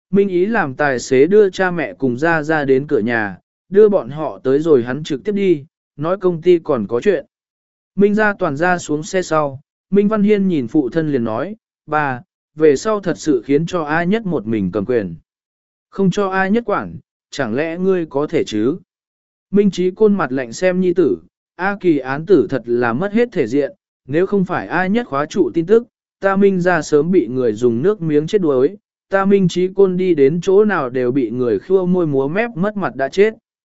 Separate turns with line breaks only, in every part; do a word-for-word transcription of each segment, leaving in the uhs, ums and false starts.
Minh Ý làm tài xế đưa cha mẹ cùng ra ra đến cửa nhà, đưa bọn họ tới rồi hắn trực tiếp đi, nói công ty còn có chuyện. Minh ra toàn ra xuống xe sau, Minh Văn Hiên nhìn phụ thân liền nói, bà, về sau thật sự khiến cho ai nhất một mình cầm quyền. Không cho ai nhất quản, chẳng lẽ ngươi có thể chứ? Minh Chí Côn mặt lạnh xem nhi tử, A Kỳ án tử thật là mất hết thể diện, nếu không phải ai nhất khóa trụ tin tức, ta Minh ra sớm bị người dùng nước miếng chết đuối, ta Minh Chí Côn đi đến chỗ nào đều bị người khua môi múa mép mất mặt đã chết.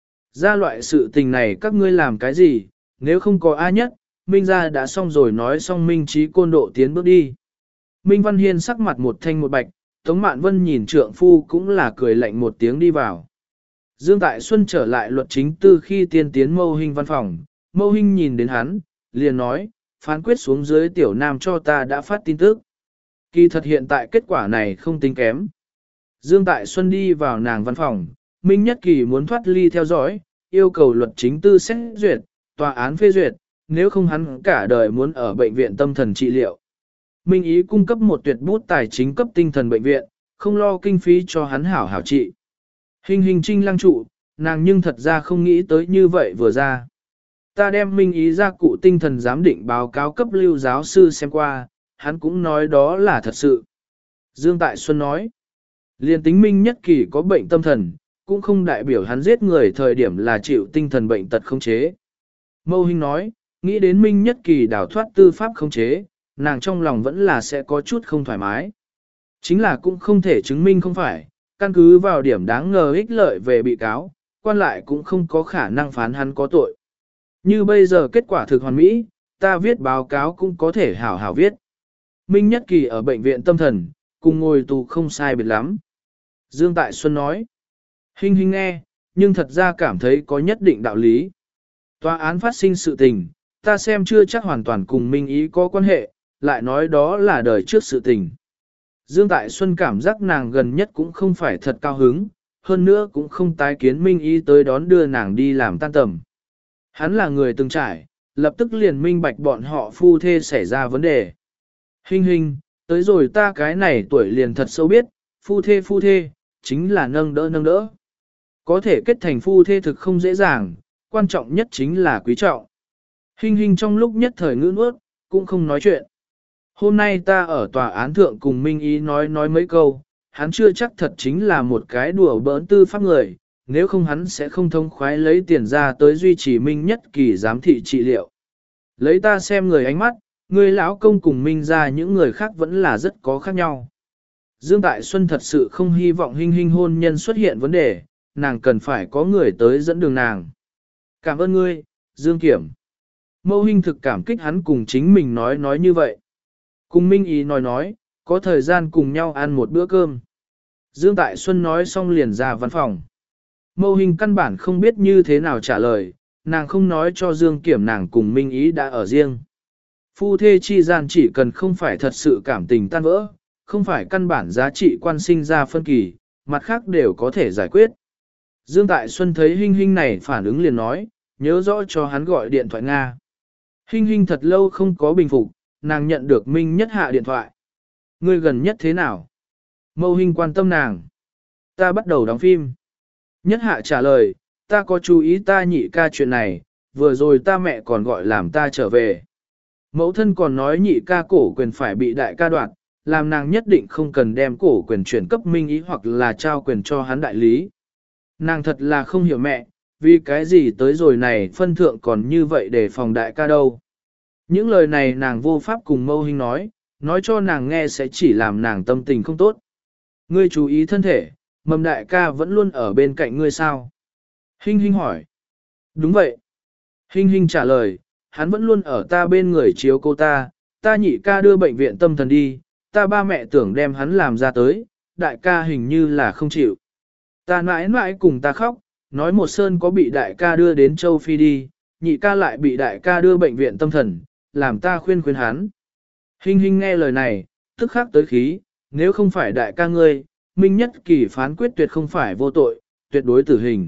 Ra loại sự tình này các ngươi làm cái gì, nếu không có ai nhất, Minh ra đã xong rồi nói xong Minh Chí Côn độ tiến bước đi. Minh Văn Hiên sắc mặt một thanh một bạch, Tống Mạn Vân nhìn trượng phu cũng là cười lạnh một tiếng đi vào. Dương Tại Xuân trở lại luật chính tư khi tiên tiến Mâu Hinh văn phòng, Mâu Hinh nhìn đến hắn, liền nói, phán quyết xuống dưới tiểu nam cho ta đã phát tin tức. Kỳ thật hiện tại kết quả này không tính kém. Dương Tại Xuân đi vào nàng văn phòng, Minh Nhất Kỳ muốn thoát ly theo dõi, yêu cầu luật chính tư xét duyệt, tòa án phê duyệt, nếu không hắn cả đời muốn ở bệnh viện tâm thần trị liệu. Minh Ý cung cấp một tuyệt bút tài chính cấp tinh thần bệnh viện, không lo kinh phí cho hắn hảo hảo trị. Hình hình trinh lăng trụ, nàng nhưng thật ra không nghĩ tới như vậy vừa ra. Ta đem Minh Ý ra cụ tinh thần giám định báo cáo cấp lưu giáo sư xem qua, hắn cũng nói đó là thật sự. Dương Tại Xuân nói, liền tính Minh Nhất Kỳ có bệnh tâm thần, cũng không đại biểu hắn giết người thời điểm là chịu tinh thần bệnh tật không chế. Mâu Hinh nói, nghĩ đến Minh Nhất Kỳ đào thoát tư pháp không chế, nàng trong lòng vẫn là sẽ có chút không thoải mái. Chính là cũng không thể chứng minh không phải, căn cứ vào điểm đáng ngờ ích lợi về bị cáo, quan lại cũng không có khả năng phán hắn có tội. Như bây giờ kết quả thực hoàn mỹ, ta viết báo cáo cũng có thể hảo hảo viết. Minh Nhất Kỳ ở bệnh viện tâm thần, cùng ngồi tù không sai biệt lắm. Dương Tại Xuân nói, Hinh Hinh nghe, nhưng thật ra cảm thấy có nhất định đạo lý. Tòa án phát sinh sự tình, ta xem chưa chắc hoàn toàn cùng Minh Ý có quan hệ, lại nói đó là đời trước sự tình. Dương Tại Xuân cảm giác nàng gần nhất cũng không phải thật cao hứng, hơn nữa cũng không tái kiến Minh Ý tới đón đưa nàng đi làm tan tầm. Hắn là người từng trải, lập tức liền minh bạch bọn họ phu thê xảy ra vấn đề. Hinh Hinh, tới rồi ta cái này tuổi liền thật sâu biết, phu thê phu thê, chính là nâng đỡ nâng đỡ. Có thể kết thành phu thê thực không dễ dàng, quan trọng nhất chính là quý trọng. Hinh Hinh trong lúc nhất thời ngữ nuốt, cũng không nói chuyện. Hôm nay ta ở tòa án thượng cùng Minh Ý nói nói mấy câu, hắn chưa chắc thật chính là một cái đùa bỡn tư pháp người, nếu không hắn sẽ không thông khoái lấy tiền ra tới duy trì Minh Nhất Kỳ giám thị trị liệu. Lấy ta xem người ánh mắt, người lão công cùng Minh ra những người khác vẫn là rất có khác nhau. Dương Tại Xuân thật sự không hy vọng Hinh Hinh hôn nhân xuất hiện vấn đề, nàng cần phải có người tới dẫn đường nàng. Cảm ơn ngươi, Dương Kiểm. Mâu Hinh thực cảm kích hắn cùng chính mình nói nói như vậy. Cùng Minh Ý nói nói, có thời gian cùng nhau ăn một bữa cơm. Dương Tại Xuân nói xong liền ra văn phòng. Mâu Hinh căn bản không biết như thế nào trả lời, nàng không nói cho Dương Kiểm nàng cùng Minh Ý đã ở riêng. Phu thê chi gian chỉ cần không phải thật sự cảm tình tan vỡ, không phải căn bản giá trị quan sinh ra phân kỳ, mặt khác đều có thể giải quyết. Dương Tại Xuân thấy Hinh Hinh này phản ứng liền nói, nhớ rõ cho hắn gọi điện thoại Nga. Hinh Hinh thật lâu không có bình phục, nàng nhận được Minh Nhất Hạ điện thoại. Ngươi gần nhất thế nào? Mâu Hinh quan tâm nàng. Ta bắt đầu đóng phim. Nhất Hạ trả lời, ta có chú ý ta nhị ca chuyện này, vừa rồi ta mẹ còn gọi làm ta trở về. Mẫu thân còn nói nhị ca cổ quyền phải bị đại ca đoạt, làm nàng nhất định không cần đem cổ quyền chuyển cấp Minh Ý hoặc là trao quyền cho hắn đại lý. Nàng thật là không hiểu mẹ, vì cái gì tới rồi này phân thượng còn như vậy để phòng đại ca đâu. Những lời này nàng vô pháp cùng Mâu Hinh nói, nói cho nàng nghe sẽ chỉ làm nàng tâm tình không tốt. Ngươi chú ý thân thể, Mầm đại ca vẫn luôn ở bên cạnh ngươi sao? Hinh Hinh hỏi. Đúng vậy. Hinh Hinh trả lời, hắn vẫn luôn ở ta bên người chiếu cô ta, ta nhị ca đưa bệnh viện tâm thần đi, ta ba mẹ tưởng đem hắn làm ra tới, đại ca hình như là không chịu. Ta mãi mãi cùng ta khóc, nói một sơn có bị đại ca đưa đến châu Phi đi, nhị ca lại bị đại ca đưa bệnh viện tâm thần, làm ta khuyên khuyên hắn. Hinh Hinh nghe lời này, tức khắc tới khí, nếu không phải đại ca ngươi, Minh Nhất Kỳ phán quyết tuyệt không phải vô tội, tuyệt đối tử hình.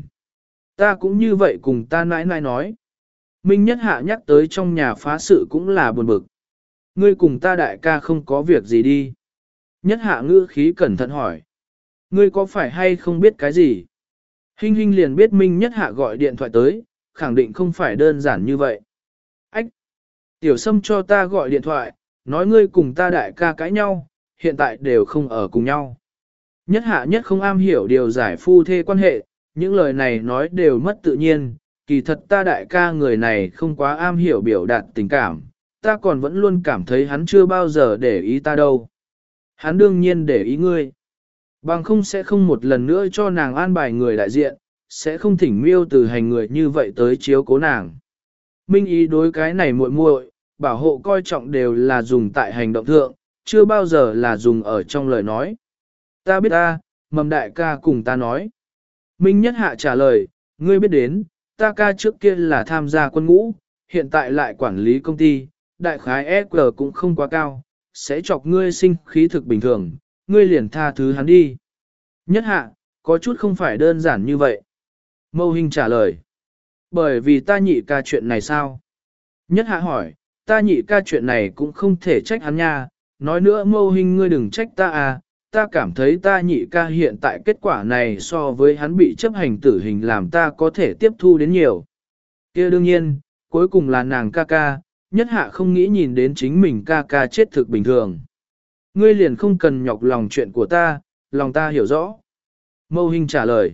Ta cũng như vậy cùng ta nãi nãi nói. Minh Nhất Hạ nhắc tới trong nhà phá sự cũng là buồn bực. Ngươi cùng ta đại ca không có việc gì đi. Nhất Hạ ngữ khí cẩn thận hỏi. Ngươi có phải hay không biết cái gì? Hinh Hinh liền biết Minh Nhất Hạ gọi điện thoại tới, khẳng định không phải đơn giản như vậy. Ách! Tiểu Sâm cho ta gọi điện thoại, nói ngươi cùng ta đại ca cãi nhau, hiện tại đều không ở cùng nhau. Nhất Hạ nhất không am hiểu điều giải phu thê quan hệ, những lời này nói đều mất tự nhiên, kỳ thật ta đại ca người này không quá am hiểu biểu đạt tình cảm, ta còn vẫn luôn cảm thấy hắn chưa bao giờ để ý ta đâu. Hắn đương nhiên để ý ngươi. Bằng không sẽ không một lần nữa cho nàng an bài người đại diện, sẽ không thỉnh miêu từ hành người như vậy tới chiếu cố nàng. Minh ý đối cái này muội muội, bảo hộ coi trọng đều là dùng tại hành động thượng, chưa bao giờ là dùng ở trong lời nói. Ta biết ta, mầm đại ca cùng ta nói. Minh Nhất Hạ trả lời, ngươi biết đến, ta ca trước kia là tham gia quân ngũ, hiện tại lại quản lý công ty, đại khái e quy cũng không quá cao, sẽ chọc ngươi sinh khí thực bình thường, ngươi liền tha thứ hắn đi. Nhất Hạ, có chút không phải đơn giản như vậy. Mâu Hình trả lời, bởi vì ta nhị ca chuyện này sao? Nhất Hạ hỏi, ta nhị ca chuyện này cũng không thể trách hắn nha, nói nữa Mâu Hình ngươi đừng trách ta à, ta cảm thấy ta nhị ca hiện tại kết quả này so với hắn bị chấp hành tử hình làm ta có thể tiếp thu đến nhiều. Kia đương nhiên, cuối cùng là nàng ca ca, Nhất Hạ không nghĩ nhìn đến chính mình ca ca chết thực bình thường. Ngươi liền không cần nhọc lòng chuyện của ta, lòng ta hiểu rõ. Mâu Hình trả lời,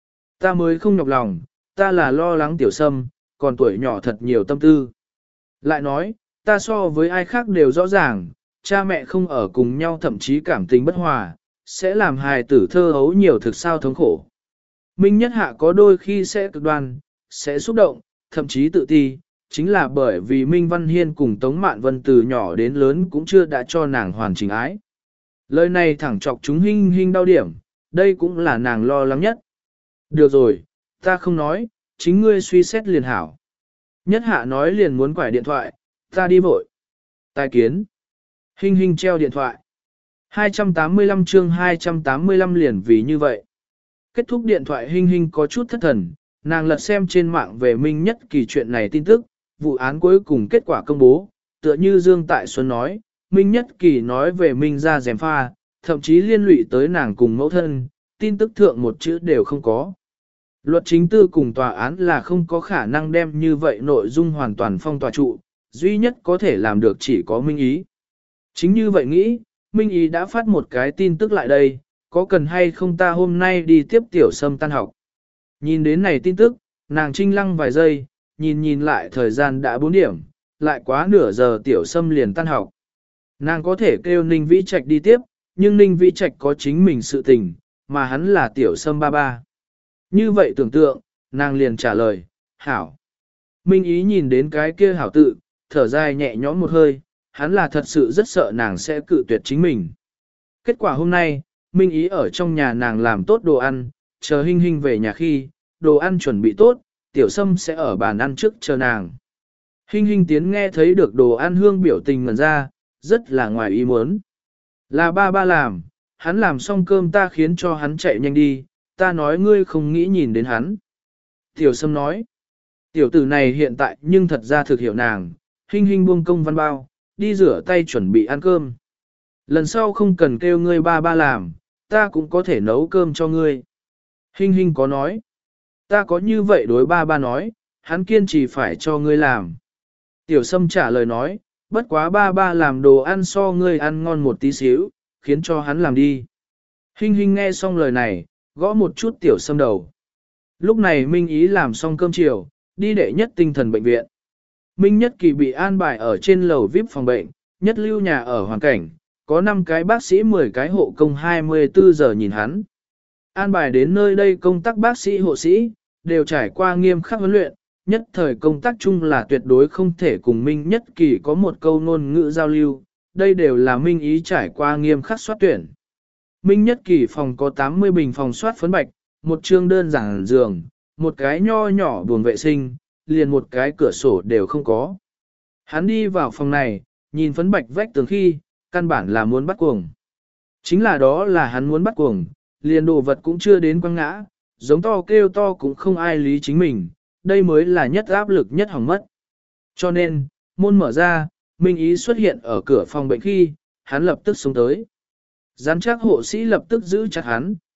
ta mới không nhọc lòng, ta là lo lắng Tiểu Sâm, còn tuổi nhỏ thật nhiều tâm tư. Lại nói, ta so với ai khác đều rõ ràng, cha mẹ không ở cùng nhau thậm chí cảm tình bất hòa, sẽ làm hài tử thơ hấu nhiều thực sao thống khổ. Minh Nhất Hạ có đôi khi sẽ cực đoan, sẽ xúc động, thậm chí tự ti, chính là bởi vì Minh Văn Hiên cùng Tống Mạn Vân từ nhỏ đến lớn cũng chưa đã cho nàng hoàn chỉnh ái. Lời này thẳng chọc chúng Hinh Hinh đau điểm, đây cũng là nàng lo lắng nhất. Được rồi, ta không nói, chính ngươi suy xét liền hảo. Nhất Hạ nói liền muốn quải điện thoại, ta đi vội. Tài kiến. Hinh Hinh treo điện thoại. hai trăm tám mươi lăm chương hai trăm tám mươi lăm liền vì như vậy. Kết thúc điện thoại Hinh Hinh có chút thất thần, nàng lật xem trên mạng về Minh Nhất Kỳ chuyện này tin tức, vụ án cuối cùng kết quả công bố, tựa như Dương Tại Xuân nói, Minh Nhất Kỳ nói về Minh ra gièm pha, thậm chí liên lụy tới nàng cùng mẫu thân, tin tức thượng một chữ đều không có. Luật chính tư cùng tòa án là không có khả năng đem như vậy nội dung hoàn toàn phong tòa trụ, duy nhất có thể làm được chỉ có Minh Ý. Chính như vậy nghĩ, Minh Ý đã phát một cái tin tức lại đây, có cần hay không ta hôm nay đi tiếp Tiểu Sâm tan học. Nhìn đến này tin tức, nàng trinh lăng vài giây, nhìn nhìn lại thời gian đã bốn điểm, lại quá nửa giờ Tiểu Sâm liền tan học. Nàng có thể kêu Ninh Vĩ Trạch đi tiếp, nhưng Ninh Vĩ Trạch có chính mình sự tình, mà hắn là Tiểu Sâm ba ba. Như vậy tưởng tượng, nàng liền trả lời, hảo. Minh Ý nhìn đến cái kia hảo tự, thở dài nhẹ nhõm một hơi, hắn là thật sự rất sợ nàng sẽ cự tuyệt chính mình. Kết quả hôm nay, Minh Ý ở trong nhà nàng làm tốt đồ ăn, chờ Hinh Hinh về nhà khi, đồ ăn chuẩn bị tốt, Tiểu Sâm sẽ ở bàn ăn trước chờ nàng. Hinh Hinh tiến nghe thấy được đồ ăn hương biểu tình ngần ra, rất là ngoài ý muốn. Là ba ba làm, hắn làm xong cơm ta khiến cho hắn chạy nhanh đi, ta nói ngươi không nghĩ nhìn đến hắn. Tiểu Sâm nói, tiểu tử này hiện tại nhưng thật ra thực hiểu nàng, Hinh Hinh buông công văn bao, đi rửa tay chuẩn bị ăn cơm. Lần sau không cần kêu ngươi ba ba làm, ta cũng có thể nấu cơm cho ngươi. Hinh Hinh có nói, ta có như vậy đối ba ba nói, hắn kiên trì phải cho ngươi làm. Tiểu Sâm trả lời nói, bất quá ba ba làm đồ ăn so ngươi ăn ngon một tí xíu, khiến cho hắn làm đi. Hinh Hinh nghe xong lời này, gõ một chút Tiểu Sâm đầu. Lúc này Minh Ý làm xong cơm chiều, đi đệ nhất tinh thần bệnh viện. Minh Nhất Kỳ bị an bài ở trên lầu vi ai pi phòng bệnh, nhất lưu nhà ở hoàn cảnh, có năm cái bác sĩ mười cái hộ công hai mươi tư giờ nhìn hắn. An bài đến nơi đây công tác bác sĩ hộ sĩ, đều trải qua nghiêm khắc huấn luyện, nhất thời công tác chung là tuyệt đối không thể cùng Minh Nhất Kỳ có một câu ngôn ngữ giao lưu, đây đều là Minh Ý trải qua nghiêm khắc soát tuyển. Minh Nhất Kỳ phòng có tám mươi bình phòng soát phấn bạch, một chương đơn giản giường, một cái nho nhỏ buồng vệ sinh, liền một cái cửa sổ đều không có. Hắn đi vào phòng này, nhìn phấn bạch vách tường khi, căn bản là muốn bắt cuồng. Chính là đó là hắn muốn bắt cuồng, liền đồ vật cũng chưa đến quăng ngã, giống to kêu to cũng không ai lý chính mình, đây mới là nhất áp lực nhất hỏng mất. Cho nên, môn mở ra, Minh Ý xuất hiện ở cửa phòng bệnh khi, hắn lập tức xuống tới. Gián chắc hộ sĩ lập tức giữ chặt hắn,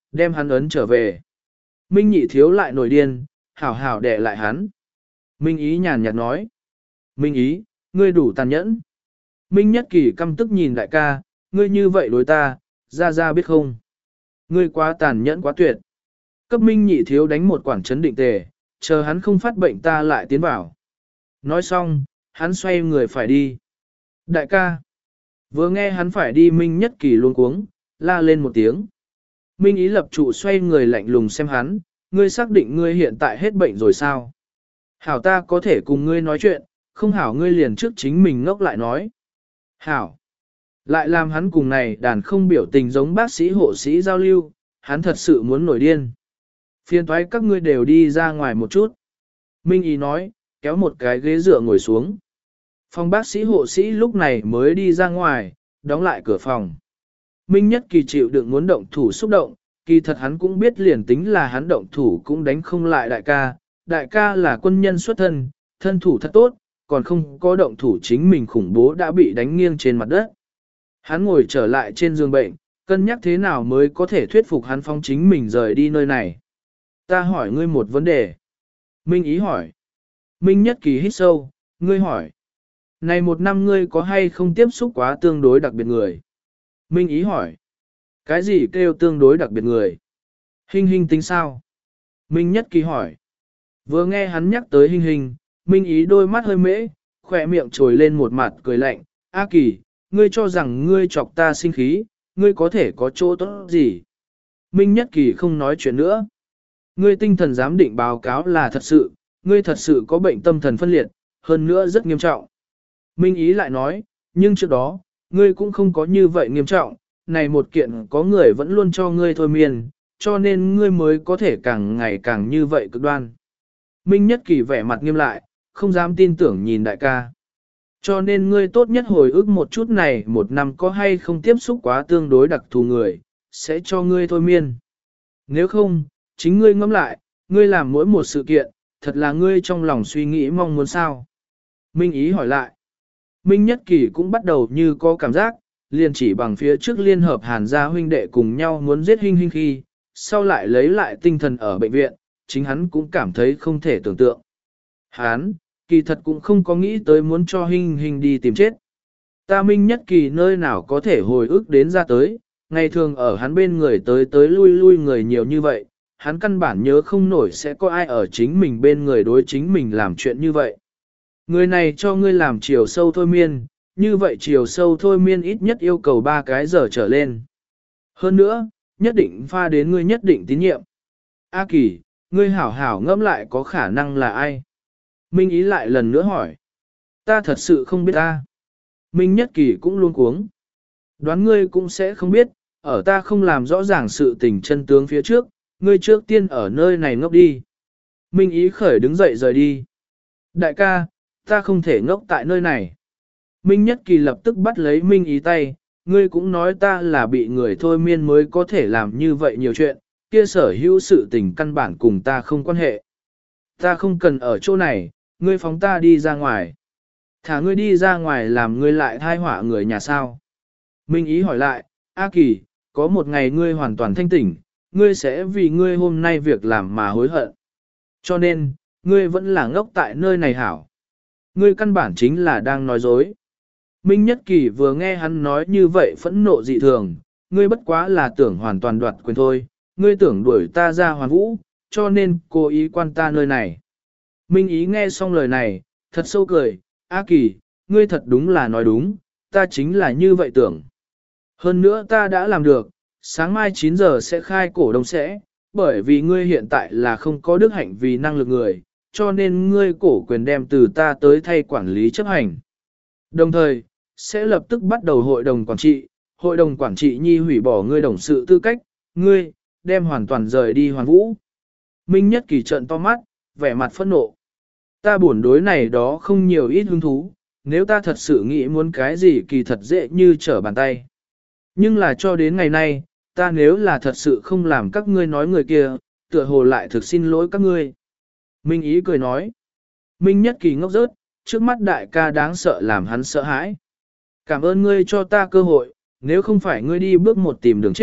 đem hắn ấn trở về. Minh nhị thiếu lại nổi điên, hảo hảo đè lại hắn. Minh ý nhàn nhạt nói. Minh ý, ngươi đủ tàn nhẫn. Minh nhất kỳ căm tức nhìn đại ca, ngươi như vậy đối ta, ra ra biết không? Ngươi quá tàn nhẫn quá tuyệt. Cấp Minh nhị thiếu đánh một quản chấn định tề, chờ hắn không phát bệnh ta lại tiến vào. Nói xong, hắn xoay người phải đi. Đại ca. Vừa nghe hắn phải đi Minh nhất kỳ luôn cuống, la lên một tiếng. Minh ý lập trụ xoay người lạnh lùng xem hắn, ngươi xác định ngươi hiện tại hết bệnh rồi sao? Hảo ta có thể cùng ngươi nói chuyện, không hảo ngươi liền trước chính mình ngốc lại nói. Hảo. Lại làm hắn cùng này đàn không biểu tình giống bác sĩ hộ sĩ giao lưu, hắn thật sự muốn nổi điên. Phiền thoái các ngươi đều đi ra ngoài một chút. Minh ý nói, kéo một cái ghế dựa ngồi xuống. Phòng bác sĩ hộ sĩ lúc này mới đi ra ngoài, đóng lại cửa phòng. Minh nhất kỳ chịu đựng muốn động thủ xúc động, kỳ thật hắn cũng biết liền tính là hắn động thủ cũng đánh không lại đại ca. Đại ca là quân nhân xuất thân, thân thủ thật tốt, còn không có động thủ chính mình khủng bố đã bị đánh nghiêng trên mặt đất. Hắn ngồi trở lại trên giường bệnh, cân nhắc thế nào mới có thể thuyết phục hắn phong chính mình rời đi nơi này. Ta hỏi ngươi một vấn đề. Minh ý hỏi. Minh nhất kỳ hít sâu, ngươi hỏi. Này một năm ngươi có hay không tiếp xúc quá tương đối đặc biệt người? Minh ý hỏi. Cái gì kêu tương đối đặc biệt người? Hình hình tính sao? Minh nhất kỳ hỏi. Vừa nghe hắn nhắc tới hình hình, Minh ý đôi mắt hơi mễ, khỏe miệng trồi lên một mặt cười lạnh. A kỳ, ngươi cho rằng ngươi chọc ta sinh khí, ngươi có thể có chỗ tốt gì? Minh nhất kỳ không nói chuyện nữa. Ngươi tinh thần giám định báo cáo là thật sự, ngươi thật sự có bệnh tâm thần phân liệt, hơn nữa rất nghiêm trọng. Minh ý lại nói, nhưng trước đó, ngươi cũng không có như vậy nghiêm trọng, này một kiện có người vẫn luôn cho ngươi thôi miên, cho nên ngươi mới có thể càng ngày càng như vậy cực đoan. Minh nhất kỳ vẻ mặt nghiêm lại, không dám tin tưởng nhìn đại ca. Cho nên ngươi tốt nhất hồi ức một chút này một năm có hay không tiếp xúc quá tương đối đặc thù người, sẽ cho ngươi thôi miên. Nếu không, chính ngươi ngẫm lại, ngươi làm mỗi một sự kiện, thật là ngươi trong lòng suy nghĩ mong muốn sao. Minh ý hỏi lại. Minh nhất kỳ cũng bắt đầu như có cảm giác, liền chỉ bằng phía trước liên hợp hàn gia huynh đệ cùng nhau muốn giết Hinh Hinh khi, sau lại lấy lại tinh thần ở bệnh viện, chính hắn cũng cảm thấy không thể tưởng tượng. Hắn, kỳ thật cũng không có nghĩ tới muốn cho Hinh Hinh đi tìm chết. Ta Minh nhất kỳ nơi nào có thể hồi ức đến ra tới, ngày thường ở hắn bên người tới tới lui lui người nhiều như vậy, hắn căn bản nhớ không nổi sẽ có ai ở chính mình bên người đối chính mình làm chuyện như vậy. Người này cho ngươi làm chiều sâu thôi miên, như vậy chiều sâu thôi miên ít nhất yêu cầu ba cái giờ trở lên. Hơn nữa, nhất định pha đến ngươi nhất định tín nhiệm. A Kỳ, ngươi hảo hảo ngẫm lại có khả năng là ai? Minh ý lại lần nữa hỏi. Ta thật sự không biết ta. Minh nhất Kỳ cũng luôn cuống. Đoán ngươi cũng sẽ không biết, ở ta không làm rõ ràng sự tình chân tướng phía trước, ngươi trước tiên ở nơi này ngốc đi. Minh ý khởi đứng dậy rời đi. Đại ca, ta không thể ngốc tại nơi này. Minh nhất kỳ lập tức bắt lấy Minh ý tay, ngươi cũng nói ta là bị người thôi miên mới có thể làm như vậy nhiều chuyện, kia sở hữu sự tình căn bản cùng ta không quan hệ. Ta không cần ở chỗ này, ngươi phóng ta đi ra ngoài. Thả ngươi đi ra ngoài làm ngươi lại thai họa người nhà sao. Minh ý hỏi lại, A Kỳ, có một ngày ngươi hoàn toàn thanh tỉnh, ngươi sẽ vì ngươi hôm nay việc làm mà hối hận. Cho nên, ngươi vẫn là ngốc tại nơi này hảo. Ngươi căn bản chính là đang nói dối. Minh Nhất Kỳ vừa nghe hắn nói như vậy phẫn nộ dị thường, ngươi bất quá là tưởng hoàn toàn đoạt quyền thôi, ngươi tưởng đuổi ta ra hoàn vũ, cho nên cố ý quan ta nơi này. Minh Ý nghe xong lời này, thật sâu cười, A Kỳ, ngươi thật đúng là nói đúng, ta chính là như vậy tưởng. Hơn nữa ta đã làm được, sáng mai chín giờ sẽ khai cổ đông sẽ, bởi vì ngươi hiện tại là không có đức hạnh vì năng lực người, cho nên ngươi cổ quyền đem từ ta tới thay quản lý chấp hành. Đồng thời, sẽ lập tức bắt đầu hội đồng quản trị, hội đồng quản trị nhi hủy bỏ ngươi đồng sự tư cách, ngươi, đem hoàn toàn rời đi hoàn vũ. Minh Nhất Kỳ trợn to mắt, vẻ mặt phẫn nộ. Ta buồn đối này đó không nhiều ít hứng thú, nếu ta thật sự nghĩ muốn cái gì kỳ thật dễ như trở bàn tay. Nhưng là cho đến ngày nay, ta nếu là thật sự không làm các ngươi nói người kia, tựa hồ lại thực xin lỗi các ngươi. Minh Ý cười nói. Minh Nhất Kỳ ngốc rớt, trước mắt đại ca đáng sợ làm hắn sợ hãi. Cảm ơn ngươi cho ta cơ hội, nếu không phải ngươi đi bước một tìm đường chết,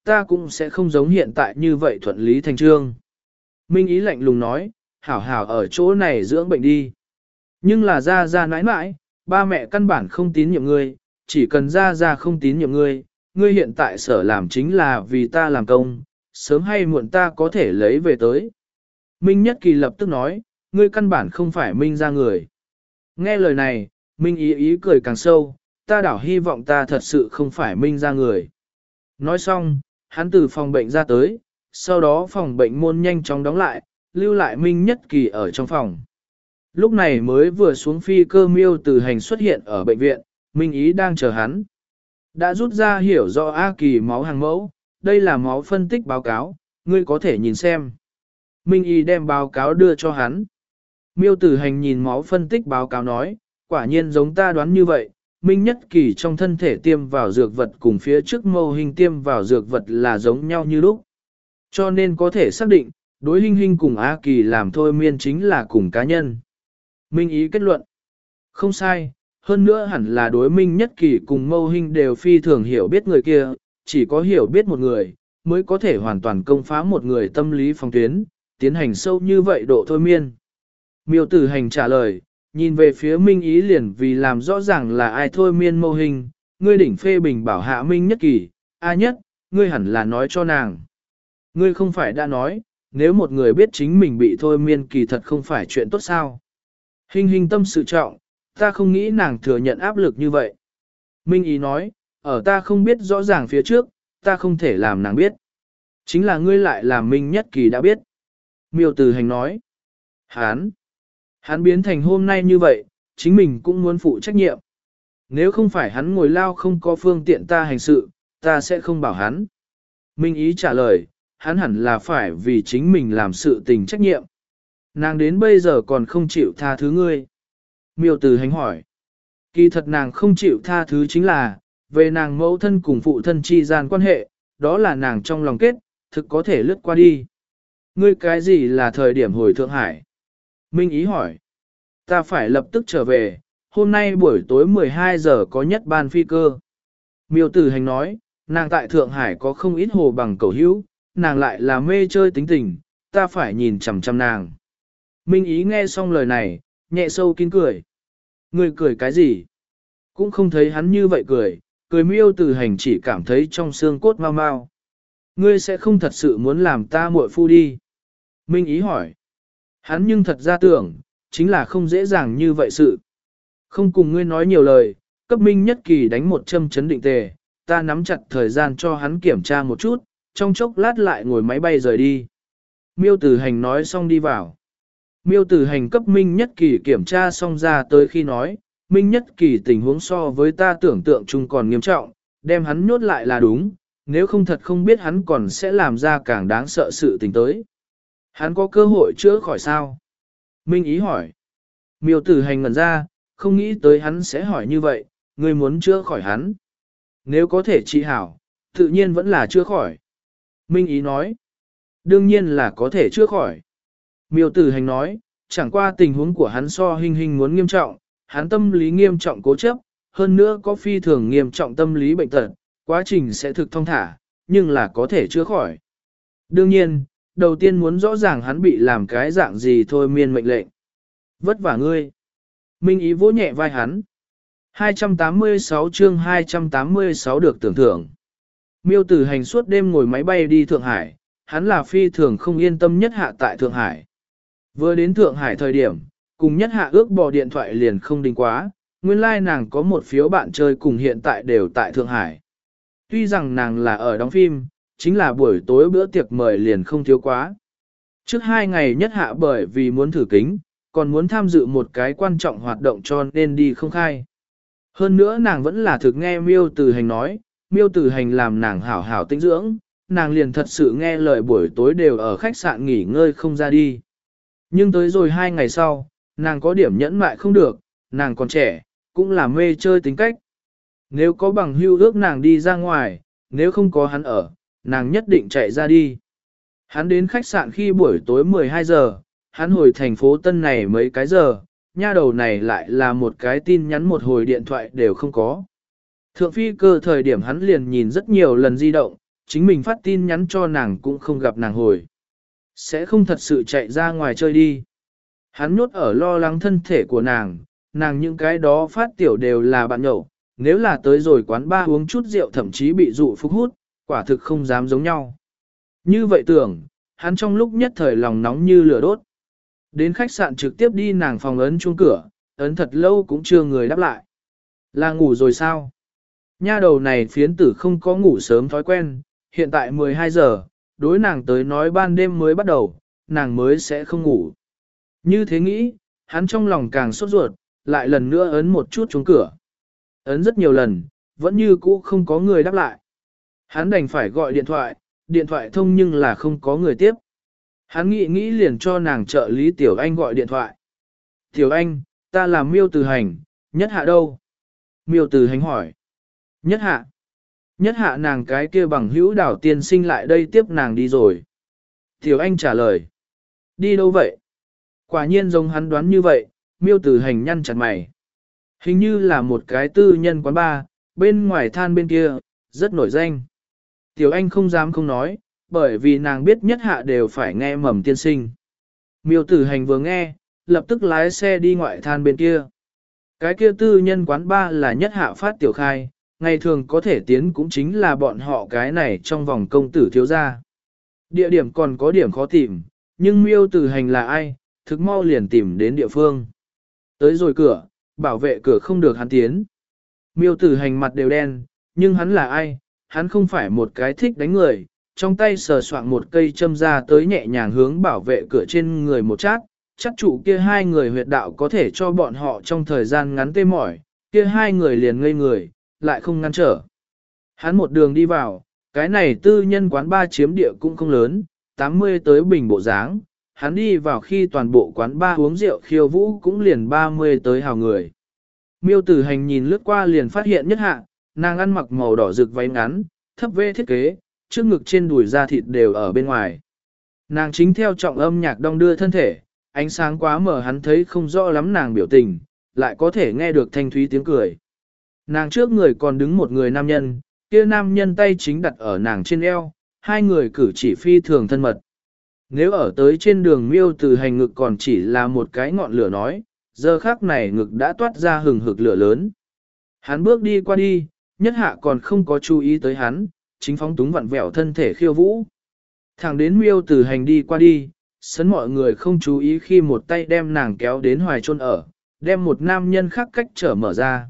ta cũng sẽ không giống hiện tại như vậy thuận lý thành trương. Minh Ý lạnh lùng nói, hảo hảo ở chỗ này dưỡng bệnh đi. Nhưng là ra ra nãi nãi, ba mẹ căn bản không tín nhiệm ngươi, chỉ cần ra ra không tín nhiệm ngươi, ngươi hiện tại sở làm chính là vì ta làm công, sớm hay muộn ta có thể lấy về tới. Minh Nhất Kỳ lập tức nói, ngươi căn bản không phải Minh ra người. Nghe lời này, Minh Ý ý cười càng sâu, ta đảo hy vọng ta thật sự không phải Minh ra người. Nói xong, hắn từ phòng bệnh ra tới, sau đó phòng bệnh môn nhanh chóng đóng lại, lưu lại Minh Nhất Kỳ ở trong phòng. Lúc này mới vừa xuống phi cơ miêu từ hành xuất hiện ở bệnh viện, Minh Ý đang chờ hắn. Đã rút ra hiểu rõ A Kỳ máu hàng mẫu, đây là máu phân tích báo cáo, ngươi có thể nhìn xem. Minh Ý đem báo cáo đưa cho hắn. Miêu tử hành nhìn máu phân tích báo cáo nói, quả nhiên giống ta đoán như vậy, Minh Nhất Kỳ trong thân thể tiêm vào dược vật cùng phía trước mâu hình tiêm vào dược vật là giống nhau như lúc. Cho nên có thể xác định, đối hình hình cùng A Kỳ làm thôi miên chính là cùng cá nhân. Minh Ý kết luận. Không sai, hơn nữa hẳn là đối Minh Nhất Kỳ cùng mâu hình đều phi thường hiểu biết người kia, chỉ có hiểu biết một người, mới có thể hoàn toàn công phá một người tâm lý phòng tuyến, tiến hành sâu như vậy độ thôi miên. Miêu tử hành trả lời, nhìn về phía Minh Ý liền vì làm rõ ràng là ai thôi miên mâu hình, ngươi đỉnh phê bình bảo hạ Minh Nhất Kỳ, A nhất, ngươi hẳn là nói cho nàng. Ngươi không phải đã nói, nếu một người biết chính mình bị thôi miên kỳ thật không phải chuyện tốt sao. Hình hình tâm sự trọng, ta không nghĩ nàng thừa nhận áp lực như vậy. Minh Ý nói, ở ta không biết rõ ràng phía trước, ta không thể làm nàng biết. Chính là ngươi lại làm Minh Nhất Kỳ đã biết. Miêu Từ Hành nói, Hán, hắn biến thành hôm nay như vậy, chính mình cũng muốn phụ trách nhiệm. Nếu không phải hắn ngồi lao không có phương tiện ta hành sự, ta sẽ không bảo hắn. Minh Ý trả lời, hắn hẳn là phải vì chính mình làm sự tình trách nhiệm. Nàng đến bây giờ còn không chịu tha thứ ngươi. Miêu Từ Hành hỏi. Kỳ thật nàng không chịu tha thứ chính là, về nàng mẫu thân cùng phụ thân chi gian quan hệ, đó là nàng trong lòng kết, thực có thể lướt qua đi. Ngươi cái gì là thời điểm hồi Thượng Hải? Minh Ý hỏi. Ta phải lập tức trở về, hôm nay buổi tối mười hai giờ có nhất ban phi cơ. Miêu Từ Hành nói, nàng tại Thượng Hải có không ít hồ bằng cầu hữu, nàng lại là mê chơi tính tình, ta phải nhìn chằm chằm nàng. Minh Ý nghe xong lời này, nhẹ sâu kín cười. Ngươi cười cái gì? Cũng không thấy hắn như vậy cười, cười Miêu Từ Hành chỉ cảm thấy trong xương cốt mau mau. Ngươi sẽ không thật sự muốn làm ta muội phu đi. Minh Ý hỏi. Hắn nhưng thật ra tưởng, chính là không dễ dàng như vậy sự. Không cùng ngươi nói nhiều lời, cấp Minh Nhất Kỳ đánh một châm chấn định tề, ta nắm chặt thời gian cho hắn kiểm tra một chút, trong chốc lát lại ngồi máy bay rời đi. Miêu Tử Hành nói xong đi vào. Miêu Tử Hành cấp Minh Nhất Kỳ kiểm tra xong ra tới khi nói, Minh Nhất Kỳ tình huống so với ta tưởng tượng chung còn nghiêm trọng, đem hắn nhốt lại là đúng, nếu không thật không biết hắn còn sẽ làm ra càng đáng sợ sự tình tới. Hắn có cơ hội chữa khỏi sao? Minh Ý hỏi. Miêu Tử Hành ngẩn ra, không nghĩ tới hắn sẽ hỏi như vậy, ngươi muốn chữa khỏi hắn. Nếu có thể trị hảo, tự nhiên vẫn là chữa khỏi. Minh Ý nói. Đương nhiên là có thể chữa khỏi. Miêu Tử Hành nói, chẳng qua tình huống của hắn so hình hình muốn nghiêm trọng, hắn tâm lý nghiêm trọng cố chấp, hơn nữa có phi thường nghiêm trọng tâm lý bệnh tật, quá trình sẽ thực thông thả, nhưng là có thể chữa khỏi. Đương nhiên, đầu tiên muốn rõ ràng hắn bị làm cái dạng gì thôi miên mệnh lệnh. Vất vả ngươi. Minh Ý vỗ nhẹ vai hắn. hai trăm tám mươi sáu chương hai trăm tám mươi sáu được tưởng thưởng. Miêu Tử Hành suốt đêm ngồi máy bay đi Thượng Hải, hắn là phi thường không yên tâm nhất hạ tại Thượng Hải. Vừa đến Thượng Hải thời điểm, cùng nhất hạ ước bỏ điện thoại liền không đình quá, nguyên lai like nàng có một phiếu bạn chơi cùng hiện tại đều tại Thượng Hải. Tuy rằng nàng là ở đóng phim, chính là buổi tối bữa tiệc mời liền không thiếu quá. Trước hai ngày nhất hạ bởi vì muốn thử kính, còn muốn tham dự một cái quan trọng hoạt động cho nên đi không khai. Hơn nữa nàng vẫn là thực nghe Miêu Tử Hành nói, Miêu Tử Hành làm nàng hảo hảo tĩnh dưỡng, nàng liền thật sự nghe lời buổi tối đều ở khách sạn nghỉ ngơi không ra đi. Nhưng tới rồi hai ngày sau, nàng có điểm nhẫn mại không được, nàng còn trẻ, cũng là mê chơi tính cách. Nếu có bằng hưu ước nàng đi ra ngoài, nếu không có hắn ở, nàng nhất định chạy ra đi. Hắn đến khách sạn khi buổi tối mười hai giờ, hắn hồi thành phố Tân này mấy cái giờ, nha đầu này lại là một cái tin nhắn một hồi điện thoại đều không có. Thượng phi cơ thời điểm hắn liền nhìn rất nhiều lần di động, chính mình phát tin nhắn cho nàng cũng không gặp nàng hồi. Sẽ không thật sự chạy ra ngoài chơi đi. Hắn nhốt ở lo lắng thân thể của nàng, nàng những cái đó phát tiểu đều là bạn nhậu, nếu là tới rồi quán ba uống chút rượu thậm chí bị dụ phúc hút, quả thực không dám giống nhau. Như vậy tưởng, hắn trong lúc nhất thời lòng nóng như lửa đốt. Đến khách sạn trực tiếp đi nàng phòng ấn chuông cửa, ấn thật lâu cũng chưa người đáp lại. Là ngủ rồi sao? Nha đầu này phiến tử không có ngủ sớm thói quen, hiện tại mười hai giờ, đối nàng tới nói ban đêm mới bắt đầu, nàng mới sẽ không ngủ. Như thế nghĩ, hắn trong lòng càng sốt ruột, lại lần nữa ấn một chút chuông cửa. Ấn rất nhiều lần, vẫn như cũ không có người đáp lại. Hắn đành phải gọi điện thoại, điện thoại thông nhưng là không có người tiếp. Hắn nghĩ nghĩ liền cho nàng trợ lý Tiểu Anh gọi điện thoại. Tiểu Anh, ta là Miêu Từ Hành, Nhất Hạ đâu? Miêu Từ Hành hỏi. Nhất Hạ. Nhất Hạ nàng cái kia bằng hữu đảo tiên sinh lại đây tiếp nàng đi rồi. Tiểu Anh trả lời. Đi đâu vậy? Quả nhiên giống hắn đoán như vậy, Miêu Từ Hành nhăn chặt mày. Hình như là một cái tư nhân quán bar, bên ngoài than bên kia, rất nổi danh. Tiểu Anh không dám không nói, bởi vì nàng biết Nhất Hạ đều phải nghe mầm tiên sinh. Miêu Tử Hành vừa nghe, lập tức lái xe đi ngoại than bên kia. Cái kia tư nhân quán bar là Nhất Hạ phát tiểu khai, ngày thường có thể tiến cũng chính là bọn họ cái này trong vòng công tử thiếu gia. Địa điểm còn có điểm khó tìm, nhưng Miêu Tử Hành là ai, thực mau liền tìm đến địa phương. Tới rồi cửa, bảo vệ cửa không được hắn tiến. Miêu Tử Hành mặt đều đen, nhưng hắn là ai, hắn không phải một cái thích đánh người, trong tay sờ soạng một cây châm ra tới nhẹ nhàng hướng bảo vệ cửa trên người một chát, chắc trụ kia hai người huyệt đạo có thể cho bọn họ trong thời gian ngắn tê mỏi, kia hai người liền ngây người, lại không ngăn trở. Hắn một đường đi vào, cái này tư nhân quán ba chiếm địa cũng không lớn, tám mươi tới bình bộ dáng, hắn đi vào khi toàn bộ quán ba uống rượu khiêu vũ cũng liền ba mươi tới hào người. Miêu Tử Hành nhìn lướt qua liền phát hiện Nhất Hạ, nàng ăn mặc màu đỏ rực váy ngắn, thấp vê thiết kế, trước ngực trên đùi da thịt đều ở bên ngoài. Nàng chính theo trọng âm nhạc đong đưa thân thể, ánh sáng quá mờ hắn thấy không rõ lắm nàng biểu tình, lại có thể nghe được thanh thúy tiếng cười. Nàng trước người còn đứng một người nam nhân, kia nam nhân tay chính đặt ở nàng trên eo, hai người cử chỉ phi thường thân mật. Nếu ở tới trên đường Miêu Từ Hành ngực còn chỉ là một cái ngọn lửa nói, giờ khắc này ngực đã toát ra hừng hực lửa lớn. Hắn bước đi qua đi, Nhất Hạ còn không có chú ý tới hắn, chính phóng túng vặn vẹo thân thể khiêu vũ. Thẳng đến Miêu Từ Hành đi qua đi, sấn mọi người không chú ý khi một tay đem nàng kéo đến hoài chôn ở, đem một nam nhân khác cách trở mở ra.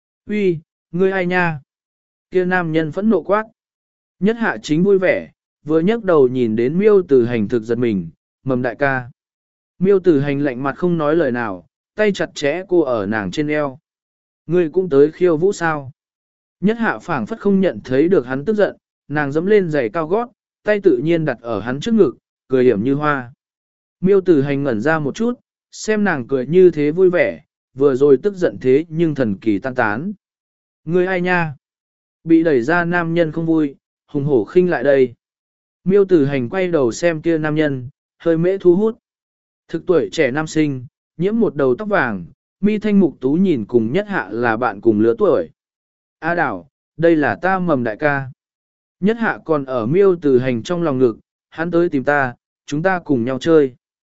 Uy, ngươi ai nha? Kia nam nhân phẫn nộ quát. Nhất Hạ chính vui vẻ, vừa nhấc đầu nhìn đến Miêu Từ Hành thực giật mình, mầm đại ca. Miêu Từ Hành lạnh mặt không nói lời nào, tay chặt chẽ cô ở nàng trên eo. Ngươi cũng tới khiêu vũ sao? Nhất Hạ phảng phất không nhận thấy được hắn tức giận, nàng dẫm lên giày cao gót, tay tự nhiên đặt ở hắn trước ngực, cười hiểm như hoa. Miêu Tử Hành ngẩn ra một chút, xem nàng cười như thế vui vẻ, vừa rồi tức giận thế nhưng thần kỳ tan tán. Ngươi ai nha? Bị đẩy ra nam nhân không vui, hùng hổ khinh lại đây. Miêu Tử Hành quay đầu xem kia nam nhân, hơi mễ thu hút. Thực tuổi trẻ nam sinh, nhiễm một đầu tóc vàng, mi thanh mục tú nhìn cùng Nhất Hạ là bạn cùng lứa tuổi. A Đảo, đây là ta mầm đại ca. Nhất Hạ còn ở Miêu Tử Hành trong lòng ngực, hắn tới tìm ta, chúng ta cùng nhau chơi.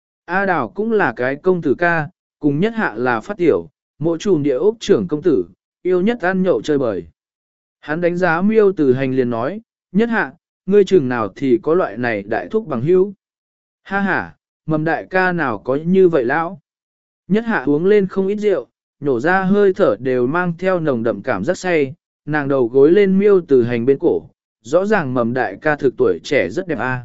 A Đảo cũng là cái công tử ca, cùng Nhất Hạ là phát tiểu, mộ trùm địa ốc trưởng công tử, yêu nhất ăn nhậu chơi bời. Hắn đánh giá Miêu Tử Hành liền nói, Nhất Hạ, ngươi chừng nào thì có loại này đại thúc bằng hữu. Ha ha, mầm đại ca nào có như vậy lão. Nhất Hạ uống lên không ít rượu, nhổ ra hơi thở đều mang theo nồng đậm cảm giác say, nàng đầu gối lên Miêu Tử Hành bên cổ, rõ ràng mầm đại ca thực tuổi trẻ rất đẹp a.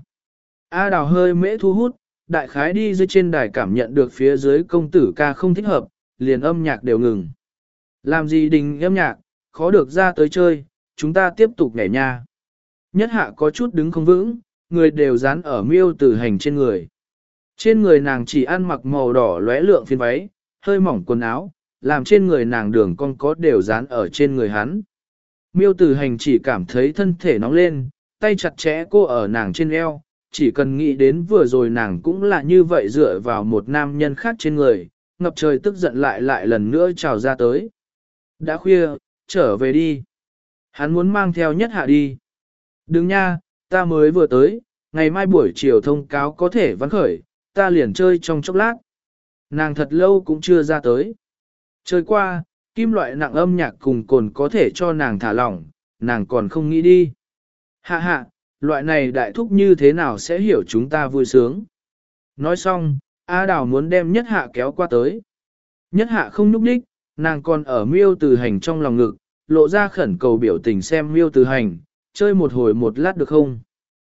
A Đào hơi mễ thu hút, đại khái đi dưới trên đài cảm nhận được phía dưới công tử ca không thích hợp, liền âm nhạc đều ngừng. Làm gì đình âm nhạc, khó được ra tới chơi, chúng ta tiếp tục nhảy nha. Nhất Hạ có chút đứng không vững, người đều dán ở Miêu Tử Hành trên người. Trên người nàng chỉ ăn mặc màu đỏ lóe lượng phiên váy, hơi mỏng quần áo, làm trên người nàng đường cong có đều dán ở trên người hắn. Miêu Tử Hành chỉ cảm thấy thân thể nóng lên, tay chặt chẽ cô ở nàng trên eo, chỉ cần nghĩ đến vừa rồi nàng cũng là như vậy dựa vào một nam nhân khác trên người, ngập trời tức giận lại lại lần nữa trào ra tới. Đã khuya, trở về đi. Hắn muốn mang theo Nhất Hạ đi. Đừng nha, ta mới vừa tới, ngày mai buổi chiều thông cáo có thể vắng khởi, ta liền chơi trong chốc lát. Nàng thật lâu cũng chưa ra tới. Chơi qua, kim loại nặng âm nhạc cùng cồn có thể cho nàng thả lỏng, nàng còn không nghĩ đi. Hạ hạ, loại này đại thúc như thế nào sẽ hiểu chúng ta vui sướng. Nói xong, A Đào muốn đem nhất hạ kéo qua tới. Nhất hạ không nhúc đích, nàng còn ở miêu từ hành trong lòng ngực, lộ ra khẩn cầu biểu tình xem miêu từ hành, chơi một hồi một lát được không?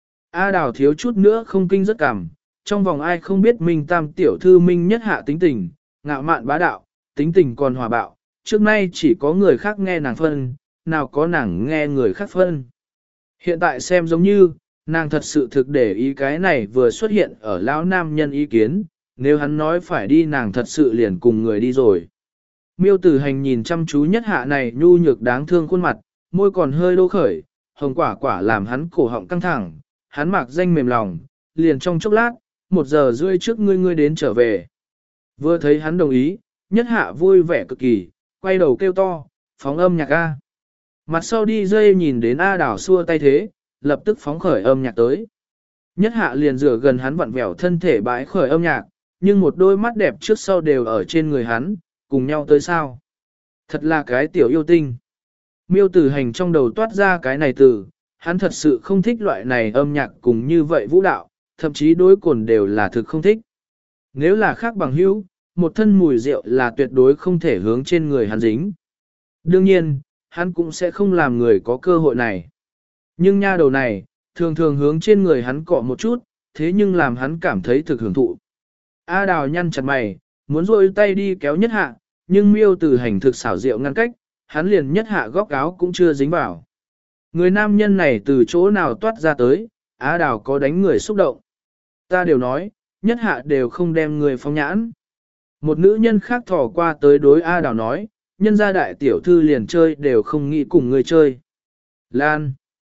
A Đào thiếu chút nữa không kinh rất cảm, trong vòng ai không biết Minh Tam tiểu thư Minh nhất hạ tính tình, ngạo mạn bá đạo, tính tình còn hòa bạo, trước nay chỉ có người khác nghe nàng phân, nào có nàng nghe người khác phân. Hiện tại xem giống như, nàng thật sự thực để ý cái này vừa xuất hiện ở lão nam nhân ý kiến, nếu hắn nói phải đi nàng thật sự liền cùng người đi rồi. Miêu tử hành nhìn chăm chú nhất hạ này nhu nhược đáng thương khuôn mặt, môi còn hơi đô khởi, hồng quả quả làm hắn cổ họng căng thẳng, hắn mạc danh mềm lòng, liền trong chốc lát, một giờ rưỡi trước ngươi ngươi đến trở về. Vừa thấy hắn đồng ý, nhất hạ vui vẻ cực kỳ, quay đầu kêu to, phóng âm nhạc A. Mặt sau đi dây nhìn đến A Đào xua tay thế, lập tức phóng khởi âm nhạc tới. Nhất hạ liền rửa gần hắn vặn vẹo thân thể bãi khởi âm nhạc, nhưng một đôi mắt đẹp trước sau đều ở trên người hắn, cùng nhau tới sao. Thật là cái tiểu yêu tinh. Miêu tử hành trong đầu toát ra cái này từ, hắn thật sự không thích loại này âm nhạc cùng như vậy vũ đạo, thậm chí đối cồn đều là thực không thích. Nếu là khác bằng hữu, một thân mùi rượu là tuyệt đối không thể hướng trên người hắn dính. Đương nhiên, hắn cũng sẽ không làm người có cơ hội này. Nhưng nha đầu này, thường thường hướng trên người hắn cọ một chút, thế nhưng làm hắn cảm thấy thực hưởng thụ. A Đào nhăn chặt mày, muốn rôi tay đi kéo nhất hạ, nhưng miêu từ hành thực xảo diệu ngăn cách, hắn liền nhất hạ góc áo cũng chưa dính vào. Người nam nhân này từ chỗ nào toát ra tới, A Đào có đánh người xúc động. Ta đều nói, nhất hạ đều không đem người phóng nhãn. Một nữ nhân khác thỏ qua tới đối A Đào nói, nhân gia đại tiểu thư liền chơi đều không nghĩ cùng người chơi. Lan.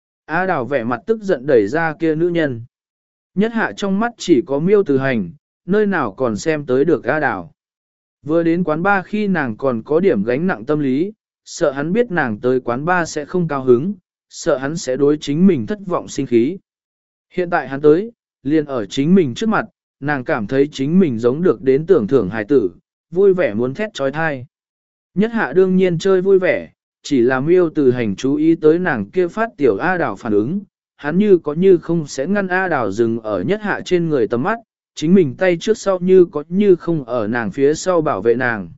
A Đào vẻ mặt tức giận đẩy ra kia nữ nhân. Nhất hạ trong mắt chỉ có miêu từ hành, nơi nào còn xem tới được A Đào. Vừa đến quán ba khi nàng còn có điểm gánh nặng tâm lý, sợ hắn biết nàng tới quán ba sẽ không cao hứng, sợ hắn sẽ đối chính mình thất vọng sinh khí. Hiện tại hắn tới, liền ở chính mình trước mặt, nàng cảm thấy chính mình giống được đến tưởng thưởng hài tử, vui vẻ muốn thét trói thai. Nhất hạ đương nhiên chơi vui vẻ, chỉ là miêu từ hành chú ý tới nàng kia phát tiểu A Đào phản ứng, hắn như có như không sẽ ngăn A Đào dừng ở nhất hạ trên người tầm mắt, chính mình tay trước sau như có như không ở nàng phía sau bảo vệ nàng.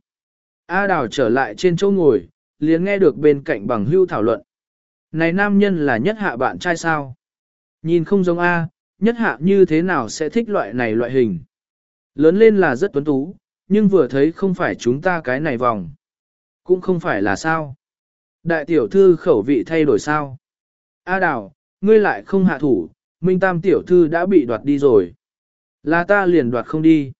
A Đào trở lại trên chỗ ngồi, liền nghe được bên cạnh bằng hưu thảo luận. Này nam nhân là nhất hạ bạn trai sao? Nhìn không giống A, nhất hạ như thế nào sẽ thích loại này loại hình? Lớn lên là rất tuấn tú, nhưng vừa thấy không phải chúng ta cái này vòng. Cũng không phải là sao. Đại tiểu thư khẩu vị thay đổi sao? A Đào, ngươi lại không hạ thủ, Minh Tam tiểu thư đã bị đoạt đi rồi. Là ta liền đoạt không đi.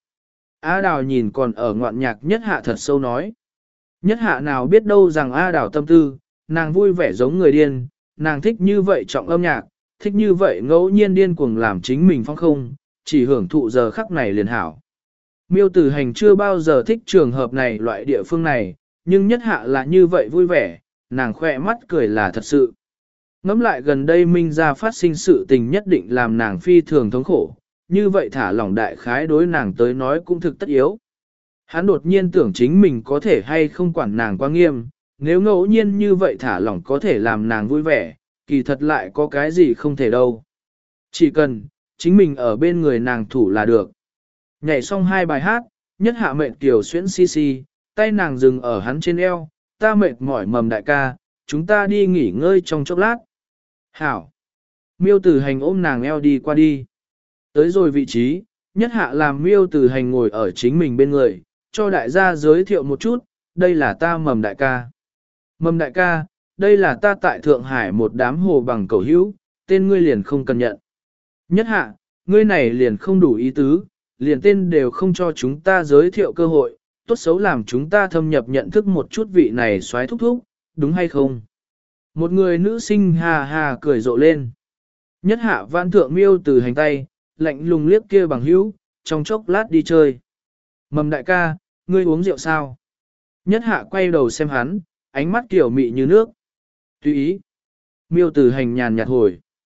A Đào nhìn còn ở ngoạn nhạc nhất hạ thật sâu nói. Nhất hạ nào biết đâu rằng A Đào tâm tư, nàng vui vẻ giống người điên, nàng thích như vậy trọng âm nhạc, thích như vậy ngẫu nhiên điên cuồng làm chính mình phong không, chỉ hưởng thụ giờ khắc này liền hảo. Miêu tử hành chưa bao giờ thích trường hợp này loại địa phương này, nhưng nhất hạ là như vậy vui vẻ, nàng khỏe mắt cười là thật sự. Ngắm lại gần đây Minh ra phát sinh sự tình nhất định làm nàng phi thường thống khổ, như vậy thả lỏng đại khái đối nàng tới nói cũng thực tất yếu. Hắn đột nhiên tưởng chính mình có thể hay không quản nàng quá nghiêm, nếu ngẫu nhiên như vậy thả lỏng có thể làm nàng vui vẻ, kỳ thật lại có cái gì không thể đâu. Chỉ cần, chính mình ở bên người nàng thủ là được. Nhảy xong hai bài hát, nhất hạ mệt kiểu xuyễn si si, tay nàng dừng ở hắn trên eo, ta mệt mỏi mầm đại ca, chúng ta đi nghỉ ngơi trong chốc lát. Hảo. Miêu tử hành ôm nàng eo đi qua đi. Tới rồi vị trí, nhất hạ làm miêu tử hành ngồi ở chính mình bên người, cho đại gia giới thiệu một chút, đây là ta mầm đại ca. Mầm đại ca, đây là ta tại Thượng Hải một đám hồ bằng cầu hữu, tên ngươi liền không cần nhận. Nhất hạ, ngươi này liền không đủ ý tứ, liền tên đều không cho chúng ta giới thiệu cơ hội, tốt xấu làm chúng ta thâm nhập nhận thức một chút vị này xoáy thúc thúc, đúng hay không? Một người nữ sinh hà hà cười rộ lên. Nhất hạ vãn thượng miêu từ hành tay, lạnh lùng liếc kia bằng hữu, trong chốc lát đi chơi. Mầm đại ca, ngươi uống rượu sao? Nhất hạ quay đầu xem hắn, ánh mắt kiểu mị như nước. Tùy ý. Miêu từ hành nhàn nhạt hồi.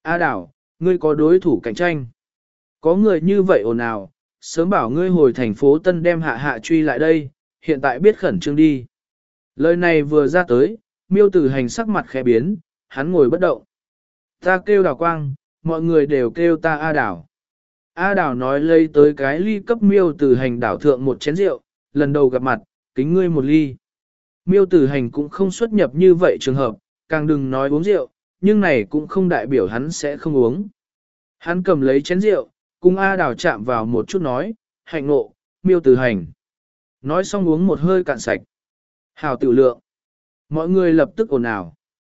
A Đào, ngươi có đối thủ cạnh tranh. Có người như vậy ồn ào, sớm bảo ngươi hồi thành phố Tân đem hạ hạ truy lại đây, hiện tại biết khẩn trương đi. Lời này vừa ra tới, miêu tử hành sắc mặt khẽ biến, hắn ngồi bất động. Ta kêu Đào Quang, mọi người đều kêu ta A Đào. A Đào nói lấy tới cái ly cấp miêu tử hành đảo thượng một chén rượu, lần đầu gặp mặt, kính ngươi một ly. Miêu tử hành cũng không xuất nhập như vậy trường hợp, càng đừng nói uống rượu, nhưng này cũng không đại biểu hắn sẽ không uống. Hắn cầm lấy chén rượu, cùng A Đào chạm vào một chút nói, hạnh ngộ, miêu tử hành. Nói xong uống một hơi cạn sạch. Hào tự lượng. Mọi người lập tức ồn ào.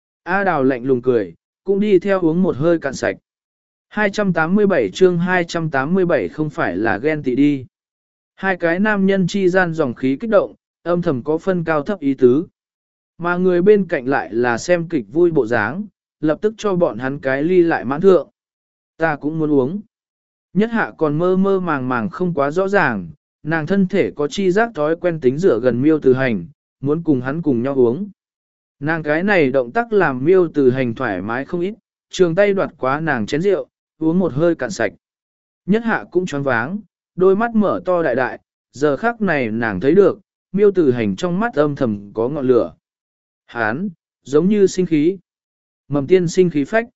A Đào lạnh lùng cười, cũng đi theo uống một hơi cạn sạch. hai trăm tám mươi bảy chương hai trăm tám mươi bảy không phải là ghen tị đi. Hai cái nam nhân chi gian dòng khí kích động, âm thầm có phân cao thấp ý tứ. Mà người bên cạnh lại là xem kịch vui bộ dáng, lập tức cho bọn hắn cái ly lại mãn thượng. Ta cũng muốn uống. Nhất hạ còn mơ mơ màng màng không quá rõ ràng, nàng thân thể có chi giác thói quen tính rửa gần miêu từ hành, muốn cùng hắn cùng nhau uống. Nàng cái này động tác làm miêu từ hành thoải mái không ít, trường tay đoạt quá nàng chén rượu, uống một hơi cạn sạch. Nhất hạ cũng choáng váng, đôi mắt mở to đại đại, giờ khắc này nàng thấy được, miêu từ hành trong mắt âm thầm có ngọn lửa. Hán, giống như sinh khí. Mầm tiên sinh khí phách.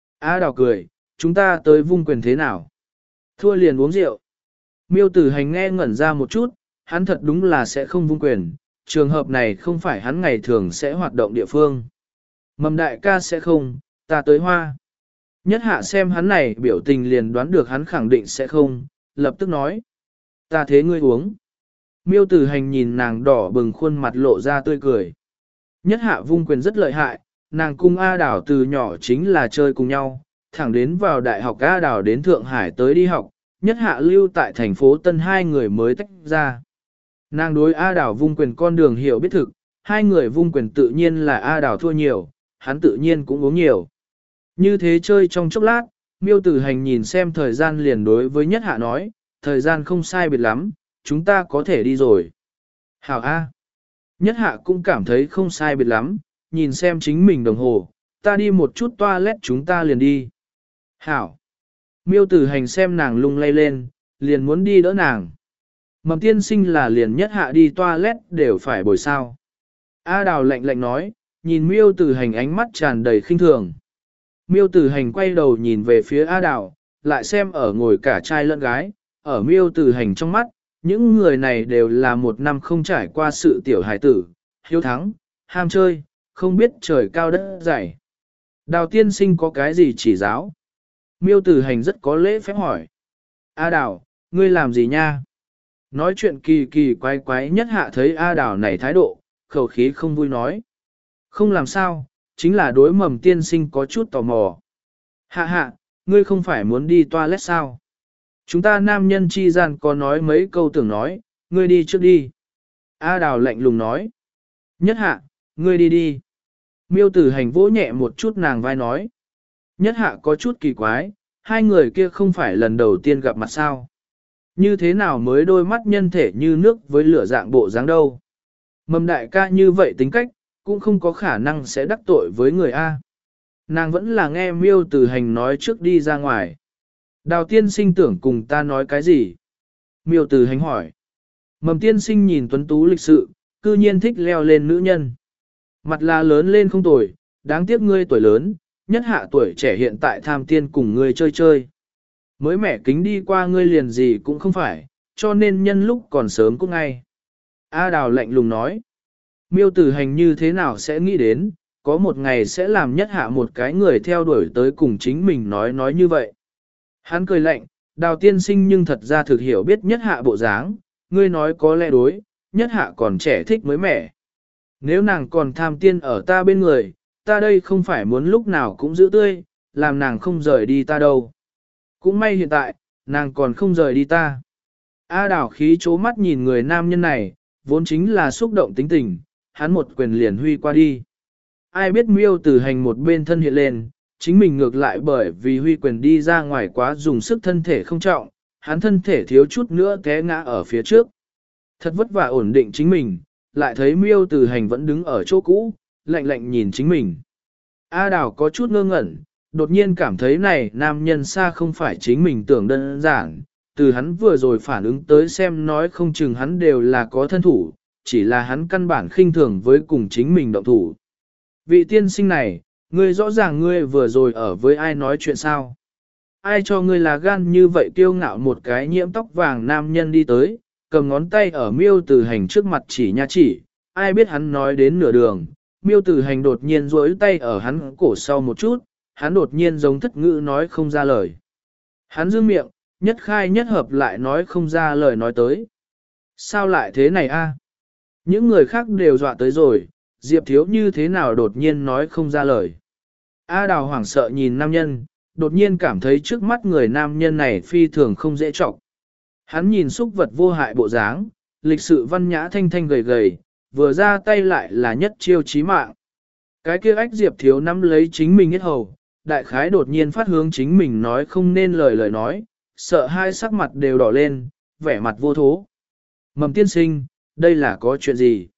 A Đào cười, chúng ta tới vung quyền thế nào? Thua liền uống rượu. Miêu tử hành nghe ngẩn ra một chút, hắn thật đúng là sẽ không vung quyền, trường hợp này không phải hắn ngày thường sẽ hoạt động địa phương. Mầm đại ca sẽ không, ta tới hoa. Nhất hạ xem hắn này biểu tình liền đoán được hắn khẳng định sẽ không, lập tức nói. Ta thế ngươi uống. Miêu tử hành nhìn nàng đỏ bừng khuôn mặt lộ ra tươi cười. Nhất hạ vung quyền rất lợi hại, nàng cung A Đào từ nhỏ chính là chơi cùng nhau, thẳng đến vào đại học A Đào đến Thượng Hải tới đi học, nhất hạ lưu tại thành phố Tân hai người mới tách ra. Nàng đối A Đào vung quyền con đường hiểu biết thực, hai người vung quyền tự nhiên là A Đào thua nhiều, hắn tự nhiên cũng uống nhiều. Như thế chơi trong chốc lát, miêu tử hành nhìn xem thời gian liền đối với nhất hạ nói, thời gian không sai biệt lắm, chúng ta có thể đi rồi. Hảo A. Nhất hạ cũng cảm thấy không sai biệt lắm, nhìn xem chính mình đồng hồ, ta đi một chút toilet chúng ta liền đi. Hảo. Miêu tử hành xem nàng lung lay lên, liền muốn đi đỡ nàng. Mầm tiên sinh là liền nhất hạ đi toilet đều phải bồi sao. A Đào lạnh lạnh nói, nhìn miêu tử hành ánh mắt tràn đầy khinh thường. Miêu tử hành quay đầu nhìn về phía A Đào, lại xem ở ngồi cả trai lẫn gái, ở miêu tử hành trong mắt, những người này đều là một năm không trải qua sự tiểu hải tử, hiếu thắng, ham chơi, không biết trời cao đất dày. Đào tiên sinh có cái gì chỉ giáo? Miêu tử hành rất có lễ phép hỏi. A Đào, ngươi làm gì nha? Nói chuyện kỳ kỳ quái quái nhất hạ thấy A Đào này thái độ, khẩu khí không vui nói. Không làm sao, chính là đối mầm tiên sinh có chút tò mò. Hạ hạ, ngươi không phải muốn đi toilet sao? Chúng ta nam nhân chi gian có nói mấy câu tưởng nói, ngươi đi trước đi. A Đào lạnh lùng nói. Nhất hạ, ngươi đi đi. Miêu tử hành vỗ nhẹ một chút nàng vai nói. Nhất hạ có chút kỳ quái, hai người kia không phải lần đầu tiên gặp mặt sao. Như thế nào mới đôi mắt nhân thể như nước với lửa dạng bộ dáng đâu. Mầm đại ca như vậy tính cách, cũng không có khả năng sẽ đắc tội với người A. Nàng vẫn là nghe miêu tử hành nói trước đi ra ngoài. Đào tiên sinh tưởng cùng ta nói cái gì? Miêu tử hành hỏi. Mầm tiên sinh nhìn tuấn tú lịch sự, cư nhiên thích leo lên nữ nhân. Mặt là lớn lên không tuổi, đáng tiếc ngươi tuổi lớn, nhất hạ tuổi trẻ hiện tại tham tiên cùng ngươi chơi chơi. Mới mẻ kính đi qua ngươi liền gì cũng không phải, cho nên nhân lúc còn sớm cũng ngay. A Đào lạnh lùng nói. Miêu tử hành như thế nào sẽ nghĩ đến, có một ngày sẽ làm nhất hạ một cái người theo đuổi tới cùng chính mình nói nói như vậy. Hắn cười lạnh, Đào tiên sinh nhưng thật ra thực hiểu biết nhất hạ bộ dáng, ngươi nói có lẽ đối, nhất hạ còn trẻ thích mới mẻ. Nếu nàng còn tham tiên ở ta bên người, ta đây không phải muốn lúc nào cũng giữ tươi, làm nàng không rời đi ta đâu. Cũng may hiện tại, nàng còn không rời đi ta. A Đào khí chố mắt nhìn người nam nhân này, vốn chính là xúc động tính tình, hắn một quyền liền huy qua đi. Ai biết miêu tử hành một bên thân hiện lên, chính mình ngược lại bởi vì huy quyền đi ra ngoài quá dùng sức thân thể không trọng, hắn thân thể thiếu chút nữa té ngã ở phía trước. Thật vất vả ổn định chính mình, lại thấy miêu tử hành vẫn đứng ở chỗ cũ, lạnh lạnh nhìn chính mình. A Đào có chút ngơ ngẩn, đột nhiên cảm thấy này nam nhân xa không phải chính mình tưởng đơn giản, từ hắn vừa rồi phản ứng tới xem nói không chừng hắn đều là có thân thủ, chỉ là hắn căn bản khinh thường với cùng chính mình động thủ. Vị tiên sinh này, ngươi rõ ràng ngươi vừa rồi ở với ai nói chuyện sao? Ai cho ngươi là gan như vậy kiêu ngạo một cái nhiễm tóc vàng nam nhân đi tới, cầm ngón tay ở miêu tử hành trước mặt chỉ nha chỉ, ai biết hắn nói đến nửa đường, miêu tử hành đột nhiên duỗi tay ở hắn cổ sau một chút, hắn đột nhiên giống thất ngữ nói không ra lời. Hắn giữ miệng, nhất khai nhất hợp lại nói không ra lời nói tới. Sao lại thế này a? Những người khác đều dọa tới rồi, Diệp Thiếu như thế nào đột nhiên nói không ra lời. A Đào hoảng sợ nhìn nam nhân, đột nhiên cảm thấy trước mắt người nam nhân này phi thường không dễ trọng. Hắn nhìn xúc vật vô hại bộ dáng, lịch sự văn nhã thanh thanh gầy gầy, vừa ra tay lại là nhất chiêu chí mạng. Cái kia ách Diệp Thiếu nắm lấy chính mình hết hầu, đại khái đột nhiên phát hướng chính mình nói không nên lời lời nói, sợ hai sắc mặt đều đỏ lên, vẻ mặt vô thố. Mầm tiên sinh, đây là có chuyện gì?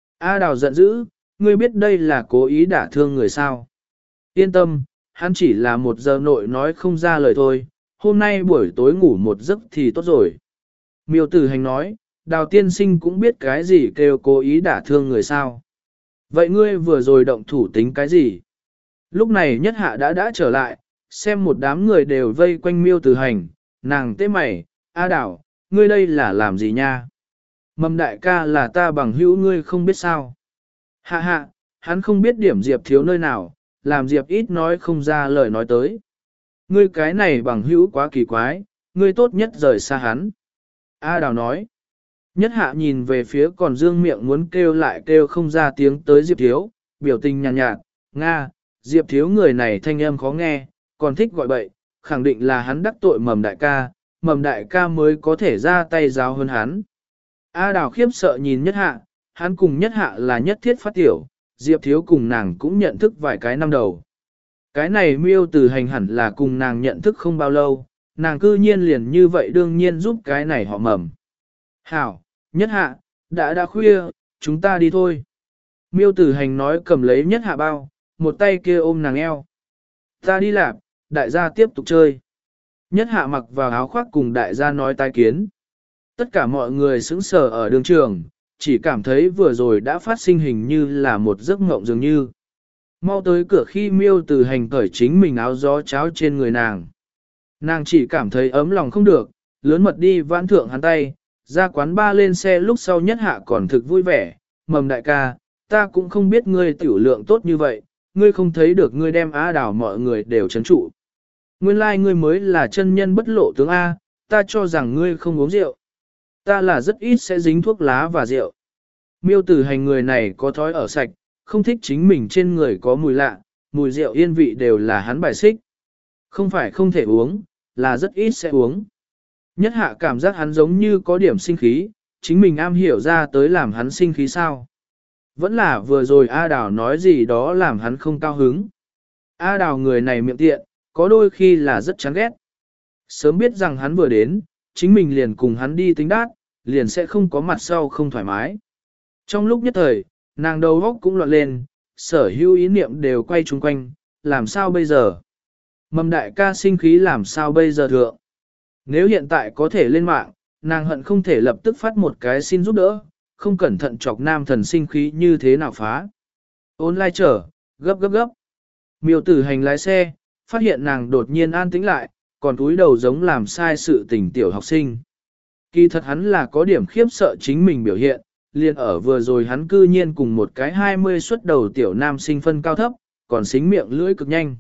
A Đào giận dữ, ngươi biết đây là cố ý đả thương người sao? Yên tâm, hắn chỉ là một giờ nội nói không ra lời thôi, hôm nay buổi tối ngủ một giấc thì tốt rồi. Miêu Tử Hành nói, Đào tiên sinh cũng biết cái gì kêu cố ý đả thương người sao? Vậy ngươi vừa rồi động thủ tính cái gì? Lúc này nhất hạ đã đã trở lại, xem một đám người đều vây quanh Miêu Tử Hành, nàng tế mày, A Đào, ngươi đây là làm gì nha? Mầm đại ca là ta bằng hữu ngươi không biết sao. Hạ hạ, hắn không biết điểm Diệp Thiếu nơi nào, làm Diệp ít nói không ra lời nói tới. Ngươi cái này bằng hữu quá kỳ quái, ngươi tốt nhất rời xa hắn. A Đào nói. Nhất hạ nhìn về phía còn dương miệng muốn kêu lại kêu không ra tiếng tới Diệp Thiếu, biểu tình nhàn nhạt, nhạt, Nga, Diệp Thiếu người này thanh âm khó nghe, còn thích gọi bậy, khẳng định là hắn đắc tội mầm đại ca, mầm đại ca mới có thể ra tay giáo hơn hắn. A Đào khiếp sợ nhìn nhất hạ, hắn cùng nhất hạ là nhất thiết phát tiểu, Diệp Thiếu cùng nàng cũng nhận thức vài cái năm đầu. Cái này Miêu Tử Hành hẳn là cùng nàng nhận thức không bao lâu, nàng cư nhiên liền như vậy đương nhiên giúp cái này họ mầm. Hảo, nhất hạ, đã đã khuya, chúng ta đi thôi. Miêu Tử Hành nói cầm lấy nhất hạ bao, một tay kia ôm nàng eo. Ta đi lạp, đại gia tiếp tục chơi. Nhất hạ mặc vào áo khoác cùng đại gia nói tai kiến. Tất cả mọi người sững sờ ở đường trường, chỉ cảm thấy vừa rồi đã phát sinh hình như là một giấc mộng dường như. Mau tới cửa khi Miêu Tử Hành cởi chính mình áo gió cháo trên người nàng. Nàng chỉ cảm thấy ấm lòng không được, lớn mật đi vãn thượng hắn tay, ra quán ba lên xe lúc sau nhất hạ còn thực vui vẻ. Mầm đại ca, ta cũng không biết ngươi tiểu lượng tốt như vậy, ngươi không thấy được ngươi đem Á Đào mọi người đều chấn trụ. Nguyên lai like ngươi mới là chân nhân bất lộ tướng A, ta cho rằng ngươi không uống rượu. Ta là rất ít sẽ dính thuốc lá và rượu. Miêu Tử Hành người này có thói ở sạch, không thích chính mình trên người có mùi lạ, mùi rượu yên vị đều là hắn bài xích. Không phải không thể uống, là rất ít sẽ uống. Nhất hạ cảm giác hắn giống như có điểm sinh khí, chính mình am hiểu ra tới làm hắn sinh khí sao. Vẫn là vừa rồi A Đào nói gì đó làm hắn không cao hứng. A Đào người này miệng tiện, có đôi khi là rất chán ghét. Sớm biết rằng hắn vừa đến, chính mình liền cùng hắn đi tính đát, liền sẽ không có mặt sau không thoải mái. Trong lúc nhất thời, nàng đầu óc cũng loạn lên, sở hữu ý niệm đều quay chung quanh, làm sao bây giờ? Mầm đại ca sinh khí làm sao bây giờ thượng? Nếu hiện tại có thể lên mạng, nàng hận không thể lập tức phát một cái xin giúp đỡ, không cẩn thận chọc nam thần sinh khí như thế nào phá. Online trở, gấp gấp gấp. Miêu Tử Hành lái xe, phát hiện nàng đột nhiên an tĩnh lại, còn túi đầu giống làm sai sự tình tiểu học sinh. Kỳ thật hắn là có điểm khiếp sợ chính mình biểu hiện, liền ở vừa rồi hắn cư nhiên cùng một cái hai mươi xuất đầu tiểu nam sinh phân cao thấp, còn xính miệng lưỡi cực nhanh.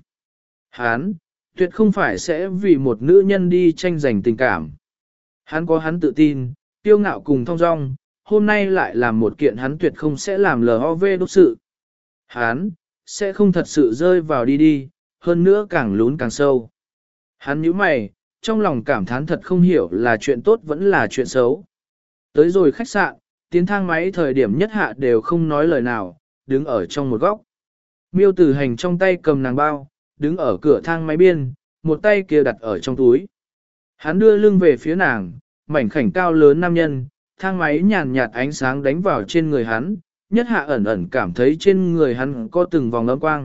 Hắn, tuyệt không phải sẽ vì một nữ nhân đi tranh giành tình cảm. Hắn có hắn tự tin, tiêu ngạo cùng thong dong, hôm nay lại làm một kiện hắn tuyệt không sẽ làm lờ o vê đốt sự. Hắn, sẽ không thật sự rơi vào đi đi, hơn nữa càng lún càng sâu. Hắn nhíu mày, trong lòng cảm thán thật không hiểu là chuyện tốt vẫn là chuyện xấu. Tới rồi khách sạn, tiến thang máy thời điểm nhất hạ đều không nói lời nào, đứng ở trong một góc. Miêu Tử Hành trong tay cầm nàng bao, đứng ở cửa thang máy biên, một tay kia đặt ở trong túi. Hắn đưa lưng về phía nàng, mảnh khảnh cao lớn nam nhân, thang máy nhàn nhạt ánh sáng đánh vào trên người hắn, nhất hạ ẩn ẩn cảm thấy trên người hắn có từng vòng ấm quang,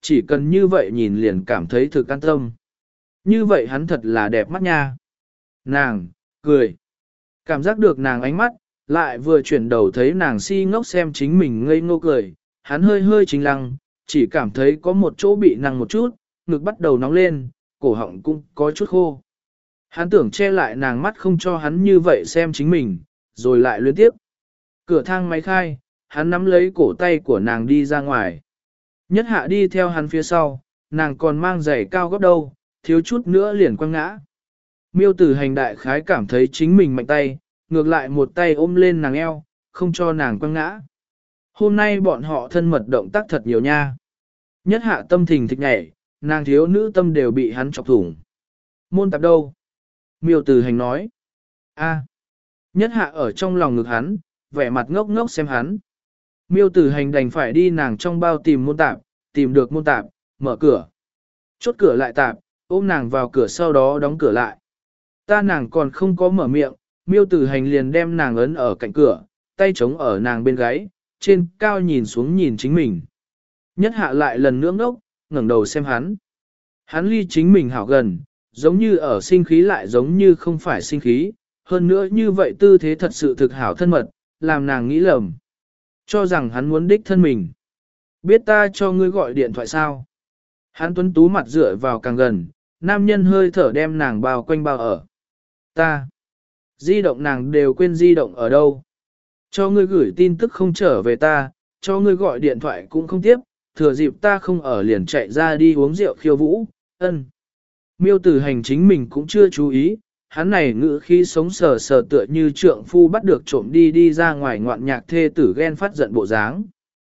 chỉ cần như vậy nhìn liền cảm thấy thực an tâm. Như vậy hắn thật là đẹp mắt nha. Nàng, cười. Cảm giác được nàng ánh mắt, lại vừa chuyển đầu thấy nàng si ngốc xem chính mình ngây ngô cười, hắn hơi hơi chính lăng, chỉ cảm thấy có một chỗ bị năng một chút, ngực bắt đầu nóng lên, cổ họng cũng có chút khô. Hắn tưởng che lại nàng mắt không cho hắn như vậy xem chính mình, rồi lại luyến tiếp. Cửa thang máy khai, hắn nắm lấy cổ tay của nàng đi ra ngoài. Nhất hạ đi theo hắn phía sau, nàng còn mang giày cao gấp đâu, thiếu chút nữa liền quăng ngã. Miêu tử hành đại khái cảm thấy chính mình mạnh tay, ngược lại một tay ôm lên nàng eo, không cho nàng quăng ngã. Hôm nay bọn họ thân mật động tác thật nhiều nha. Nhất hạ tâm thình thịch nhảy, nàng thiếu nữ tâm đều bị hắn chọc thủng. Môn tạp đâu? Miêu tử hành nói. A. Nhất hạ ở trong lòng ngực hắn, vẻ mặt ngốc ngốc xem hắn. Miêu tử hành đành phải đi nàng trong bao tìm môn tạp, tìm được môn tạp, mở cửa. Chốt cửa lại tạp, ôm nàng vào cửa sau đó đóng cửa lại. Ta nàng còn không có mở miệng, miêu tử hành liền đem nàng ấn ở cạnh cửa, tay chống ở nàng bên gáy, trên cao nhìn xuống nhìn chính mình. Nhất hạ lại lần nữa ngốc, ngẩng đầu xem hắn. Hắn ly chính mình hảo gần, giống như ở sinh khí lại giống như không phải sinh khí, hơn nữa như vậy tư thế thật sự thực hảo thân mật, làm nàng nghĩ lầm. Cho rằng hắn muốn đích thân mình. Biết ta cho ngươi gọi điện thoại sao? Hắn tuấn tú mặt dựa vào càng gần, nam nhân hơi thở đem nàng bao quanh bao ở. Ta. Di động nàng đều quên di động ở đâu. Cho ngươi gửi tin tức không trở về ta, cho ngươi gọi điện thoại cũng không tiếp, thừa dịp ta không ở liền chạy ra đi uống rượu khiêu vũ, ân. Miêu tử hành chính mình cũng chưa chú ý, hắn này ngữ khi sống sờ sờ tựa như trượng phu bắt được trộm đi đi ra ngoài ngoạn nhạc thê tử ghen phát giận bộ dáng.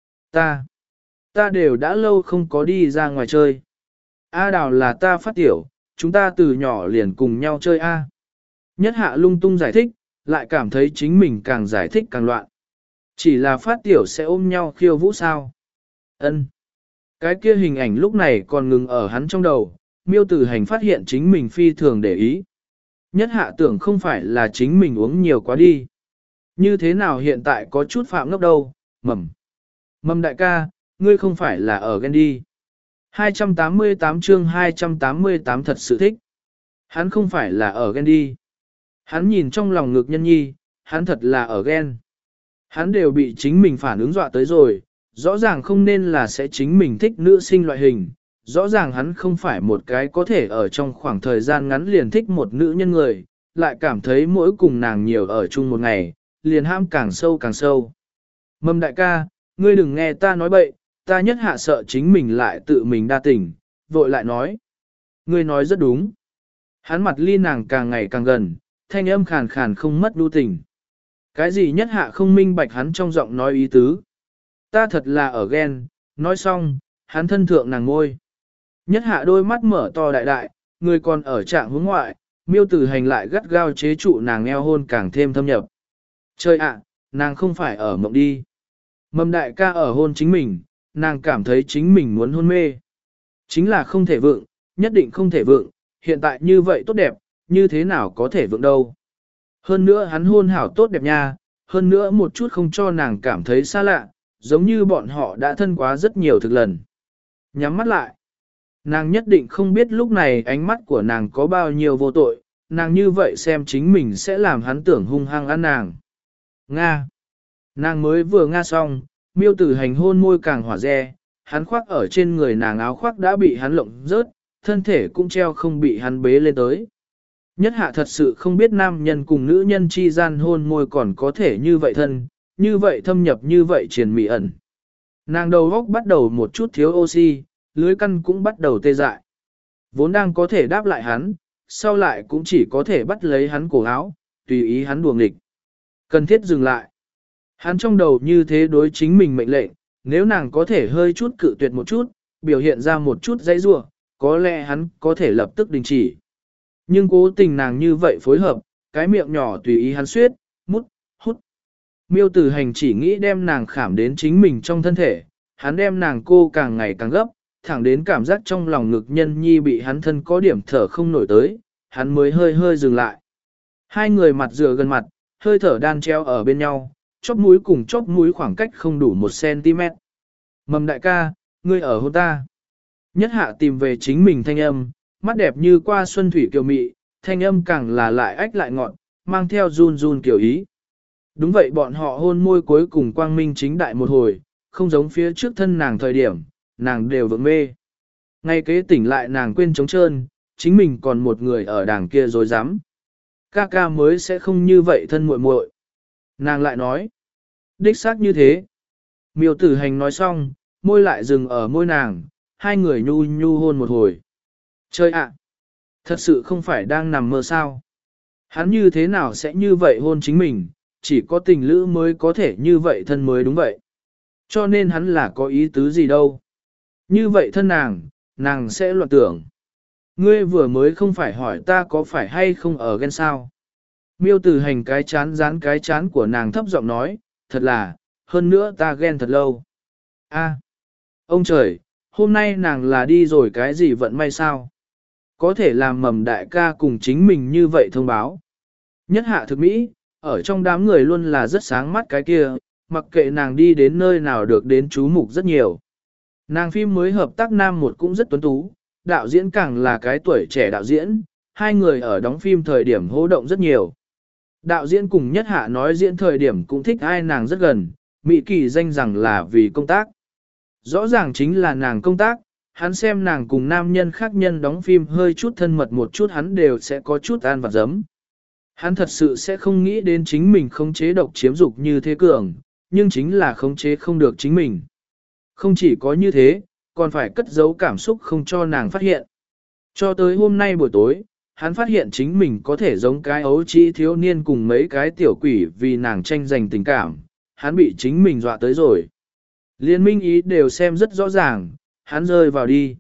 Ta, ta đều đã lâu không có đi ra ngoài chơi. A đào là ta phát tiểu, chúng ta từ nhỏ liền cùng nhau chơi A. Nhất hạ lung tung giải thích, lại cảm thấy chính mình càng giải thích càng loạn. Chỉ là phát tiểu sẽ ôm nhau khiêu vũ sao? Ân. Cái kia hình ảnh lúc này còn ngừng ở hắn trong đầu, miêu tử hành phát hiện chính mình phi thường để ý. Nhất hạ tưởng không phải là chính mình uống nhiều quá đi. Như thế nào hiện tại có chút phạm ngốc đâu, mầm. Mầm đại ca, ngươi không phải là ở ghen đi. hai trăm tám mươi tám chương hai trăm tám mươi tám thật sự thích. Hắn không phải là ở ghen đi. Hắn nhìn trong lòng ngực nhân nhi, hắn thật là ở ghen. Hắn đều bị chính mình phản ứng dọa tới rồi, rõ ràng không nên là sẽ chính mình thích nữ sinh loại hình. Rõ ràng hắn không phải một cái có thể ở trong khoảng thời gian ngắn liền thích một nữ nhân người, lại cảm thấy mỗi cùng nàng nhiều ở chung một ngày, liền ham càng sâu càng sâu. Mâm đại ca, ngươi đừng nghe ta nói bậy, ta nhất hạ sợ chính mình lại tự mình đa tình, vội lại nói. Ngươi nói rất đúng. Hắn mặt ly nàng càng ngày càng gần, thanh âm khàn khàn không mất đu tình. Cái gì nhất hạ không minh bạch hắn trong giọng nói ý tứ. Ta thật là ở ghen, nói xong, hắn thân thượng nàng ngôi. Nhất hạ đôi mắt mở to đại đại, người còn ở trạng hướng ngoại, miêu tử hành lại gắt gao chế trụ nàng eo hôn càng thêm thâm nhập. Trời ạ, nàng không phải ở mộng đi. Mầm đại ca ở hôn chính mình, nàng cảm thấy chính mình muốn hôn mê. Chính là không thể vượng, nhất định không thể vượng, hiện tại như vậy tốt đẹp, như thế nào có thể vượng đâu. Hơn nữa hắn hôn hảo tốt đẹp nha, hơn nữa một chút không cho nàng cảm thấy xa lạ, giống như bọn họ đã thân quá rất nhiều thực lần. Nhắm mắt lại. Nàng nhất định không biết lúc này ánh mắt của nàng có bao nhiêu vô tội, nàng như vậy xem chính mình sẽ làm hắn tưởng hung hăng ăn nàng. Nga. Nàng mới vừa nga xong, miêu tử hành hôn môi càng hỏa re, hắn khoác ở trên người nàng áo khoác đã bị hắn lộng rớt, thân thể cũng treo không bị hắn bế lên tới. Nhất hạ thật sự không biết nam nhân cùng nữ nhân chi gian hôn môi còn có thể như vậy thân, như vậy thâm nhập như vậy triền mị ẩn. Nàng đầu góc bắt đầu một chút thiếu oxy, lưới căn cũng bắt đầu tê dại. Vốn đang có thể đáp lại hắn, sau lại cũng chỉ có thể bắt lấy hắn cổ áo, tùy ý hắn đuồng nghịch. Cần thiết dừng lại. Hắn trong đầu như thế đối chính mình mệnh lệnh, nếu nàng có thể hơi chút cự tuyệt một chút, biểu hiện ra một chút dãy rủa, có lẽ hắn có thể lập tức đình chỉ. Nhưng cố tình nàng như vậy phối hợp, cái miệng nhỏ tùy ý hắn suyết, mút, hút. Miêu tử hành chỉ nghĩ đem nàng khảm đến chính mình trong thân thể, hắn đem nàng cô càng ngày càng gấp, thẳng đến cảm giác trong lòng ngực nhân nhi bị hắn thân có điểm thở không nổi tới, hắn mới hơi hơi dừng lại. Hai người mặt dựa gần mặt, hơi thở đan treo ở bên nhau, chóp mũi cùng chóp mũi khoảng cách không đủ một xăng ti mét. Mầm đại ca, ngươi ở hôn ta. Nhất hạ tìm về chính mình thanh âm, mắt đẹp như qua xuân thủy kiều mị, thanh âm càng là lại ách lại ngọn, mang theo run run kiểu ý. Đúng vậy, bọn họ hôn môi cuối cùng quang minh chính đại một hồi, không giống phía trước thân nàng thời điểm, nàng đều vượng mê. Ngay kế tỉnh lại nàng quên trống trơn, chính mình còn một người ở đàng kia rồi dám. Ca ca mới sẽ không như vậy thân muội muội. Nàng lại nói, đích xác như thế. Miêu tử hành nói xong, môi lại dừng ở môi nàng, hai người nhu nhu hôn một hồi. Chơi ạ! Thật sự không phải đang nằm mơ sao? Hắn như thế nào sẽ như vậy hôn chính mình, chỉ có tình lữ mới có thể như vậy thân mới đúng vậy. Cho nên hắn là có ý tứ gì đâu. Như vậy thân nàng, nàng sẽ loạn tưởng. Ngươi vừa mới không phải hỏi ta có phải hay không ở ghen sao. Miêu tử hành cái chán dán cái chán của nàng thấp giọng nói, thật là, hơn nữa ta ghen thật lâu. A, ông trời, hôm nay nàng là đi rồi cái gì vận may sao? Có thể làm mầm đại ca cùng chính mình như vậy thông báo. Nhất hạ thực mỹ, ở trong đám người luôn là rất sáng mắt cái kia, mặc kệ nàng đi đến nơi nào được đến chú mục rất nhiều. Nàng phim mới hợp tác nam một cũng rất tuấn tú, đạo diễn càng là cái tuổi trẻ đạo diễn, hai người ở đóng phim thời điểm hô động rất nhiều. Đạo diễn cùng nhất hạ nói diễn thời điểm cũng thích ai nàng rất gần, Mỹ Kỳ danh rằng là vì công tác. Rõ ràng chính là nàng công tác, hắn xem nàng cùng nam nhân khác nhân đóng phim hơi chút thân mật một chút hắn đều sẽ có chút an vặt giấm. Hắn thật sự sẽ không nghĩ đến chính mình khống chế độc chiếm dục như thế cường, nhưng chính là khống chế không được chính mình. Không chỉ có như thế, còn phải cất giấu cảm xúc không cho nàng phát hiện. Cho tới hôm nay buổi tối, hắn phát hiện chính mình có thể giống cái ấu trĩ thiếu niên cùng mấy cái tiểu quỷ vì nàng tranh giành tình cảm, hắn bị chính mình dọa tới rồi. Liên minh ý đều xem rất rõ ràng, hắn rơi vào đi.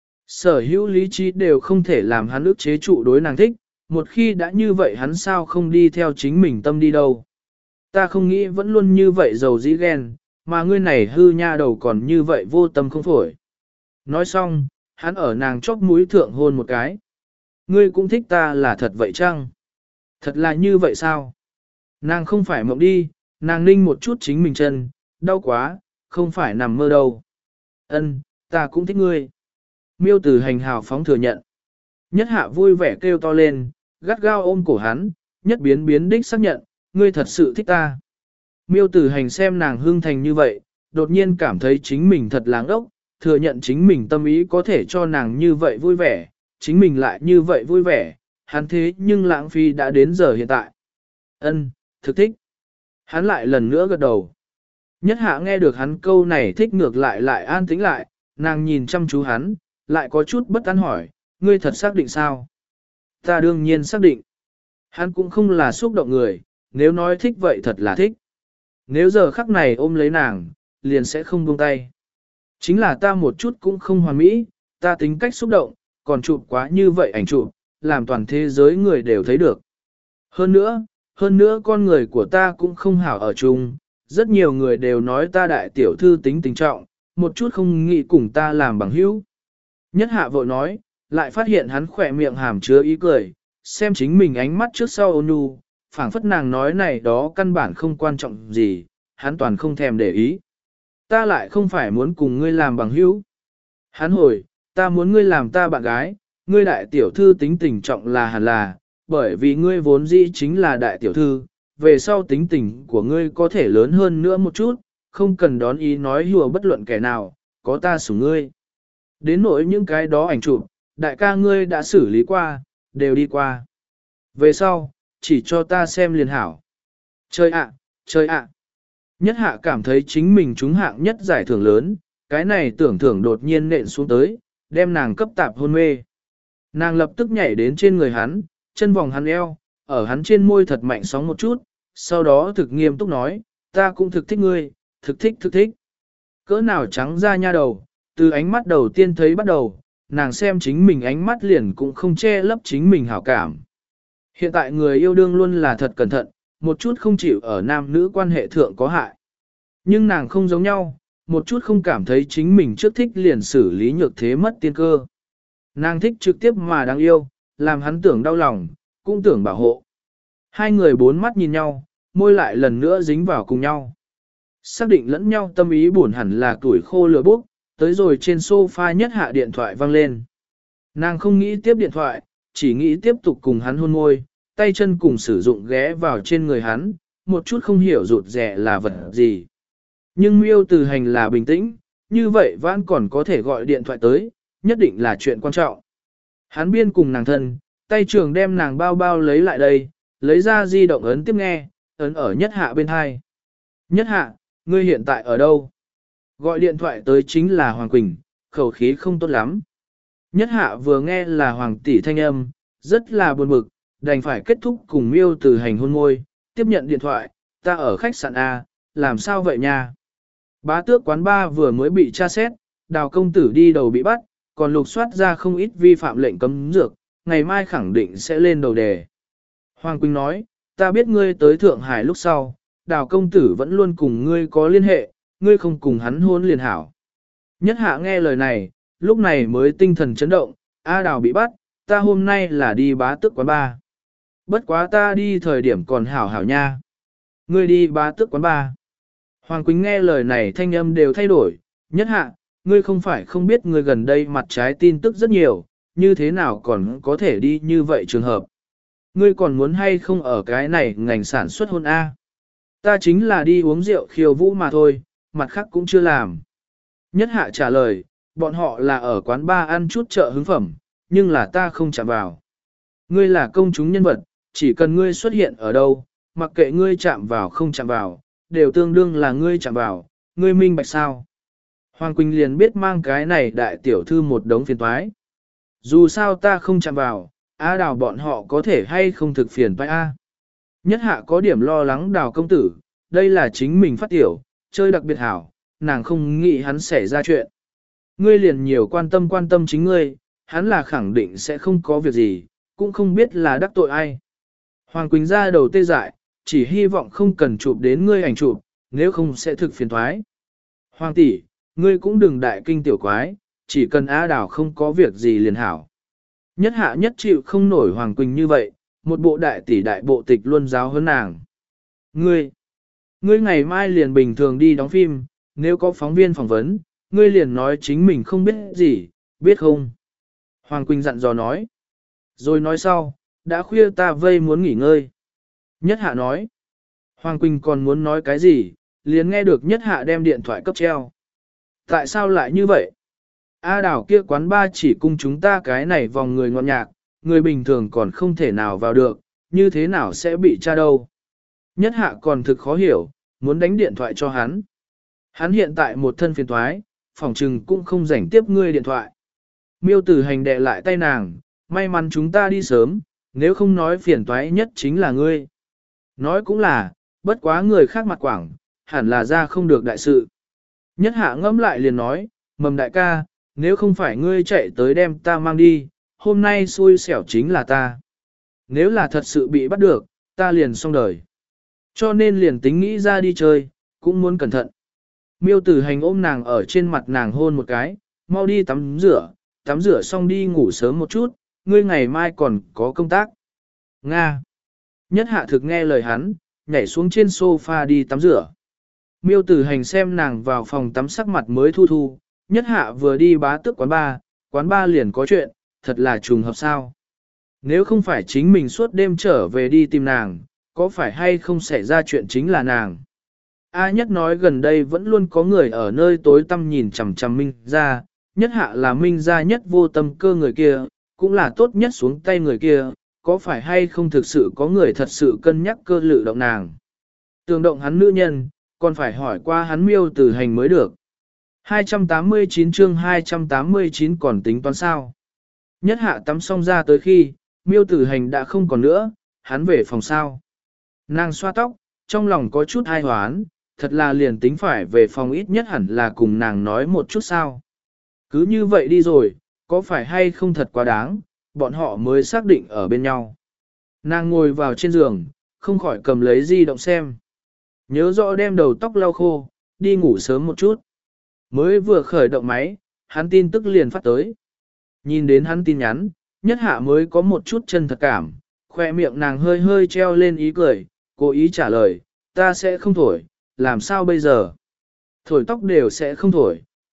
Sở hữu lý trí đều không thể làm hắn ức chế trụ đối nàng thích, một khi đã như vậy hắn sao không đi theo chính mình tâm đi đâu. Ta không nghĩ vẫn luôn như vậy giàu dĩ ghen, mà ngươi này hư nha đầu còn như vậy vô tâm không phổi. Nói xong, hắn ở nàng chóp mũi thượng hôn một cái. Ngươi cũng thích ta là thật vậy chăng? Thật là như vậy sao? Nàng không phải mộng đi, nàng ninh một chút chính mình chân, đau quá, không phải nằm mơ đâu. Ân, ta cũng thích ngươi. Miêu Tử Hành hào phóng thừa nhận. Nhất hạ vui vẻ kêu to lên, gắt gao ôm cổ hắn, nhất biến biến đích xác nhận, ngươi thật sự thích ta. Miêu Tử Hành xem nàng hương thành như vậy, đột nhiên cảm thấy chính mình thật láng ốc, thừa nhận chính mình tâm ý có thể cho nàng như vậy vui vẻ, chính mình lại như vậy vui vẻ, hắn thế nhưng lãng phí đã đến giờ hiện tại. Ân, thực thích. Hắn lại lần nữa gật đầu. Nhất hạ nghe được hắn câu này thích ngược lại lại an tĩnh lại, nàng nhìn chăm chú hắn, lại có chút bất an hỏi, ngươi thật xác định sao? Ta đương nhiên xác định. Hắn cũng không là xúc động người, nếu nói thích vậy thật là thích. Nếu giờ khắc này ôm lấy nàng, liền sẽ không buông tay. Chính là ta một chút cũng không hoàn mỹ, ta tính cách xúc động, còn chụp quá như vậy ảnh chụp, làm toàn thế giới người đều thấy được. Hơn nữa, hơn nữa con người của ta cũng không hảo ở chung, rất nhiều người đều nói ta đại tiểu thư tính tình trọng, một chút không nghĩ cùng ta làm bằng hữu. Nhất hạ vội nói, lại phát hiện hắn khỏe miệng hàm chứa ý cười, xem chính mình ánh mắt trước sau ôn nhu, phảng phất nàng nói này đó căn bản không quan trọng gì, hắn toàn không thèm để ý. Ta lại không phải muốn cùng ngươi làm bằng hữu. Hắn hồi, ta muốn ngươi làm ta bạn gái, ngươi đại tiểu thư tính tình trọng là hẳn là, bởi vì ngươi vốn dĩ chính là đại tiểu thư, về sau tính tình của ngươi có thể lớn hơn nữa một chút, không cần đón ý nói hùa bất luận kẻ nào, có ta sủng ngươi. Đến nỗi những cái đó ảnh chụp, đại ca ngươi đã xử lý qua, đều đi qua. Về sau, chỉ cho ta xem liền hảo. Chơi ạ, chơi ạ. Nhất hạ cảm thấy chính mình trúng hạng nhất giải thưởng lớn, cái này tưởng thưởng đột nhiên nện xuống tới, đem nàng cấp tạp hôn mê. Nàng lập tức nhảy đến trên người hắn, chân vòng hắn eo, ở hắn trên môi thật mạnh sóng một chút, sau đó thực nghiêm túc nói, ta cũng thực thích ngươi, thực thích thực thích. Cỡ nào trắng ra nha đầu, từ ánh mắt đầu tiên thấy bắt đầu, nàng xem chính mình ánh mắt liền cũng không che lấp chính mình hảo cảm. Hiện tại người yêu đương luôn là thật cẩn thận, một chút không chịu ở nam nữ quan hệ thượng có hại. Nhưng nàng không giống nhau, một chút không cảm thấy chính mình trước thích liền xử lý nhược thế mất tiên cơ. Nàng thích trực tiếp mà đáng yêu, làm hắn tưởng đau lòng, cũng tưởng bảo hộ. Hai người bốn mắt nhìn nhau, môi lại lần nữa dính vào cùng nhau. Xác định lẫn nhau tâm ý buồn hẳn là tuổi khô lửa bốc, tới rồi trên sofa nhất hạ điện thoại vang lên. Nàng không nghĩ tiếp điện thoại, chỉ nghĩ tiếp tục cùng hắn hôn môi, tay chân cùng sử dụng ghé vào trên người hắn, một chút không hiểu rụt rẻ là vật gì. Nhưng Miêu Tử Hành là bình tĩnh, như vậy vẫn còn có thể gọi điện thoại tới, nhất định là chuyện quan trọng. Hắn biên cùng nàng thân, tay trường đem nàng bao bao lấy lại đây, lấy ra di động ấn tiếp nghe, ấn ở nhất hạ bên hai. Nhất hạ, ngươi hiện tại ở đâu? Gọi điện thoại tới chính là Hoàng Quỳnh, khẩu khí không tốt lắm. Nhất hạ vừa nghe là Hoàng tỷ thanh âm, rất là buồn bực, đành phải kết thúc cùng Miêu Tử Hành hôn môi, tiếp nhận điện thoại, ta ở khách sạn A, làm sao vậy nha? Bá tước quán ba vừa mới bị tra xét, Đào công tử đi đầu bị bắt, còn lục soát ra không ít vi phạm lệnh cấm dược, ngày mai khẳng định sẽ lên đầu đề. Hoàng Quỳnh nói, ta biết ngươi tới Thượng Hải lúc sau, Đào công tử vẫn luôn cùng ngươi có liên hệ, ngươi không cùng hắn hôn liền hảo. Nhất hạ nghe lời này, lúc này mới tinh thần chấn động, A Đào bị bắt, ta hôm nay là đi bá tước quán ba. Bất quá ta đi thời điểm còn hảo hảo nha. Ngươi đi bá tước quán ba. Hoàng Quỳnh nghe lời này thanh âm đều thay đổi, nhất hạ, ngươi không phải không biết ngươi gần đây mặt trái tin tức rất nhiều, như thế nào còn có thể đi như vậy trường hợp. Ngươi còn muốn hay không ở cái này ngành sản xuất hôn A. Ta chính là đi uống rượu khiêu vũ mà thôi, mặt khác cũng chưa làm. Nhất hạ trả lời, bọn họ là ở quán bar ăn chút chợ hứng phẩm, nhưng là ta không chạm vào. Ngươi là công chúng nhân vật, chỉ cần ngươi xuất hiện ở đâu, mặc kệ ngươi chạm vào không chạm vào, đều tương đương là ngươi chạm vào, ngươi minh bạch sao. Hoàng Quỳnh liền biết mang cái này đại tiểu thư một đống phiền toái. Dù sao ta không chạm vào, Á Đào bọn họ có thể hay không thực phiền toái A. Nhất hạ có điểm lo lắng Đào công tử, đây là chính mình phát tiểu, chơi đặc biệt hảo, nàng không nghĩ hắn xảy ra chuyện. Ngươi liền nhiều quan tâm quan tâm chính ngươi, hắn là khẳng định sẽ không có việc gì, cũng không biết là đắc tội ai. Hoàng Quỳnh ra đầu tê dại, chỉ hy vọng không cần chụp đến ngươi ảnh chụp, nếu không sẽ thực phiền thoái. Hoàng tỷ, ngươi cũng đừng đại kinh tiểu quái, chỉ cần Á Đào không có việc gì liền hảo. Nhất hạ nhất chịu không nổi Hoàng Quỳnh như vậy, một bộ đại tỷ đại bộ tịch luôn giáo hơn nàng. Ngươi, ngươi ngày mai liền bình thường đi đóng phim, nếu có phóng viên phỏng vấn, ngươi liền nói chính mình không biết gì, biết không? Hoàng Quỳnh dặn dò nói. Rồi nói sau, đã khuya ta vây muốn nghỉ ngơi. Nhất hạ nói. Hoàng Quỳnh còn muốn nói cái gì, liền nghe được nhất hạ đem điện thoại cấp treo. Tại sao lại như vậy? A Đào kia quán ba chỉ cung chúng ta cái này vòng người ngọn nhạc, người bình thường còn không thể nào vào được, như thế nào sẽ bị tra đâu. Nhất hạ còn thực khó hiểu, muốn đánh điện thoại cho hắn. Hắn hiện tại một thân phiền thoái, phòng trừng cũng không rảnh tiếp ngươi điện thoại. Miêu Tử Hành đè lại tay nàng, may mắn chúng ta đi sớm, nếu không nói phiền toái nhất chính là ngươi. Nói cũng là, bất quá người khác mặt quảng, hẳn là ra không được đại sự. Nhất hạ ngẫm lại liền nói, mầm đại ca, nếu không phải ngươi chạy tới đem ta mang đi, hôm nay xui xẻo chính là ta. Nếu là thật sự bị bắt được, ta liền xong đời. Cho nên liền tính nghĩ ra đi chơi, cũng muốn cẩn thận. Miêu Tử Hành ôm nàng ở trên mặt nàng hôn một cái, mau đi tắm rửa, tắm rửa xong đi ngủ sớm một chút, ngươi ngày mai còn có công tác. Nga. Nhất hạ thực nghe lời hắn, nhảy xuống trên sofa đi tắm rửa. Miêu Tử Hành xem nàng vào phòng tắm sắc mặt mới thu thu, nhất hạ vừa đi bá tước quán ba, quán ba liền có chuyện, thật là trùng hợp sao. Nếu không phải chính mình suốt đêm trở về đi tìm nàng, có phải hay không xảy ra chuyện chính là nàng. A Nhất nói gần đây vẫn luôn có người ở nơi tối tăm nhìn chằm chằm Minh ra, nhất hạ là Minh ra nhất vô tâm cơ người kia, cũng là tốt nhất xuống tay người kia, có phải hay không thực sự có người thật sự cân nhắc cơ lự động nàng. Tường động hắn nữ nhân, còn phải hỏi qua hắn Miêu Tử Hành mới được. hai trăm tám mươi chín chương hai trăm tám mươi chín còn tính toán sao. Nhất hạ tắm xong ra tới khi, Miêu Tử Hành đã không còn nữa, hắn về phòng sao. Nàng xoa tóc, trong lòng có chút ai hoán, thật là liền tính phải về phòng ít nhất hẳn là cùng nàng nói một chút sao. Cứ như vậy đi rồi, có phải hay không thật quá đáng, bọn họ mới xác định ở bên nhau. Nàng ngồi vào trên giường, không khỏi cầm lấy di động xem. Nhớ rõ đem đầu tóc lau khô, đi ngủ sớm một chút. Mới vừa khởi động máy, hắn tin tức liền phát tới. Nhìn đến hắn tin nhắn, nhất hạ mới có một chút chân thật cảm, khoe miệng nàng hơi hơi treo lên ý cười, cố ý trả lời, ta sẽ không thổi, làm sao bây giờ? Thổi tóc đều sẽ không thổi,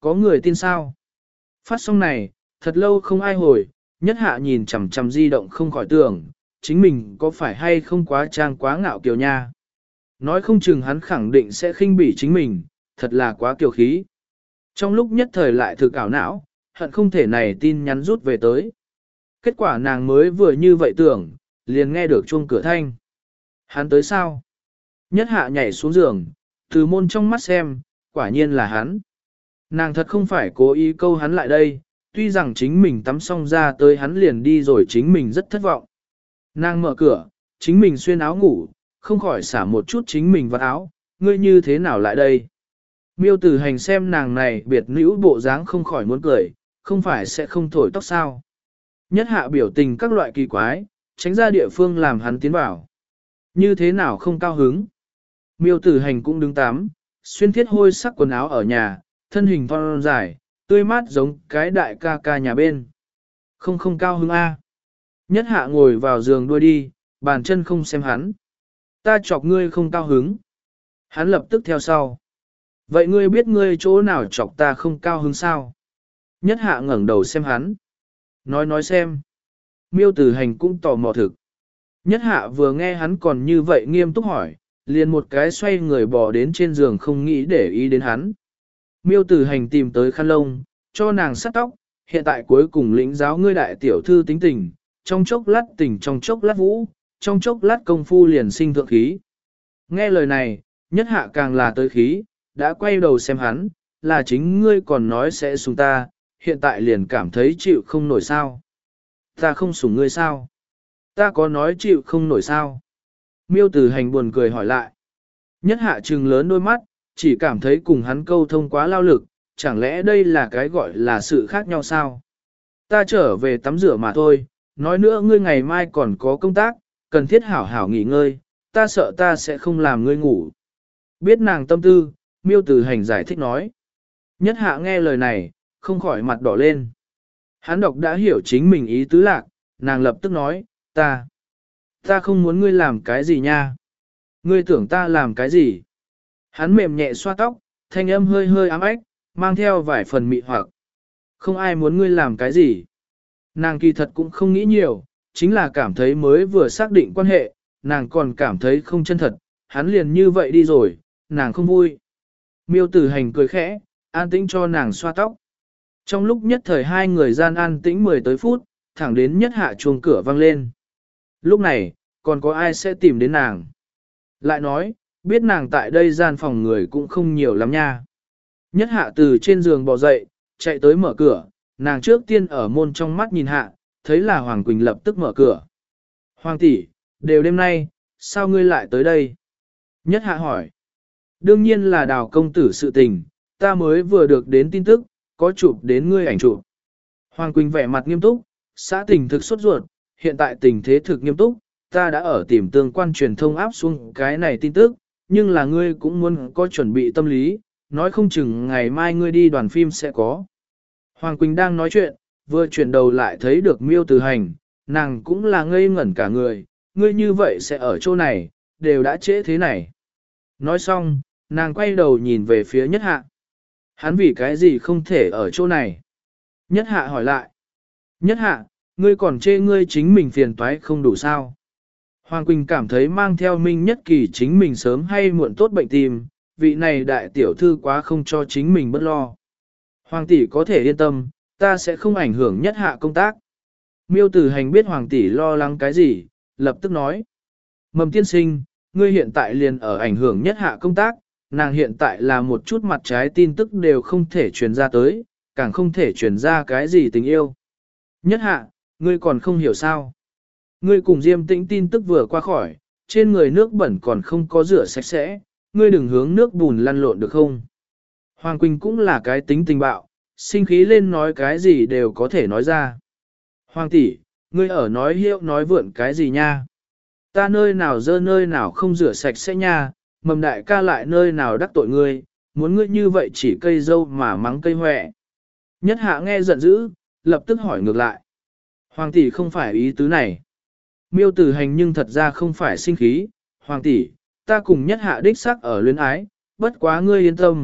có người tin sao? Phát xong này, thật lâu không ai hồi, nhất hạ nhìn chằm chằm di động không khỏi tưởng, chính mình có phải hay không quá trang quá ngạo kiều nha. Nói không chừng hắn khẳng định sẽ khinh bỉ chính mình, thật là quá kiều khí. Trong lúc nhất thời lại thực ảo não, hận không thể này tin nhắn rút về tới. Kết quả nàng mới vừa như vậy tưởng, liền nghe được chuông cửa thanh. Hắn tới sao? Nhất hạ nhảy xuống giường, từ môn trong mắt xem, quả nhiên là hắn. Nàng thật không phải cố ý câu hắn lại đây, tuy rằng chính mình tắm xong ra tới hắn liền đi rồi chính mình rất thất vọng. Nàng mở cửa, chính mình xuyên áo ngủ, không khỏi xả một chút chính mình vào áo, ngươi như thế nào lại đây? Miêu Tử Hành xem nàng này biệt nữ bộ dáng không khỏi muốn cười, không phải sẽ không thổi tóc sao. Nhất hạ biểu tình các loại kỳ quái, tránh ra địa phương làm hắn tiến vào. Như thế nào không cao hứng? Miêu Tử Hành cũng đứng tắm, xuyên thiết hôi sắc quần áo ở nhà, thân hình thon dài, tươi mát giống cái đại ca ca nhà bên. Không không cao hứng a. Nhất hạ ngồi vào giường đuôi đi, bàn chân không xem hắn. Ta chọc ngươi không cao hứng. Hắn lập tức theo sau. Vậy ngươi biết ngươi chỗ nào chọc ta không cao hứng sao? Nhất hạ ngẩng đầu xem hắn. Nói nói xem. Miêu Tử Hành cũng tò mò thực. Nhất hạ vừa nghe hắn còn như vậy nghiêm túc hỏi, liền một cái xoay người bò đến trên giường không nghĩ để ý đến hắn. Miêu Tử Hành tìm tới khăn lông, cho nàng sắt tóc, hiện tại cuối cùng lĩnh giáo ngươi đại tiểu thư tính tình, trong chốc lát tình trong chốc lát vũ, trong chốc lát công phu liền sinh thượng khí. Nghe lời này, nhất hạ càng là tới khí, đã quay đầu xem hắn, là chính ngươi còn nói sẽ sủng ta, hiện tại liền cảm thấy chịu không nổi sao. Ta không sủng ngươi sao? Ta có nói chịu không nổi sao? Miêu Tử Hành buồn cười hỏi lại. Nhất hạ trừng lớn đôi mắt, chỉ cảm thấy cùng hắn câu thông quá lao lực, chẳng lẽ đây là cái gọi là sự khác nhau sao? Ta trở về tắm rửa mà thôi, nói nữa ngươi ngày mai còn có công tác, cần thiết hảo hảo nghỉ ngơi, ta sợ ta sẽ không làm ngươi ngủ. Biết nàng tâm tư, Miêu Tử Hành giải thích nói. Nhất hạ nghe lời này, không khỏi mặt đỏ lên. Hắn đọc đã hiểu chính mình ý tứ lạc, nàng lập tức nói, ta, ta không muốn ngươi làm cái gì nha. Ngươi tưởng ta làm cái gì? Hắn mềm nhẹ xoa tóc, thanh âm hơi hơi ám ếch, mang theo vài phần mị hoặc. Không ai muốn ngươi làm cái gì. Nàng kỳ thật cũng không nghĩ nhiều, chính là cảm thấy mới vừa xác định quan hệ, nàng còn cảm thấy không chân thật, hắn liền như vậy đi rồi, nàng không vui. Miêu Tử Hành cười khẽ, an tĩnh cho nàng xoa tóc. Trong lúc nhất thời hai người gian an tĩnh mười tới phút, thẳng đến nhất hạ chuông cửa vang lên. Lúc này, còn có ai sẽ tìm đến nàng? Lại nói, biết nàng tại đây gian phòng người cũng không nhiều lắm nha. Nhất hạ từ trên giường bò dậy, chạy tới mở cửa, nàng trước tiên ở môn trong mắt nhìn hạ, thấy là Hoàng Quỳnh lập tức mở cửa. Hoàng tỷ, đều đêm nay, sao ngươi lại tới đây? Nhất hạ hỏi. Đương nhiên là Đào công tử sự tình, ta mới vừa được đến tin tức, có chụp đến ngươi ảnh chụp. Hoàng Quỳnh vẻ mặt nghiêm túc, xã tình thực sốt ruột, hiện tại tình thế thực nghiêm túc, ta đã ở tìm tương quan truyền thông áp xuống cái này tin tức, nhưng là ngươi cũng muốn có chuẩn bị tâm lý, nói không chừng ngày mai ngươi đi đoàn phim sẽ có. Hoàng Quỳnh đang nói chuyện, vừa chuyển đầu lại thấy được Miêu Tử Hành, nàng cũng là ngây ngẩn cả người, ngươi như vậy sẽ ở chỗ này, đều đã trễ thế này. Nói xong, nàng quay đầu nhìn về phía Nhất Hạ. Hắn vì cái gì không thể ở chỗ này? Nhất Hạ hỏi lại. Nhất Hạ, ngươi còn chê ngươi chính mình phiền toái không đủ sao? Hoàng Quỳnh cảm thấy mang theo Minh Nhất Kỳ chính mình sớm hay muộn tốt bệnh tim, vị này đại tiểu thư quá không cho chính mình bất lo. Hoàng tỷ có thể yên tâm, ta sẽ không ảnh hưởng Nhất Hạ công tác. Miêu Tử Hành biết Hoàng tỷ lo lắng cái gì, lập tức nói. Mầm tiên sinh, ngươi hiện tại liền ở ảnh hưởng Nhất Hạ công tác, nàng hiện tại là một chút mặt trái tin tức đều không thể truyền ra tới, càng không thể truyền ra cái gì tình yêu. Nhất Hạ, ngươi còn không hiểu sao. Ngươi cùng Diêm Tĩnh tin tức vừa qua khỏi, trên người nước bẩn còn không có rửa sạch sẽ, ngươi đừng hướng nước bùn lăn lộn được không? Hoàng Quỳnh cũng là cái tính tình bạo, sinh khí lên nói cái gì đều có thể nói ra. Hoàng tỷ, ngươi ở nói hiệu nói vượn cái gì nha? Ta nơi nào dơ nơi nào không rửa sạch sẽ nha, mầm đại ca lại nơi nào đắc tội ngươi, muốn ngươi như vậy chỉ cây dâu mà mắng cây hoẹ. Nhất Hạ nghe giận dữ, lập tức hỏi ngược lại. Hoàng tỷ không phải ý tứ này. Miêu Tử Hành nhưng thật ra không phải sinh khí, Hoàng tỷ, ta cùng Nhất Hạ đích xác ở luyến ái, bất quá ngươi yên tâm,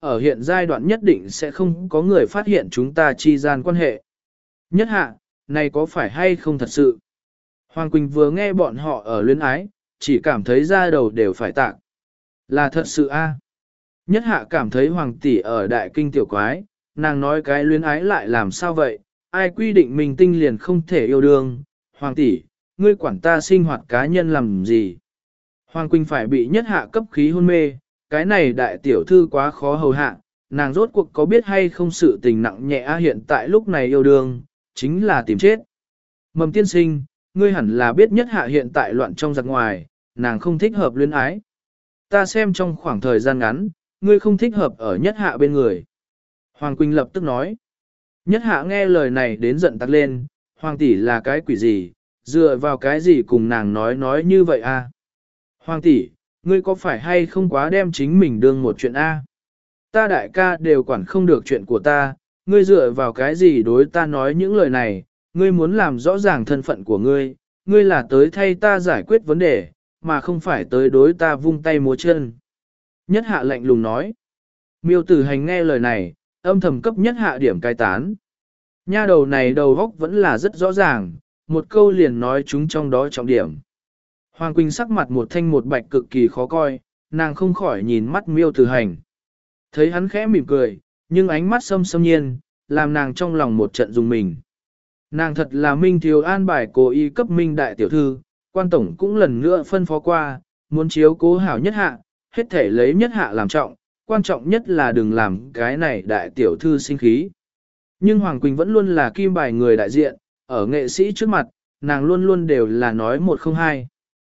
ở hiện giai đoạn nhất định sẽ không có người phát hiện chúng ta chi gian quan hệ. Nhất hạ, này có phải hay không thật sự? Hoàng Quỳnh vừa nghe bọn họ ở luyến ái, chỉ cảm thấy da đầu đều phải tạc. Là thật sự a. Nhất hạ cảm thấy hoàng tỷ ở đại kinh tiểu quái, nàng nói cái luyến ái lại làm sao vậy, ai quy định mình tinh liền không thể yêu đương, hoàng tỷ, ngươi quản ta sinh hoạt cá nhân làm gì. Hoàng Quỳnh phải bị nhất hạ cấp khí hôn mê, cái này đại tiểu thư quá khó hầu hạ, nàng rốt cuộc có biết hay không sự tình nặng nhẹ a hiện tại lúc này yêu đương, chính là tìm chết. Mầm tiên sinh, ngươi hẳn là biết nhất hạ hiện tại loạn trong giặc ngoài, nàng không thích hợp luyến ái. Ta xem trong khoảng thời gian ngắn, ngươi không thích hợp ở nhất hạ bên người. Hoàng Quỳnh lập tức nói. Nhất hạ nghe lời này đến giận tắt lên, hoàng tỷ là cái quỷ gì, dựa vào cái gì cùng nàng nói nói như vậy a? Hoàng tỷ, ngươi có phải hay không quá đem chính mình đương một chuyện a? Ta đại ca đều quản không được chuyện của ta, ngươi dựa vào cái gì đối ta nói những lời này, ngươi muốn làm rõ ràng thân phận của ngươi, ngươi là tới thay ta giải quyết vấn đề, mà không phải tới đối ta vung tay múa chân. Nhất hạ lạnh lùng nói. Miêu tử hành nghe lời này, âm thầm cấp nhất hạ điểm cai tán. Nha đầu này đầu góc vẫn là rất rõ ràng, một câu liền nói chúng trong đó trọng điểm. Hoàng Quỳnh sắc mặt một thanh một bạch cực kỳ khó coi, nàng không khỏi nhìn mắt miêu tử hành. Thấy hắn khẽ mỉm cười, nhưng ánh mắt sâm sâm nhiên, làm nàng trong lòng một trận dùng mình. Nàng thật là Minh Thiếu an bài cố ý cấp Minh đại tiểu thư, quan tổng cũng lần nữa phân phó qua, muốn chiếu cố hảo nhất hạ, hết thể lấy nhất hạ làm trọng, quan trọng nhất là đừng làm cái này đại tiểu thư sinh khí. Nhưng Hoàng Quỳnh vẫn luôn là kim bài người đại diện, ở nghệ sĩ trước mặt, nàng luôn luôn đều là nói một không hai.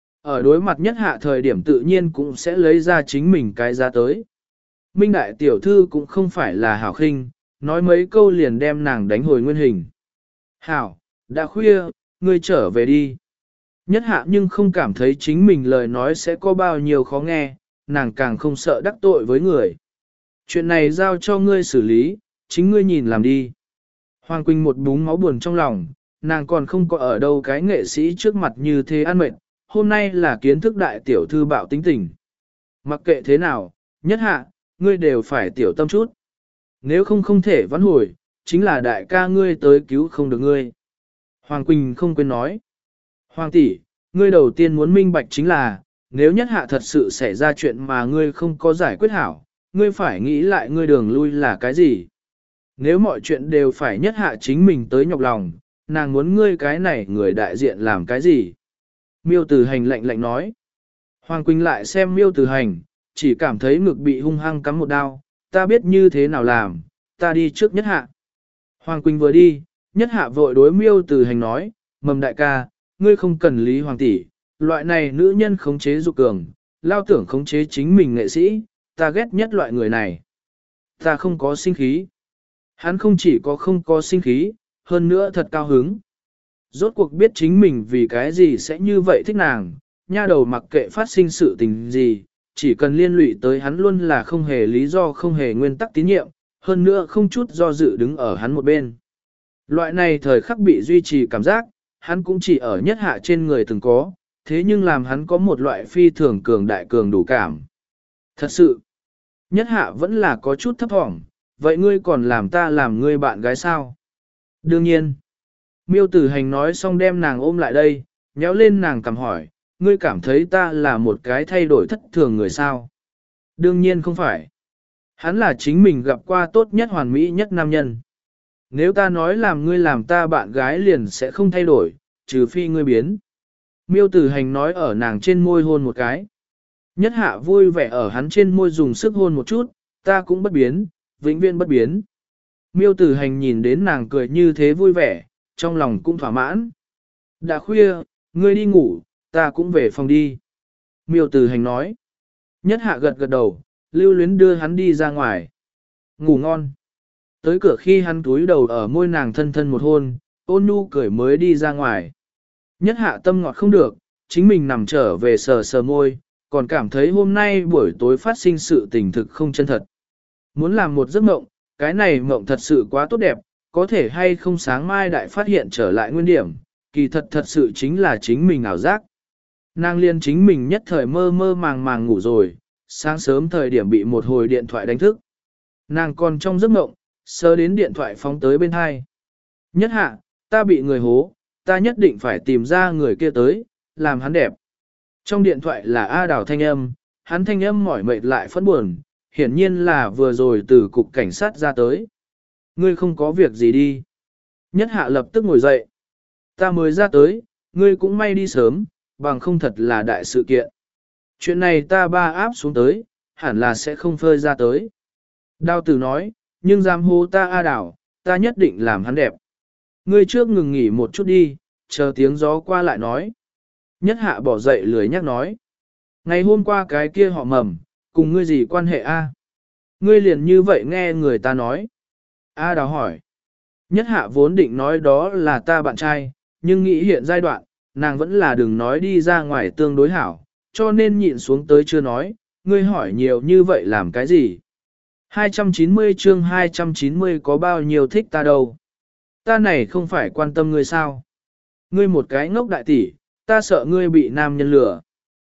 Ở đối mặt nhất hạ thời điểm tự nhiên cũng sẽ lấy ra chính mình cái giá tới. Minh đại tiểu thư cũng không phải là hảo khinh, nói mấy câu liền đem nàng đánh hồi nguyên hình. Hảo, đã khuya, ngươi trở về đi. Nhất hạ nhưng không cảm thấy chính mình lời nói sẽ có bao nhiêu khó nghe, nàng càng không sợ đắc tội với người. Chuyện này giao cho ngươi xử lý, chính ngươi nhìn làm đi. Hoàng Quỳnh một búng máu buồn trong lòng, nàng còn không có ở đâu cái nghệ sĩ trước mặt như thế ăn mệt, hôm nay là kiến thức đại tiểu thư bạo tính tình. Mặc kệ thế nào, nhất hạ, ngươi đều phải tiểu tâm chút. Nếu không không thể vãn hồi, chính là đại ca ngươi tới cứu không được ngươi. Hoàng Quỳnh không quên nói. Hoàng tỷ, ngươi đầu tiên muốn minh bạch chính là, nếu nhất hạ thật sự xảy ra chuyện mà ngươi không có giải quyết hảo, ngươi phải nghĩ lại ngươi đường lui là cái gì. Nếu mọi chuyện đều phải nhất hạ chính mình tới nhọc lòng, nàng muốn ngươi cái này người đại diện làm cái gì. Miêu Tử Hành lạnh lạnh nói. Hoàng Quỳnh lại xem Miêu Tử Hành, chỉ cảm thấy ngực bị hung hăng cắm một đao, ta biết như thế nào làm, ta đi trước nhất hạ. Hoàng Quỳnh vừa đi, nhất hạ vội đối Miêu Tử Hành nói, mầm đại ca, ngươi không cần lý hoàng tỷ, loại này nữ nhân khống chế dục cường, lao tưởng khống chế chính mình nghệ sĩ, ta ghét nhất loại người này. Ta không có sinh khí. Hắn không chỉ có không có sinh khí, hơn nữa thật cao hứng. Rốt cuộc biết chính mình vì cái gì sẽ như vậy thích nàng, nha đầu mặc kệ phát sinh sự tình gì, chỉ cần liên lụy tới hắn luôn là không hề lý do không hề nguyên tắc tín nhiệm, hơn nữa không chút do dự đứng ở hắn một bên. Loại này thời khắc bị duy trì cảm giác, hắn cũng chỉ ở nhất hạ trên người từng có, thế nhưng làm hắn có một loại phi thường cường đại cường đủ cảm. Thật sự, nhất hạ vẫn là có chút thấp thỏm, vậy ngươi còn làm ta làm ngươi bạn gái sao? Đương nhiên. Miêu Tử Hành nói xong đem nàng ôm lại đây, nhéo lên nàng cầm hỏi, ngươi cảm thấy ta là một cái thay đổi thất thường người sao? Đương nhiên không phải. Hắn là chính mình gặp qua tốt nhất hoàn mỹ nhất nam nhân. Nếu ta nói làm ngươi làm ta bạn gái liền sẽ không thay đổi, trừ phi ngươi biến. Miêu Tử Hành nói ở nàng trên môi hôn một cái. Nhất hạ vui vẻ ở hắn trên môi dùng sức hôn một chút, ta cũng bất biến, vĩnh viễn bất biến. Miêu Tử Hành nhìn đến nàng cười như thế vui vẻ, trong lòng cũng thỏa mãn. Đã khuya, ngươi đi ngủ, ta cũng về phòng đi. Miêu Tử Hành nói. Nhất hạ gật gật đầu, lưu luyến đưa hắn đi ra ngoài. Ngủ ngon. Tới cửa khi hắn túi đầu ở môi nàng thân thân một hôn, ôn nhu cười mới đi ra ngoài. Nhất hạ tâm ngọt không được, chính mình nằm trở về sờ sờ môi, còn cảm thấy hôm nay buổi tối phát sinh sự tình thực không chân thật. Muốn làm một giấc mộng, cái này mộng thật sự quá tốt đẹp, có thể hay không sáng mai đại phát hiện trở lại nguyên điểm, kỳ thật thật sự chính là chính mình ảo giác. Nàng liên chính mình nhất thời mơ mơ màng màng ngủ rồi, sáng sớm thời điểm bị một hồi điện thoại đánh thức. Nàng còn trong giấc mộng, sơ đến điện thoại phóng tới bên hai. Nhất hạ, ta bị người hố, ta nhất định phải tìm ra người kia tới, làm hắn đẹp. Trong điện thoại là A Đào thanh âm, hắn thanh âm mỏi mệt lại phẫn buồn, hiển nhiên là vừa rồi từ cục cảnh sát ra tới. Ngươi không có việc gì đi. Nhất hạ lập tức ngồi dậy. Ta mới ra tới, ngươi cũng may đi sớm, bằng không thật là đại sự kiện. Chuyện này ta ba áp xuống tới, hẳn là sẽ không phơi ra tới. Đào tử nói, nhưng dám hô ta A Đào, ta nhất định làm hắn đẹp. Ngươi trước ngừng nghỉ một chút đi, chờ tiếng gió qua lại nói. Nhất hạ bỏ dậy lười nhắc nói. Ngày hôm qua cái kia họ mầm, cùng ngươi gì quan hệ A? Ngươi liền như vậy nghe người ta nói. A Đào hỏi. Nhất hạ vốn định nói đó là ta bạn trai, nhưng nghĩ hiện giai đoạn, nàng vẫn là đừng nói đi ra ngoài tương đối hảo, cho nên nhịn xuống tới chưa nói, ngươi hỏi nhiều như vậy làm cái gì? hai trăm chín mươi chương hai trăm chín mươi có bao nhiêu thích ta đâu? Ta này không phải quan tâm ngươi sao? Ngươi một cái ngốc đại tỷ, ta sợ ngươi bị nam nhân lừa.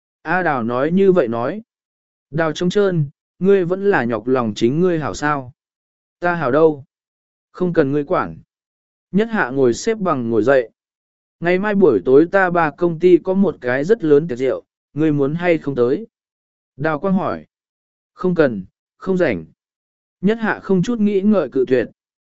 A Đào nói như vậy nói. Đào trống trơn, ngươi vẫn là nhọc lòng chính ngươi hảo sao? Ta hảo đâu? Không cần ngươi quản. Nhất hạ ngồi xếp bằng ngồi dậy. Ngày mai buổi tối ta ba công ty có một cái rất lớn tiệc rượu, ngươi muốn hay không tới? Đào Quang hỏi. Không cần, không rảnh. Nhất hạ không chút nghĩ ngợi cự tuyệt.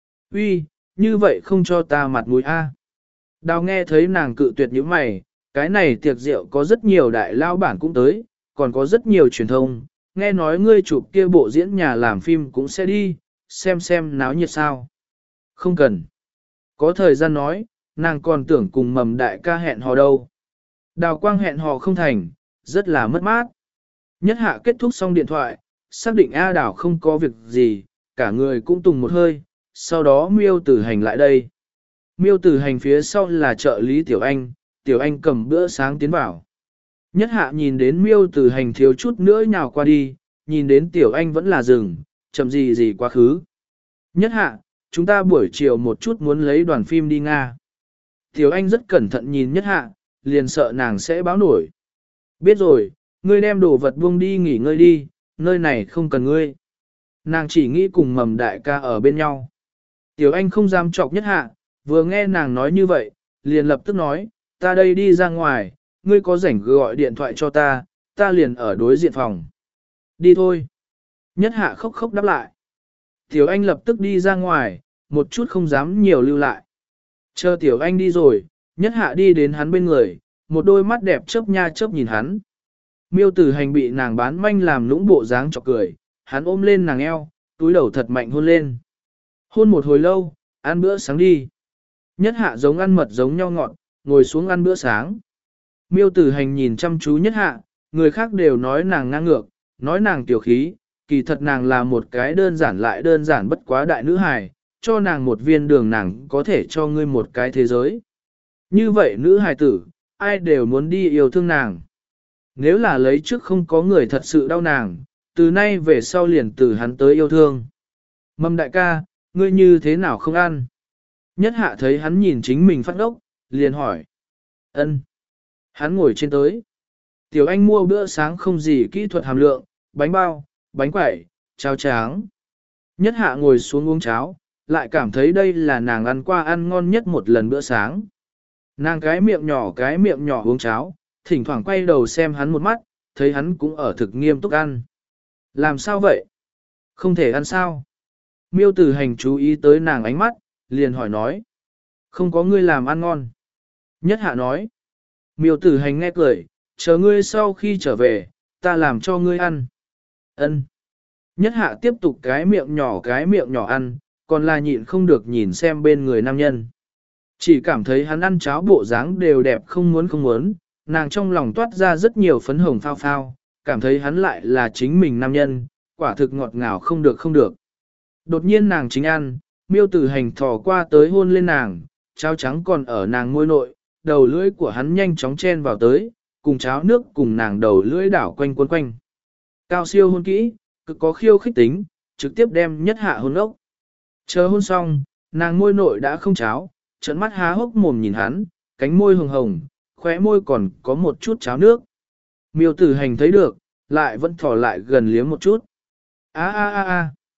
Uy, như vậy không cho ta mặt mũi a. Đào nghe thấy nàng cự tuyệt như mày, cái này tiệc rượu có rất nhiều đại lao bản cũng tới, còn có rất nhiều truyền thông, nghe nói ngươi chụp kia bộ diễn nhà làm phim cũng sẽ đi, xem xem náo nhiệt sao. Không cần. Có thời gian nói, nàng còn tưởng cùng mầm đại ca hẹn hò đâu. Đào Quang hẹn hò không thành, rất là mất mát. Nhất hạ kết thúc xong điện thoại, xác định A Đào không có việc gì, cả người cũng tùng một hơi, sau đó Miêu Tử Hành lại đây. Miêu Tử Hành phía sau là trợ lý Tiểu Anh, Tiểu Anh cầm bữa sáng tiến vào. Nhất hạ nhìn đến Miêu Tử Hành thiếu chút nữa nhào qua đi, nhìn đến Tiểu Anh vẫn là rừng, chậm gì gì quá khứ. Nhất hạ, chúng ta buổi chiều một chút muốn lấy đoàn phim đi Nga. Tiểu Anh rất cẩn thận nhìn Nhất hạ, liền sợ nàng sẽ báo nổi. Biết rồi, ngươi đem đồ vật buông đi nghỉ ngơi đi, nơi này không cần ngươi. Nàng chỉ nghĩ cùng mầm đại ca ở bên nhau. Tiểu Anh không dám chọc Nhất hạ, vừa nghe nàng nói như vậy, liền lập tức nói, ta đây đi ra ngoài, ngươi có rảnh gọi điện thoại cho ta, ta liền ở đối diện phòng. Đi thôi. Nhất hạ khóc khóc đáp lại. Tiểu Anh lập tức đi ra ngoài, một chút không dám nhiều lưu lại. Chờ Tiểu Anh đi rồi, Nhất hạ đi đến hắn bên người, một đôi mắt đẹp chớp nha chớp nhìn hắn. Miêu Tử Hành bị nàng bán manh làm lũng bộ dáng chọc cười, hắn ôm lên nàng eo, túi đầu thật mạnh hôn lên. Hôn một hồi lâu, ăn bữa sáng đi. Nhất hạ giống ăn mật giống nhau ngọt, ngồi xuống ăn bữa sáng. Miêu Tử Hành nhìn chăm chú Nhất hạ, người khác đều nói nàng ngang ngược, nói nàng tiểu khí, kỳ thật nàng là một cái đơn giản lại đơn giản bất quá đại nữ hài, cho nàng một viên đường nàng có thể cho ngươi một cái thế giới. Như vậy nữ hài tử, ai đều muốn đi yêu thương nàng. Nếu là lấy trước không có người thật sự đau nàng, từ nay về sau liền từ hắn tới yêu thương. Mâm đại ca, ngươi như thế nào không ăn? Nhất hạ thấy hắn nhìn chính mình phát ốc, liền hỏi. Ân. Hắn ngồi trên tới. Tiểu Anh mua bữa sáng không gì kỹ thuật hàm lượng, bánh bao, bánh quẩy, cháo tráng. Nhất hạ ngồi xuống uống cháo, lại cảm thấy đây là nàng ăn qua ăn ngon nhất một lần bữa sáng. Nàng cái miệng nhỏ cái miệng nhỏ uống cháo, thỉnh thoảng quay đầu xem hắn một mắt, thấy hắn cũng ở thực nghiêm túc ăn. Làm sao vậy? Không thể ăn sao? Miêu Tử Hành chú ý tới nàng ánh mắt, liền hỏi nói. Không có ngươi làm ăn ngon. Nhất hạ nói. Miêu Tử Hành nghe cười, chờ ngươi sau khi trở về, ta làm cho ngươi ăn. Ân. Nhất hạ tiếp tục cái miệng nhỏ cái miệng nhỏ ăn, còn là nhịn không được nhìn xem bên người nam nhân. Chỉ cảm thấy hắn ăn cháo bộ dáng đều đẹp không muốn không muốn, nàng trong lòng toát ra rất nhiều phấn hồng phao phao, cảm thấy hắn lại là chính mình nam nhân, quả thực ngọt ngào không được không được. Đột nhiên nàng chính ăn, Miêu Tử Hành thò qua tới hôn lên nàng, cháo trắng còn ở nàng môi nội, đầu lưỡi của hắn nhanh chóng chen vào tới, cùng cháo nước cùng nàng đầu lưỡi đảo quanh quấn quanh. Cao siêu hôn kỹ, cực có khiêu khích tính, trực tiếp đem Nhất hạ hôn ốc. Chờ hôn xong, nàng môi nội đã không cháo, trợn mắt há hốc mồm nhìn hắn, cánh môi hồng hồng, khóe môi còn có một chút cháo nước. Miêu Tử Hành thấy được, lại vẫn thỏ lại gần liếm một chút. A a a a.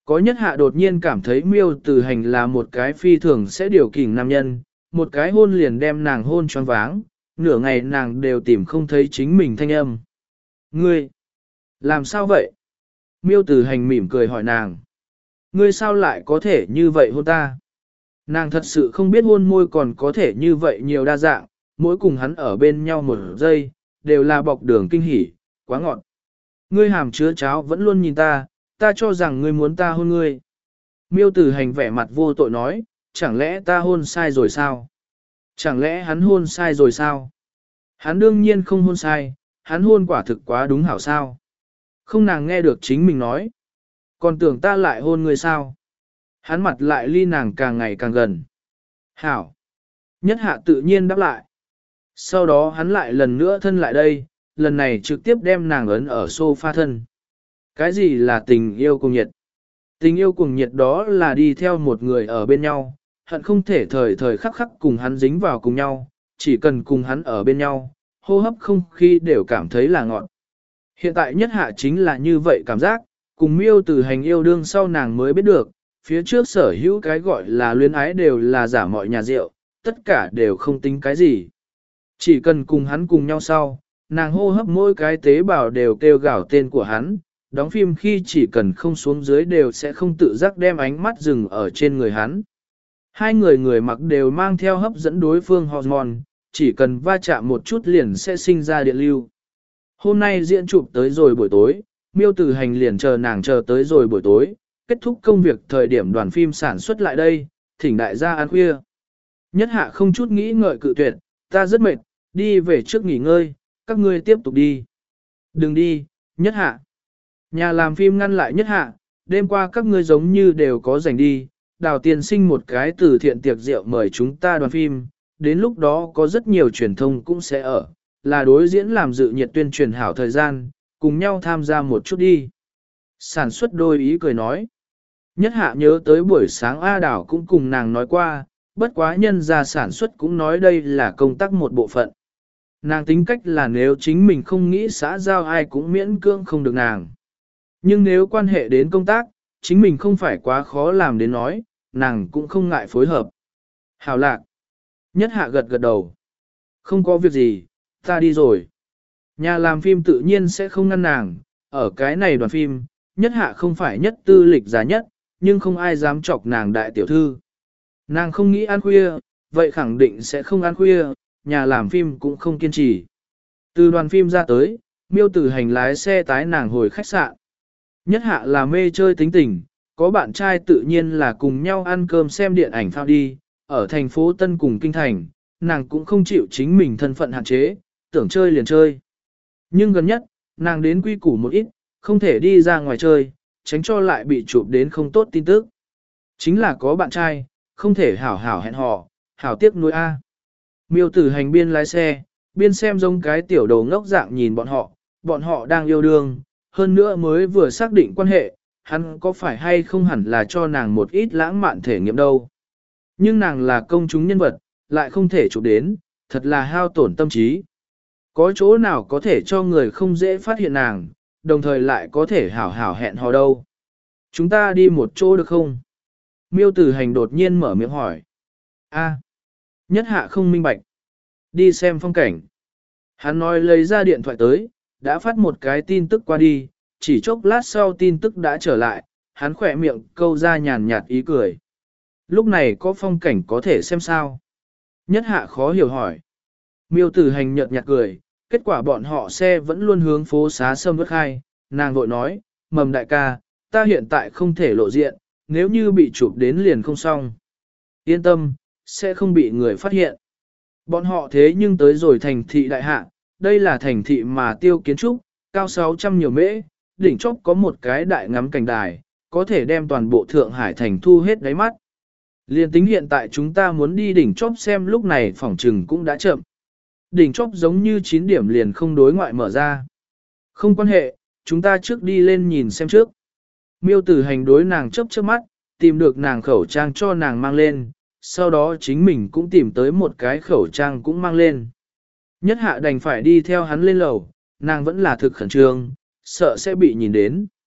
Có nhất hạ đột nhiên cảm thấy miêu tử hành là một cái phi thường sẽ điều kỉnh nam nhân, một cái hôn liền đem nàng hôn choáng váng, nửa ngày nàng đều tìm không thấy chính mình thanh âm. Ngươi, làm sao vậy? Miêu tử hành mỉm cười hỏi nàng. Ngươi sao lại có thể như vậy hôn ta? Nàng thật sự không biết hôn môi còn có thể như vậy nhiều đa dạng, mỗi cùng hắn ở bên nhau một giây, đều là bọc đường kinh hỉ, quá ngọt. Ngươi hàm chứa cháo vẫn luôn nhìn ta, ta cho rằng ngươi muốn ta hôn ngươi. Miêu tử hành vẻ mặt vô tội nói, chẳng lẽ ta hôn sai rồi sao? Chẳng lẽ hắn hôn sai rồi sao? Hắn đương nhiên không hôn sai, hắn hôn quả thực quá đúng hảo sao? Không nàng nghe được chính mình nói. Còn tưởng ta lại hôn ngươi sao? Hắn mặt lại ly nàng càng ngày càng gần. Hảo. Nhất hạ tự nhiên đáp lại. Sau đó hắn lại lần nữa thân lại đây, lần này trực tiếp đem nàng ấn ở sofa thân. Cái gì là tình yêu cuồng nhiệt? Tình yêu cuồng nhiệt đó là đi theo một người ở bên nhau, hận không thể thời thời khắc khắc cùng hắn dính vào cùng nhau, chỉ cần cùng hắn ở bên nhau, hô hấp không khí đều cảm thấy là ngọt. Hiện tại nhất hạ chính là như vậy cảm giác, cùng miêu từ hành yêu đương sau nàng mới biết được, phía trước sở hữu cái gọi là luyến ái đều là giả mọi nhà rượu, tất cả đều không tính cái gì. Chỉ cần cùng hắn cùng nhau sau, nàng hô hấp mỗi cái tế bào đều kêu gào tên của hắn, đóng phim khi chỉ cần không xuống dưới đều sẽ không tự giác đem ánh mắt dừng ở trên người hắn. Hai người người mặc đều mang theo hấp dẫn đối phương hormone, chỉ cần va chạm một chút liền sẽ sinh ra điện lưu. Hôm nay diễn chụp tới rồi buổi tối, miêu tử hành liền chờ nàng chờ tới rồi buổi tối, kết thúc công việc thời điểm đoàn phim sản xuất lại đây, thỉnh đại gia ăn khuya. Nhất hạ không chút nghĩ ngợi cự tuyệt, ta rất mệt, đi về trước nghỉ ngơi, các ngươi tiếp tục đi. Đừng đi, nhất hạ. Nhà làm phim ngăn lại nhất hạ, đêm qua các ngươi giống như đều có rảnh đi, đào tiền sinh một cái từ thiện tiệc rượu mời chúng ta đoàn phim, đến lúc đó có rất nhiều truyền thông cũng sẽ ở, là đối diễn làm dự nhiệt tuyên truyền hảo thời gian, cùng nhau tham gia một chút đi. Sản xuất đôi ý cười nói. Nhất hạ nhớ tới buổi sáng A Đảo cũng cùng nàng nói qua, bất quá nhân ra sản xuất cũng nói đây là công tác một bộ phận. Nàng tính cách là nếu chính mình không nghĩ xã giao ai cũng miễn cưỡng không được nàng. Nhưng nếu quan hệ đến công tác, chính mình không phải quá khó làm đến nói, nàng cũng không ngại phối hợp. Hảo lạc. Nhất hạ gật gật đầu. Không có việc gì, ta đi rồi. Nhà làm phim tự nhiên sẽ không ngăn nàng, ở cái này đoàn phim, nhất hạ không phải nhất tư lịch giá nhất, nhưng không ai dám chọc nàng đại tiểu thư. Nàng không nghĩ ăn khuya, vậy khẳng định sẽ không ăn khuya, nhà làm phim cũng không kiên trì. Từ đoàn phim ra tới, miêu tử hành lái xe tái nàng hồi khách sạn. Nhất hạ là mê chơi tính tình, có bạn trai tự nhiên là cùng nhau ăn cơm xem điện ảnh phao đi, ở thành phố Tân cùng Kinh Thành, nàng cũng không chịu chính mình thân phận hạn chế, tưởng chơi liền chơi. Nhưng gần nhất, nàng đến quy củ một ít, không thể đi ra ngoài chơi, tránh cho lại bị chụp đến không tốt tin tức. Chính là có bạn trai, không thể hảo hảo hẹn hò, hảo tiếc nuối A. Miêu tử hành biên lái xe, biên xem giống cái tiểu đầu ngốc dạng nhìn bọn họ, bọn họ đang yêu đương, hơn nữa mới vừa xác định quan hệ, hắn có phải hay không hẳn là cho nàng một ít lãng mạn thể nghiệm đâu. Nhưng nàng là công chúng nhân vật, lại không thể chụp đến, thật là hao tổn tâm trí. Có chỗ nào có thể cho người không dễ phát hiện nàng, đồng thời lại có thể hảo hảo hẹn hò đâu. Chúng ta đi một chỗ được không? Miêu tử hành đột nhiên mở miệng hỏi. A, nhất hạ không minh bạch. Đi xem phong cảnh. Hắn nói lấy ra điện thoại tới, đã phát một cái tin tức qua đi, chỉ chốc lát sau tin tức đã trở lại, hắn khỏe miệng câu ra nhàn nhạt ý cười. Lúc này có phong cảnh có thể xem sao? Nhất hạ khó hiểu hỏi. Miêu tử hành nhợt nhạt cười, kết quả bọn họ xe vẫn luôn hướng phố xá sâm vất khai, nàng vội nói, mầm đại ca, ta hiện tại không thể lộ diện, nếu như bị chụp đến liền không xong. Yên tâm, sẽ không bị người phát hiện. Bọn họ thế nhưng tới rồi thành thị đại hạ, đây là thành thị mà tiêu kiến trúc, cao sáu trăm nhiều mễ, đỉnh chóp có một cái đại ngắm cảnh đài, có thể đem toàn bộ Thượng Hải thành thu hết đáy mắt. Liên tính hiện tại chúng ta muốn đi đỉnh chóp xem lúc này phỏng trừng cũng đã chậm. Đỉnh chóp giống như chín điểm liền không đối ngoại mở ra. Không quan hệ, chúng ta trước đi lên nhìn xem trước. Miêu tử hành đối nàng chớp chớp mắt, tìm được nàng khẩu trang cho nàng mang lên, sau đó chính mình cũng tìm tới một cái khẩu trang cũng mang lên. Nhất hạ đành phải đi theo hắn lên lầu, nàng vẫn là thực khẩn trương, sợ sẽ bị nhìn đến.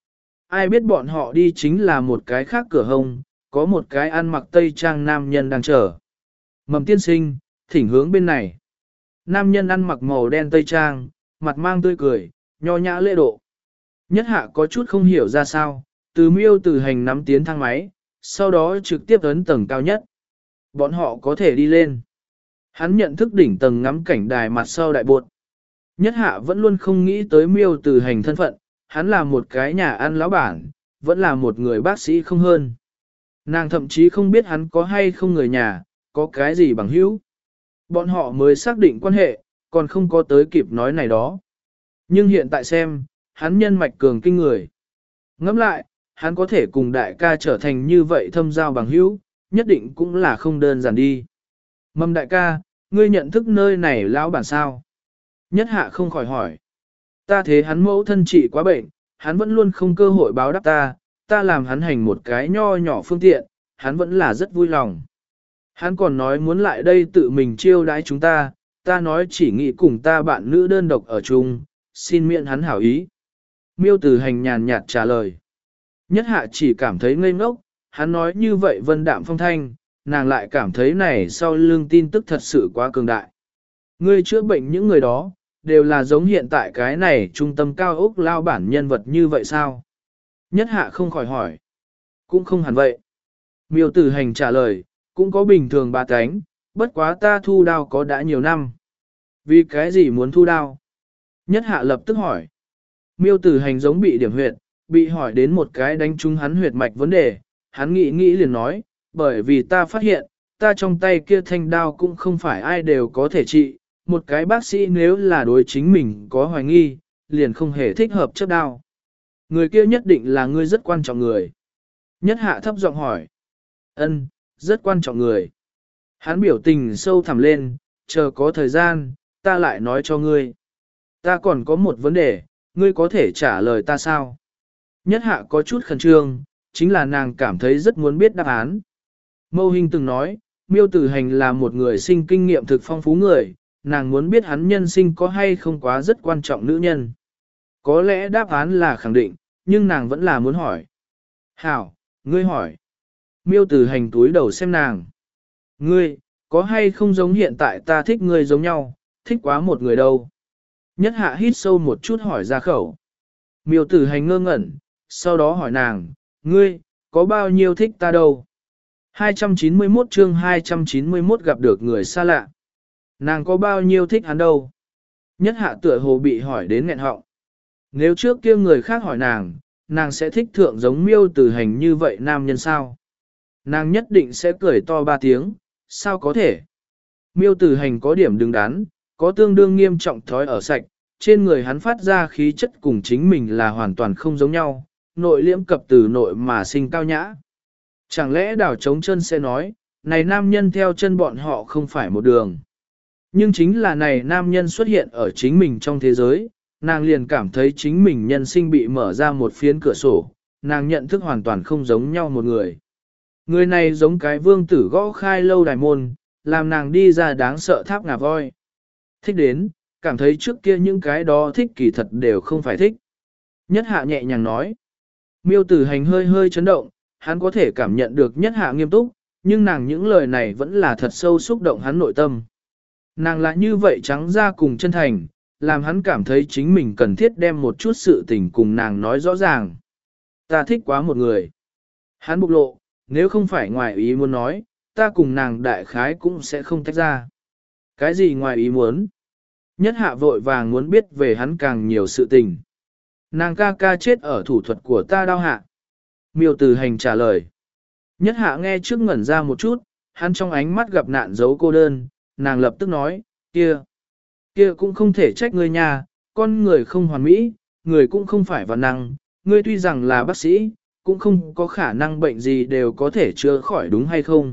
ai biết bọn họ đi chính là một cái khác cửa hông, có một cái ăn mặc tây trang nam nhân đang chờ. Mầm tiên sinh, thỉnh hướng bên này. Nam nhân ăn mặc màu đen tây trang, mặt mang tươi cười, nho nhã lễ độ. Nhất hạ có chút không hiểu ra sao, từ miêu từ hành nắm tiến thang máy, sau đó trực tiếp ấn tầng cao nhất. Bọn họ có thể đi lên. Hắn nhận thức đỉnh tầng ngắm cảnh đài mặt sau đại bột. Nhất hạ vẫn luôn không nghĩ tới miêu từ hành thân phận, hắn là một cái nhà ăn lão bản, vẫn là một người bác sĩ không hơn. Nàng thậm chí không biết hắn có hay không người nhà, có cái gì bằng hữu. Bọn họ mới xác định quan hệ, còn không có tới kịp nói này đó. Nhưng hiện tại xem, hắn nhân mạch cường kinh người. Ngẫm lại, hắn có thể cùng đại ca trở thành như vậy thâm giao bằng hữu, nhất định cũng là không đơn giản đi. Mầm đại ca, ngươi nhận thức nơi này lão bản sao? Nhất hạ không khỏi hỏi. Ta thế hắn mẫu thân trị quá bệnh, hắn vẫn luôn không cơ hội báo đáp ta, ta làm hắn hành một cái nho nhỏ phương tiện, hắn vẫn là rất vui lòng. Hắn còn nói muốn lại đây tự mình chiêu đãi chúng ta, ta nói chỉ nghĩ cùng ta bạn nữ đơn độc ở chung, xin miễn hắn hảo ý. Miêu Tử Hành nhàn nhạt trả lời. Nhất hạ chỉ cảm thấy ngây ngốc, hắn nói như vậy vân đạm phong thanh, nàng lại cảm thấy này sau lưng tin tức thật sự quá cường đại. Ngươi chữa bệnh những người đó, đều là giống hiện tại cái này trung tâm cao ốc lao bản nhân vật như vậy sao? Nhất hạ không khỏi hỏi. Cũng không hẳn vậy. Miêu Tử Hành trả lời, cũng có bình thường ba cánh, bất quá ta thu đao có đã nhiều năm. Vì cái gì muốn thu đao? Nhất hạ lập tức hỏi. Miêu Tử Hành giống bị điểm huyệt, bị hỏi đến một cái đánh trúng hắn huyệt mạch vấn đề, hắn nghĩ nghĩ liền nói, bởi vì ta phát hiện, ta trong tay kia thanh đao cũng không phải ai đều có thể trị, một cái bác sĩ nếu là đối chính mình có hoài nghi, liền không hề thích hợp chấp đao. Người kia nhất định là ngươi rất quan trọng người. Nhất hạ thấp giọng hỏi. Ân, rất quan trọng người. Hắn biểu tình sâu thẳm lên, chờ có thời gian, ta lại nói cho ngươi. Ta còn có một vấn đề, ngươi có thể trả lời ta sao? Nhất hạ có chút khẩn trương, chính là nàng cảm thấy rất muốn biết đáp án. Mâu Hinh từng nói, Miêu Tử Hành là một người sinh kinh nghiệm thực phong phú người, nàng muốn biết hắn nhân sinh có hay không quá rất quan trọng nữ nhân. Có lẽ đáp án là khẳng định, nhưng nàng vẫn là muốn hỏi. Hảo, ngươi hỏi. Miêu Tử Hành túi đầu xem nàng. Ngươi, có hay không giống hiện tại ta thích ngươi giống nhau, thích quá một người đâu. Nhất hạ hít sâu một chút hỏi ra khẩu. Miêu Tử Hành ngơ ngẩn, sau đó hỏi nàng, ngươi, có bao nhiêu thích ta đâu? hai trăm chín mươi mốt chương hai trăm chín mươi mốt gặp được người xa lạ. Nàng có bao nhiêu thích hắn đâu? Nhất hạ tựa hồ bị hỏi đến nghẹn họng. Nếu trước kia người khác hỏi nàng, nàng sẽ thích thượng giống Miêu Tử Hành như vậy nam nhân sao? Nàng nhất định sẽ cười to ba tiếng, sao có thể? Miêu Tử Hành có điểm đứng đắn, có tương đương nghiêm trọng thói ở sạch, trên người hắn phát ra khí chất cùng chính mình là hoàn toàn không giống nhau, nội liễm cập từ nội mà sinh cao nhã. Chẳng lẽ đảo trống chân sẽ nói, này nam nhân theo chân bọn họ không phải một đường. Nhưng chính là này nam nhân xuất hiện ở chính mình trong thế giới, nàng liền cảm thấy chính mình nhân sinh bị mở ra một phiến cửa sổ, nàng nhận thức hoàn toàn không giống nhau một người. Người này giống cái vương tử gõ khai lâu đài môn, làm nàng đi ra đáng sợ tháp ngà voi. Thích đến, cảm thấy trước kia những cái đó thích kỳ thật đều không phải thích. Nhất hạ nhẹ nhàng nói. Miêu Tử Hành hơi hơi chấn động, hắn có thể cảm nhận được nhất hạ nghiêm túc, nhưng nàng những lời này vẫn là thật sâu xúc động hắn nội tâm. Nàng lại như vậy trắng ra cùng chân thành, làm hắn cảm thấy chính mình cần thiết đem một chút sự tình cùng nàng nói rõ ràng. Ta thích quá một người. Hắn bộc lộ, nếu không phải ngoài ý muốn nói, ta cùng nàng đại khái cũng sẽ không tách ra. Cái gì ngoài ý muốn? Nhất hạ vội vàng muốn biết về hắn càng nhiều sự tình. Nàng ca ca chết ở thủ thuật của ta đau hạ. Miêu Tử Hành trả lời. Nhất hạ nghe trước ngẩn ra một chút, hắn trong ánh mắt gặp nạn dấu cô đơn, nàng lập tức nói, kia, kia cũng không thể trách ngươi nha, con người không hoàn mỹ, người cũng không phải vào năng, ngươi tuy rằng là bác sĩ, cũng không có khả năng bệnh gì đều có thể chữa khỏi đúng hay không.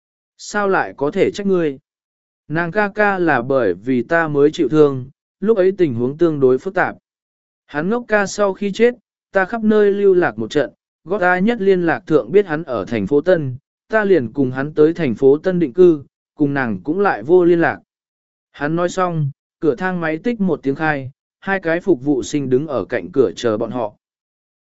Sao lại có thể trách ngươi? Nàng ca ca là bởi vì ta mới chịu thương, lúc ấy tình huống tương đối phức tạp. Hắn ngốc ca sau khi chết, ta khắp nơi lưu lạc một trận, gót ta nhất liên lạc thượng biết hắn ở thành phố Tân, ta liền cùng hắn tới thành phố Tân định cư, cùng nàng cũng lại vô liên lạc. Hắn nói xong, cửa thang máy tích một tiếng khai, hai cái phục vụ sinh đứng ở cạnh cửa chờ bọn họ.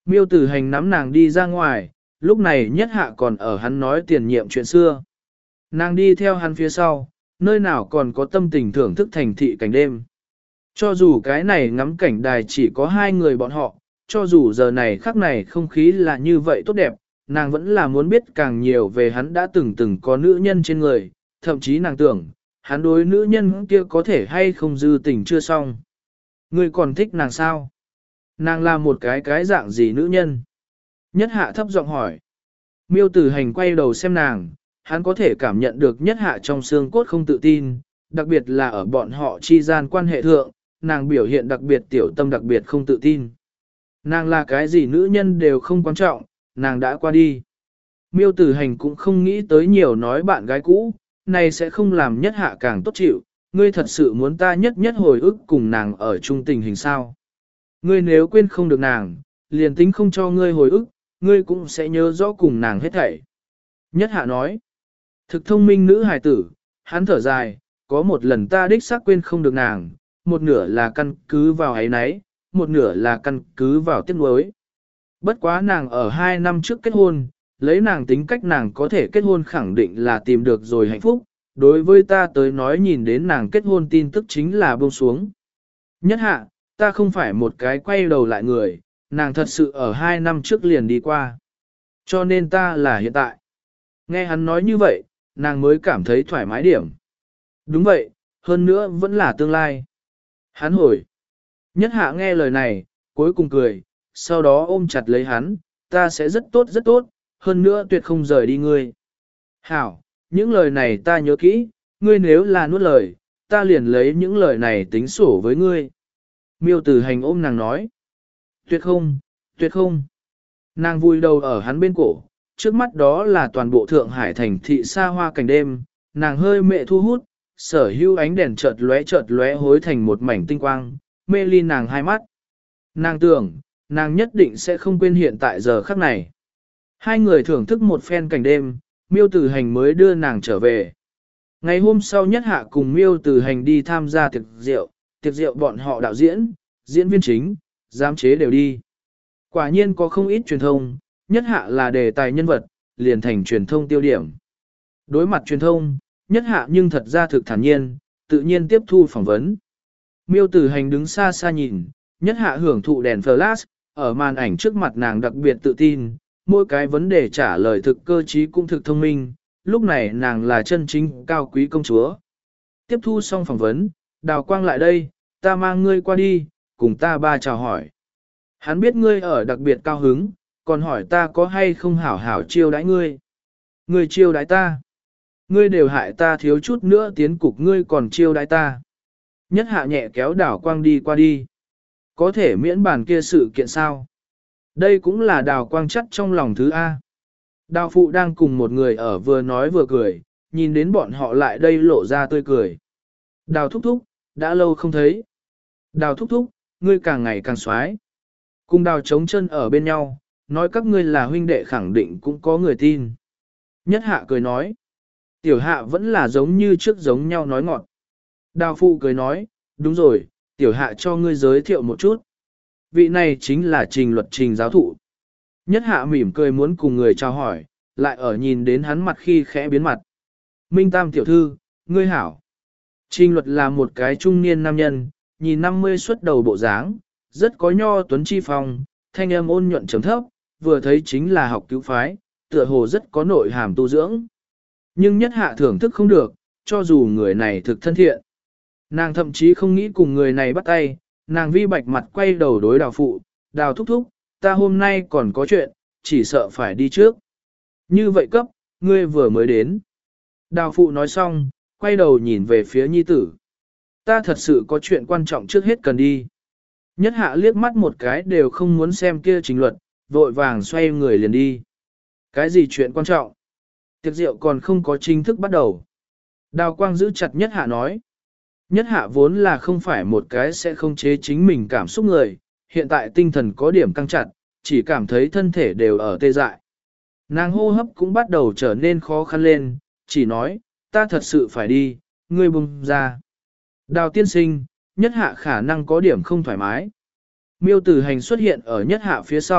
Miêu Tử Hành nắm nàng đi ra ngoài, lúc này nhất hạ còn ở hắn nói tiền nhiệm chuyện xưa. Nàng đi theo hắn phía sau, nơi nào còn có tâm tình thưởng thức thành thị cảnh đêm. Cho dù cái này ngắm cảnh đài chỉ có hai người bọn họ, cho dù giờ này khắc này không khí là như vậy tốt đẹp, nàng vẫn là muốn biết càng nhiều về hắn đã từng từng có nữ nhân trên người, thậm chí nàng tưởng, hắn đối nữ nhân kia có thể hay không dư tình chưa xong. Ngươi còn thích nàng sao? Nàng là một cái cái dạng gì nữ nhân? Nhất hạ thấp giọng hỏi. Miêu Tử Hành quay đầu xem nàng, hắn có thể cảm nhận được nhất hạ trong xương cốt không tự tin, đặc biệt là ở bọn họ chi gian quan hệ thượng, nàng biểu hiện đặc biệt tiểu tâm đặc biệt không tự tin. Nàng là cái gì nữ nhân đều không quan trọng, nàng đã qua đi. Miêu Tử Hành cũng không nghĩ tới nhiều nói bạn gái cũ, này sẽ không làm nhất hạ càng tốt chịu, ngươi thật sự muốn ta nhất nhất hồi ức cùng nàng ở chung tình hình sao. Ngươi nếu quên không được nàng, liền tính không cho ngươi hồi ức, ngươi cũng sẽ nhớ rõ cùng nàng hết thảy. Nhất hạ nói, thực thông minh nữ hài tử, hắn thở dài, có một lần ta đích xác quên không được nàng, một nửa là căn cứ vào ấy nấy, một nửa là căn cứ vào tiếc nuối. Bất quá nàng ở hai năm trước kết hôn, lấy nàng tính cách nàng có thể kết hôn khẳng định là tìm được rồi hạnh phúc, đối với ta tới nói nhìn đến nàng kết hôn tin tức chính là buông xuống. Nhất hạ, ta không phải một cái quay đầu lại người, nàng thật sự ở hai năm trước liền đi qua. Cho nên ta là hiện tại. Nghe hắn nói như vậy, nàng mới cảm thấy thoải mái điểm. Đúng vậy, hơn nữa vẫn là tương lai. Hắn hồi. Nhất hạ nghe lời này, cuối cùng cười, sau đó ôm chặt lấy hắn, ta sẽ rất tốt rất tốt, hơn nữa tuyệt không rời đi ngươi. Hảo, những lời này ta nhớ kỹ, ngươi nếu là nuốt lời, ta liền lấy những lời này tính sổ với ngươi. Miêu Tử Hành ôm nàng nói. Tuyệt không, tuyệt không. Nàng vui đầu ở hắn bên cổ, trước mắt đó là toàn bộ Thượng Hải thành thị xa hoa cảnh đêm, nàng hơi mệ thu hút, sở hữu ánh đèn chợt lóe chợt lóe hối thành một mảnh tinh quang, mê ly nàng hai mắt. Nàng tưởng, nàng nhất định sẽ không quên hiện tại giờ khắc này. Hai người thưởng thức một phen cảnh đêm, Miêu Tử Hành mới đưa nàng trở về. Ngày hôm sau nhất hạ cùng Miêu Tử Hành đi tham gia tiệc rượu, tiệc rượu bọn họ đạo diễn, diễn viên chính, giám chế đều đi. Quả nhiên có không ít truyền thông, nhất hạ là đề tài nhân vật, liền thành truyền thông tiêu điểm. Đối mặt truyền thông, nhất hạ nhưng thật ra thực thản nhiên, tự nhiên tiếp thu phỏng vấn. Miêu Tử Hành đứng xa xa nhìn, nhất hạ hưởng thụ đèn flash, ở màn ảnh trước mặt nàng đặc biệt tự tin, mỗi cái vấn đề trả lời thực cơ trí cũng thực thông minh, lúc này nàng là chân chính cao quý công chúa. Tiếp thu xong phỏng vấn, Đào Quang lại đây, ta mang ngươi qua đi, cùng ta ba chào hỏi. Hắn biết ngươi ở đặc biệt cao hứng, còn hỏi ta có hay không hảo hảo chiêu đãi ngươi. Ngươi chiêu đãi ta. Ngươi đều hại ta thiếu chút nữa tiến cục ngươi còn chiêu đãi ta. Nhất hạ nhẹ kéo Đào Quang đi qua đi. Có thể miễn bản kia sự kiện sao? Đây cũng là Đào Quang chắc trong lòng thứ A. Đào phụ đang cùng một người ở vừa nói vừa cười, nhìn đến bọn họ lại đây lộ ra tươi cười. Đào thúc thúc, đã lâu không thấy. Đào thúc thúc, ngươi càng ngày càng xoái. Cùng đào chống chân ở bên nhau, nói các ngươi là huynh đệ khẳng định cũng có người tin. Nhất hạ cười nói. Tiểu hạ vẫn là giống như trước giống nhau nói ngọt. Đào phụ cười nói, đúng rồi, tiểu hạ cho ngươi giới thiệu một chút. Vị này chính là Trình Luật Trình giáo thụ. Nhất hạ mỉm cười muốn cùng người chào hỏi, lại ở nhìn đến hắn mặt khi khẽ biến mặt. Minh Tam tiểu thư, ngươi hảo. Trình Luật là một cái trung niên nam nhân, nhìn năm mươi xuất đầu bộ dáng, rất có nho tuấn chi phong, thanh âm ôn nhuận trầm thấp, vừa thấy chính là học cứu phái, tựa hồ rất có nội hàm tu dưỡng. Nhưng nhất hạ thưởng thức không được, cho dù người này thực thân thiện. Nàng thậm chí không nghĩ cùng người này bắt tay, nàng vi bạch mặt quay đầu đối đào phụ, đào thúc thúc, ta hôm nay còn có chuyện, chỉ sợ phải đi trước. Như vậy cấp, ngươi vừa mới đến. Đào phụ nói xong, quay đầu nhìn về phía nhi tử. Ta thật sự có chuyện quan trọng trước hết cần đi. Nhất hạ liếc mắt một cái đều không muốn xem kia Trình Luật, vội vàng xoay người liền đi. Cái gì chuyện quan trọng? Tiệc rượu còn không có chính thức bắt đầu. Đào Quang giữ chặt nhất hạ nói. Nhất hạ vốn là không phải một cái sẽ không chế chính mình cảm xúc người, hiện tại tinh thần có điểm căng chặt, chỉ cảm thấy thân thể đều ở tê dại. Nàng hô hấp cũng bắt đầu trở nên khó khăn lên, chỉ nói, ta thật sự phải đi, ngươi buông ra. Đào tiên sinh, nhất hạ khả năng có điểm không thoải mái. Miêu Tử Hành xuất hiện ở nhất hạ phía sau,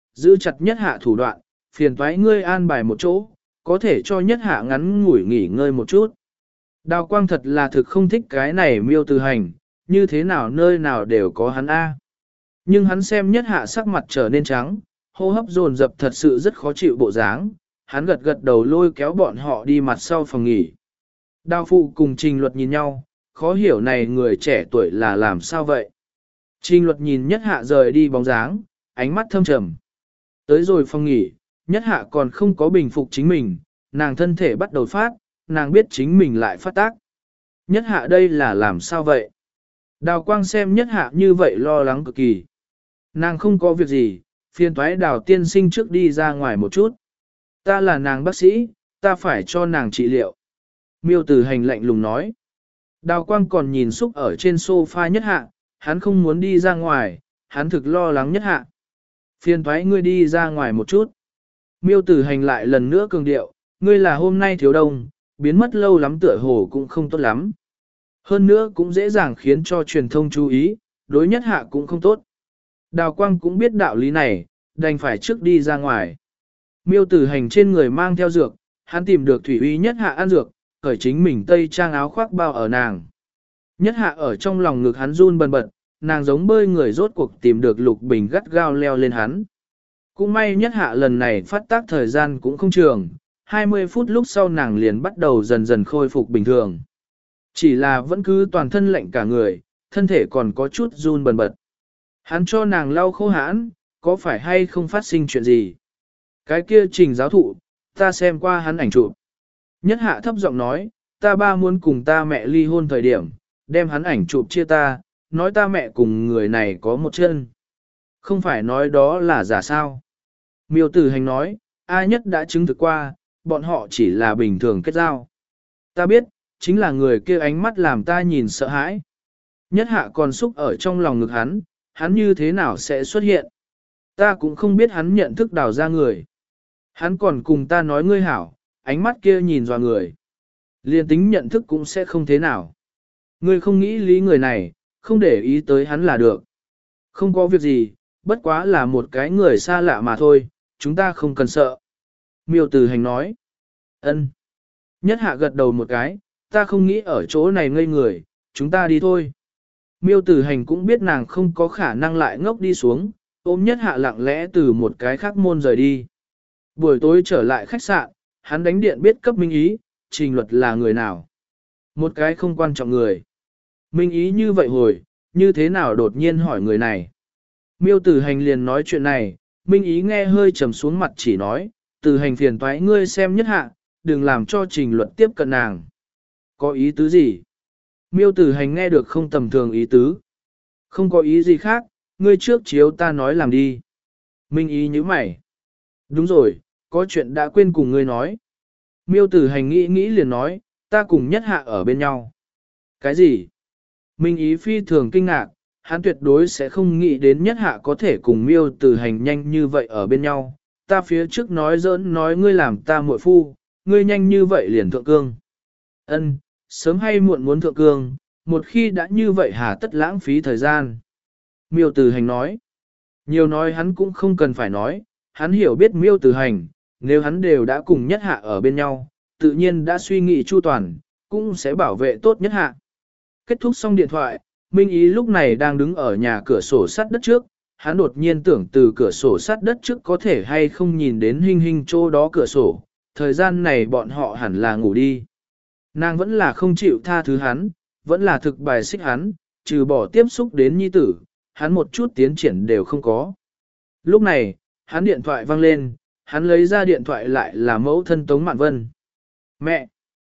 giữ chặt nhất hạ thủ đoạn, phiền toái ngươi an bài một chỗ, có thể cho nhất hạ ngắn ngủi nghỉ ngơi một chút. Đào quang thật là thực không thích cái này miêu từ hành, như thế nào nơi nào đều có hắn A. Nhưng hắn xem nhất hạ sắc mặt trở nên trắng, hô hấp dồn dập thật sự rất khó chịu bộ dáng, hắn gật gật đầu lôi kéo bọn họ đi mặt sau phòng nghỉ. Đào phụ cùng Trình Luật nhìn nhau, khó hiểu này người trẻ tuổi là làm sao vậy. Trình Luật nhìn nhất hạ rời đi bóng dáng, ánh mắt thâm trầm. Tới rồi phòng nghỉ, nhất hạ còn không có bình phục chính mình, nàng thân thể bắt đầu phát, nàng biết chính mình lại phát tác. Nhất hạ đây là làm sao vậy? Đào quang xem nhất hạ như vậy lo lắng cực kỳ. Nàng không có việc gì, phiền toái đào tiên sinh trước đi ra ngoài một chút. Ta là nàng bác sĩ, ta phải cho nàng trị liệu. Miêu Tử Hành lạnh lùng nói. Đào quang còn nhìn xúc ở trên sofa nhất hạ, hắn không muốn đi ra ngoài, hắn thực lo lắng nhất hạ. Phiền toái ngươi đi ra ngoài một chút. Miêu Tử Hành lại lần nữa cường điệu, ngươi là hôm nay thiếu đông, biến mất lâu lắm tựa hồ cũng không tốt lắm. Hơn nữa cũng dễ dàng khiến cho truyền thông chú ý, đối nhất hạ cũng không tốt. Đào quang cũng biết đạo lý này, đành phải trước đi ra ngoài. Miêu Tử Hành trên người mang theo dược, hắn tìm được thủy uy nhất hạ ăn dược, cởi chính mình tây trang áo khoác bao ở nàng. Nhất hạ ở trong lòng ngực hắn run bần bật, nàng giống bơi người rốt cuộc tìm được Lục Bình gắt gao leo lên hắn. Cũng may nhất hạ lần này phát tác thời gian cũng không trường, hai mươi phút lúc sau nàng liền bắt đầu dần dần khôi phục bình thường. Chỉ là vẫn cứ toàn thân lạnh cả người, thân thể còn có chút run bần bật. Hắn cho nàng lau khô hãn, có phải hay không phát sinh chuyện gì? Cái kia Trình giáo thụ, ta xem qua hắn ảnh chụp. Nhất hạ thấp giọng nói, ta ba muốn cùng ta mẹ ly hôn thời điểm, đem hắn ảnh chụp chia ta, nói ta mẹ cùng người này có một chân. Không phải nói đó là giả sao? Miêu Tử Hành nói, ai nhất đã chứng thực qua, bọn họ chỉ là bình thường kết giao. Ta biết, chính là người kia ánh mắt làm ta nhìn sợ hãi. Nhất hạ còn xúc ở trong lòng ngực hắn, hắn như thế nào sẽ xuất hiện? Ta cũng không biết hắn nhận thức đào ra người. Hắn còn cùng ta nói ngươi hảo, ánh mắt kia nhìn dò người. Liên tính nhận thức cũng sẽ không thế nào. Ngươi không nghĩ lý người này, không để ý tới hắn là được. Không có việc gì, bất quá là một cái người xa lạ mà thôi, chúng ta không cần sợ. Miêu Tử Hành nói. Ân. Nhất hạ gật đầu một cái, ta không nghĩ ở chỗ này ngây người, chúng ta đi thôi. Miêu Tử Hành cũng biết nàng không có khả năng lại ngốc đi xuống, ôm nhất hạ lặng lẽ từ một cái khác môn rời đi. Buổi tối trở lại khách sạn, hắn đánh điện biết cấp Minh Ý, Trình Luật là người nào. Một cái không quan trọng người. Minh Ý như vậy hồi, như thế nào đột nhiên hỏi người này. Miêu Tử Hành liền nói chuyện này, Minh Ý nghe hơi trầm xuống mặt chỉ nói, Tử Hành phiền toái ngươi xem nhất hạ, đừng làm cho Trình Luật tiếp cận nàng. Có ý tứ gì? Miêu Tử Hành nghe được không tầm thường ý tứ. Không có ý gì khác, ngươi trước chiếu ta nói làm đi. Minh Ý như mày. Đúng rồi, có chuyện đã quên cùng ngươi nói. Miêu Tử Hành nghĩ nghĩ liền nói, ta cùng nhất hạ ở bên nhau. Cái gì? Minh Ý phi thường kinh ngạc, hắn tuyệt đối sẽ không nghĩ đến nhất hạ có thể cùng Miêu Tử Hành nhanh như vậy ở bên nhau. Ta phía trước nói giỡn nói ngươi làm ta muội phu, ngươi nhanh như vậy liền thượng cương. Ân, sớm hay muộn muốn thượng cương, một khi đã như vậy hà tất lãng phí thời gian. Miêu Tử Hành nói, nhiều nói hắn cũng không cần phải nói, hắn hiểu biết Miêu Tử Hành, nếu hắn đều đã cùng nhất hạ ở bên nhau, tự nhiên đã suy nghĩ chu toàn, cũng sẽ bảo vệ tốt nhất hạ. Kết thúc xong điện thoại, Minh Ý lúc này đang đứng ở nhà cửa sổ sắt đất trước, hắn đột nhiên tưởng từ cửa sổ sắt đất trước có thể hay không nhìn đến hình hình chỗ đó cửa sổ, thời gian này bọn họ hẳn là ngủ đi. Nàng vẫn là không chịu tha thứ hắn, vẫn là thực bài xích hắn, trừ bỏ tiếp xúc đến nhi tử, hắn một chút tiến triển đều không có. Lúc này, hắn điện thoại vang lên, hắn lấy ra điện thoại lại là mẫu thân Tống Mạn Vân. Mẹ!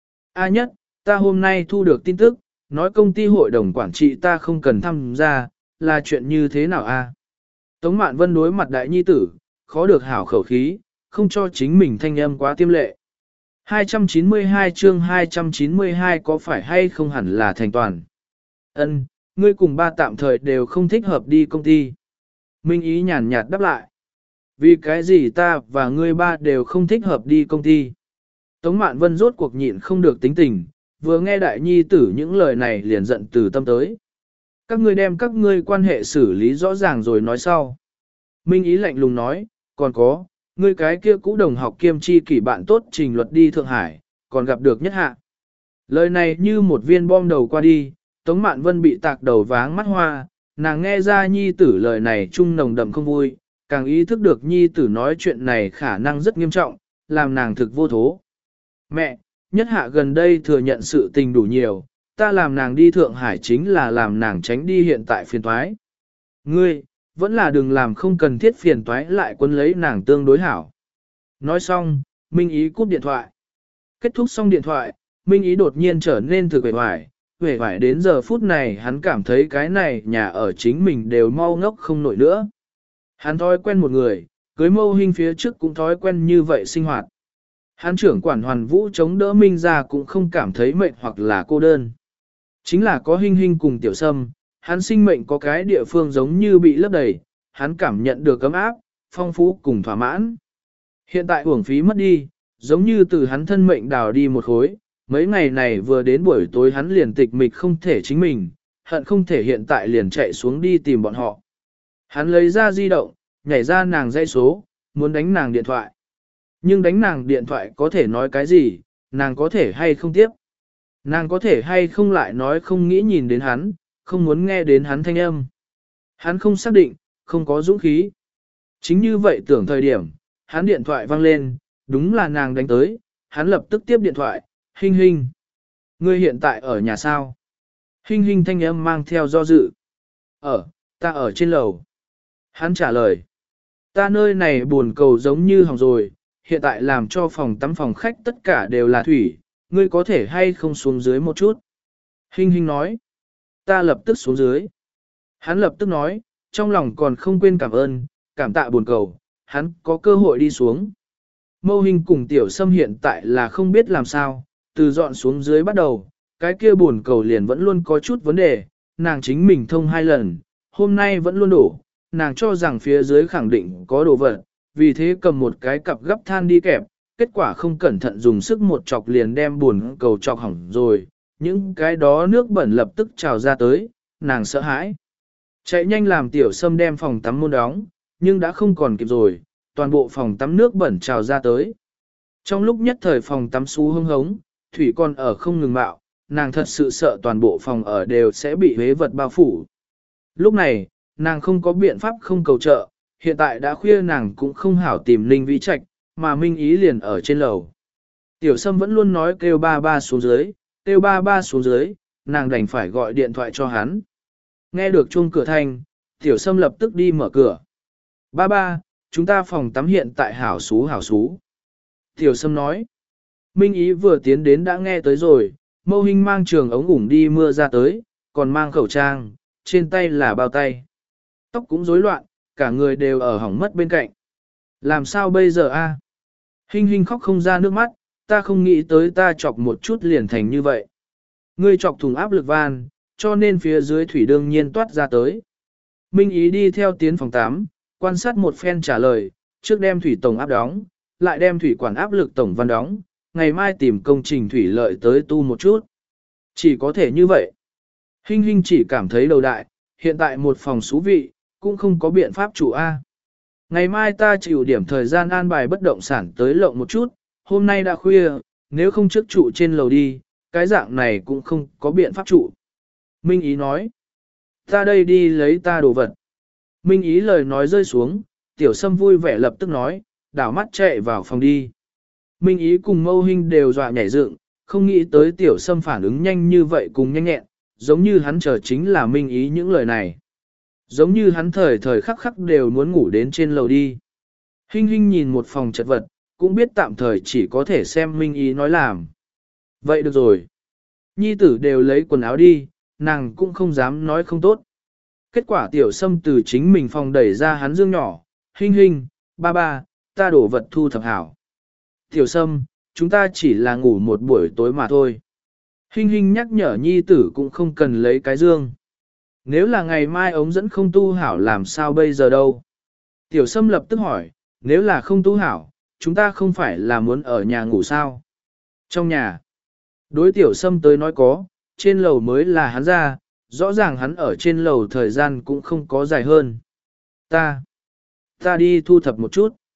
A Nhất, ta hôm nay thu được tin tức, nói công ty hội đồng quản trị ta không cần tham gia, là chuyện như thế nào a? Tống Mạn Vân đối mặt đại nhi tử, khó được hảo khẩu khí, không cho chính mình thanh âm quá tiêm lệ. hai trăm chín mươi hai chương hai trăm chín mươi hai có phải hay không hẳn là thành toàn. Ân, ngươi cùng ba tạm thời đều không thích hợp đi công ty. Minh Ý nhàn nhạt đáp lại. Vì cái gì ta và ngươi ba đều không thích hợp đi công ty. Tống Mạn Vân rốt cuộc nhịn không được tính tình, vừa nghe đại nhi tử những lời này liền giận từ tâm tới. Các ngươi đem các ngươi quan hệ xử lý rõ ràng rồi nói sau. Minh Ý lạnh lùng nói, Còn có, ngươi cái kia cũ đồng học kiêm chi kỷ bạn tốt trình luật đi Thượng Hải, còn gặp được nhất hạ. Lời này như một viên bom đầu qua đi, Tống Mạn Vân bị tạc đầu váng mắt hoa, nàng nghe ra nhi tử lời này trung nồng đậm không vui, càng ý thức được nhi tử nói chuyện này khả năng rất nghiêm trọng, làm nàng thực vô thố. Mẹ, nhất hạ gần đây thừa nhận sự tình đủ nhiều, ta làm nàng đi Thượng Hải chính là làm nàng tránh đi hiện tại phiền toái. Ngươi, vẫn là đừng làm không cần thiết phiền toái lại quân lấy nàng tương đối hảo. Nói xong, Minh Ý cúp điện thoại. Kết thúc xong điện thoại, Minh Ý đột nhiên trở nên thực vẻ vải, vẻ vải đến giờ phút này hắn cảm thấy cái này nhà ở chính mình đều mau ngốc không nổi nữa. Hắn thói quen một người, cưới Mâu Hinh phía trước cũng thói quen như vậy sinh hoạt. Hắn trưởng quản Hoàn Vũ chống đỡ Minh ra cũng không cảm thấy mệt hoặc là cô đơn. Chính là có Hinh Hinh cùng Tiểu Sâm, hắn sinh mệnh có cái địa phương giống như bị lấp đầy, hắn cảm nhận được ấm áp, phong phú cùng thỏa mãn. Hiện tại uổng phí mất đi, giống như từ hắn thân mệnh đào đi một khối, mấy ngày này vừa đến buổi tối hắn liền tịch mịch không thể chính mình, hận không thể hiện tại liền chạy xuống đi tìm bọn họ. Hắn lấy ra di động, nhảy ra nàng dây số, muốn đánh nàng điện thoại. Nhưng đánh nàng điện thoại có thể nói cái gì, nàng có thể hay không tiếp. Nàng có thể hay không lại nói không nghĩ nhìn đến hắn, không muốn nghe đến hắn thanh âm. Hắn không xác định, không có dũng khí. Chính như vậy tưởng thời điểm, hắn điện thoại vang lên, đúng là nàng đánh tới, hắn lập tức tiếp điện thoại, Hinh Hinh. Ngươi hiện tại ở nhà sao? Hinh Hinh thanh âm mang theo do dự. Ở, ta ở trên lầu. Hắn trả lời. Ta nơi này buồn cầu giống như hỏng rồi, hiện tại làm cho phòng tắm phòng khách tất cả đều là thủy, ngươi có thể hay không xuống dưới một chút? Hinh Hinh nói. Ta lập tức xuống dưới. Hắn lập tức nói, trong lòng còn không quên cảm ơn, cảm tạ buồn cầu, hắn có cơ hội đi xuống. Mâu Hinh cùng Tiểu Sâm hiện tại là không biết làm sao, từ dọn xuống dưới bắt đầu, cái kia buồn cầu liền vẫn luôn có chút vấn đề, nàng chính mình thông hai lần, hôm nay vẫn luôn đổ, nàng cho rằng phía dưới khẳng định có đồ vật, vì thế cầm một cái cặp gấp than đi kẹp, kết quả không cẩn thận dùng sức một chọc liền đem buồn cầu chọc hỏng rồi, những cái đó nước bẩn lập tức trào ra tới, nàng sợ hãi. Chạy nhanh làm Tiểu Sâm đem phòng tắm môn đóng, nhưng đã không còn kịp rồi, toàn bộ phòng tắm nước bẩn trào ra tới. Trong lúc nhất thời phòng tắm xú hưng hống, thủy còn ở không ngừng mạo, nàng thật sự sợ toàn bộ phòng ở đều sẽ bị huế vật bao phủ. Lúc này, nàng không có biện pháp không cầu trợ, hiện tại đã khuya nàng cũng không hảo tìm Ninh Vĩ Trạch, mà Minh Ý liền ở trên lầu. Tiểu Sâm vẫn luôn nói kêu ba ba xuống dưới, kêu ba ba xuống dưới, nàng đành phải gọi điện thoại cho hắn. Nghe được chuông cửa thanh, Tiểu Sâm lập tức đi mở cửa. Ba ba, chúng ta phòng tắm hiện tại hảo xú hảo xú. Tiểu Sâm nói. Minh Ý vừa tiến đến đã nghe tới rồi, Mâu Hinh mang trường ống ủng đi mưa ra tới, còn mang khẩu trang, trên tay là bao tay. Tóc cũng rối loạn, cả người đều ở hỏng mất bên cạnh. Làm sao bây giờ a? À? Hinh Hinh khóc không ra nước mắt, ta không nghĩ tới ta chọc một chút liền thành như vậy. Ngươi chọc thùng áp lực van, cho nên phía dưới thủy đương nhiên toát ra tới. Minh Ý đi theo tiến phòng tắm, quan sát một phen trả lời, trước đem thủy tổng áp đóng, lại đem thủy quản áp lực tổng văn đóng, ngày mai tìm công trình thủy lợi tới tu một chút. Chỉ có thể như vậy. Hinh Hinh chỉ cảm thấy đầu đại, hiện tại một phòng xú vị, cũng không có biện pháp chủ A. Ngày mai ta chịu điểm thời gian an bài bất động sản tới lộng một chút, hôm nay đã khuya, nếu không trước trụ trên lầu đi, cái dạng này cũng không có biện pháp trụ. Minh Ý nói, ta đây đi lấy ta đồ vật. Minh Ý lời nói rơi xuống, Tiểu Sâm vui vẻ lập tức nói, đảo mắt chạy vào phòng đi. Minh Ý cùng Mâu Hinh đều dọa nhảy dựng, không nghĩ tới Tiểu Sâm phản ứng nhanh như vậy cùng nhanh nhẹn, giống như hắn chờ chính là Minh Ý những lời này. Giống như hắn thời thời khắc khắc đều muốn ngủ đến trên lầu đi. Hinh Hinh nhìn một phòng chật vật, cũng biết tạm thời chỉ có thể xem Minh Ý nói làm. Vậy được rồi. Nhi tử đều lấy quần áo đi, nàng cũng không dám nói không tốt. Kết quả Tiểu Sâm từ chính mình phòng đẩy ra hắn dương nhỏ, Hinh Hinh, ba ba, ta đổ vật thu thập hảo. Tiểu Sâm, chúng ta chỉ là ngủ một buổi tối mà thôi. Hinh Hinh nhắc nhở nhi tử cũng không cần lấy cái dương. Nếu là ngày mai ống dẫn không tu hảo làm sao bây giờ đâu? Tiểu Sâm lập tức hỏi, nếu là không tu hảo, chúng ta không phải là muốn ở nhà ngủ sao? Trong nhà, đối Tiểu Sâm tới nói có, trên lầu mới là hắn ra, rõ ràng hắn ở trên lầu thời gian cũng không có dài hơn. Ta, ta đi thu thập một chút.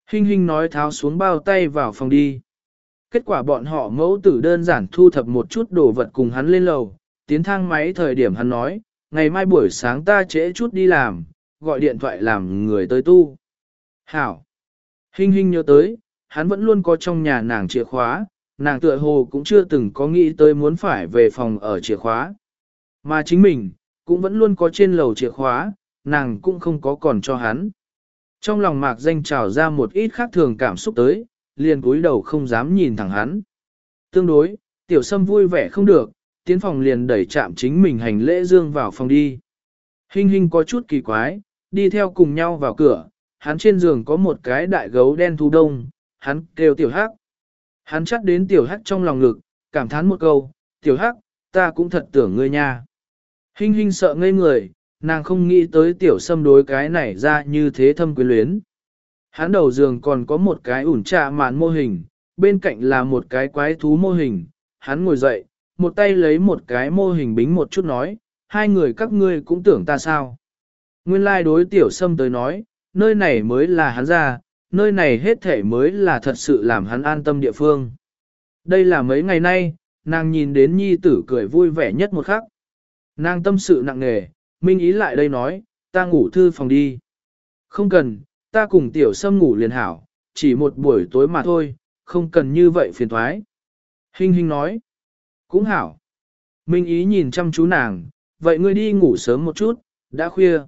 Hinh Hinh nói tháo xuống bao tay vào phòng đi. Kết quả bọn họ mẫu tử đơn giản thu thập một chút đồ vật cùng hắn lên lầu, tiến thang máy thời điểm hắn nói, ngày mai buổi sáng ta trễ chút đi làm, gọi điện thoại làm người tới tu. Hảo. Hinh Hinh nhớ tới, hắn vẫn luôn có trong nhà nàng chìa khóa, nàng tựa hồ cũng chưa từng có nghĩ tới muốn phải về phòng ở chìa khóa. Mà chính mình, cũng vẫn luôn có trên lầu chìa khóa, nàng cũng không có còn cho hắn. Trong lòng mạc danh trào ra một ít khác thường cảm xúc tới, liền cúi đầu không dám nhìn thẳng hắn. Tương đối, tiểu sâm vui vẻ không được, tiến phòng liền đẩy chạm chính mình hành lễ dương vào phòng đi. Hinh Hinh có chút kỳ quái, đi theo cùng nhau vào cửa, hắn trên giường có một cái đại gấu đen thu đông, hắn kêu tiểu hắc. Hắn chắc đến tiểu hắc trong lòng ngực, cảm thán một câu, tiểu hắc, ta cũng thật tưởng ngươi nha. Hinh Hinh sợ ngây người, nàng không nghĩ tới tiểu sâm đối cái này ra như thế thâm quyến luyến. Hắn đầu giường còn có một cái ủn trà màn mô hình, bên cạnh là một cái quái thú mô hình. Hắn ngồi dậy, một tay lấy một cái mô hình bính một chút nói, hai người các ngươi cũng tưởng ta sao. Nguyên lai đối tiểu sâm tới nói, nơi này mới là hắn ra, nơi này hết thể mới là thật sự làm hắn an tâm địa phương. Đây là mấy ngày nay, nàng nhìn đến nhi tử cười vui vẻ nhất một khắc. Nàng tâm sự nặng nề, Minh Ý lại đây nói, ta ngủ thư phòng đi. Không cần, ta cùng tiểu sâm ngủ liền hảo, chỉ một buổi tối mà thôi, không cần như vậy phiền thoái. Hinh Hinh nói, cũng hảo. Minh Ý nhìn chăm chú nàng, vậy ngươi đi ngủ sớm một chút, đã khuya.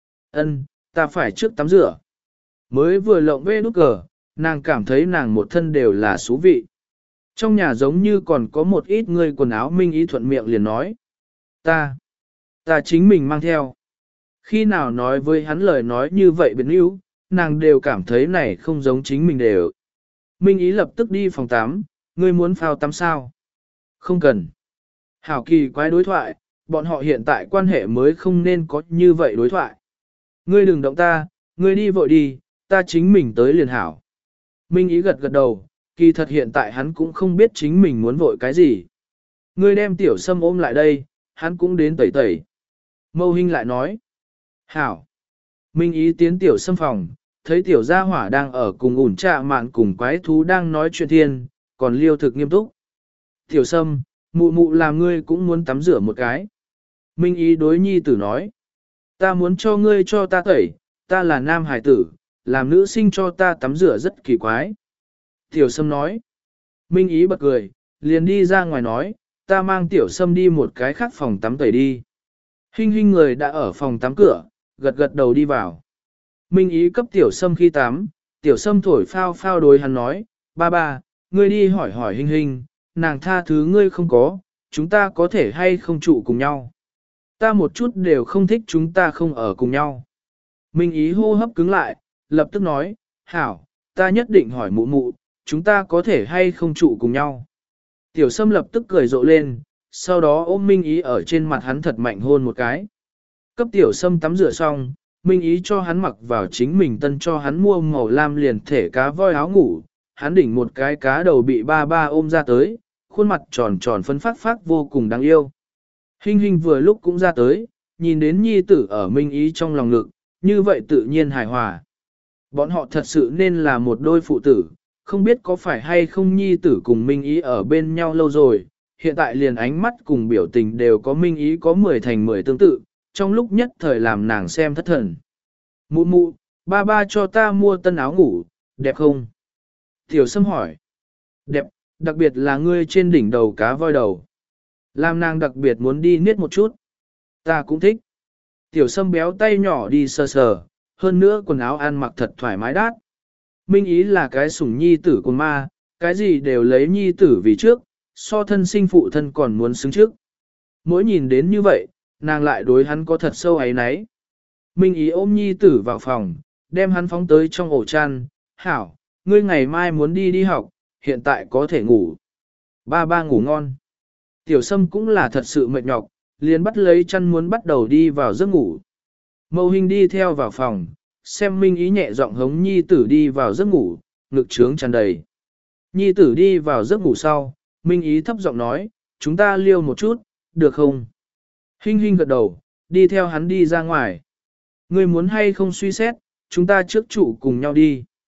Ân, ta phải trước tắm rửa. Mới vừa lộng bê nút cờ, nàng cảm thấy nàng một thân đều là xú vị. Trong nhà giống như còn có một ít người quần áo. Minh Ý thuận miệng liền nói. Ta, ta chính mình mang theo. Khi nào nói với hắn lời nói như vậy biến yếu, nàng đều cảm thấy này không giống chính mình đều. Minh Ý lập tức đi phòng tắm, ngươi muốn phao tắm sao? Không cần. Hảo kỳ quái đối thoại, bọn họ hiện tại quan hệ mới không nên có như vậy đối thoại. Ngươi đừng động ta, ngươi đi vội đi, ta chính mình tới liền hảo. Minh Ý gật gật đầu, kỳ thật hiện tại hắn cũng không biết chính mình muốn vội cái gì. Ngươi đem tiểu sâm ôm lại đây, hắn cũng đến tẩy tẩy. Mâu Hinh lại nói. Hảo. Minh Ý tiến tiểu sâm phòng, thấy tiểu gia hỏa đang ở cùng ủn trà mạn cùng quái thú đang nói chuyện thiên, còn liêu thực nghiêm túc. Tiểu sâm, mụ mụ làm ngươi cũng muốn tắm rửa một cái. Minh Ý đối nhi tử nói. Ta muốn cho ngươi cho ta tẩy, ta là nam hải tử, làm nữ sinh cho ta tắm rửa rất kỳ quái. Tiểu sâm nói. Minh Ý bật cười, liền đi ra ngoài nói, ta mang tiểu sâm đi một cái khác phòng tắm tẩy đi. Hinh Hinh người đã ở phòng tắm cửa, gật gật đầu đi vào. Minh Ý cấp tiểu sâm khi tắm, tiểu sâm thổi phao phao đối hắn nói, ba ba, ngươi đi hỏi hỏi Hinh Hinh, nàng tha thứ ngươi không có, chúng ta có thể hay không trụ cùng nhau. Ta một chút đều không thích chúng ta không ở cùng nhau. Minh Ý hô hấp cứng lại, lập tức nói, hảo, ta nhất định hỏi mụ mụ, chúng ta có thể hay không trụ cùng nhau. Tiểu sâm lập tức cười rộ lên, sau đó ôm Minh Ý ở trên mặt hắn thật mạnh hôn một cái. Cấp tiểu sâm tắm rửa xong, Minh Ý cho hắn mặc vào chính mình tân cho hắn mua màu lam liền thể cá voi áo ngủ, hắn đỉnh một cái cá đầu bị ba ba ôm ra tới, khuôn mặt tròn tròn phấn phát phát vô cùng đáng yêu. Hinh Hinh vừa lúc cũng ra tới, nhìn đến nhi tử ở Minh Ý trong lòng ngực, như vậy tự nhiên hài hòa. Bọn họ thật sự nên là một đôi phụ tử, không biết có phải hay không nhi tử cùng Minh Ý ở bên nhau lâu rồi, hiện tại liền ánh mắt cùng biểu tình đều có Minh Ý có mười thành mười tương tự, trong lúc nhất thời làm nàng xem thất thần. Mụ mụ, ba ba cho ta mua tân áo ngủ, đẹp không? Tiểu Sâm hỏi. Đẹp, đặc biệt là ngươi trên đỉnh đầu cá voi đầu. Làm nàng đặc biệt muốn đi niết một chút. Ta cũng thích. Tiểu Sâm béo tay nhỏ đi sờ sờ, hơn nữa quần áo ăn mặc thật thoải mái đát. Minh Ý là cái sủng nhi tử của ma, cái gì đều lấy nhi tử vì trước, so thân sinh phụ thân còn muốn xứng trước. Mỗi nhìn đến như vậy, nàng lại đối hắn có thật sâu ấy nấy. Minh Ý ôm nhi tử vào phòng, đem hắn phóng tới trong ổ chăn, hảo, ngươi ngày mai muốn đi đi học, hiện tại có thể ngủ. Ba ba ngủ ngon. Tiểu Sâm cũng là thật sự mệt nhọc, liền bắt lấy chăn muốn bắt đầu đi vào giấc ngủ. Mâu Hinh đi theo vào phòng, xem Minh Ý nhẹ giọng hống nhi tử đi vào giấc ngủ, ngực trướng tràn đầy. Nhi tử đi vào giấc ngủ sau, Minh Ý thấp giọng nói, chúng ta liêu một chút, được không? Hinh Hinh gật đầu, đi theo hắn đi ra ngoài. Ngươi muốn hay không suy xét, chúng ta trước trụ cùng nhau đi.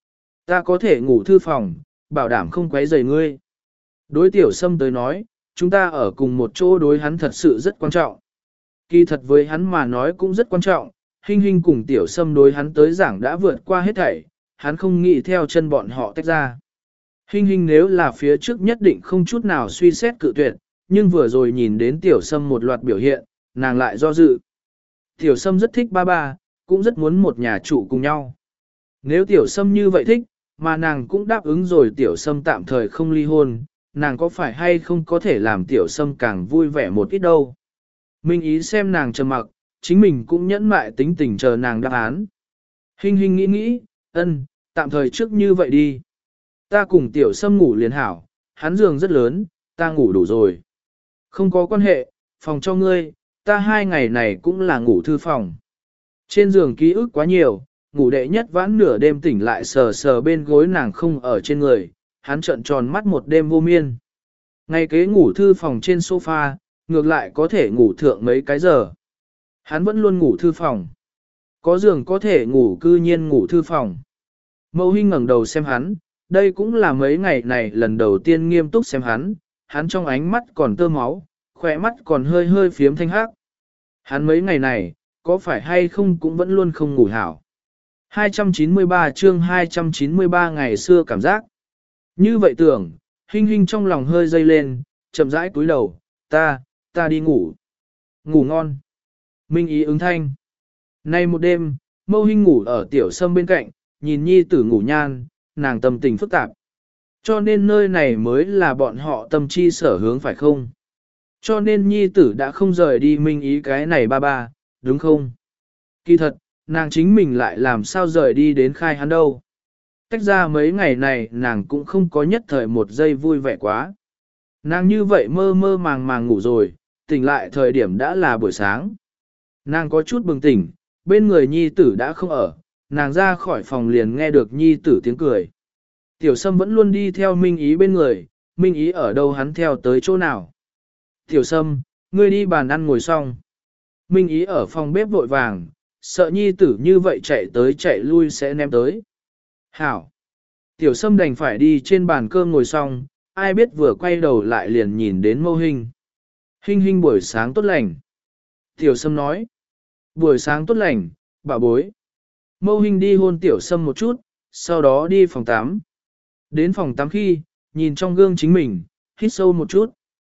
Ta có thể ngủ thư phòng, bảo đảm không quấy rầy ngươi. Đối tiểu sâm tới nói, chúng ta ở cùng một chỗ đối hắn thật sự rất quan trọng. Kỳ thật với hắn mà nói cũng rất quan trọng, Hinh Hinh cùng tiểu sâm đối hắn tới giảng đã vượt qua hết thảy, hắn không nghĩ theo chân bọn họ tách ra. Hinh Hinh nếu là phía trước nhất định không chút nào suy xét cự tuyệt, nhưng vừa rồi nhìn đến tiểu sâm một loạt biểu hiện, nàng lại do dự. Tiểu sâm rất thích ba ba, cũng rất muốn một nhà trụ cùng nhau. Nếu tiểu sâm như vậy thích, mà nàng cũng đáp ứng rồi tiểu sâm tạm thời không ly hôn, nàng có phải hay không có thể làm tiểu sâm càng vui vẻ một ít đâu. Minh ý xem nàng trầm mặc, chính mình cũng nhẫn mại tính tình chờ nàng đáp án. Hinh Hinh nghĩ nghĩ, ân, tạm thời trước như vậy đi. Ta cùng tiểu sâm ngủ liền hảo, hắn giường rất lớn, ta ngủ đủ rồi. Không có quan hệ, phòng cho ngươi, ta hai ngày này cũng là ngủ thư phòng. Trên giường ký ức quá nhiều, ngủ đệ nhất vãn nửa đêm tỉnh lại sờ sờ bên gối nàng không ở trên người, hắn trợn tròn mắt một đêm vô miên. Ngày kế ngủ thư phòng trên sofa, ngược lại có thể ngủ thượng mấy cái giờ. Hắn vẫn luôn ngủ thư phòng. Có giường có thể ngủ cư nhiên ngủ thư phòng. Mâu Hinh ngẩng đầu xem hắn, đây cũng là mấy ngày này lần đầu tiên nghiêm túc xem hắn, hắn trong ánh mắt còn tơ máu, khỏe mắt còn hơi hơi phiếm thanh hắc. Hắn mấy ngày này, có phải hay không cũng vẫn luôn không ngủ hảo. hai trăm chín mươi ba chương hai trăm chín mươi ba ngày xưa cảm giác. Như vậy tưởng, Hinh Hinh trong lòng hơi dây lên, chậm rãi cúi đầu, ta, ta đi ngủ. Ngủ ngon. Minh ý ứng thanh. Nay một đêm, Mâu Hinh ngủ ở tiểu sâm bên cạnh, nhìn nhi tử ngủ nhan, nàng tâm tình phức tạp. Cho nên nơi này mới là bọn họ tâm chi sở hướng phải không? Cho nên nhi tử đã không rời đi Minh ý cái này ba ba, đúng không? Kỳ thật, nàng chính mình lại làm sao rời đi đến khai hắn đâu. Tách ra mấy ngày này nàng cũng không có nhất thời một giây vui vẻ quá. Nàng như vậy mơ mơ màng màng ngủ rồi, tỉnh lại thời điểm đã là buổi sáng. Nàng có chút bừng tỉnh, bên người nhi tử đã không ở, nàng ra khỏi phòng liền nghe được nhi tử tiếng cười. Tiểu Sâm vẫn luôn đi theo Minh Ý bên người, Minh Ý ở đâu hắn theo tới chỗ nào. Tiểu Sâm, ngươi đi bàn ăn ngồi xong. Minh Ý ở phòng bếp vội vàng, sợ nhi tử như vậy chạy tới chạy lui sẽ ném tới. Hảo. Tiểu Sâm đành phải đi trên bàn cơm ngồi xong, ai biết vừa quay đầu lại liền nhìn đến Mâu Hinh. Hinh Hinh buổi sáng tốt lành. Tiểu Sâm nói. Buổi sáng tốt lành, bà bối. Mâu Hinh đi hôn Tiểu Sâm một chút, sau đó đi phòng tắm. Đến phòng tắm khi, nhìn trong gương chính mình, hít sâu một chút.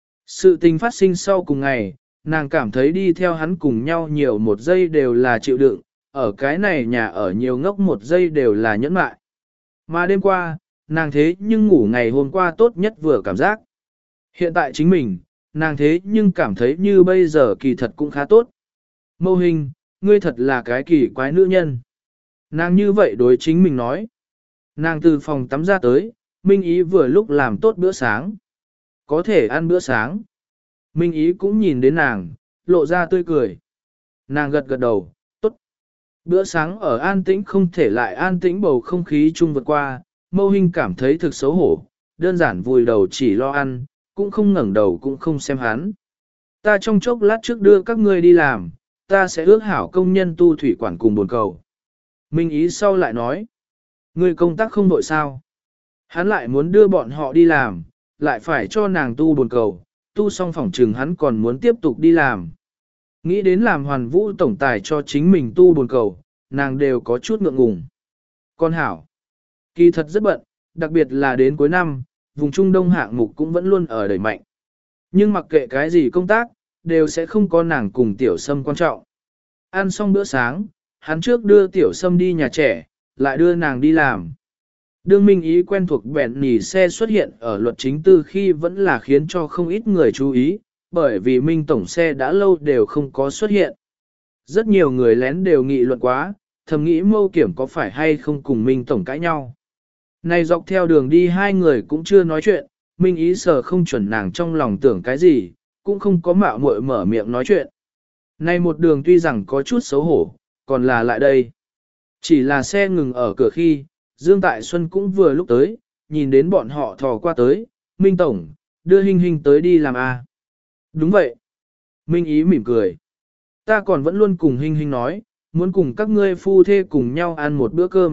Sự tình phát sinh sau cùng ngày, nàng cảm thấy đi theo hắn cùng nhau nhiều một giây đều là chịu đựng, ở cái này nhà ở nhiều ngốc một giây đều là nhẫn mại. Mà đêm qua, nàng thế nhưng ngủ ngày hôm qua tốt nhất vừa cảm giác. Hiện tại chính mình, nàng thế nhưng cảm thấy như bây giờ kỳ thật cũng khá tốt. Mâu Hinh, ngươi thật là cái kỳ quái nữ nhân. Nàng như vậy đối chính mình nói. Nàng từ phòng tắm ra tới, Minh Ý vừa lúc làm tốt bữa sáng. Có thể ăn bữa sáng. Minh Ý cũng nhìn đến nàng, lộ ra tươi cười. Nàng gật gật đầu, tốt. Bữa sáng ở an tĩnh không thể lại an tĩnh bầu không khí chung vượt qua, Mâu Hinh cảm thấy thực xấu hổ, đơn giản vùi đầu chỉ lo ăn, cũng không ngẩng đầu cũng không xem hắn. Ta trong chốc lát trước đưa các ngươi đi làm, ta sẽ ước hảo công nhân tu thủy quản cùng bồn cầu. Minh Ý sau lại nói, ngươi công tác không đội sao. Hắn lại muốn đưa bọn họ đi làm, lại phải cho nàng tu bồn cầu, tu xong phòng trừng hắn còn muốn tiếp tục đi làm. Nghĩ đến làm hoàn vũ tổng tài cho chính mình tu bồn cầu, nàng đều có chút ngượng ngùng. Con hảo, kỳ thật rất bận, đặc biệt là đến cuối năm, vùng Trung Đông hạng mục cũng vẫn luôn ở đẩy mạnh. Nhưng mặc kệ cái gì công tác, đều sẽ không có nàng cùng Tiểu Sâm quan trọng. Ăn xong bữa sáng, hắn trước đưa Tiểu Sâm đi nhà trẻ, lại đưa nàng đi làm. Đương Minh Ý quen thuộc bẹn nỉ xe xuất hiện ở luật chính tư khi vẫn là khiến cho không ít người chú ý, bởi vì Minh Tổng xe đã lâu đều không có xuất hiện. Rất nhiều người lén đều nghị luận quá, thầm nghĩ Mâu Kiểm có phải hay không cùng Minh Tổng cãi nhau. Này dọc theo đường đi hai người cũng chưa nói chuyện, Minh Ý sợ không chuẩn nàng trong lòng tưởng cái gì, cũng không có mạo muội mở miệng nói chuyện. Này một đường tuy rằng có chút xấu hổ, còn là lại đây. Chỉ là xe ngừng ở cửa khi, Dương Tại Xuân cũng vừa lúc tới, nhìn đến bọn họ thò qua tới, Minh Tổng, đưa Hinh Hinh tới đi làm à. Đúng vậy. Minh Ý mỉm cười. Ta còn vẫn luôn cùng Hinh Hinh nói, muốn cùng các ngươi phu thê cùng nhau ăn một bữa cơm,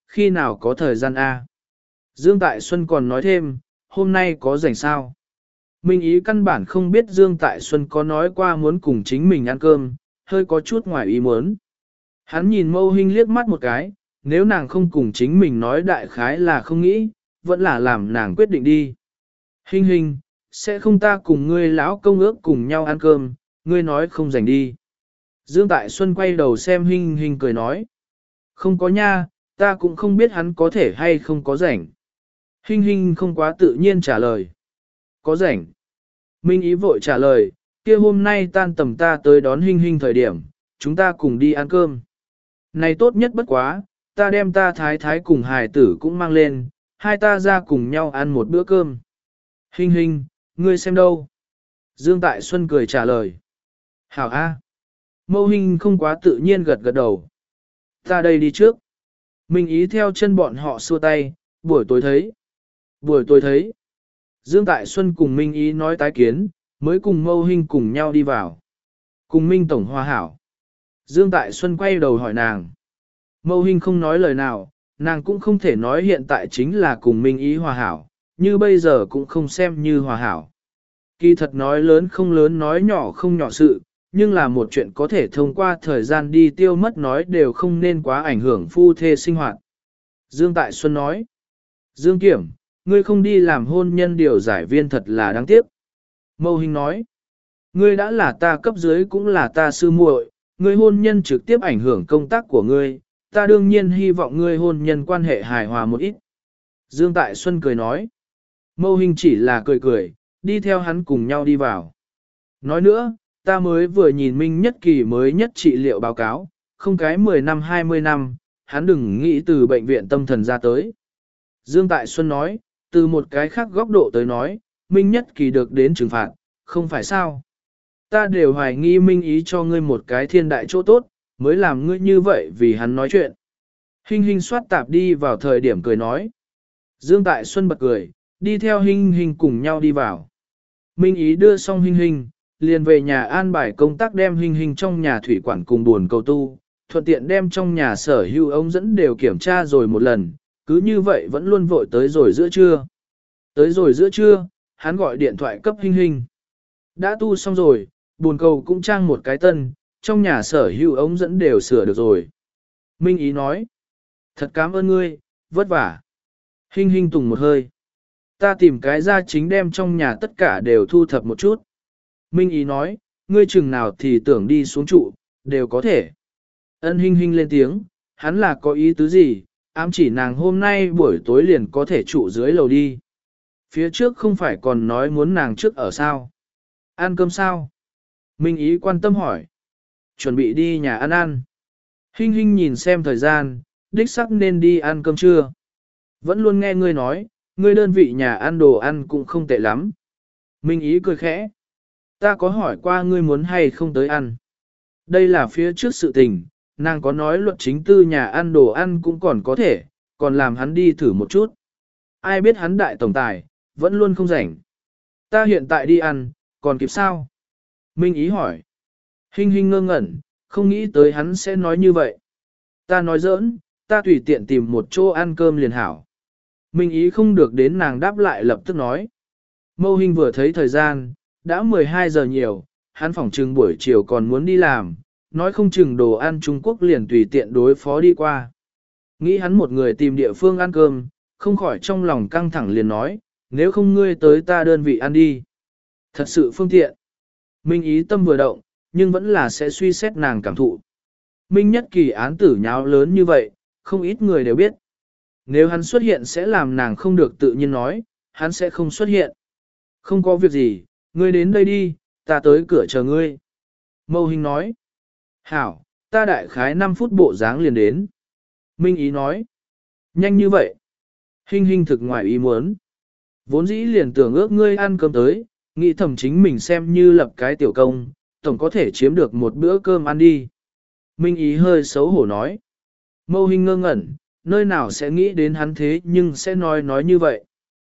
khi nào có thời gian a? Dương Tại Xuân còn nói thêm, hôm nay có rảnh sao? Minh Ý căn bản không biết Dương Tại Xuân có nói qua muốn cùng chính mình ăn cơm, hơi có chút ngoài ý muốn. Hắn nhìn Mâu Hinh liếc mắt một cái, nếu nàng không cùng chính mình nói đại khái là không nghĩ, vẫn là làm nàng quyết định đi. Hinh Hinh, sẽ không ta cùng ngươi lão công ước cùng nhau ăn cơm, ngươi nói không rảnh đi. Dương Tại Xuân quay đầu xem Hinh Hinh cười nói. Không có nha, ta cũng không biết hắn có thể hay không có rảnh. Hinh Hinh không quá tự nhiên trả lời. Có rảnh. Minh Ý vội trả lời, kia hôm nay tan tầm ta tới đón Hinh Hinh thời điểm, chúng ta cùng đi ăn cơm. Này tốt nhất bất quá, ta đem ta thái thái cùng hài tử cũng mang lên, hai ta ra cùng nhau ăn một bữa cơm. Hinh Hinh, ngươi xem đâu? Dương Tại Xuân cười trả lời. Hảo A. Mâu Hinh không quá tự nhiên gật gật đầu. Ta đây đi trước. Minh Ý theo chân bọn họ xua tay, buổi tối thấy. Buổi tối thấy. Dương Tại Xuân cùng Minh Ý nói tái kiến, mới cùng Mâu Hinh cùng nhau đi vào. Cùng Minh Tổng hòa hảo. Dương Tại Xuân quay đầu hỏi nàng. Mâu Hinh không nói lời nào, nàng cũng không thể nói hiện tại chính là cùng Minh Ý hòa hảo, như bây giờ cũng không xem như hòa hảo. Kỳ thật nói lớn không lớn nói nhỏ không nhỏ sự, nhưng là một chuyện có thể thông qua thời gian đi tiêu mất nói đều không nên quá ảnh hưởng phu thê sinh hoạt. Dương Tại Xuân nói. Dương Kiểm, ngươi không đi làm hôn nhân điều giải viên thật là đáng tiếc. Mâu Hinh nói. Ngươi đã là ta cấp dưới cũng là ta sư muội, ngươi hôn nhân trực tiếp ảnh hưởng công tác của ngươi, ta đương nhiên hy vọng ngươi hôn nhân quan hệ hài hòa một ít. Dương Tại Xuân cười nói. Mâu Hinh chỉ là cười cười, đi theo hắn cùng nhau đi vào. Nói nữa, ta mới vừa nhìn Minh Nhất Kỳ mới nhất trị liệu báo cáo, không cái mười năm hai mươi năm, hắn đừng nghĩ từ bệnh viện tâm thần ra tới. Dương Tại Xuân nói, từ một cái khác góc độ tới nói, Minh Nhất Kỳ được đến trừng phạt, không phải sao. Ta đều hoài nghi Minh Ý cho ngươi một cái thiên đại chỗ tốt, mới làm ngươi như vậy vì hắn nói chuyện. Hinh Hinh soát tạp đi vào thời điểm cười nói. Dương Tại Xuân bật cười, đi theo Hinh Hinh cùng nhau đi vào. Minh Ý đưa xong Hinh Hinh, liền về nhà an bài công tác đem Hinh Hinh trong nhà thủy quản cùng buồn cầu tu, thuận tiện đem trong nhà sở hữu ống dẫn đều kiểm tra rồi một lần, cứ như vậy vẫn luôn vội tới rồi giữa trưa. Tới rồi giữa trưa, hắn gọi điện thoại cấp Hinh Hinh. Đã tu xong rồi, buồn cầu cũng trang một cái tân, trong nhà sở hữu ống dẫn đều sửa được rồi. Minh Ý nói, thật cảm ơn ngươi, vất vả. Hinh Hinh tùng một hơi. Ta tìm cái ra chính đem trong nhà tất cả đều thu thập một chút. Minh Ý nói, ngươi chừng nào thì tưởng đi xuống trụ, đều có thể. Ân Hinh Hinh lên tiếng, hắn là có ý tứ gì, ám chỉ nàng hôm nay buổi tối liền có thể trụ dưới lầu đi. Phía trước không phải còn nói muốn nàng trước ở sao? Ăn cơm sao? Minh Ý quan tâm hỏi. Chuẩn bị đi nhà ăn ăn. Hinh Hinh nhìn xem thời gian, đích sắc nên đi ăn cơm trưa. Vẫn luôn nghe ngươi nói, ngươi đơn vị nhà ăn đồ ăn cũng không tệ lắm. Minh Ý cười khẽ. Ta có hỏi qua ngươi muốn hay không tới ăn. Đây là phía trước sự tình, nàng có nói luật chính tư nhà ăn đồ ăn cũng còn có thể, còn làm hắn đi thử một chút. Ai biết hắn đại tổng tài, vẫn luôn không rảnh. Ta hiện tại đi ăn, còn kịp sao? Minh Ý hỏi. Hinh Hinh ngơ ngẩn, không nghĩ tới hắn sẽ nói như vậy. Ta nói giỡn, ta tùy tiện tìm một chỗ ăn cơm liền hảo. Minh Ý không được đến nàng đáp lại lập tức nói. Mâu Hinh vừa thấy thời gian, đã mười hai giờ nhiều, hắn phỏng chừng buổi chiều còn muốn đi làm, nói không chừng đồ ăn Trung Quốc liền tùy tiện đối phó đi qua. Nghĩ hắn một người tìm địa phương ăn cơm, không khỏi trong lòng căng thẳng liền nói, nếu không ngươi tới ta đơn vị ăn đi. Thật sự phương tiện. Minh Ý tâm vừa động, nhưng vẫn là sẽ suy xét nàng cảm thụ. Minh Nhất Kỳ án tử nháo lớn như vậy, không ít người đều biết. Nếu hắn xuất hiện sẽ làm nàng không được tự nhiên nói, hắn sẽ không xuất hiện. Không có việc gì, ngươi đến đây đi, ta tới cửa chờ ngươi. Mâu Hinh nói. Hảo, ta đại khái năm phút bộ dáng liền đến. Minh Ý nói. Nhanh như vậy. Hinh Hinh thực ngoài ý muốn. Vốn dĩ liền tưởng ước ngươi ăn cơm tới, nghĩ thầm chính mình xem như lập cái tiểu công, tổng có thể chiếm được một bữa cơm ăn đi. Minh Ý hơi xấu hổ nói. Mâu Hinh ngơ ngẩn, nơi nào sẽ nghĩ đến hắn thế nhưng sẽ nói nói như vậy.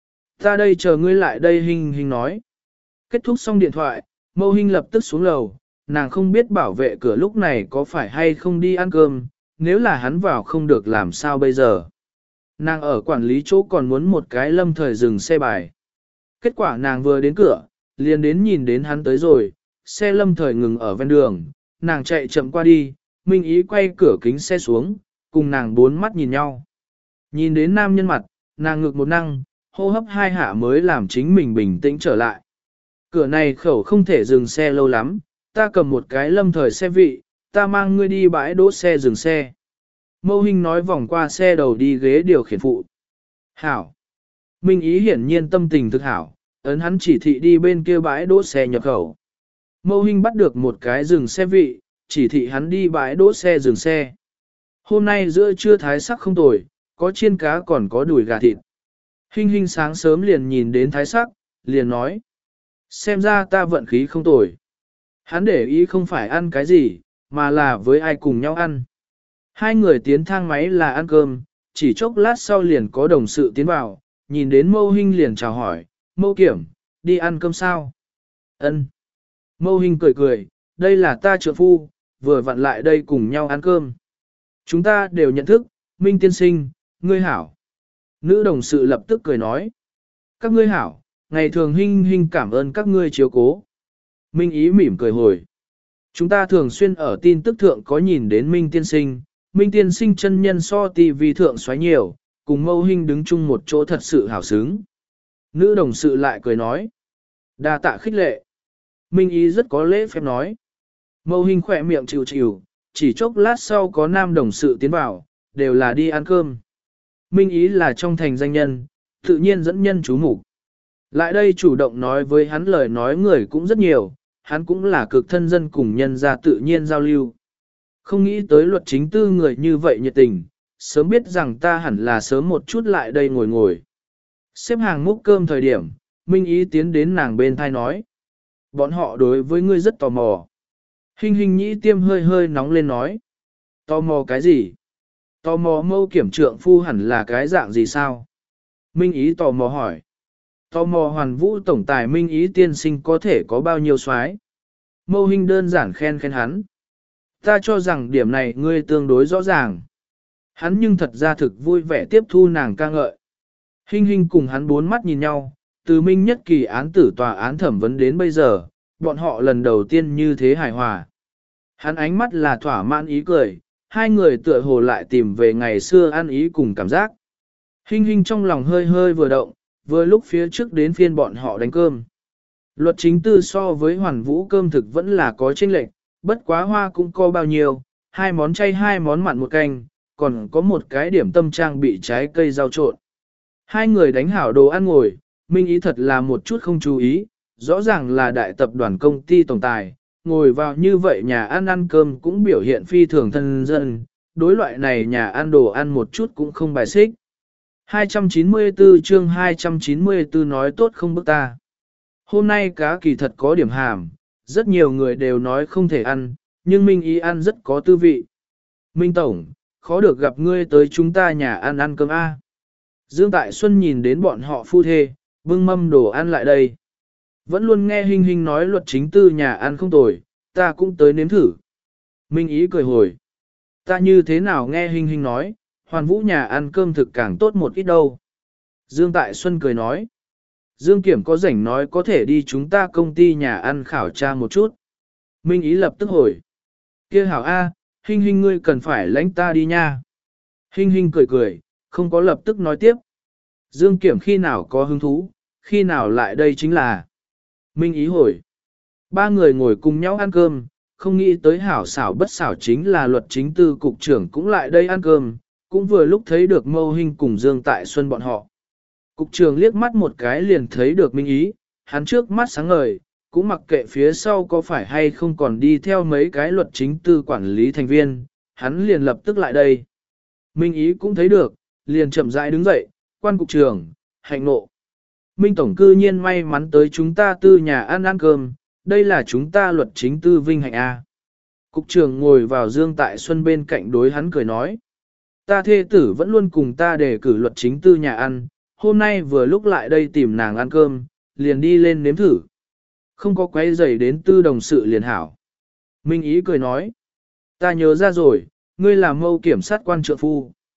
Ta đây chờ ngươi lại đây Hinh Hinh nói. Kết thúc xong điện thoại, Mâu Hinh lập tức xuống lầu, nàng không biết bảo vệ cửa lúc này có phải hay không đi ăn cơm, nếu là hắn vào không được làm sao bây giờ. Nàng ở quản lý chỗ còn muốn một cái lâm thời dừng xe bài. Kết quả nàng vừa đến cửa, liền đến nhìn đến hắn tới rồi, xe lâm thời ngừng ở ven đường, nàng chạy chậm qua đi, Minh Ý quay cửa kính xe xuống, cùng nàng bốn mắt nhìn nhau. Nhìn đến nam nhân mặt, nàng ngực một năng, hô hấp hai hạ mới làm chính mình bình tĩnh trở lại. Cửa này khẩu không thể dừng xe lâu lắm, ta cầm một cái lâm thời xe vị, ta mang ngươi đi bãi đỗ xe dừng xe. Mâu Hinh nói vòng qua xe đầu đi ghế điều khiển phụ. Hảo. Minh Ý hiển nhiên tâm tình thực hảo, ấn hắn chỉ thị đi bên kia bãi đỗ xe nhập khẩu. Mâu Hinh bắt được một cái dừng xe vị, chỉ thị hắn đi bãi đỗ xe dừng xe. Hôm nay giữa trưa thái sắc không tồi, có chiên cá còn có đùi gà thịt. Hinh Hinh sáng sớm liền nhìn đến thái sắc, liền nói. Xem ra ta vận khí không tồi. Hắn để ý không phải ăn cái gì, mà là với ai cùng nhau ăn. Hai người tiến thang máy là ăn cơm, chỉ chốc lát sau liền có đồng sự tiến vào, nhìn đến Mâu Hinh liền chào hỏi, Mâu Kiểm, đi ăn cơm sao? Ân. Mâu Hinh cười cười, đây là ta trượng phu, vừa vặn lại đây cùng nhau ăn cơm. Chúng ta đều nhận thức, Minh tiên sinh, ngươi hảo. Nữ đồng sự lập tức cười nói, các ngươi hảo, ngày thường Hinh Hinh cảm ơn các ngươi chiếu cố. Minh Ý mỉm cười hồi. Chúng ta thường xuyên ở tin tức thượng có nhìn đến Minh tiên sinh, Minh tiên sinh chân nhân so tivi thượng xoáy nhiều, cùng Mâu Hinh đứng chung một chỗ thật sự hảo sướng. Nữ đồng sự lại cười nói. Đa tạ khích lệ. Minh Ý rất có lễ phép nói. Mâu Hinh khỏe miệng chịu chịu, chỉ chốc lát sau có nam đồng sự tiến vào, đều là đi ăn cơm. Minh Ý là trong thành danh nhân, tự nhiên dẫn nhân chú mục. Lại đây chủ động nói với hắn lời nói người cũng rất nhiều, hắn cũng là cực thân dân cùng nhân ra tự nhiên giao lưu. Không nghĩ tới luật chính tư người như vậy nhiệt tình, sớm biết rằng ta hẳn là sớm một chút lại đây ngồi ngồi. Xếp hàng múc cơm thời điểm, Minh Ý tiến đến nàng bên thai nói. Bọn họ đối với ngươi rất tò mò. Hinh Hinh nhĩ tiêm hơi hơi nóng lên nói. Tò mò cái gì? Tò mò Mâu Kiểm trượng phu hẳn là cái dạng gì sao? Minh Ý tò mò hỏi. Tò mò Hoàn Vũ tổng tài Minh Ý tiên sinh có thể có bao nhiêu soái? Mâu Hinh đơn giản khen khen hắn. Ta cho rằng điểm này ngươi tương đối rõ ràng. Hắn nhưng thật ra thực vui vẻ tiếp thu nàng ca ngợi. Hinh Hinh cùng hắn bốn mắt nhìn nhau, từ Minh nhất kỳ án tử tòa án thẩm vấn đến bây giờ, bọn họ lần đầu tiên như thế hài hòa. Hắn ánh mắt là thỏa mãn ý cười, hai người tựa hồ lại tìm về ngày xưa ăn ý cùng cảm giác. Hinh Hinh trong lòng hơi hơi vừa động, vừa lúc phía trước đến phiên bọn họ đánh cơm. Luật chính tư so với Hoàn Vũ cơm thực vẫn là có chênh lệch, bất quá hoa cũng có bao nhiêu, hai món chay hai món mặn một canh, còn có một cái điểm tâm trang bị trái cây rau trộn. Hai người đánh hảo đồ ăn ngồi, Minh Ý thật là một chút không chú ý, rõ ràng là đại tập đoàn công ty tổng tài, ngồi vào như vậy nhà ăn ăn cơm cũng biểu hiện phi thường thân dân, đối loại này nhà ăn đồ ăn một chút cũng không bài xích. hai trăm chín mươi tư chương hai trăm chín mươi tư nói tốt không bức ta. Hôm nay cá kỳ thật có điểm hàm, rất nhiều người đều nói không thể ăn, nhưng Minh Ý ăn rất có tư vị. Minh Tổng, khó được gặp ngươi tới chúng ta nhà ăn ăn cơm A. Dương Tại Xuân nhìn đến bọn họ phu thê, bưng mâm đồ ăn lại đây. Vẫn luôn nghe Hinh Hinh nói luật chính tư nhà ăn không tồi, ta cũng tới nếm thử. Minh Ý cười hồi. Ta như thế nào nghe Hinh Hinh nói, Hoàn Vũ nhà ăn cơm thực càng tốt một ít đâu. Dương Tại Xuân cười nói. Dương Kiểm có rảnh nói có thể đi chúng ta công ty nhà ăn khảo tra một chút. Minh Ý lập tức hồi. Kia hảo A, Hinh Hinh ngươi cần phải lãnh ta đi nha. Hinh Hinh cười cười, không có lập tức nói tiếp. Dương Kiểm khi nào có hứng thú, khi nào lại đây chính là. Minh Ý hồi. Ba người ngồi cùng nhau ăn cơm, không nghĩ tới hảo xảo bất xảo chính là luật chính tư cục trưởng cũng lại đây ăn cơm, cũng vừa lúc thấy được Mâu Hinh cùng Dương Tại Xuân bọn họ. Cục trưởng liếc mắt một cái liền thấy được Minh Ý, hắn trước mắt sáng ngời, cũng mặc kệ phía sau có phải hay không còn đi theo mấy cái luật chính tư quản lý thành viên, hắn liền lập tức lại đây. Minh Ý cũng thấy được, liền chậm rãi đứng dậy, quan cục trưởng, hạnh nộ. Minh Tổng cư nhiên may mắn tới chúng ta tư nhà ăn ăn cơm, đây là chúng ta luật chính tư vinh hạnh A. Cục trưởng ngồi vào Dương Tại Xuân bên cạnh đối hắn cười nói. Ta thê tử vẫn luôn cùng ta đề cử luật chính tư nhà ăn, hôm nay vừa lúc lại đây tìm nàng ăn cơm, liền đi lên nếm thử. Không có quấy rầy đến tư đồng sự liền hảo. Minh Ý cười nói. Ta nhớ ra rồi, ngươi là Mâu kiểm sát quan trượng phu.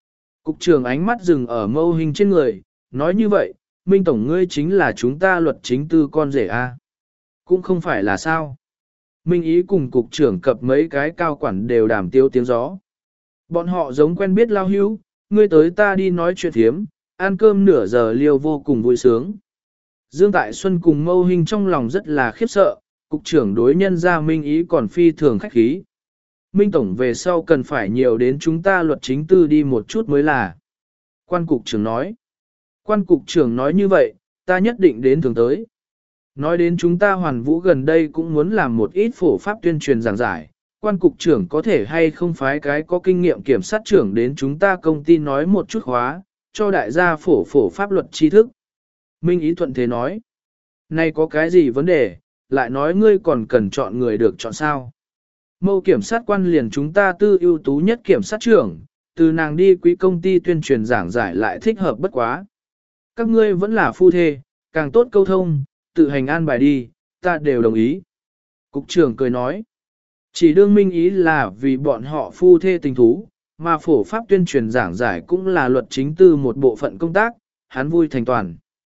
Cục trưởng ánh mắt dừng ở Mâu Hình trên người, nói như vậy, Minh Tổng ngươi chính là chúng ta luật chính tư con rể a? Cũng không phải là sao. Minh Ý cùng cục trưởng cập mấy cái cao quản đều đàm tiêu tiếng gió. Bọn họ giống quen biết lao hữu, ngươi tới ta đi nói chuyện thiếm, ăn cơm nửa giờ liêu vô cùng vui sướng. Dương Tại Xuân cùng Mâu Hình trong lòng rất là khiếp sợ, cục trưởng đối nhân ra Minh Ý còn phi thường khách khí. Minh Tổng về sau cần phải nhiều đến chúng ta luật chính tư đi một chút mới là. Quan cục trưởng nói. Quan cục trưởng nói như vậy, ta nhất định đến thường tới. Nói đến chúng ta hoàn vũ gần đây cũng muốn làm một ít phổ pháp tuyên truyền giảng giải. Quan cục trưởng có thể hay không phái cái có kinh nghiệm kiểm sát trưởng đến chúng ta công ty nói một chút khóa, cho đại gia phổ phổ pháp luật tri thức. Minh Ý thuận thế nói. Này có cái gì vấn đề, lại nói ngươi còn cần chọn người được chọn sao. Mâu kiểm sát quan liền chúng ta tư ưu tú nhất kiểm sát trưởng, từ nàng đi quý công ty tuyên truyền giảng giải lại thích hợp bất quá. Các ngươi vẫn là phu thê, càng tốt câu thông, tự hành an bài đi, ta đều đồng ý. Cục trưởng cười nói, chỉ đương Minh Ý là vì bọn họ phu thê tình thú, mà phổ pháp tuyên truyền giảng giải cũng là luật chính tư một bộ phận công tác, hắn vui thành toàn.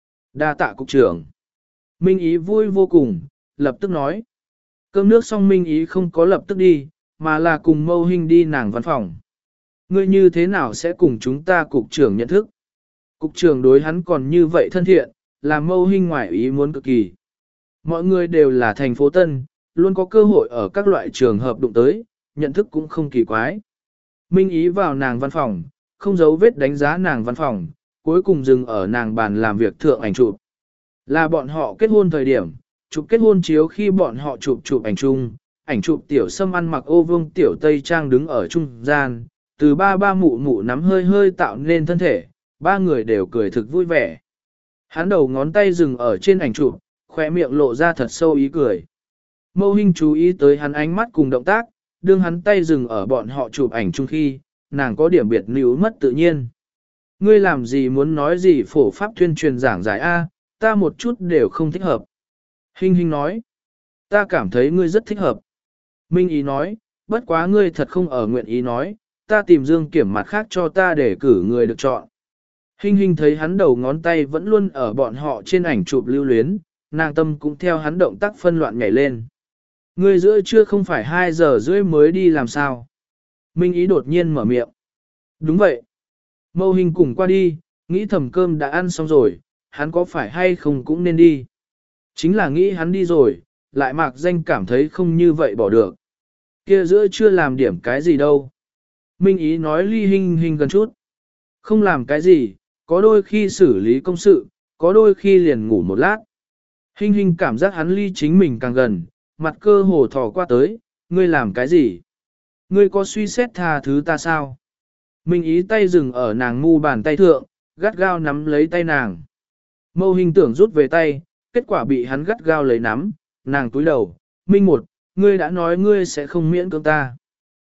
Đa tạ cục trưởng. Minh Ý vui vô cùng, lập tức nói. Cơm nước xong Minh Ý không có lập tức đi, mà là cùng Mâu Hinh đi nàng văn phòng. Ngươi như thế nào sẽ cùng chúng ta cục trưởng nhận thức? Cục trưởng đối hắn còn như vậy thân thiện, làm Mâu Hinh ngoại ý muốn cực kỳ. Mọi người đều là thành phố Tân, luôn có cơ hội ở các loại trường hợp đụng tới, nhận thức cũng không kỳ quái. Minh Ý vào nàng văn phòng, không giấu vết đánh giá nàng văn phòng, cuối cùng dừng ở nàng bàn làm việc thượng ảnh chụp. Là bọn họ kết hôn thời điểm, chụp kết hôn chiếu khi bọn họ chụp chụp ảnh chung, ảnh chụp tiểu sâm ăn mặc ô vương tiểu tây trang đứng ở trung gian, từ ba ba mụ mụ nắm hơi hơi tạo nên thân thể, ba người đều cười thực vui vẻ. Hắn đầu ngón tay dừng ở trên ảnh chụp, khóe miệng lộ ra thật sâu ý cười. Mâu Hinh chú ý tới hắn ánh mắt cùng động tác, đương hắn tay dừng ở bọn họ chụp ảnh chung khi, nàng có điểm biệt níu mất tự nhiên. Ngươi làm gì muốn nói gì phổ pháp tuyên truyền giảng giải A, ta một chút đều không thích hợp. Hinh Hinh nói, ta cảm thấy ngươi rất thích hợp. Minh Ý nói, bất quá ngươi thật không ở nguyện ý nói, ta tìm Dương Kiểm mặt khác cho ta để cử người được chọn. Hinh Hinh thấy hắn đầu ngón tay vẫn luôn ở bọn họ trên ảnh chụp lưu luyến, nàng tâm cũng theo hắn động tác phân loạn nhảy lên. Ngươi giữa trưa không phải hai giờ rưỡi mới đi làm sao? Minh Ý đột nhiên mở miệng. Đúng vậy. Mâu Hinh cùng qua đi, nghĩ thầm cơm đã ăn xong rồi, hắn có phải hay không cũng nên đi. Chính là nghĩ hắn đi rồi, lại mạc danh cảm thấy không như vậy bỏ được. Kia giữa chưa làm điểm cái gì đâu. Minh Ý nói ly Hinh Hinh gần chút. Không làm cái gì, có đôi khi xử lý công sự, có đôi khi liền ngủ một lát. Hinh Hinh cảm giác hắn ly chính mình càng gần, mặt cơ hồ thò qua tới, ngươi làm cái gì? Ngươi có suy xét tha thứ ta sao? Minh Ý tay dừng ở nàng ngu bàn tay thượng, gắt gao nắm lấy tay nàng. Mâu Hinh tưởng rút về tay, kết quả bị hắn gắt gao lấy nắm, nàng túi đầu, Minh một, ngươi đã nói ngươi sẽ không miễn cưỡng ta.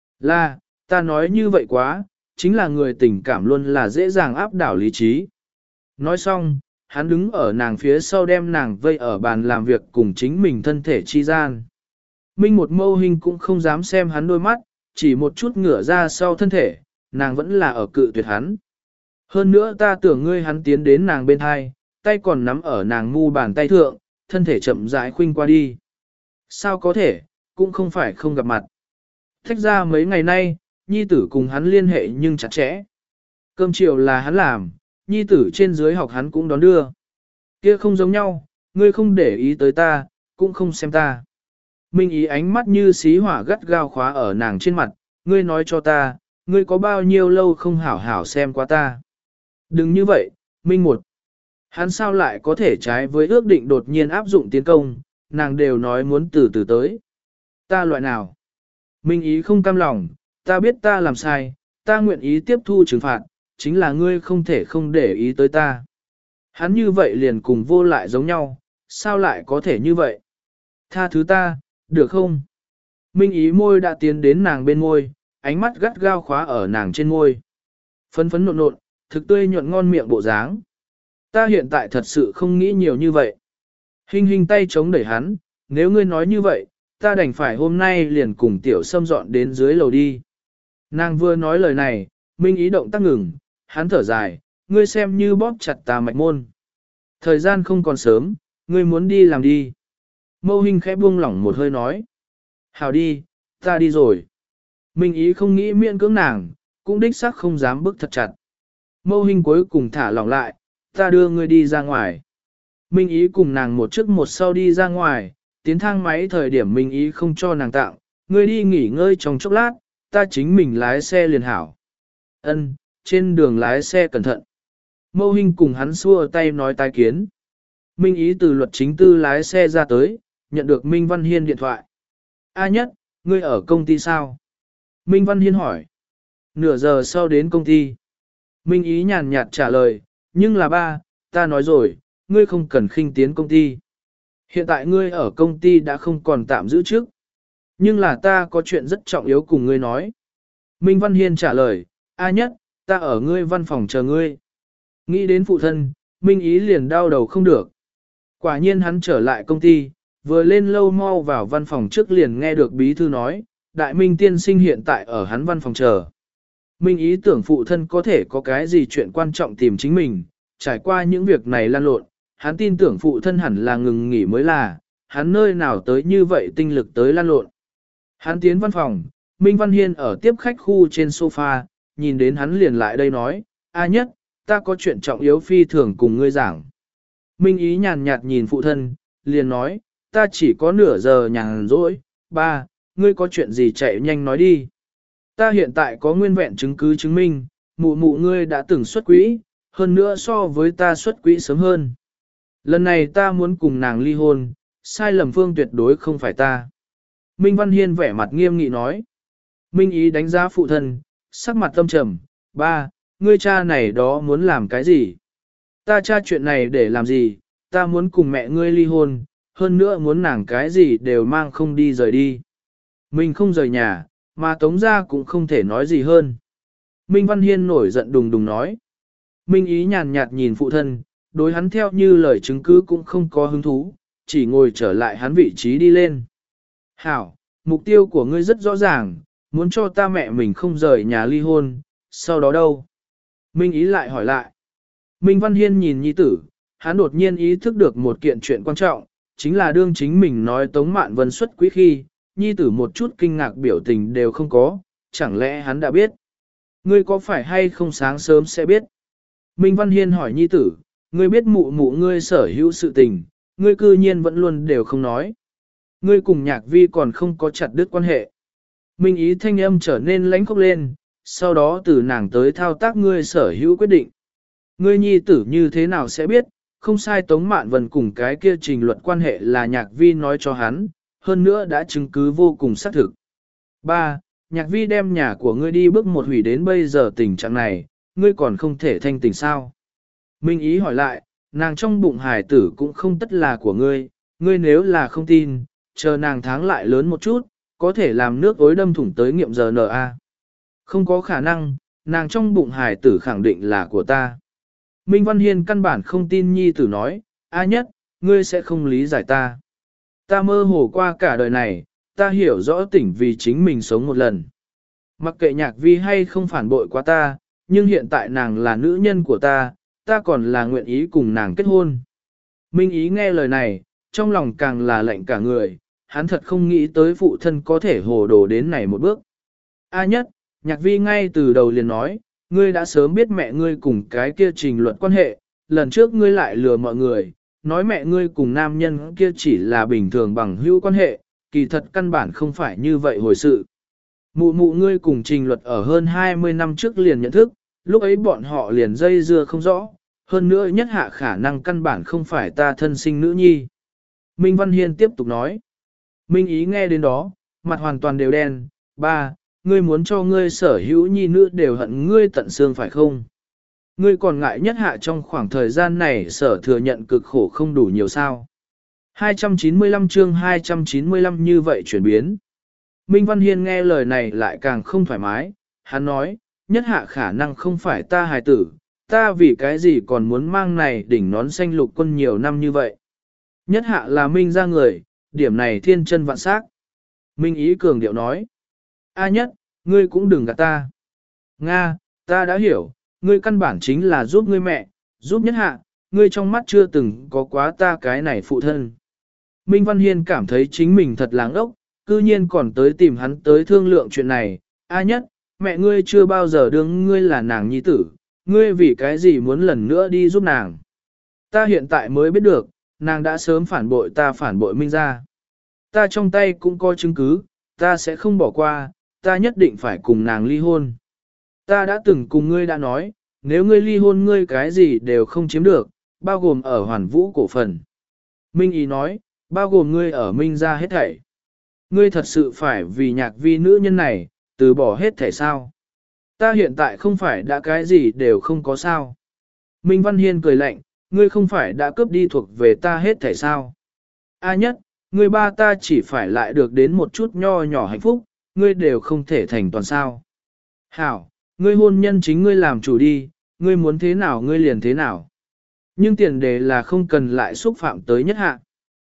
Là, ta nói như vậy quá, chính là người tình cảm luôn là dễ dàng áp đảo lý trí. Nói xong, hắn đứng ở nàng phía sau đem nàng vây ở bàn làm việc cùng chính mình thân thể chi gian. Minh một Mâu Hinh cũng không dám xem hắn đôi mắt, chỉ một chút ngửa ra sau thân thể, nàng vẫn là ở cự tuyệt hắn. Hơn nữa ta tưởng ngươi hắn tiến đến nàng bên hai, tay còn nắm ở nàng ngu bàn tay thượng, thân thể chậm rãi khuynh qua đi. Sao có thể, cũng không phải không gặp mặt. Thách ra mấy ngày nay, nhi tử cùng hắn liên hệ nhưng chặt chẽ. Cơm chiều là hắn làm, nhi tử trên dưới học hắn cũng đón đưa. Kia không giống nhau, ngươi không để ý tới ta, cũng không xem ta. Minh Ý ánh mắt như xí hỏa gắt gao khóa ở nàng trên mặt, ngươi nói cho ta, ngươi có bao nhiêu lâu không hảo hảo xem qua ta. Đừng như vậy, Minh một. Hắn sao lại có thể trái với ước định đột nhiên áp dụng tiến công, nàng đều nói muốn từ từ tới. Ta loại nào? Minh Ý không cam lòng, ta biết ta làm sai, ta nguyện ý tiếp thu trừng phạt, chính là ngươi không thể không để ý tới ta. Hắn như vậy liền cùng vô lại giống nhau, sao lại có thể như vậy? Tha thứ ta, được không? Minh Ý môi đã tiến đến nàng bên môi, ánh mắt gắt gao khóa ở nàng trên môi. Phấn phấn nộn nộn, thực tươi nhuận ngon miệng bộ dáng. Ta hiện tại thật sự không nghĩ nhiều như vậy. Hinh Hinh tay chống đẩy hắn, nếu ngươi nói như vậy, ta đành phải hôm nay liền cùng tiểu Sâm dọn đến dưới lầu đi. Nàng vừa nói lời này, Minh Ý động tác ngừng, hắn thở dài, ngươi xem như bóp chặt ta mạch môn. Thời gian không còn sớm, ngươi muốn đi làm đi. Mâu Hinh khẽ buông lỏng một hơi nói. Hảo đi, ta đi rồi. Minh Ý không nghĩ miễn cưỡng nàng, cũng đích xác không dám bước thật chặt. Mâu Hinh cuối cùng thả lỏng lại, ta đưa ngươi đi ra ngoài. Minh Ý cùng nàng một trước một sau đi ra ngoài, tiến thang máy thời điểm Minh Ý không cho nàng tạo, ngươi đi nghỉ ngơi trong chốc lát, ta chính mình lái xe liền hảo. Ân, trên đường lái xe cẩn thận. Mâu Hinh cùng hắn xua tay nói tái kiến. Minh Ý từ luật chính tư lái xe ra tới, nhận được Minh Văn Hiên điện thoại. A Nhất, ngươi ở công ty sao? Minh Văn Hiên hỏi. Nửa giờ sau đến công ty. Minh Ý nhàn nhạt trả lời, nhưng là ba, ta nói rồi, ngươi không cần khinh tiến công ty. Hiện tại ngươi ở công ty đã không còn tạm giữ trước. Nhưng là ta có chuyện rất trọng yếu cùng ngươi nói. Minh Văn Hiên trả lời, A Nhất, ta ở ngươi văn phòng chờ ngươi. Nghĩ đến phụ thân, Minh Ý liền đau đầu không được. Quả nhiên hắn trở lại công ty, vừa lên lâu mau vào văn phòng trước liền nghe được bí thư nói, Đại Minh tiên sinh hiện tại ở hắn văn phòng chờ. Minh Ý tưởng phụ thân có thể có cái gì chuyện quan trọng tìm chính mình, trải qua những việc này lan lộn, hắn tin tưởng phụ thân hẳn là ngừng nghỉ mới là, hắn nơi nào tới như vậy tinh lực tới lan lộn. Hắn tiến văn phòng, Minh Văn Hiên ở tiếp khách khu trên sofa, nhìn đến hắn liền lại đây nói, A Nhất, ta có chuyện trọng yếu phi thường cùng ngươi giảng. Minh Ý nhàn nhạt nhìn phụ thân, liền nói, ta chỉ có nửa giờ nhàn rỗi, ba, ngươi có chuyện gì chạy nhanh nói đi. Ta hiện tại có nguyên vẹn chứng cứ chứng minh, mụ mụ ngươi đã từng xuất quỹ, hơn nữa so với ta xuất quỹ sớm hơn. Lần này ta muốn cùng nàng ly hôn, sai lầm phương tuyệt đối không phải ta. Minh Văn Hiên vẻ mặt nghiêm nghị nói. Minh Ý đánh giá phụ thân, sắc mặt tâm trầm, ba, ngươi cha này đó muốn làm cái gì? Ta cha chuyện này để làm gì? Ta muốn cùng mẹ ngươi ly hôn, hơn nữa muốn nàng cái gì đều mang không đi rời đi. Mình không rời nhà, mà Tống gia cũng không thể nói gì hơn. Minh Văn Hiên nổi giận đùng đùng nói. Minh Ý nhàn nhạt nhìn phụ thân, đối hắn theo như lời chứng cứ cũng không có hứng thú, chỉ ngồi trở lại hắn vị trí đi lên. Hảo, mục tiêu của ngươi rất rõ ràng, muốn cho ta mẹ mình không rời nhà ly hôn, sau đó đâu? Minh Ý lại hỏi lại. Minh Văn Hiên nhìn nhi tử, hắn đột nhiên ý thức được một kiện chuyện quan trọng, chính là đương chính mình nói Tống Mạn Vân xuất quý khi, nhi tử một chút kinh ngạc biểu tình đều không có, chẳng lẽ hắn đã biết? Ngươi có phải hay không sáng sớm sẽ biết? Minh Văn Hiên hỏi nhi tử, ngươi biết mụ mụ ngươi sở hữu sự tình, ngươi cư nhiên vẫn luôn đều không nói. Ngươi cùng Nhạc Vi còn không có chặt đứt quan hệ. Minh Ý thanh âm trở nên lãnh khốc lên, sau đó từ nàng tới thao tác ngươi sở hữu quyết định. Ngươi nhi tử như thế nào sẽ biết, không sai Tống Mạn Vân cùng cái kia trình luật quan hệ là Nhạc Vi nói cho hắn, hơn nữa đã chứng cứ vô cùng xác thực. ba. Nhạc Vi đem nhà của ngươi đi bước một hủy đến bây giờ tình trạng này, ngươi còn không thể thanh tỉnh sao? Minh Ý hỏi lại, nàng trong bụng hải tử cũng không tất là của ngươi, ngươi nếu là không tin, chờ nàng tháng lại lớn một chút, có thể làm nước ối đâm thủng tới nghiệm giờ en a. Không có khả năng, nàng trong bụng hải tử khẳng định là của ta. Minh Văn Hiên căn bản không tin nhi tử nói, A Nhất, ngươi sẽ không lý giải ta. Ta mơ hồ qua cả đời này, ta hiểu rõ tỉnh vì chính mình sống một lần. Mặc kệ Nhạc Vi hay không phản bội quá ta, nhưng hiện tại nàng là nữ nhân của ta, ta còn là nguyện ý cùng nàng kết hôn. Minh Ý nghe lời này, trong lòng càng là lạnh cả người, hắn thật không nghĩ tới phụ thân có thể hồ đồ đến này một bước. A Nhất, Nhạc Vi ngay từ đầu liền nói, ngươi đã sớm biết mẹ ngươi cùng cái kia trình luật quan hệ, lần trước ngươi lại lừa mọi người, nói mẹ ngươi cùng nam nhân kia chỉ là bình thường bằng hữu quan hệ, kỳ thật căn bản không phải như vậy hồi sự. Mụ mụ ngươi cùng trình luật ở hơn hai mươi năm trước liền nhận thức, lúc ấy bọn họ liền dây dưa không rõ, hơn nữa nhất hạ khả năng căn bản không phải ta thân sinh nữ nhi. Minh Văn Hiên tiếp tục nói. Minh Ý nghe đến đó, mặt hoàn toàn đều đen, ba, ngươi muốn cho ngươi sở hữu nhi nữ đều hận ngươi tận xương phải không? Ngươi còn ngại nhất hạ trong khoảng thời gian này sở thừa nhận cực khổ không đủ nhiều sao? hai trăm chín mươi lăm chương hai trăm chín mươi lăm như vậy chuyển biến. Minh Văn Hiên nghe lời này lại càng không thoải mái, hắn nói, nhất hạ khả năng không phải ta hài tử, ta vì cái gì còn muốn mang này đỉnh nón xanh lục quân nhiều năm như vậy. Nhất hạ là Minh ra người, điểm này thiên chân vạn sắc. Minh Ý cường điệu nói, A Nhất, ngươi cũng đừng gạt ta. Nga, ta đã hiểu, ngươi căn bản chính là giúp ngươi mẹ, giúp nhất hạ, ngươi trong mắt chưa từng có quá ta cái này phụ thân. Minh Văn Hiên cảm thấy chính mình thật láng ốc, cư nhiên còn tới tìm hắn tới thương lượng chuyện này. A nhất, mẹ ngươi chưa bao giờ đương ngươi là nàng nhi tử, ngươi vì cái gì muốn lần nữa đi giúp nàng. Ta hiện tại mới biết được, nàng đã sớm phản bội ta phản bội Minh gia. Ta trong tay cũng có chứng cứ, ta sẽ không bỏ qua, ta nhất định phải cùng nàng ly hôn. Ta đã từng cùng ngươi đã nói, nếu ngươi ly hôn ngươi cái gì đều không chiếm được, bao gồm ở hoàn vũ cổ phần. Minh ý nói, bao gồm ngươi ở Minh gia hết thảy. Ngươi thật sự phải vì nhạc vi nữ nhân này, từ bỏ hết thảy sao? Ta hiện tại không phải đã cái gì đều không có sao. Minh Văn Hiên cười lạnh, ngươi không phải đã cướp đi thuộc về ta hết thảy sao? A nhất, ngươi ba ta chỉ phải lại được đến một chút nho nhỏ hạnh phúc, ngươi đều không thể thành toàn sao. Hảo, ngươi hôn nhân chính ngươi làm chủ đi, ngươi muốn thế nào ngươi liền thế nào. Nhưng tiền đề là không cần lại xúc phạm tới nhất hạ.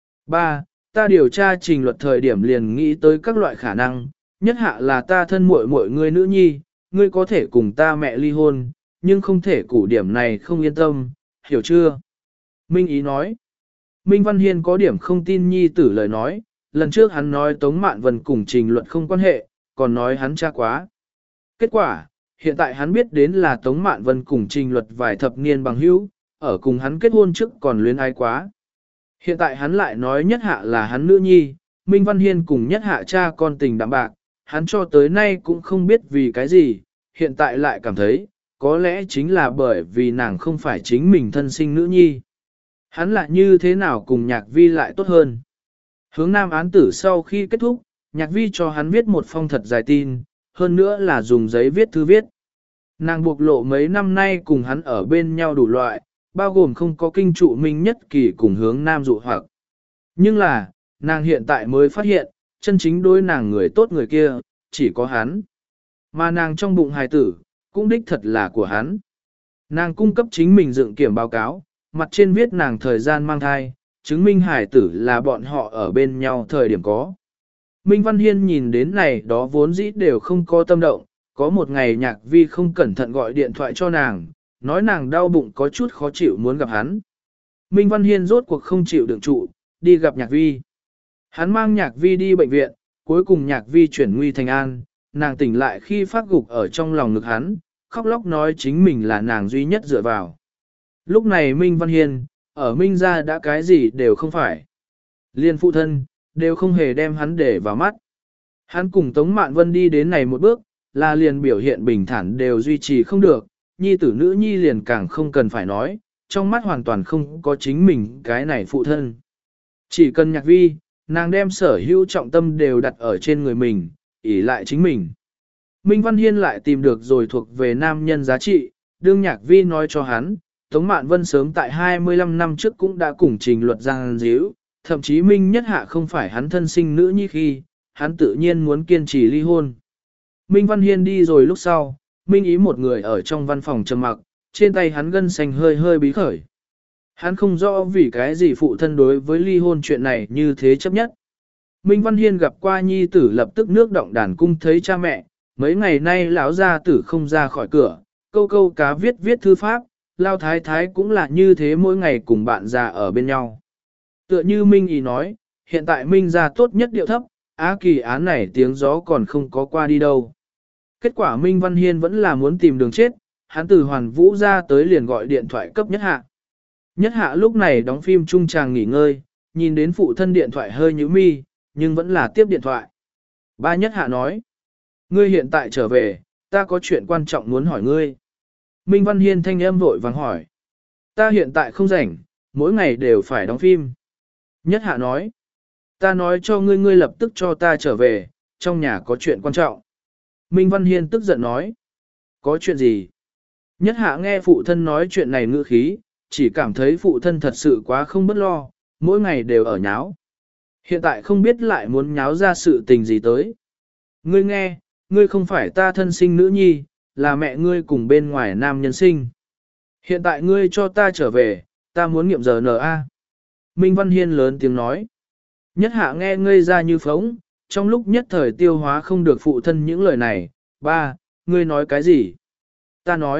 Ba, ta điều tra trình luật thời điểm liền nghĩ tới các loại khả năng, nhất hạ là ta thân muội muội ngươi nữ nhi, ngươi có thể cùng ta mẹ ly hôn, nhưng không thể củ điểm này không yên tâm, hiểu chưa? Minh ý nói. Minh Văn Hiên có điểm không tin nhi tử lời nói, lần trước hắn nói Tống Mạn Vân cùng trình luật không quan hệ, còn nói hắn cha quá. Kết quả, hiện tại hắn biết đến là Tống Mạn Vân cùng trình luật vài thập niên bằng hữu, ở cùng hắn kết hôn trước còn luyến ái quá. Hiện tại hắn lại nói nhất hạ là hắn nữ nhi, Minh Văn Hiên cùng nhất hạ cha con tình đạm bạc, hắn cho tới nay cũng không biết vì cái gì, hiện tại lại cảm thấy, có lẽ chính là bởi vì nàng không phải chính mình thân sinh nữ nhi. Hắn lại như thế nào cùng nhạc vi lại tốt hơn. Hướng nam án tử sau khi kết thúc, nhạc vi cho hắn viết một phong thật dài tin, hơn nữa là dùng giấy viết thư viết. Nàng buộc lộ mấy năm nay cùng hắn ở bên nhau đủ loại, bao gồm không có kinh trụ minh nhất kỳ cùng hướng nam dụ hoặc. Nhưng là, nàng hiện tại mới phát hiện, chân chính đối nàng người tốt người kia, chỉ có hắn. Mà nàng trong bụng hài tử, cũng đích thật là của hắn. Nàng cung cấp chính mình dựng kiểm báo cáo, mặt trên viết nàng thời gian mang thai, chứng minh hài tử là bọn họ ở bên nhau thời điểm có. Minh Văn Hiên nhìn đến này đó vốn dĩ đều không có tâm động, có một ngày nhạc vi không cẩn thận gọi điện thoại cho nàng, nói nàng đau bụng có chút khó chịu muốn gặp hắn. Minh Văn Hiên rốt cuộc không chịu đựng trụ, đi gặp nhạc vi. Hắn mang nhạc vi đi bệnh viện, cuối cùng nhạc vi chuyển nguy thành an, nàng tỉnh lại khi phát gục ở trong lòng ngực hắn, khóc lóc nói chính mình là nàng duy nhất dựa vào. Lúc này Minh Văn Hiên, ở Minh gia đã cái gì đều không phải. Liên phụ thân, đều không hề đem hắn để vào mắt. Hắn cùng Tống Mạn Vân đi đến này một bước, là liền biểu hiện bình thản đều duy trì không được, nhi tử nữ nhi liền càng không cần phải nói, trong mắt hoàn toàn không có chính mình cái này phụ thân. Chỉ cần nhạc vi, nàng đem sở hữu trọng tâm đều đặt ở trên người mình, ỷ lại chính mình. Minh Văn Hiên lại tìm được rồi thuộc về nam nhân giá trị, đương nhạc vi nói cho hắn, Tống Mạn Vân sớm tại hai mươi lăm năm trước cũng đã cùng trình luật giang díu, thậm chí Minh nhất hạ không phải hắn thân sinh nữ nhi khi, hắn tự nhiên muốn kiên trì ly hôn. Minh Văn Hiên đi rồi lúc sau, Minh ý một người ở trong văn phòng trầm mặc, trên tay hắn gân xanh hơi hơi bí khởi. Hắn không rõ vì cái gì phụ thân đối với ly hôn chuyện này như thế chấp nhất. Minh Văn Hiên gặp qua nhi tử lập tức nước động đàn cung thấy cha mẹ, mấy ngày nay lão gia tử không ra khỏi cửa, câu câu cá viết viết thư pháp, lao thái thái cũng là như thế mỗi ngày cùng bạn già ở bên nhau. Tựa như Minh ý nói, hiện tại Minh gia tốt nhất điệu thấp, á kỳ án này tiếng gió còn không có qua đi đâu. Kết quả Minh Văn Hiên vẫn là muốn tìm đường chết, hắn từ Hoàn Vũ ra tới liền gọi điện thoại cấp nhất hạ. Nhất hạ lúc này đóng phim trung tràng nghỉ ngơi, nhìn đến phụ thân điện thoại hơi nhíu mi, nhưng vẫn là tiếp điện thoại. Ba nhất hạ nói, ngươi hiện tại trở về, ta có chuyện quan trọng muốn hỏi ngươi. Minh Văn Hiên thanh âm vội vàng hỏi, ta hiện tại không rảnh, mỗi ngày đều phải đóng phim. Nhất hạ nói, ta nói cho ngươi ngươi lập tức cho ta trở về, trong nhà có chuyện quan trọng. Minh Văn Hiên tức giận nói, có chuyện gì? Nhất hạ nghe phụ thân nói chuyện này ngữ khí, chỉ cảm thấy phụ thân thật sự quá không bất lo, mỗi ngày đều ở nháo. Hiện tại không biết lại muốn nháo ra sự tình gì tới. Ngươi nghe, ngươi không phải ta thân sinh nữ nhi, là mẹ ngươi cùng bên ngoài nam nhân sinh. Hiện tại ngươi cho ta trở về, ta muốn nghiệm giờ en a. Minh Văn Hiên lớn tiếng nói. Nhất hạ nghe ngây ra như phóng, trong lúc nhất thời tiêu hóa không được phụ thân những lời này. Ba, ngươi nói cái gì? Ta nói,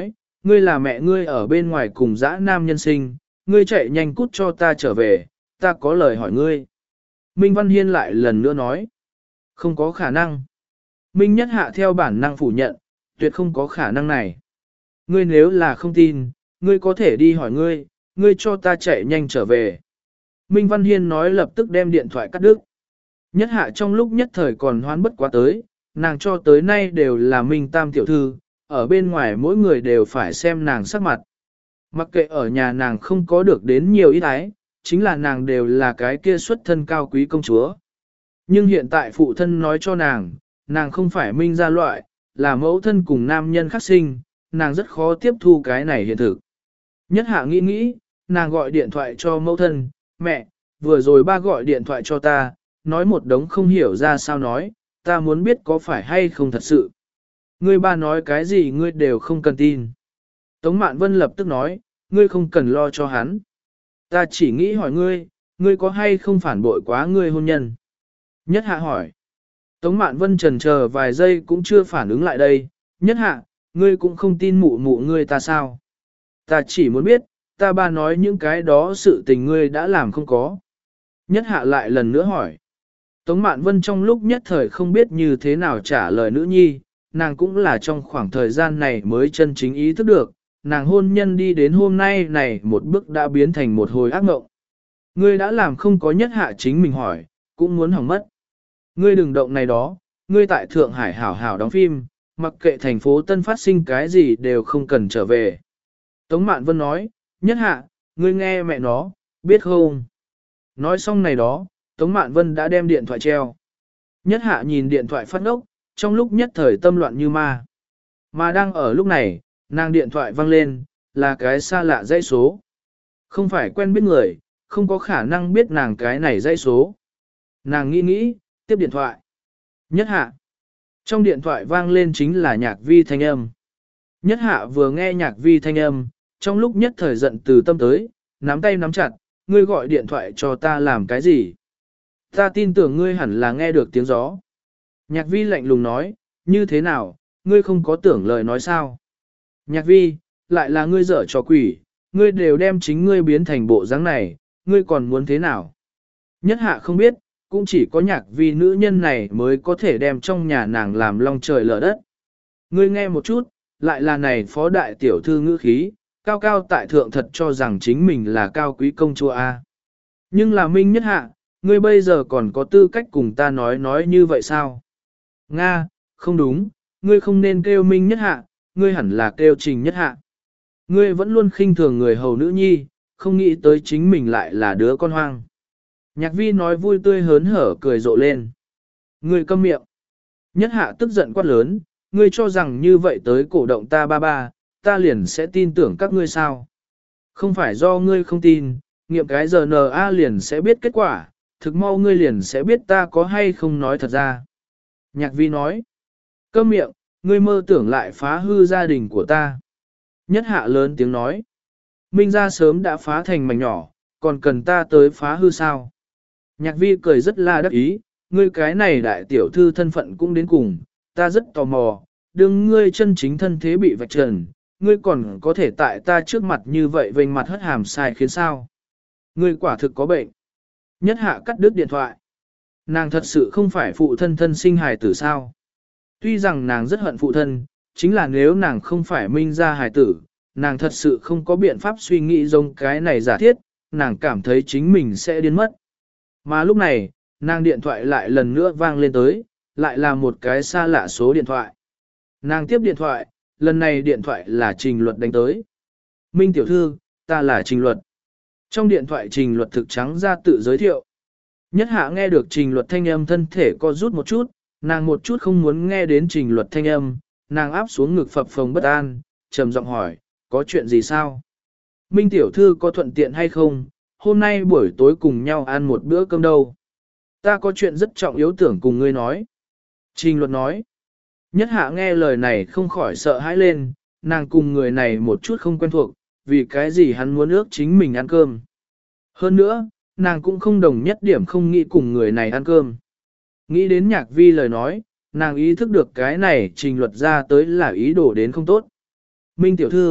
ngươi là mẹ ngươi ở bên ngoài cùng dã nam nhân sinh, ngươi chạy nhanh cút cho ta trở về, ta có lời hỏi ngươi. Minh Văn Hiên lại lần nữa nói, không có khả năng. Minh Nhất Hạ theo bản năng phủ nhận, tuyệt không có khả năng này. Ngươi nếu là không tin, ngươi có thể đi hỏi ngươi, ngươi cho ta chạy nhanh trở về. Minh Văn Hiên nói lập tức đem điện thoại cắt đứt. Nhất Hạ trong lúc nhất thời còn hoán bất quá tới, nàng cho tới nay đều là Minh Tam tiểu thư, ở bên ngoài mỗi người đều phải xem nàng sắc mặt. Mặc kệ ở nhà nàng không có được đến nhiều ít ái, chính là nàng đều là cái kia xuất thân cao quý công chúa. Nhưng hiện tại phụ thân nói cho nàng, nàng không phải Minh gia loại, là mẫu thân cùng nam nhân khác sinh, nàng rất khó tiếp thu cái này hiện thực. Nhất Hạ nghĩ nghĩ, nàng gọi điện thoại cho mẫu thân, mẹ, vừa rồi ba gọi điện thoại cho ta, nói một đống không hiểu ra sao nói, ta muốn biết có phải hay không thật sự. Ngươi ba nói cái gì ngươi đều không cần tin. Tống Mạn Vân lập tức nói, ngươi không cần lo cho hắn. Ta chỉ nghĩ hỏi ngươi, ngươi có hay không phản bội quá ngươi hôn nhân? Nhất Hạ hỏi. Tống Mạn Vân chần chờ vài giây cũng chưa phản ứng lại đây. Nhất Hạ, ngươi cũng không tin mụ mụ ngươi ta sao? Ta chỉ muốn biết, ta ba nói những cái đó sự tình ngươi đã làm không có. Nhất Hạ lại lần nữa hỏi. Tống Mạn Vân trong lúc nhất thời không biết như thế nào trả lời nữ nhi, nàng cũng là trong khoảng thời gian này mới chân chính ý thức được, nàng hôn nhân đi đến hôm nay này một bước đã biến thành một hồi ác mộng. Ngươi đã làm không có Nhất Hạ chính mình hỏi, cũng muốn hỏng mất. Ngươi đừng động này đó, ngươi tại Thượng Hải hảo hảo đóng phim, mặc kệ thành phố Tân phát sinh cái gì đều không cần trở về. Tống Mạn Vân nói, Nhất Hạ, ngươi nghe mẹ nó, biết không? Nói xong này đó, Tống Mạn Vân đã đem điện thoại treo. Nhất Hạ nhìn điện thoại phát ngốc, trong lúc nhất thời tâm loạn như ma. Mà đang ở lúc này, nàng điện thoại vang lên, là cái xa lạ dãy số. Không phải quen biết người, không có khả năng biết nàng cái này dãy số. Nàng nghĩ nghĩ, tiếp điện thoại. Nhất Hạ. Trong điện thoại vang lên chính là Nhạc Vi thanh âm. Nhất Hạ vừa nghe Nhạc Vi thanh âm, trong lúc nhất thời giận từ tâm tới, nắm tay nắm chặt, ngươi gọi điện thoại cho ta làm cái gì? Ta tin tưởng ngươi hẳn là nghe được tiếng gió. Nhạc Vi lạnh lùng nói, như thế nào, ngươi không có tưởng lời nói sao? Nhạc Vi, lại là ngươi dở trò quỷ, ngươi đều đem chính ngươi biến thành bộ dáng này, ngươi còn muốn thế nào? Nhất Hạ không biết, cũng chỉ có Nhạc Vi nữ nhân này mới có thể đem trong nhà nàng làm long trời lở đất. Ngươi nghe một chút, lại là này phó đại tiểu thư ngữ khí, cao cao tại thượng thật cho rằng chính mình là cao quý công chúa A. Nhưng là Minh Nhất Hạ, ngươi bây giờ còn có tư cách cùng ta nói nói như vậy sao? Nga, không đúng, ngươi không nên kêu Minh Nhất Hạ, ngươi hẳn là kêu Trình Nhất Hạ. Ngươi vẫn luôn khinh thường người hầu nữ nhi, không nghĩ tới chính mình lại là đứa con hoang. Nhạc Vi nói vui tươi hớn hở cười rộ lên. Ngươi câm miệng. Nhất Hạ tức giận quát lớn, ngươi cho rằng như vậy tới cổ động ta ba ba, ta liền sẽ tin tưởng các ngươi sao? Không phải do ngươi không tin, nghiệm cái giờ en a liền sẽ biết kết quả, thực mau ngươi liền sẽ biết ta có hay không nói thật ra. Nhạc Vi nói, câm miệng, ngươi mơ tưởng lại phá hư gia đình của ta. Nhất Hạ lớn tiếng nói, Minh gia sớm đã phá thành mảnh nhỏ, còn cần ta tới phá hư sao? Nhạc Vi cười rất là đắc ý, ngươi cái này đại tiểu thư thân phận cũng đến cùng, ta rất tò mò, đừng ngươi chân chính thân thế bị vạch trần, ngươi còn có thể tại ta trước mặt như vậy vênh mặt hất hàm sai khiến sao? Ngươi quả thực có bệnh. Nhất Hạ cắt đứt điện thoại. Nàng thật sự không phải phụ thân thân sinh hài tử sao? Tuy rằng nàng rất hận phụ thân, chính là nếu nàng không phải Minh gia hài tử, nàng thật sự không có biện pháp suy nghĩ giống cái này giả thiết, nàng cảm thấy chính mình sẽ điên mất. Mà lúc này, nàng điện thoại lại lần nữa vang lên tới, lại là một cái xa lạ số điện thoại. Nàng tiếp điện thoại, lần này điện thoại là Trình Luật đánh tới. Minh tiểu thư, ta là Trình Luật. Trong điện thoại Trình Luật thực trắng ra tự giới thiệu. Nhất Hạ nghe được Trình Luật thanh âm thân thể co rút một chút, nàng một chút không muốn nghe đến Trình Luật thanh âm, nàng áp xuống ngực phập phồng bất an, trầm giọng hỏi, có chuyện gì sao? Minh tiểu thư có thuận tiện hay không? Hôm nay buổi tối cùng nhau ăn một bữa cơm đâu? Ta có chuyện rất trọng yếu tưởng cùng ngươi nói. Trình Luật nói. Nhất Hạ nghe lời này không khỏi sợ hãi lên, nàng cùng người này một chút không quen thuộc, vì cái gì hắn muốn ước chính mình ăn cơm. Hơn nữa, nàng cũng không đồng nhất điểm không nghĩ cùng người này ăn cơm. Nghĩ đến Nhạc Vi lời nói, nàng ý thức được cái này Trình Luật ra tới là ý đồ đến không tốt. Minh tiểu thư,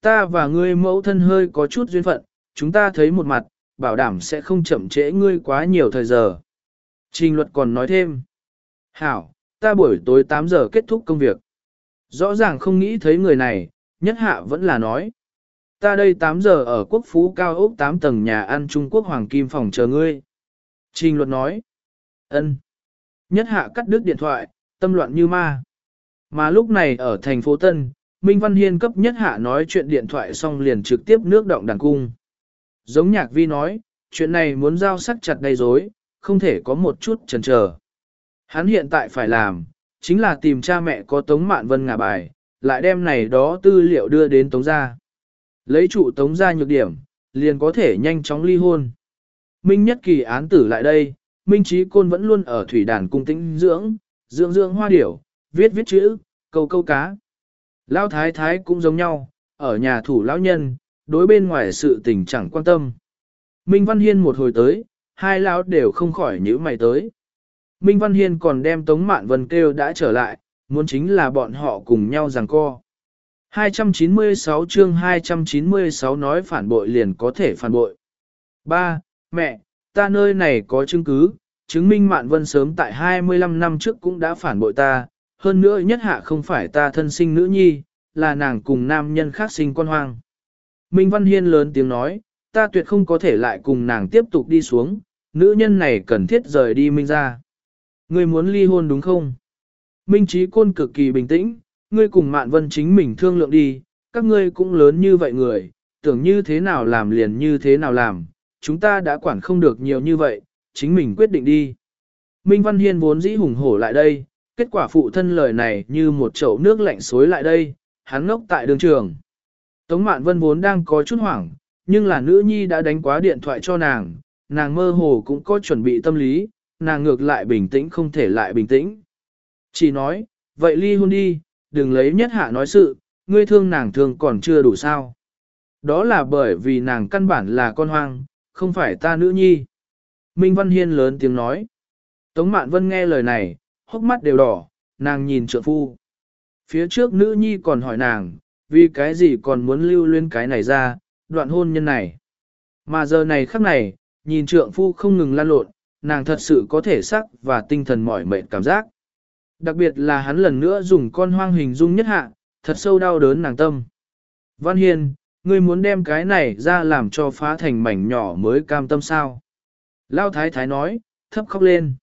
ta và ngươi mẫu thân hơi có chút duyên phận, chúng ta thấy một mặt, bảo đảm sẽ không chậm trễ ngươi quá nhiều thời giờ. Trình luật còn nói thêm. Hảo, ta buổi tối tám giờ kết thúc công việc. Rõ ràng không nghĩ thấy người này, nhất hạ vẫn là nói. Ta đây tám giờ ở quốc phú cao ốc tám tầng nhà ăn Trung Quốc Hoàng Kim phòng chờ ngươi. Trình luật nói. Ân. Nhất hạ cắt đứt điện thoại, tâm loạn như ma. Mà lúc này ở thành phố Tân, Minh Văn Hiên cấp nhất hạ nói chuyện điện thoại xong liền trực tiếp nước động đàn cung. Giống nhạc vi nói, chuyện này muốn giao sắc chặt đầy rối, không thể có một chút chần chờ. Hắn hiện tại phải làm, chính là tìm cha mẹ có Tống Mạn Vân ngả bài, lại đem này đó tư liệu đưa đến Tống gia. Lấy trụ Tống gia nhược điểm, liền có thể nhanh chóng ly hôn. Minh Nhất Kỳ án tử lại đây, Minh Trí Côn vẫn luôn ở thủy đàn cung tĩnh dưỡng, dưỡng dưỡng hoa điểu, viết viết chữ, câu câu cá. Lão thái thái cũng giống nhau, ở nhà thủ lão nhân, đối bên ngoài sự tình chẳng quan tâm. Minh Văn Hiên một hồi tới, hai lão đều không khỏi nhíu mày tới. Minh Văn Hiên còn đem Tống Mạn Vân kêu đã trở lại, muốn chính là bọn họ cùng nhau giằng co. hai trăm chín mươi sáu chương hai trăm chín mươi sáu nói phản bội liền có thể phản bội. Ba, mẹ, ta nơi này có chứng cứ, chứng minh Mạn Vân sớm tại hai mươi lăm năm trước cũng đã phản bội ta, hơn nữa nhất hạ không phải ta thân sinh nữ nhi, là nàng cùng nam nhân khác sinh con hoang. Minh Văn Hiên lớn tiếng nói, ta tuyệt không có thể lại cùng nàng tiếp tục đi xuống, nữ nhân này cần thiết rời đi Minh ra. Ngươi muốn ly hôn đúng không? Minh Trí Côn cực kỳ bình tĩnh, ngươi cùng Mạn Vân chính mình thương lượng đi, các ngươi cũng lớn như vậy người, tưởng như thế nào làm liền như thế nào làm, chúng ta đã quản không được nhiều như vậy, chính mình quyết định đi. Minh Văn Hiên vốn dĩ hùng hổ lại đây, kết quả phụ thân lời này như một chậu nước lạnh xối lại đây, hắn ngốc tại đường trường. Tống Mạn Vân vốn đang có chút hoảng, nhưng là nữ nhi đã đánh quá điện thoại cho nàng, nàng mơ hồ cũng có chuẩn bị tâm lý, nàng ngược lại bình tĩnh không thể lại bình tĩnh. Chỉ nói, vậy ly hôn đi, đừng lấy nhất hạ nói sự, ngươi thương nàng thương còn chưa đủ sao. Đó là bởi vì nàng căn bản là con hoang, không phải ta nữ nhi. Minh Văn Hiên lớn tiếng nói. Tống Mạn Vân nghe lời này, hốc mắt đều đỏ, nàng nhìn trượng phu. Phía trước nữ nhi còn hỏi nàng, vì cái gì còn muốn lưu luyến cái này ra, đoạn hôn nhân này. Mà giờ này khắc này, nhìn trượng phu không ngừng lan lộn, nàng thật sự có thể sắc và tinh thần mỏi mệt cảm giác. Đặc biệt là hắn lần nữa dùng con hoang hình dung nhất hạ, thật sâu đau đớn nàng tâm. Văn Hiên, ngươi muốn đem cái này ra làm cho phá thành mảnh nhỏ mới cam tâm sao? Lao Thái Thái nói, thấp khóc lên.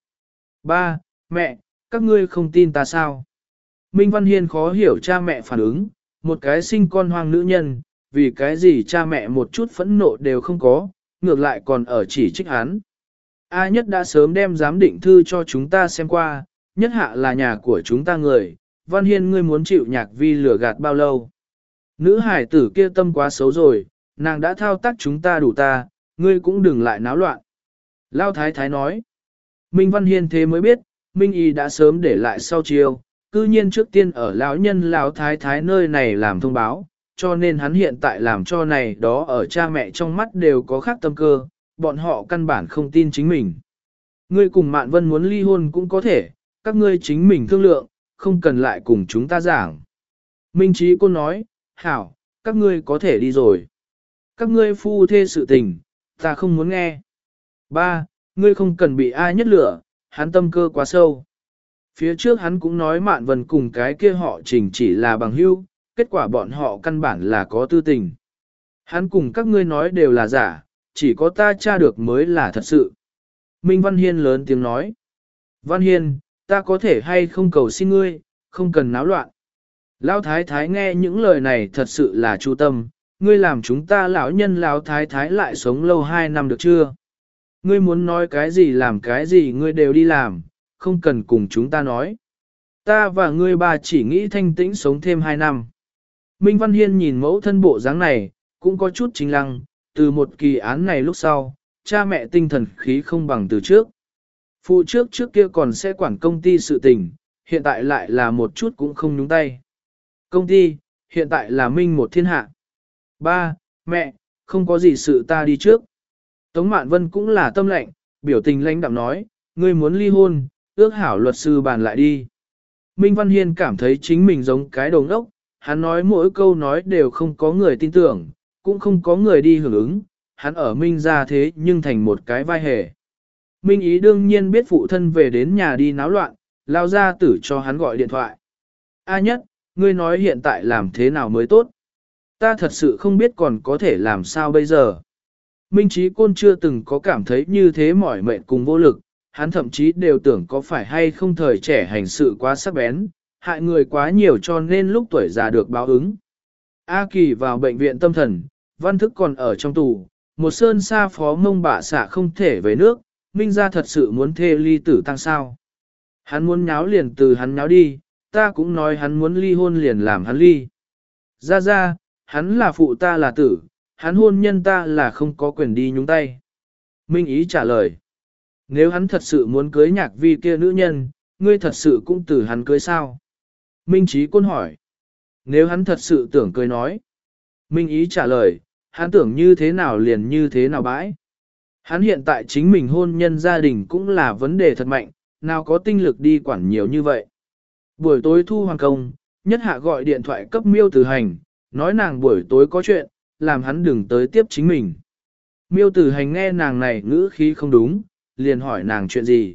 Ba, mẹ, các ngươi không tin ta sao? Minh Văn Hiên khó hiểu cha mẹ phản ứng, một cái sinh con hoang nữ nhân, vì cái gì cha mẹ một chút phẫn nộ đều không có, ngược lại còn ở chỉ trích hắn. A Nhất đã sớm đem giám định thư cho chúng ta xem qua, Nhất hạ là nhà của chúng ta người, Văn Hiên ngươi muốn chịu nhạc vi lừa gạt bao lâu? Nữ hải tử kia tâm quá xấu rồi, nàng đã thao tác chúng ta đủ ta, ngươi cũng đừng lại náo loạn. Lao Thái Thái nói, Minh Văn Hiên thế mới biết, Minh Y đã sớm để lại sau chiều, cư nhiên trước tiên ở lão nhân Lão Thái Thái nơi này làm thông báo, cho nên hắn hiện tại làm cho này đó ở cha mẹ trong mắt đều có khác tâm cơ, bọn họ căn bản không tin chính mình. Ngươi cùng Mạn Vân muốn ly hôn cũng có thể, các ngươi chính mình thương lượng, không cần lại cùng chúng ta giảng. Minh Trí Côn nói, hảo, các ngươi có thể đi rồi. Các ngươi phu thê sự tình, ta không muốn nghe. Ba, ngươi không cần bị ai nhất lửa, hắn tâm cơ quá sâu. Phía trước hắn cũng nói Mạn Vân cùng cái kia họ Trình chỉ là bằng hữu, kết quả bọn họ căn bản là có tư tình. Hắn cùng các ngươi nói đều là giả, chỉ có ta tra được mới là thật sự. Minh Văn Hiên lớn tiếng nói. Văn Hiên, ta có thể hay không cầu xin ngươi, không cần náo loạn. Lão Thái Thái nghe những lời này thật sự là chu tâm, ngươi làm chúng ta lão nhân Lão Thái Thái lại sống lâu hai năm được chưa? Ngươi muốn nói cái gì làm cái gì ngươi đều đi làm, không cần cùng chúng ta nói. Ta và ngươi bà chỉ nghĩ thanh tĩnh sống thêm hai năm. Minh Văn Hiên nhìn mẫu thân bộ dáng này, cũng có chút chính lăng, từ một kỳ án này lúc sau, cha mẹ tinh thần khí không bằng từ trước. Phụ trước trước kia còn sẽ quản công ty sự tình, hiện tại lại là một chút cũng không nhúng tay. Công ty, hiện tại là Minh một thiên hạ. Ba, mẹ, không có gì sự ta đi trước. Tống Mạn Vân cũng là tâm lệnh, biểu tình lãnh đạm nói, ngươi muốn ly hôn, ước hảo luật sư bàn lại đi. Minh Văn Hiên cảm thấy chính mình giống cái đồ ngốc, hắn nói mỗi câu nói đều không có người tin tưởng, cũng không có người đi hưởng ứng, hắn ở Minh ra thế nhưng thành một cái vai hề. Minh Ý đương nhiên biết phụ thân về đến nhà đi náo loạn, lao ra tử cho hắn gọi điện thoại. A Nhất, ngươi nói hiện tại làm thế nào mới tốt? Ta thật sự không biết còn có thể làm sao bây giờ. Minh Chí Côn chưa từng có cảm thấy như thế mỏi mệt cùng vô lực, hắn thậm chí đều tưởng có phải hay không thời trẻ hành sự quá sắc bén, hại người quá nhiều cho nên lúc tuổi già được báo ứng. A Kỳ vào bệnh viện tâm thần, Văn Thức còn ở trong tù, một sơn xa phó mông bạ xạ không thể về nước, Minh ra thật sự muốn thê ly tử tăng sao. Hắn muốn nháo liền từ hắn nháo đi, ta cũng nói hắn muốn ly hôn liền làm hắn ly. Ra ra, hắn là phụ ta là tử, hắn hôn nhân ta là không có quyền đi nhúng tay. Minh Ý trả lời. Nếu hắn thật sự muốn cưới nhạc vi kia nữ nhân, ngươi thật sự cũng từ hắn cưới sao? Minh Chí Côn hỏi. Nếu hắn thật sự tưởng cưới nói. Minh Ý trả lời, hắn tưởng như thế nào liền như thế nào bãi. Hắn hiện tại chính mình hôn nhân gia đình cũng là vấn đề thật mạnh, nào có tinh lực đi quản nhiều như vậy. Buổi tối thu hoàng công, Nhất Hạ gọi điện thoại cấp Miêu Tử Hành, nói nàng buổi tối có chuyện, làm hắn đừng tới tiếp chính mình. Miêu Tử Hành nghe nàng này ngữ khí không đúng, liền hỏi nàng chuyện gì.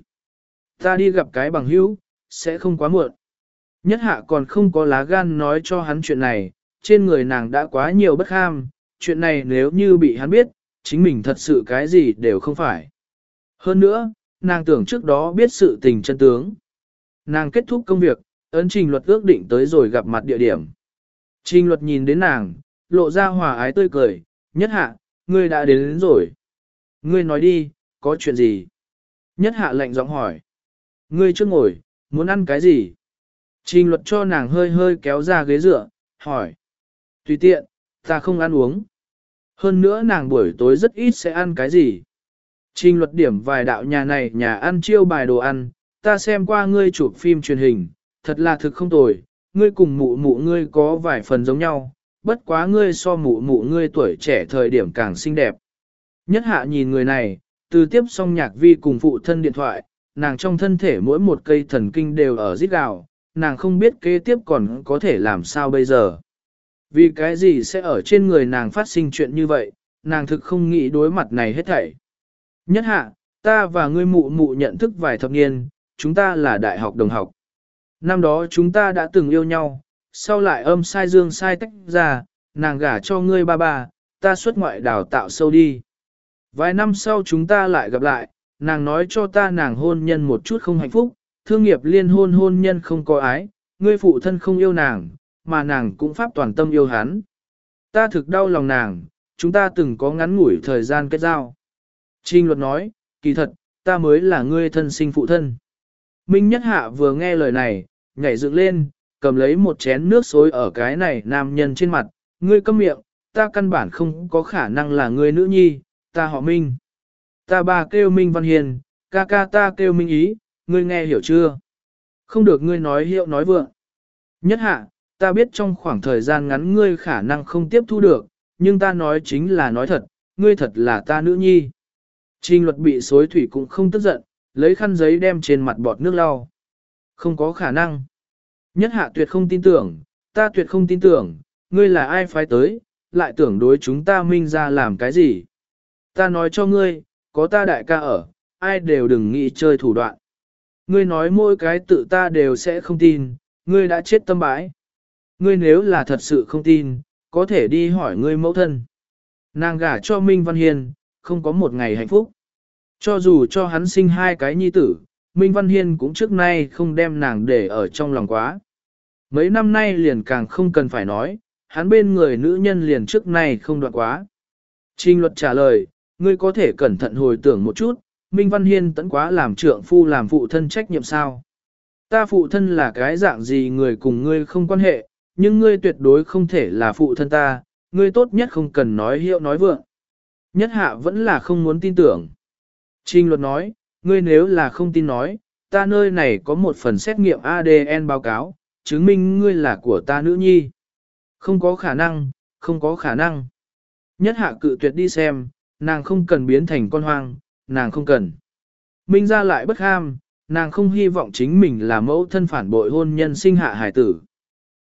Ta đi gặp cái bằng hữu, sẽ không quá muộn. Nhất Hạ còn không có lá gan nói cho hắn chuyện này, trên người nàng đã quá nhiều bất kham, chuyện này nếu như bị hắn biết, chính mình thật sự cái gì đều không phải. Hơn nữa, nàng tưởng trước đó biết sự tình chân tướng. Nàng kết thúc công việc, ấn Trình Luật ước định tới rồi gặp mặt địa điểm. Trình Luật nhìn đến nàng, lộ ra hòa ái tươi cười, Nhất Hạ, ngươi đã đến, đến rồi. Ngươi nói đi, có chuyện gì? Nhất Hạ lạnh giọng hỏi. Ngươi chưa ngồi, muốn ăn cái gì? Trình Luật cho nàng hơi hơi kéo ra ghế dựa, hỏi. Tùy tiện, ta không ăn uống. Hơn nữa nàng buổi tối rất ít sẽ ăn cái gì. Trình Luật điểm vài đạo nhà này nhà ăn chiêu bài đồ ăn, ta xem qua ngươi chụp phim truyền hình, thật là thực không tồi, ngươi cùng mụ mụ ngươi có vài phần giống nhau, bất quá ngươi so mụ mụ ngươi tuổi trẻ thời điểm càng xinh đẹp. Nhất Hạ nhìn người này, từ tiếp xong nhạc vi cùng phụ thân điện thoại, nàng trong thân thể mỗi một cây thần kinh đều ở rít gào, nàng không biết kế tiếp còn có thể làm sao bây giờ. Vì cái gì sẽ ở trên người nàng phát sinh chuyện như vậy, nàng thực không nghĩ đối mặt này hết thảy. Nhất Hạ, ta và ngươi mụ mụ nhận thức vài thập niên, chúng ta là đại học đồng học. Năm đó chúng ta đã từng yêu nhau, sau lại âm sai dương sai tách ra, nàng gả cho ngươi ba ba, ta xuất ngoại đào tạo sâu đi. Vài năm sau chúng ta lại gặp lại, nàng nói cho ta nàng hôn nhân một chút không hạnh phúc, thương nghiệp liên hôn hôn nhân không có ái, ngươi phụ thân không yêu nàng, mà nàng cũng pháp toàn tâm yêu hắn. Ta thực đau lòng nàng, chúng ta từng có ngắn ngủi thời gian kết giao. Trình Luật nói, kỳ thật, ta mới là ngươi thân sinh phụ thân. Minh Nhất Hạ vừa nghe lời này, nhảy dựng lên, cầm lấy một chén nước xối ở cái này nam nhân trên mặt, ngươi câm miệng, ta căn bản không có khả năng là ngươi nữ nhi, ta họ Minh. Ta ba kêu Minh Văn Hiền, ca ca ta kêu Minh Ý, ngươi nghe hiểu chưa? Không được ngươi nói hiệu nói vượng. Nhất Hạ, ta biết trong khoảng thời gian ngắn ngươi khả năng không tiếp thu được, nhưng ta nói chính là nói thật, ngươi thật là ta nữ nhi. Trình Luật bị xối thủy cũng không tức giận, lấy khăn giấy đem trên mặt bọt nước lau. Không có khả năng. Nhất Hạ tuyệt không tin tưởng, ta tuyệt không tin tưởng, ngươi là ai phái tới, lại tưởng đối chúng ta Minh ra làm cái gì. Ta nói cho ngươi, có ta đại ca ở, ai đều đừng nghĩ chơi thủ đoạn. Ngươi nói mỗi cái tự ta đều sẽ không tin, ngươi đã chết tâm bãi. Ngươi nếu là thật sự không tin, có thể đi hỏi ngươi mẫu thân. Nàng gả cho Minh Văn Hiên, không có một ngày hạnh phúc. Cho dù cho hắn sinh hai cái nhi tử, Minh Văn Hiên cũng trước nay không đem nàng để ở trong lòng quá. Mấy năm nay liền càng không cần phải nói, hắn bên người nữ nhân liền trước nay không đoạn quá. Trình Luật trả lời, ngươi có thể cẩn thận hồi tưởng một chút, Minh Văn Hiên tẫn quá làm trượng phu làm phụ thân trách nhiệm sao. Ta phụ thân là cái dạng gì người cùng ngươi không quan hệ, nhưng ngươi tuyệt đối không thể là phụ thân ta, ngươi tốt nhất không cần nói hiệu nói vượng. Nhất Hạ vẫn là không muốn tin tưởng. Trình Luật nói, ngươi nếu là không tin nói, ta nơi này có một phần xét nghiệm a đê en báo cáo, chứng minh ngươi là của ta nữ nhi. Không có khả năng, không có khả năng. Nhất Hạ cự tuyệt đi xem, nàng không cần biến thành con hoang, nàng không cần. Minh ra lại bất ham, nàng không hy vọng chính mình là mẫu thân phản bội hôn nhân sinh hạ hải tử.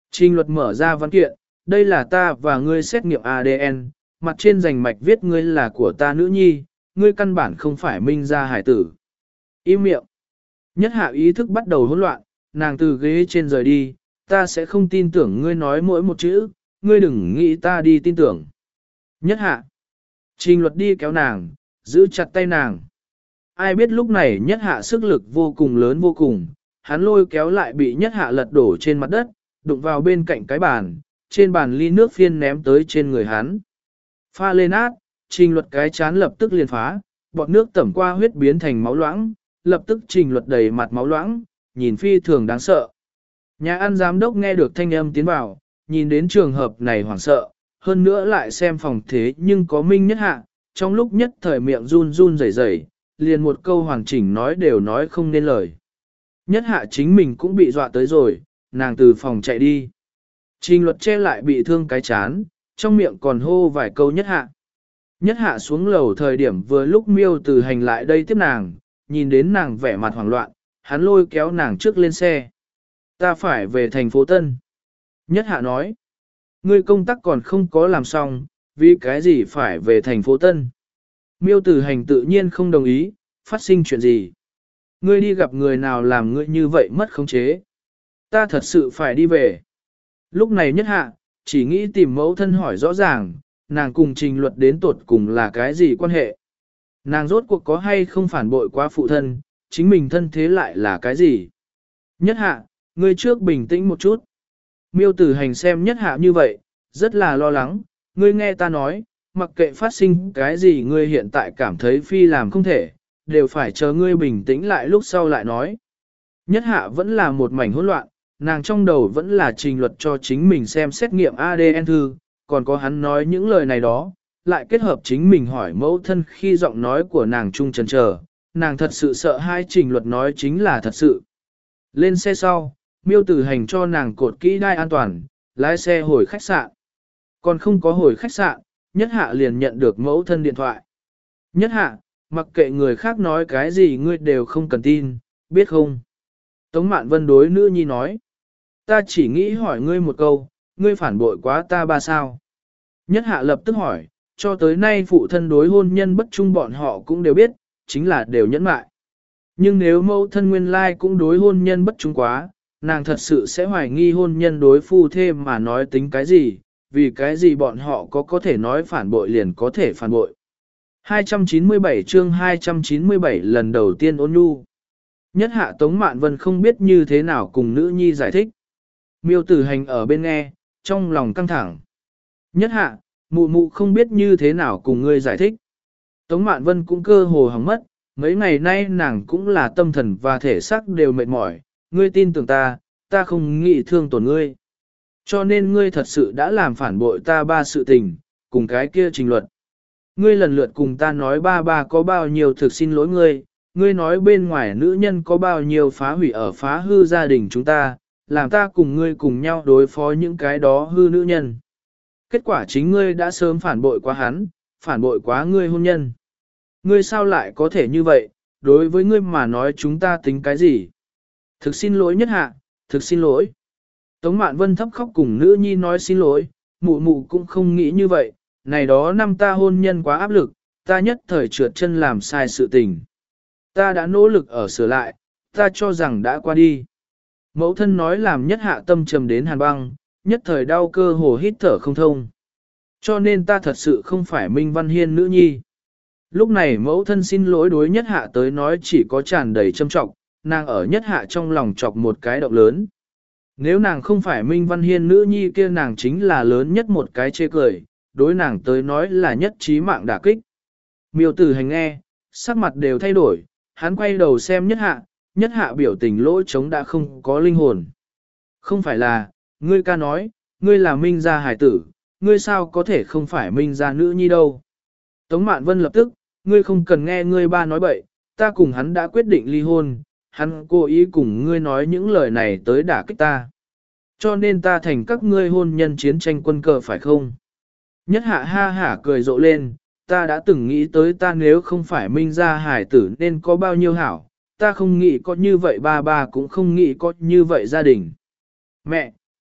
Trình luật mở ra văn kiện, đây là ta và ngươi xét nghiệm a đê en, mặt trên rành mạch viết ngươi là của ta nữ nhi, ngươi căn bản không phải Minh gia hải tử. Im miệng. Nhất hạ ý thức bắt đầu hỗn loạn, nàng từ ghế trên rời đi, ta sẽ không tin tưởng ngươi nói mỗi một chữ, ngươi đừng nghĩ ta đi tin tưởng. Nhất hạ. Trình luật đi kéo nàng, giữ chặt tay nàng. Ai biết lúc này nhất hạ sức lực vô cùng lớn vô cùng, hắn lôi kéo lại bị nhất hạ lật đổ trên mặt đất, đụng vào bên cạnh cái bàn, trên bàn ly nước phiên ném tới trên người hắn. Pha lên át, trình luật cái chán lập tức liền phá, bọt nước tẩm qua huyết biến thành máu loãng, lập tức trình luật đầy mặt máu loãng, nhìn phi thường đáng sợ. Nhà ăn giám đốc nghe được thanh âm tiến vào, nhìn đến trường hợp này hoảng sợ, hơn nữa lại xem phòng thế nhưng có Minh nhất hạ, trong lúc nhất thời miệng run run rẩy rẩy, liền một câu hoàn chỉnh nói đều nói không nên lời. Nhất hạ chính mình cũng bị dọa tới rồi, nàng từ phòng chạy đi. Trình luật che lại bị thương cái chán, trong miệng còn hô vài câu nhất hạ. Nhất hạ xuống lầu thời điểm vừa lúc Miêu Tử Hành lại đây tiếp nàng, nhìn đến nàng vẻ mặt hoảng loạn, hắn lôi kéo nàng trước lên xe. Ta phải về thành phố Tân. Nhất hạ nói, ngươi công tác còn không có làm xong, vì cái gì phải về thành phố Tân. Miêu Tử Hành tự nhiên không đồng ý, phát sinh chuyện gì. Ngươi đi gặp người nào làm ngươi như vậy mất khống chế. Ta thật sự phải đi về. Lúc này nhất hạ, chỉ nghĩ tìm mẫu thân hỏi rõ ràng, nàng cùng trình luật đến tột cùng là cái gì quan hệ. Nàng rốt cuộc có hay không phản bội quá phụ thân, chính mình thân thế lại là cái gì. Nhất hạ, ngươi trước bình tĩnh một chút. Miêu Tử Hành xem nhất hạ như vậy, rất là lo lắng, ngươi nghe ta nói, mặc kệ phát sinh cái gì ngươi hiện tại cảm thấy phi làm không thể, đều phải chờ ngươi bình tĩnh lại lúc sau lại nói. Nhất hạ vẫn là một mảnh hỗn loạn, nàng trong đầu vẫn là trình luật cho chính mình xem xét nghiệm a đê en thư, còn có hắn nói những lời này đó, lại kết hợp chính mình hỏi mẫu thân khi giọng nói của nàng trung chần chờ, nàng thật sự sợ hai trình luật nói chính là thật sự. Lên xe sau, Miêu Tử Hành cho nàng cột kỹ đai an toàn, lái xe hồi khách sạn. Còn không có hồi khách sạn, nhất hạ liền nhận được mẫu thân điện thoại. Nhất hạ, mặc kệ người khác nói cái gì ngươi đều không cần tin, biết không? Tống Mạn Vân đối nữ nhi nói. Ta chỉ nghĩ hỏi ngươi một câu, ngươi phản bội quá ta ba sao? Nhất hạ lập tức hỏi, cho tới nay phụ thân đối hôn nhân bất trung bọn họ cũng đều biết, chính là đều nhẫn mại. Nhưng nếu mẫu thân nguyên lai cũng đối hôn nhân bất trung quá, nàng thật sự sẽ hoài nghi hôn nhân đối phu thê mà nói tính cái gì, vì cái gì bọn họ có có thể nói phản bội liền có thể phản bội. hai trăm chín mươi bảy chương hai trăm chín mươi bảy lần đầu tiên ôn nhu. Nhất hạ Tống Mạn Vân không biết như thế nào cùng nữ nhi giải thích. Miêu Tử Hành ở bên nghe, trong lòng căng thẳng. Nhất hạ, mụ mụ không biết như thế nào cùng ngươi giải thích. Tống Mạn Vân cũng cơ hồ hỏng mất, mấy ngày nay nàng cũng là tâm thần và thể xác đều mệt mỏi, ngươi tin tưởng ta, ta không nghĩ thương tổn ngươi. Cho nên ngươi thật sự đã làm phản bội ta ba sự tình, cùng cái kia trình luật. Ngươi lần lượt cùng ta nói ba ba có bao nhiêu thực xin lỗi ngươi, ngươi nói bên ngoài nữ nhân có bao nhiêu phá hủy ở phá hư gia đình chúng ta, làm ta cùng ngươi cùng nhau đối phó những cái đó hư nữ nhân. Kết quả chính ngươi đã sớm phản bội quá hắn, phản bội quá ngươi hôn nhân. Ngươi sao lại có thể như vậy, đối với ngươi mà nói chúng ta tính cái gì? Thực xin lỗi nhất hạ, thực xin lỗi. Tống Mạn Vân thấp khóc cùng nữ nhi nói xin lỗi, mụ mụ cũng không nghĩ như vậy, này đó năm ta hôn nhân quá áp lực, ta nhất thời trượt chân làm sai sự tình. Ta đã nỗ lực ở sửa lại, ta cho rằng đã qua đi. Mẫu thân nói làm nhất hạ tâm trầm đến hàn băng, nhất thời đau cơ hồ hít thở không thông. Cho nên ta thật sự không phải Minh Văn Hiên nữ nhi. Lúc này mẫu thân xin lỗi đối nhất hạ tới nói chỉ có tràn đầy châm trọng, nàng ở nhất hạ trong lòng chọc một cái động lớn. Nếu nàng không phải Minh Văn Hiên nữ nhi kia nàng chính là lớn nhất một cái chê cười, đối nàng tới nói là nhất trí mạng đả kích. Miêu Tử Hành nghe, sắc mặt đều thay đổi, hắn quay đầu xem nhất hạ, nhất hạ biểu tình lỗ trống đã không có linh hồn. Không phải là, ngươi ca nói, ngươi là Minh gia hải tử, ngươi sao có thể không phải Minh gia nữ nhi đâu. Tống Mạn Vân lập tức, ngươi không cần nghe ngươi ba nói bậy, ta cùng hắn đã quyết định ly hôn, hắn cố ý cùng ngươi nói những lời này tới đả kích ta. Cho nên ta thành các ngươi hôn nhân chiến tranh quân cờ phải không? Nhất hạ ha hả cười rộ lên, ta đã từng nghĩ tới ta nếu không phải Minh gia hải tử nên có bao nhiêu hảo, ta không nghĩ có như vậy ba ba cũng không nghĩ có như vậy gia đình. Mẹ,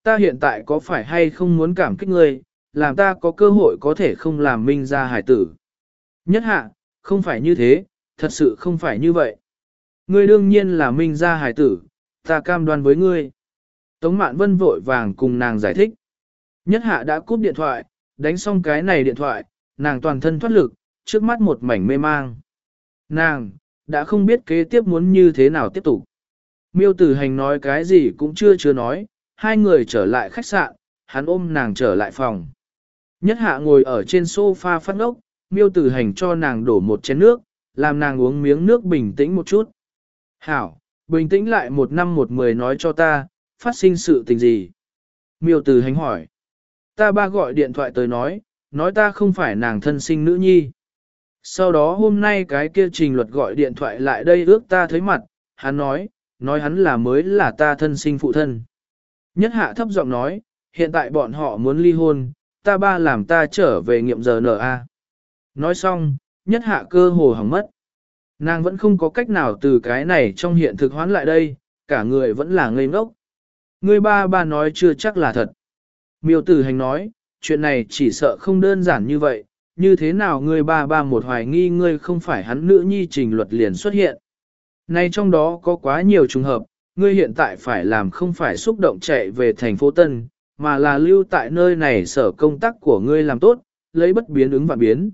ta hiện tại có phải hay không muốn cảm kích ngươi, làm ta có cơ hội có thể không làm Minh gia hải tử. Nhất hạ, không phải như thế, thật sự không phải như vậy. Ngươi đương nhiên là Minh gia hải tử, ta cam đoan với ngươi. Tống Mạn Vân vội vàng cùng nàng giải thích. Nhất hạ đã cúp điện thoại, đánh xong cái này điện thoại, nàng toàn thân thoát lực, trước mắt một mảnh mê mang. Nàng, đã không biết kế tiếp muốn như thế nào tiếp tục. Miêu Tử Hành nói cái gì cũng chưa chưa nói, hai người trở lại khách sạn, hắn ôm nàng trở lại phòng. Nhất hạ ngồi ở trên sofa phát ngốc, Miêu Tử Hành cho nàng đổ một chén nước, làm nàng uống miếng nước bình tĩnh một chút. Hảo, bình tĩnh lại một năm một mười nói cho ta, phát sinh sự tình gì? Miêu Tử Hành hỏi. Ta ba gọi điện thoại tới nói, nói ta không phải nàng thân sinh nữ nhi. Sau đó hôm nay cái kia Trình Luật gọi điện thoại lại đây ước ta thấy mặt, hắn nói, nói hắn là mới là ta thân sinh phụ thân. Nhất hạ thấp giọng nói, hiện tại bọn họ muốn ly hôn, ta ba làm ta trở về nghiệm giờ nở a. Nói xong, nhất hạ cơ hồ hỏng mất. Nàng vẫn không có cách nào từ cái này trong hiện thực hoán lại đây, cả người vẫn là ngây ngốc. Người ba ba nói chưa chắc là thật. Miêu Tử Hành nói, chuyện này chỉ sợ không đơn giản như vậy, như thế nào người ba ba một hoài nghi ngươi không phải hắn nữ nhi Trình Luật liền xuất hiện. Này trong đó có quá nhiều trùng hợp, ngươi hiện tại phải làm không phải xúc động chạy về thành phố Tân, mà là lưu tại nơi này sở công tác của ngươi làm tốt, lấy bất biến ứng vạn biến.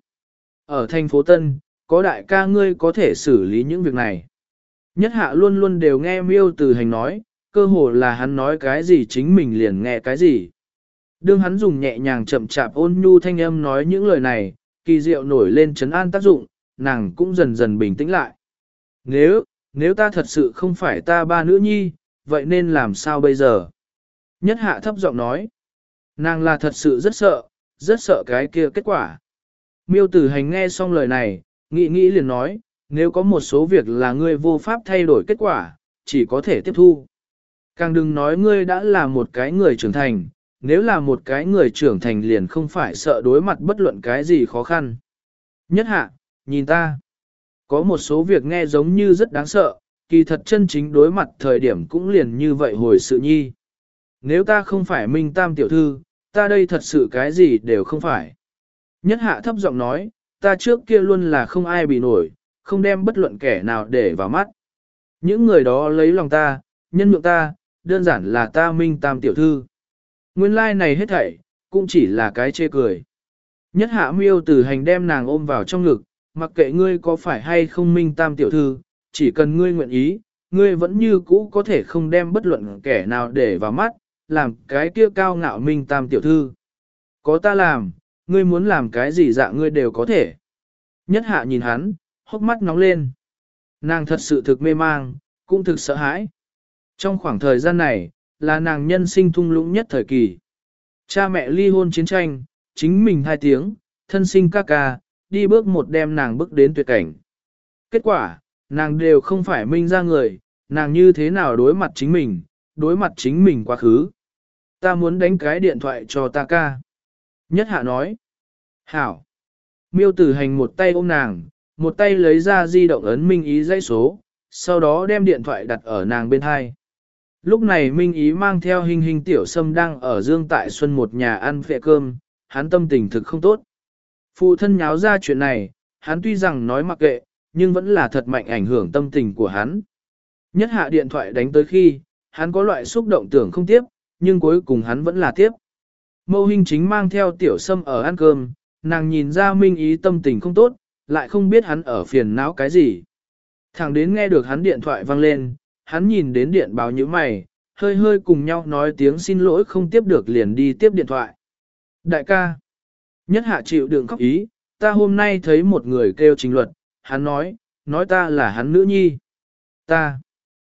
Ở thành phố Tân, có đại ca ngươi có thể xử lý những việc này. Nhất hạ luôn luôn đều nghe Miêu Tử Hành nói, cơ hồ là hắn nói cái gì chính mình liền nghe cái gì. Đương hắn dùng nhẹ nhàng chậm chạp ôn nhu thanh âm nói những lời này, kỳ diệu nổi lên trấn an tác dụng, nàng cũng dần dần bình tĩnh lại. Nếu, nếu ta thật sự không phải ta ba nữ nhi, vậy nên làm sao bây giờ? Nhất hạ thấp giọng nói. Nàng là thật sự rất sợ, rất sợ cái kia kết quả. Miêu Tử Hành nghe xong lời này, nghĩ nghĩ liền nói, nếu có một số việc là ngươi vô pháp thay đổi kết quả, chỉ có thể tiếp thu. Càng đừng nói ngươi đã là một cái người trưởng thành, nếu là một cái người trưởng thành liền không phải sợ đối mặt bất luận cái gì khó khăn. Nhất hạ, nhìn ta. Có một số việc nghe giống như rất đáng sợ, kỳ thật chân chính đối mặt thời điểm cũng liền như vậy hồi sự nhi. Nếu ta không phải Minh Tam tiểu thư, ta đây thật sự cái gì đều không phải. Nhất hạ thấp giọng nói, ta trước kia luôn là không ai bị nổi, không đem bất luận kẻ nào để vào mắt. Những người đó lấy lòng ta, nhân nhượng ta, đơn giản là ta Minh Tam tiểu thư. Nguyên lai like này hết thảy, cũng chỉ là cái chê cười. Nhất hạ Miêu Tử Hành đem nàng ôm vào trong ngực, mặc kệ ngươi có phải hay không Minh Tam tiểu thư, chỉ cần ngươi nguyện ý, ngươi vẫn như cũ có thể không đem bất luận kẻ nào để vào mắt, làm cái kia cao ngạo Minh Tam tiểu thư. Có ta làm, ngươi muốn làm cái gì dạng ngươi đều có thể. Nhất hạ nhìn hắn, hốc mắt nóng lên. Nàng thật sự thực mê mang, cũng thực sợ hãi. Trong khoảng thời gian này, là nàng nhân sinh thung lũng nhất thời kỳ. Cha mẹ ly hôn chiến tranh, chính mình hai tiếng, thân sinh ca ca, đi bước một đem nàng bước đến tuyệt cảnh. Kết quả, nàng đều không phải Minh ra người, nàng như thế nào đối mặt chính mình, đối mặt chính mình quá khứ. Ta muốn đánh cái điện thoại cho ta ca. Nhất hạ nói. Hảo. Miêu Tử Hành một tay ôm nàng, một tay lấy ra di động ấn Minh Ý dãy số, sau đó đem điện thoại đặt ở nàng bên hai. Lúc này Minh Ý mang theo hình hình tiểu sâm đang ở Dương Tại Xuân một nhà ăn phệ cơm, hắn tâm tình thực không tốt. Phụ thân nháo ra chuyện này, hắn tuy rằng nói mặc kệ, nhưng vẫn là thật mạnh ảnh hưởng tâm tình của hắn. Nhất hạ điện thoại đánh tới khi, hắn có loại xúc động tưởng không tiếp, nhưng cuối cùng hắn vẫn là tiếp. Mâu Hinh chính mang theo tiểu sâm ở ăn cơm, nàng nhìn ra Minh Ý tâm tình không tốt, lại không biết hắn ở phiền não cái gì. Thẳng đến nghe được hắn điện thoại vang lên, hắn nhìn đến điện báo như mày, hơi hơi cùng nhau nói tiếng xin lỗi không tiếp được liền đi tiếp điện thoại. Đại ca, Nhất hạ chịu đựng khóc ý, ta hôm nay thấy một người kêu Trình Luật, hắn nói, nói ta là hắn nữ nhi. Ta,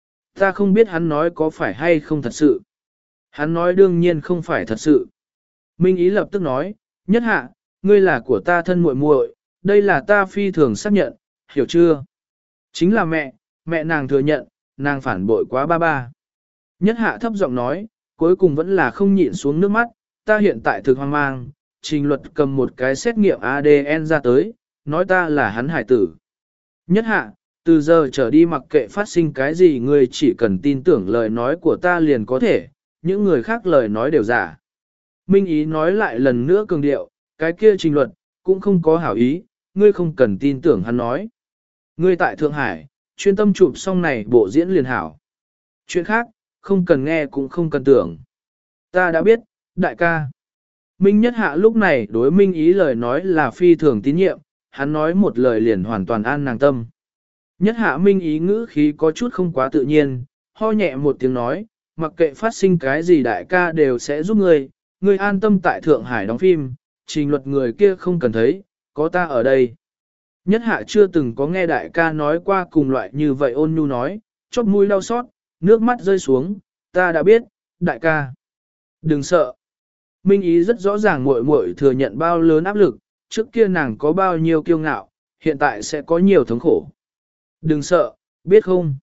ta không biết hắn nói có phải hay không thật sự. Hắn nói đương nhiên không phải thật sự. Minh Ý lập tức nói, Nhất hạ, ngươi là của ta thân muội muội, đây là ta phi thường xác nhận, hiểu chưa? Chính là mẹ, mẹ nàng thừa nhận, nàng phản bội quá ba ba. Nhất hạ thấp giọng nói, cuối cùng vẫn là không nhịn xuống nước mắt, ta hiện tại thực hoang mang, Trình Luật cầm một cái xét nghiệm a đê en ra tới, nói ta là hắn hải tử. Nhất hạ, từ giờ trở đi mặc kệ phát sinh cái gì ngươi chỉ cần tin tưởng lời nói của ta liền có thể, những người khác lời nói đều giả. Minh Ý nói lại lần nữa cường điệu, cái kia trình luật, cũng không có hảo ý, ngươi không cần tin tưởng hắn nói. Ngươi tại Thượng Hải, chuyên tâm chụp xong này bộ diễn liền hảo. Chuyện khác, không cần nghe cũng không cần tưởng. Ta đã biết, đại ca. Minh Nhất Hạ lúc này đối Minh Ý lời nói là phi thường tín nhiệm, hắn nói một lời liền hoàn toàn an nàng tâm. Nhất Hạ Minh Ý ngữ khí có chút không quá tự nhiên, ho nhẹ một tiếng nói, mặc kệ phát sinh cái gì đại ca đều sẽ giúp ngươi, ngươi an tâm tại Thượng Hải đóng phim, trình luật người kia không cần thấy, có ta ở đây. Nhất Hạ chưa từng có nghe đại ca nói qua cùng loại như vậy ôn nhu nói, chóp mũi đau xót, nước mắt rơi xuống, ta đã biết, đại ca. Đừng sợ. Minh Ý rất rõ ràng muội muội thừa nhận bao lớn áp lực, trước kia nàng có bao nhiêu kiêu ngạo, hiện tại sẽ có nhiều thống khổ. Đừng sợ, biết không?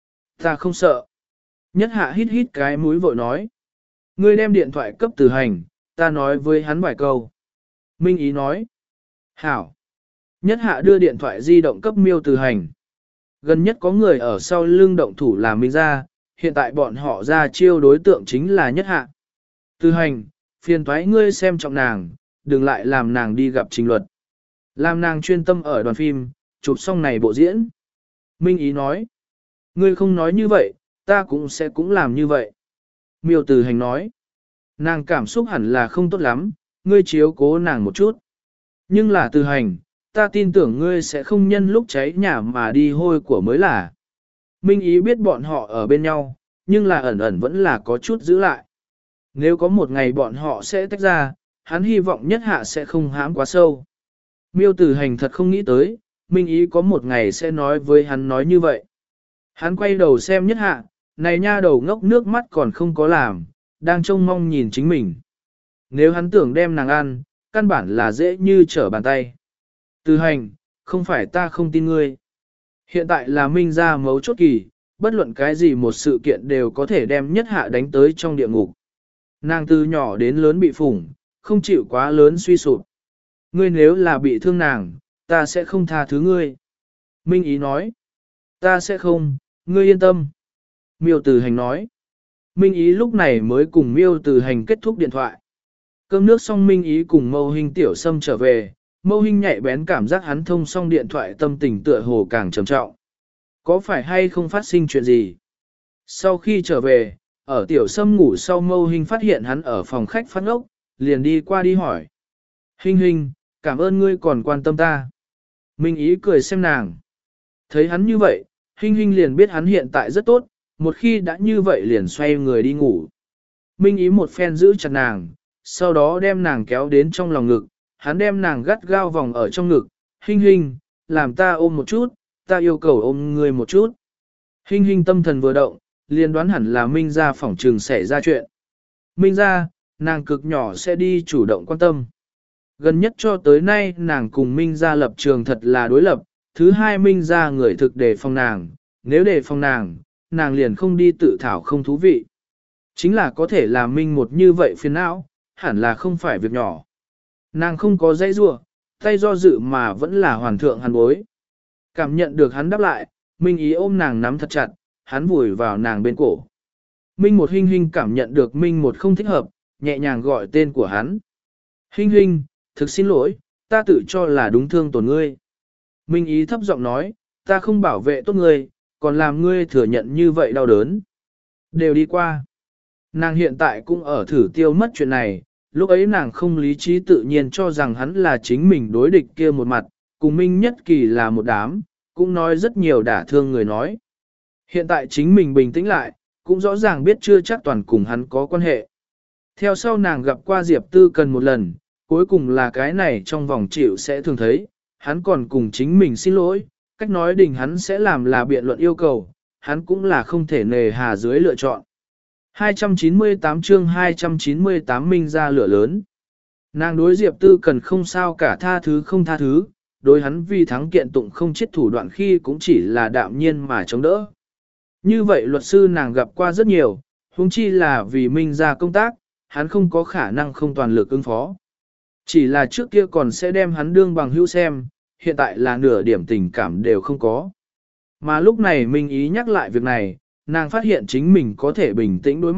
Ta không sợ. Nhất Hạ hít hít cái mũi vội nói. Ngươi đem điện thoại cấp Từ Hành, ta nói với hắn vài câu. Minh Ý nói. Hảo. Nhất Hạ đưa điện thoại di động cấp Miêu Từ Hành. Gần nhất có người ở sau lưng động thủ làm Minh ra, hiện tại bọn họ ra chiêu đối tượng chính là Nhất Hạ. Từ Hành, phiền thoái ngươi xem trọng nàng, đừng lại làm nàng đi gặp Trình Luật. Làm nàng chuyên tâm ở đoàn phim, chụp xong này bộ diễn. Minh Ý nói. Ngươi không nói như vậy, ta cũng sẽ cũng làm như vậy. Miêu Từ Hành nói. Nàng cảm xúc hẳn là không tốt lắm, ngươi chiếu cố nàng một chút. Nhưng là Từ Hành, ta tin tưởng ngươi sẽ không nhân lúc cháy nhà mà đi hôi của mới là. Minh Ý biết bọn họ ở bên nhau, nhưng là ẩn ẩn vẫn là có chút giữ lại. Nếu có một ngày bọn họ sẽ tách ra, hắn hy vọng Nhất Hạ sẽ không hãm quá sâu. Miêu Từ Hành thật không nghĩ tới, Minh Ý có một ngày sẽ nói với hắn nói như vậy. Hắn quay đầu xem Nhất Hạ, này nha đầu ngốc nước mắt còn không có làm, đang trông mong nhìn chính mình. Nếu hắn tưởng đem nàng ăn, căn bản là dễ như trở bàn tay. Từ Hành, không phải ta không tin ngươi. Hiện tại là Minh ra mấu chốt kỳ, bất luận cái gì một sự kiện đều có thể đem Nhất Hạ đánh tới trong địa ngục. Nàng từ nhỏ đến lớn bị phủng, không chịu quá lớn suy sụp. Ngươi nếu là bị thương nàng, ta sẽ không tha thứ ngươi. Minh Ý nói, ta sẽ không, ngươi yên tâm. Miêu Từ Hành nói, Minh Ý lúc này mới cùng Miêu Từ Hành kết thúc điện thoại. Cơm nước xong Minh Ý cùng Mâu Hinh Tiểu Sâm trở về, Mâu Hinh nhạy bén cảm giác hắn thông xong điện thoại tâm tình tựa hồ càng trầm trọng. Có phải hay không phát sinh chuyện gì? Sau khi trở về, ở Tiểu Sâm ngủ sau Mâu Hinh phát hiện hắn ở phòng khách phát ngốc, liền đi qua đi hỏi. Hinh Hinh, cảm ơn ngươi còn quan tâm ta. Minh Ý cười xem nàng. Thấy hắn như vậy, Hinh Hinh liền biết hắn hiện tại rất tốt, một khi đã như vậy liền xoay người đi ngủ. Minh Ý một phen giữ chặt nàng, sau đó đem nàng kéo đến trong lòng ngực, hắn đem nàng gắt gao vòng ở trong ngực. Hinh Hinh, làm ta ôm một chút, ta yêu cầu ôm ngươi một chút. Hinh Hinh tâm thần vừa động, liền đoán hẳn là Minh ra phỏng trường xảy ra chuyện. Minh ra, nàng cực nhỏ sẽ đi chủ động quan tâm. Gần nhất cho tới nay nàng cùng Minh ra lập trường thật là đối lập, thứ hai Minh ra người thực đề phòng nàng, nếu đề phòng nàng, nàng liền không đi tự thảo không thú vị. Chính là có thể làm Minh một như vậy phiền não, hẳn là không phải việc nhỏ. Nàng không có dây rua, tay do dự mà vẫn là hoàn thượng hắn bối. Cảm nhận được hắn đáp lại, Minh Ý ôm nàng nắm thật chặt, hắn vùi vào nàng bên cổ. Minh một Hinh Hinh cảm nhận được Minh một không thích hợp, nhẹ nhàng gọi tên của hắn. Hinh Hinh, thực xin lỗi, ta tự cho là đúng thương tổn ngươi. Minh Ý thấp giọng nói, ta không bảo vệ tốt ngươi, còn làm ngươi thừa nhận như vậy đau đớn. Đều đi qua. Nàng hiện tại cũng ở thử tiêu mất chuyện này, lúc ấy nàng không lý trí tự nhiên cho rằng hắn là chính mình đối địch kia một mặt, cùng Minh Nhất Kỳ là một đám, cũng nói rất nhiều đả thương người nói. Hiện tại chính mình bình tĩnh lại, cũng rõ ràng biết chưa chắc toàn cùng hắn có quan hệ. Theo sau nàng gặp qua Diệp Tư Cần một lần, cuối cùng là cái này trong vòng chịu sẽ thường thấy, hắn còn cùng chính mình xin lỗi, cách nói đình hắn sẽ làm là biện luận yêu cầu, hắn cũng là không thể nề hà dưới lựa chọn. hai trăm chín mươi tám chương hai trăm chín mươi tám Minh ra lửa lớn. Nàng đối Diệp Tư Cần không sao cả tha thứ không tha thứ, đối hắn vì thắng kiện tụng không chết thủ đoạn khi cũng chỉ là đạm nhiên mà chống đỡ. Như vậy luật sư nàng gặp qua rất nhiều, huống chi là vì Minh ra công tác, hắn không có khả năng không toàn lực ứng phó. Chỉ là trước kia còn sẽ đem hắn đương bằng hữu xem, hiện tại là nửa điểm tình cảm đều không có. Mà lúc này Minh Ý nhắc lại việc này, nàng phát hiện chính mình có thể bình tĩnh đối mặt,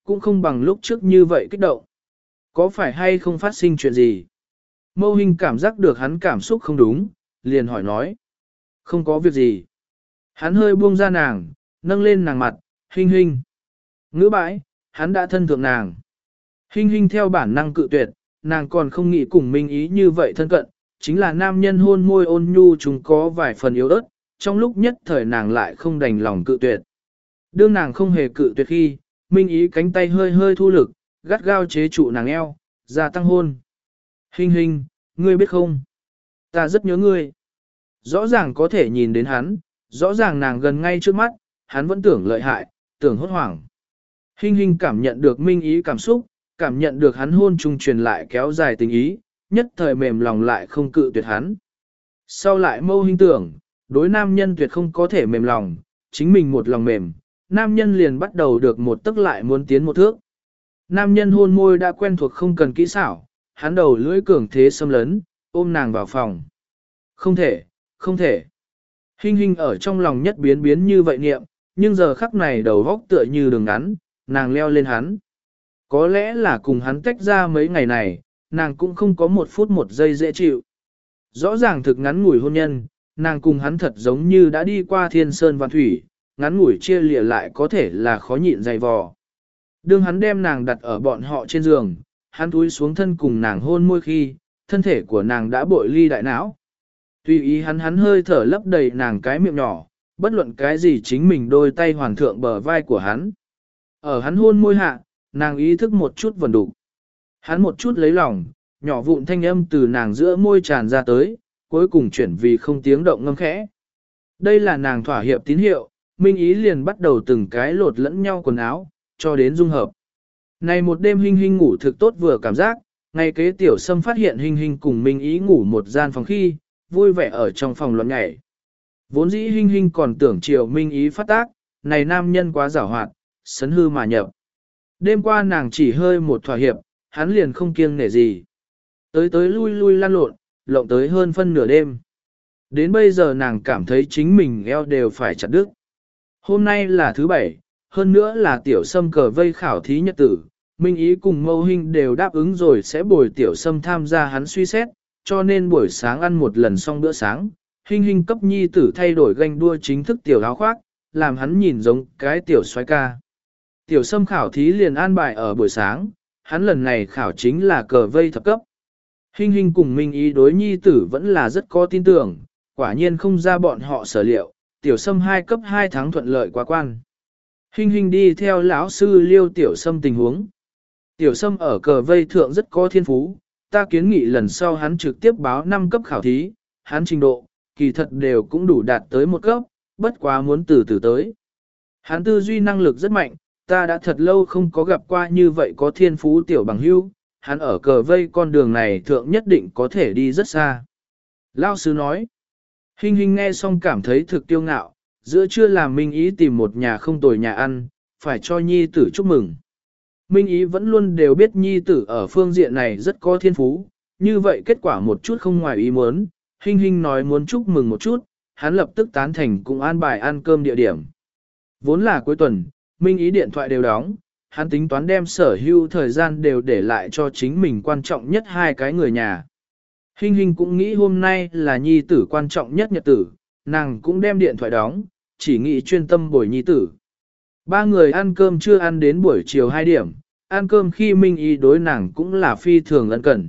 cũng không bằng lúc trước như vậy kích động. Có phải hay không phát sinh chuyện gì? Mâu Hinh cảm giác được hắn cảm xúc không đúng, liền hỏi nói. Không có việc gì. Hắn hơi buông ra nàng, nâng lên nàng mặt, Hinh Hinh. Ngữ bãi, hắn đã thân thượng nàng. Hinh Hinh theo bản năng cự tuyệt, nàng còn không nghĩ cùng Minh Ý như vậy thân cận, chính là nam nhân hôn môi ôn nhu chúng có vài phần yếu ớt, trong lúc nhất thời nàng lại không đành lòng cự tuyệt. Đương nàng không hề cự tuyệt khi, Minh Ý cánh tay hơi hơi thu lực, gắt gao chế trụ nàng eo, gia tăng hôn. Hinh Hinh, ngươi biết không? Ta rất nhớ ngươi. Rõ ràng có thể nhìn đến hắn, rõ ràng nàng gần ngay trước mắt, hắn vẫn tưởng lợi hại, tưởng hốt hoảng. Hinh Hinh cảm nhận được Minh Ý cảm xúc, cảm nhận được hắn hôn trung truyền lại kéo dài tình ý, nhất thời mềm lòng lại không cự tuyệt hắn. Sau lại Mâu Hinh tưởng, đối nam nhân tuyệt không có thể mềm lòng, chính mình một lòng mềm, nam nhân liền bắt đầu được một tức lại muốn tiến một thước. Nam nhân hôn môi đã quen thuộc không cần kỹ xảo, hắn đầu lưỡi cường thế xâm lấn, ôm nàng vào phòng. Không thể, không thể. Hinh Hinh ở trong lòng nhất biến biến như vậy niệm, nhưng giờ khắc này đầu góc tựa như đường ngắn, nàng leo lên hắn. Có lẽ là cùng hắn tách ra mấy ngày này, nàng cũng không có một phút một giây dễ chịu. Rõ ràng thực ngắn ngủi hôn nhân, nàng cùng hắn thật giống như đã đi qua thiên sơn và thủy, ngắn ngủi chia lìa lại có thể là khó nhịn dày vò. Đương hắn đem nàng đặt ở bọn họ trên giường, hắn túi xuống thân cùng nàng hôn môi khi, thân thể của nàng đã bội ly đại não. Tùy ý hắn hắn hơi thở lấp đầy nàng cái miệng nhỏ, bất luận cái gì chính mình đôi tay hoàn thượng bờ vai của hắn. Ở hắn hôn môi hạ, nàng ý thức một chút vần đủ. Hắn một chút lấy lòng, nhỏ vụn thanh âm từ nàng giữa môi tràn ra tới, cuối cùng chuyển vì không tiếng động ngâm khẽ. Đây là nàng thỏa hiệp tín hiệu, Minh Ý liền bắt đầu từng cái lột lẫn nhau quần áo, cho đến dung hợp. Này một đêm Hinh Hinh ngủ thực tốt vừa cảm giác, ngày kế Tiểu Sâm phát hiện Hinh Hinh cùng Minh Ý ngủ một gian phòng khi, vui vẻ ở trong phòng loạn nhảy. Vốn dĩ Hinh Hinh còn tưởng chiều Minh Ý phát tác, này nam nhân quá giảo hoạt, sấn hư mà nhập. Đêm qua nàng chỉ hơi một thỏa hiệp, hắn liền không kiêng nể gì. Tới tới lui lui lan lộn, lộng tới hơn phân nửa đêm. Đến bây giờ nàng cảm thấy chính mình eo đều phải chặt đứt. Hôm nay là thứ bảy, hơn nữa là Tiểu Sâm cờ vây khảo thí nhật tử. Minh Ý cùng Mâu Hinh đều đáp ứng rồi sẽ bồi Tiểu Sâm tham gia hắn suy xét, cho nên buổi sáng ăn một lần xong bữa sáng, Hinh Hinh cấp nhi tử thay đổi ganh đua chính thức tiểu áo khoác, làm hắn nhìn giống cái tiểu soái ca. Tiểu Sâm khảo thí liền an bài ở buổi sáng, hắn lần này khảo chính là cờ vây thập cấp. Hinh Hinh cùng Minh Ý đối nhi tử vẫn là rất có tin tưởng, quả nhiên không ra bọn họ sở liệu, Tiểu Sâm hai cấp hai tháng thuận lợi quá quan. Hinh Hinh đi theo lão sư Liêu Tiểu Sâm tình huống. Tiểu Sâm ở cờ vây thượng rất có thiên phú, ta kiến nghị lần sau hắn trực tiếp báo năm cấp khảo thí, hắn trình độ, kỳ thật đều cũng đủ đạt tới một cấp, bất quá muốn từ từ tới. Hắn tư duy năng lực rất mạnh, ta đã thật lâu không có gặp qua như vậy có thiên phú tiểu bằng hữu, hắn ở cờ vây con đường này thượng nhất định có thể đi rất xa. Lao sư nói, Hinh Hinh nghe xong cảm thấy thực tiêu ngạo, giữa trưa làm Minh Ý tìm một nhà không tồi nhà ăn, phải cho nhi tử chúc mừng. Minh Ý vẫn luôn đều biết nhi tử ở phương diện này rất có thiên phú, như vậy kết quả một chút không ngoài ý muốn, Hinh Hinh nói muốn chúc mừng một chút, hắn lập tức tán thành cùng an bài ăn cơm địa điểm. Vốn là cuối tuần, Minh Ý điện thoại đều đóng, hắn tính toán đem sở hữu thời gian đều để lại cho chính mình quan trọng nhất hai cái người nhà. Hinh Hinh cũng nghĩ hôm nay là nhi tử quan trọng nhất nhật tử, nàng cũng đem điện thoại đóng, chỉ nghĩ chuyên tâm bồi nhi tử. Ba người ăn cơm chưa ăn đến buổi chiều hai điểm, ăn cơm khi Minh Ý đối nàng cũng là phi thường ân cần.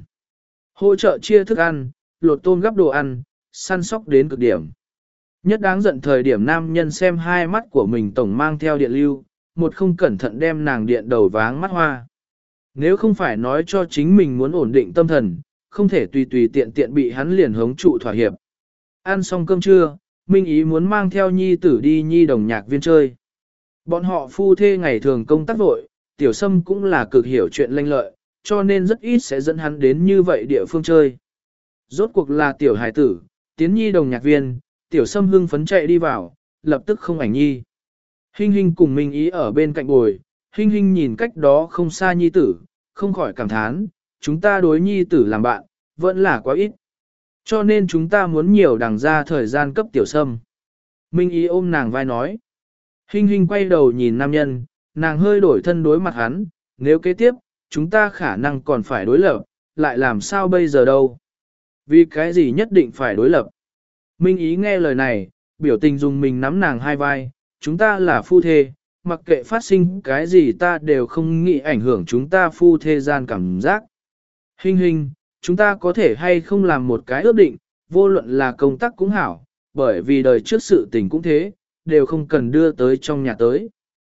Hỗ trợ chia thức ăn, lột tôm gắp đồ ăn, săn sóc đến cực điểm. Nhất đáng giận thời điểm nam nhân xem hai mắt của mình tổng mang theo điện lưu, một không cẩn thận đem nàng điện đầu váng mắt hoa. Nếu không phải nói cho chính mình muốn ổn định tâm thần, không thể tùy tùy tiện tiện bị hắn liền hống trụ thỏa hiệp. Ăn xong cơm trưa, Minh Ý muốn mang theo nhi tử đi nhi đồng nhạc viên chơi. Bọn họ phu thê ngày thường công tác vội, Tiểu Sâm cũng là cực hiểu chuyện lanh lợi, cho nên rất ít sẽ dẫn hắn đến như vậy địa phương chơi. Rốt cuộc là tiểu hài tử, tiến nhi đồng nhạc viên, Tiểu Sâm hưng phấn chạy đi vào, lập tức không ảnh nhi. Hinh Hinh cùng Minh Ý ở bên cạnh bồi, Hinh Hinh nhìn cách đó không xa nhi tử, không khỏi cảm thán, chúng ta đối nhi tử làm bạn, vẫn là quá ít. Cho nên chúng ta muốn nhiều đằng ra thời gian cấp Tiểu Sâm. Minh Ý ôm nàng vai nói. Hinh Hinh quay đầu nhìn nam nhân, nàng hơi đổi thân đối mặt hắn, nếu kế tiếp, chúng ta khả năng còn phải đối lập, lại làm sao bây giờ đâu. Vì cái gì nhất định phải đối lập. Minh Ý nghe lời này, biểu tình dùng mình nắm nàng hai vai, chúng ta là phu thê, mặc kệ phát sinh cái gì ta đều không nghĩ ảnh hưởng chúng ta phu thê gian cảm giác. Hình hình, chúng ta có thể hay không làm một cái ước định, vô luận là công tác cũng hảo, bởi vì đời trước sự tình cũng thế, đều không cần đưa tới trong nhà tới.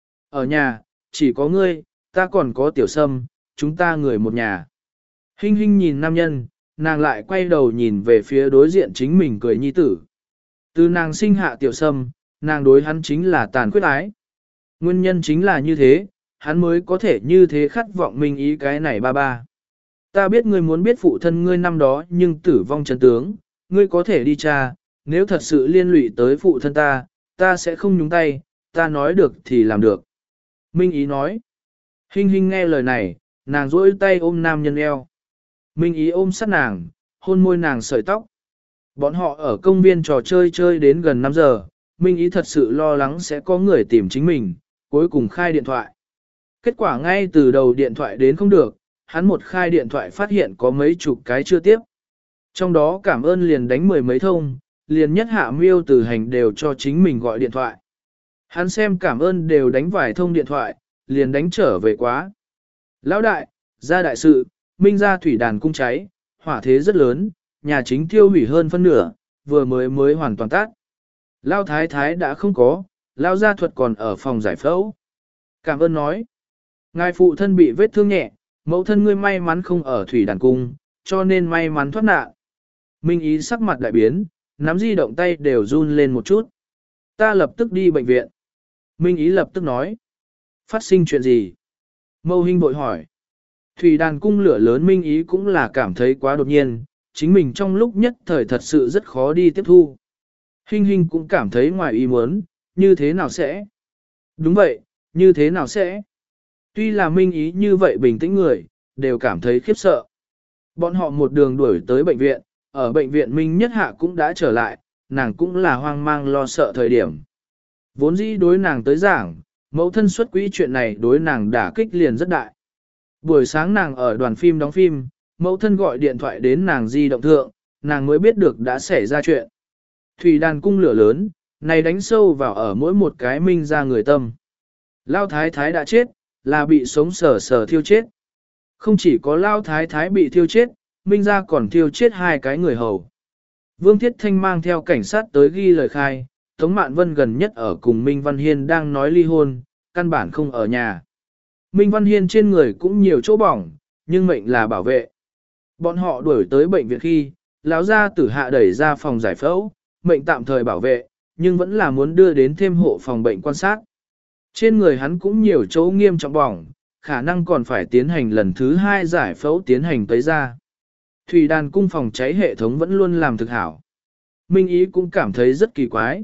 Ở nhà, chỉ có ngươi, ta còn có tiểu sâm, chúng ta người một nhà. Hình hình nhìn nam nhân, nàng lại quay đầu nhìn về phía đối diện chính mình cười nhi tử. Từ nàng sinh hạ tiểu sâm, nàng đối hắn chính là tàn khuyết ái. Nguyên nhân chính là như thế, hắn mới có thể như thế khát vọng Minh Ý cái này ba ba. Ta biết ngươi muốn biết phụ thân ngươi năm đó nhưng tử vong chân tướng, ngươi có thể đi tra, nếu thật sự liên lụy tới phụ thân ta, ta sẽ không nhúng tay, ta nói được thì làm được. Minh Ý nói. Hình hình nghe lời này, nàng duỗi tay ôm nam nhân eo. Minh Ý ôm sát nàng, hôn môi nàng sợi tóc. Bọn họ ở công viên trò chơi chơi đến gần năm giờ, Minh Ý thật sự lo lắng sẽ có người tìm chính mình, cuối cùng khai điện thoại. Kết quả ngay từ đầu điện thoại đến không được, hắn một khai điện thoại phát hiện có mấy chục cái chưa tiếp. Trong đó cảm ơn liền đánh mười mấy thông, liền nhất hạ miêu từ hành đều cho chính mình gọi điện thoại. Hắn xem cảm ơn đều đánh vài thông điện thoại, liền đánh trở về quá. Lão đại, ra đại sự, Minh ra thủy đàn cung cháy, hỏa thế rất lớn, nhà chính thiêu hủy hơn phân nửa, vừa mới mới hoàn toàn tắt. Lao thái thái đã không có, Lao gia thuật còn ở phòng giải phẫu. Cảm ơn nói. Ngài phụ thân bị vết thương nhẹ, mẫu thân ngươi may mắn không ở thủy đàn cung, cho nên may mắn thoát nạn. Minh Ý sắc mặt đại biến, nắm di động tay đều run lên một chút. Ta lập tức đi bệnh viện. Minh Ý lập tức nói. Phát sinh chuyện gì? Mâu Hinh bội hỏi. Thủy đàn cung lửa lớn Minh Ý cũng là cảm thấy quá đột nhiên, chính mình trong lúc nhất thời thật sự rất khó đi tiếp thu. Hinh Hinh cũng cảm thấy ngoài ý muốn, như thế nào sẽ? Đúng vậy, như thế nào sẽ? Tuy là Minh Ý như vậy bình tĩnh người, đều cảm thấy khiếp sợ. Bọn họ một đường đuổi tới bệnh viện, ở bệnh viện Minh Nhất Hạ cũng đã trở lại, nàng cũng là hoang mang lo sợ thời điểm. Vốn dĩ đối nàng tới giảng, mẫu thân xuất quỹ chuyện này đối nàng đả kích liền rất đại. Buổi sáng nàng ở đoàn phim đóng phim, mẫu thân gọi điện thoại đến nàng di động thượng, nàng mới biết được đã xảy ra chuyện. Thủy đàn cung lửa lớn, này đánh sâu vào ở mỗi một cái Minh ra người tâm. Lao thái thái đã chết, là bị sống sờ sờ thiêu chết. Không chỉ có Lao thái thái bị thiêu chết, Minh ra còn thiêu chết hai cái người hầu. Vương Thiết Thanh mang theo cảnh sát tới ghi lời khai, Tống Mạn Vân gần nhất ở cùng Minh Văn Hiên đang nói ly hôn, căn bản không ở nhà. Minh Văn Hiên trên người cũng nhiều chỗ bỏng, nhưng mệnh là bảo vệ. Bọn họ đuổi tới bệnh viện khi, lão gia tử hạ đẩy ra phòng giải phẫu, mệnh tạm thời bảo vệ, nhưng vẫn là muốn đưa đến thêm hộ phòng bệnh quan sát. Trên người hắn cũng nhiều chỗ nghiêm trọng bỏng, khả năng còn phải tiến hành lần thứ hai giải phẫu tiến hành tới ra. Thủy đàn cung phòng cháy hệ thống vẫn luôn làm thực hảo. Minh Ý cũng cảm thấy rất kỳ quái.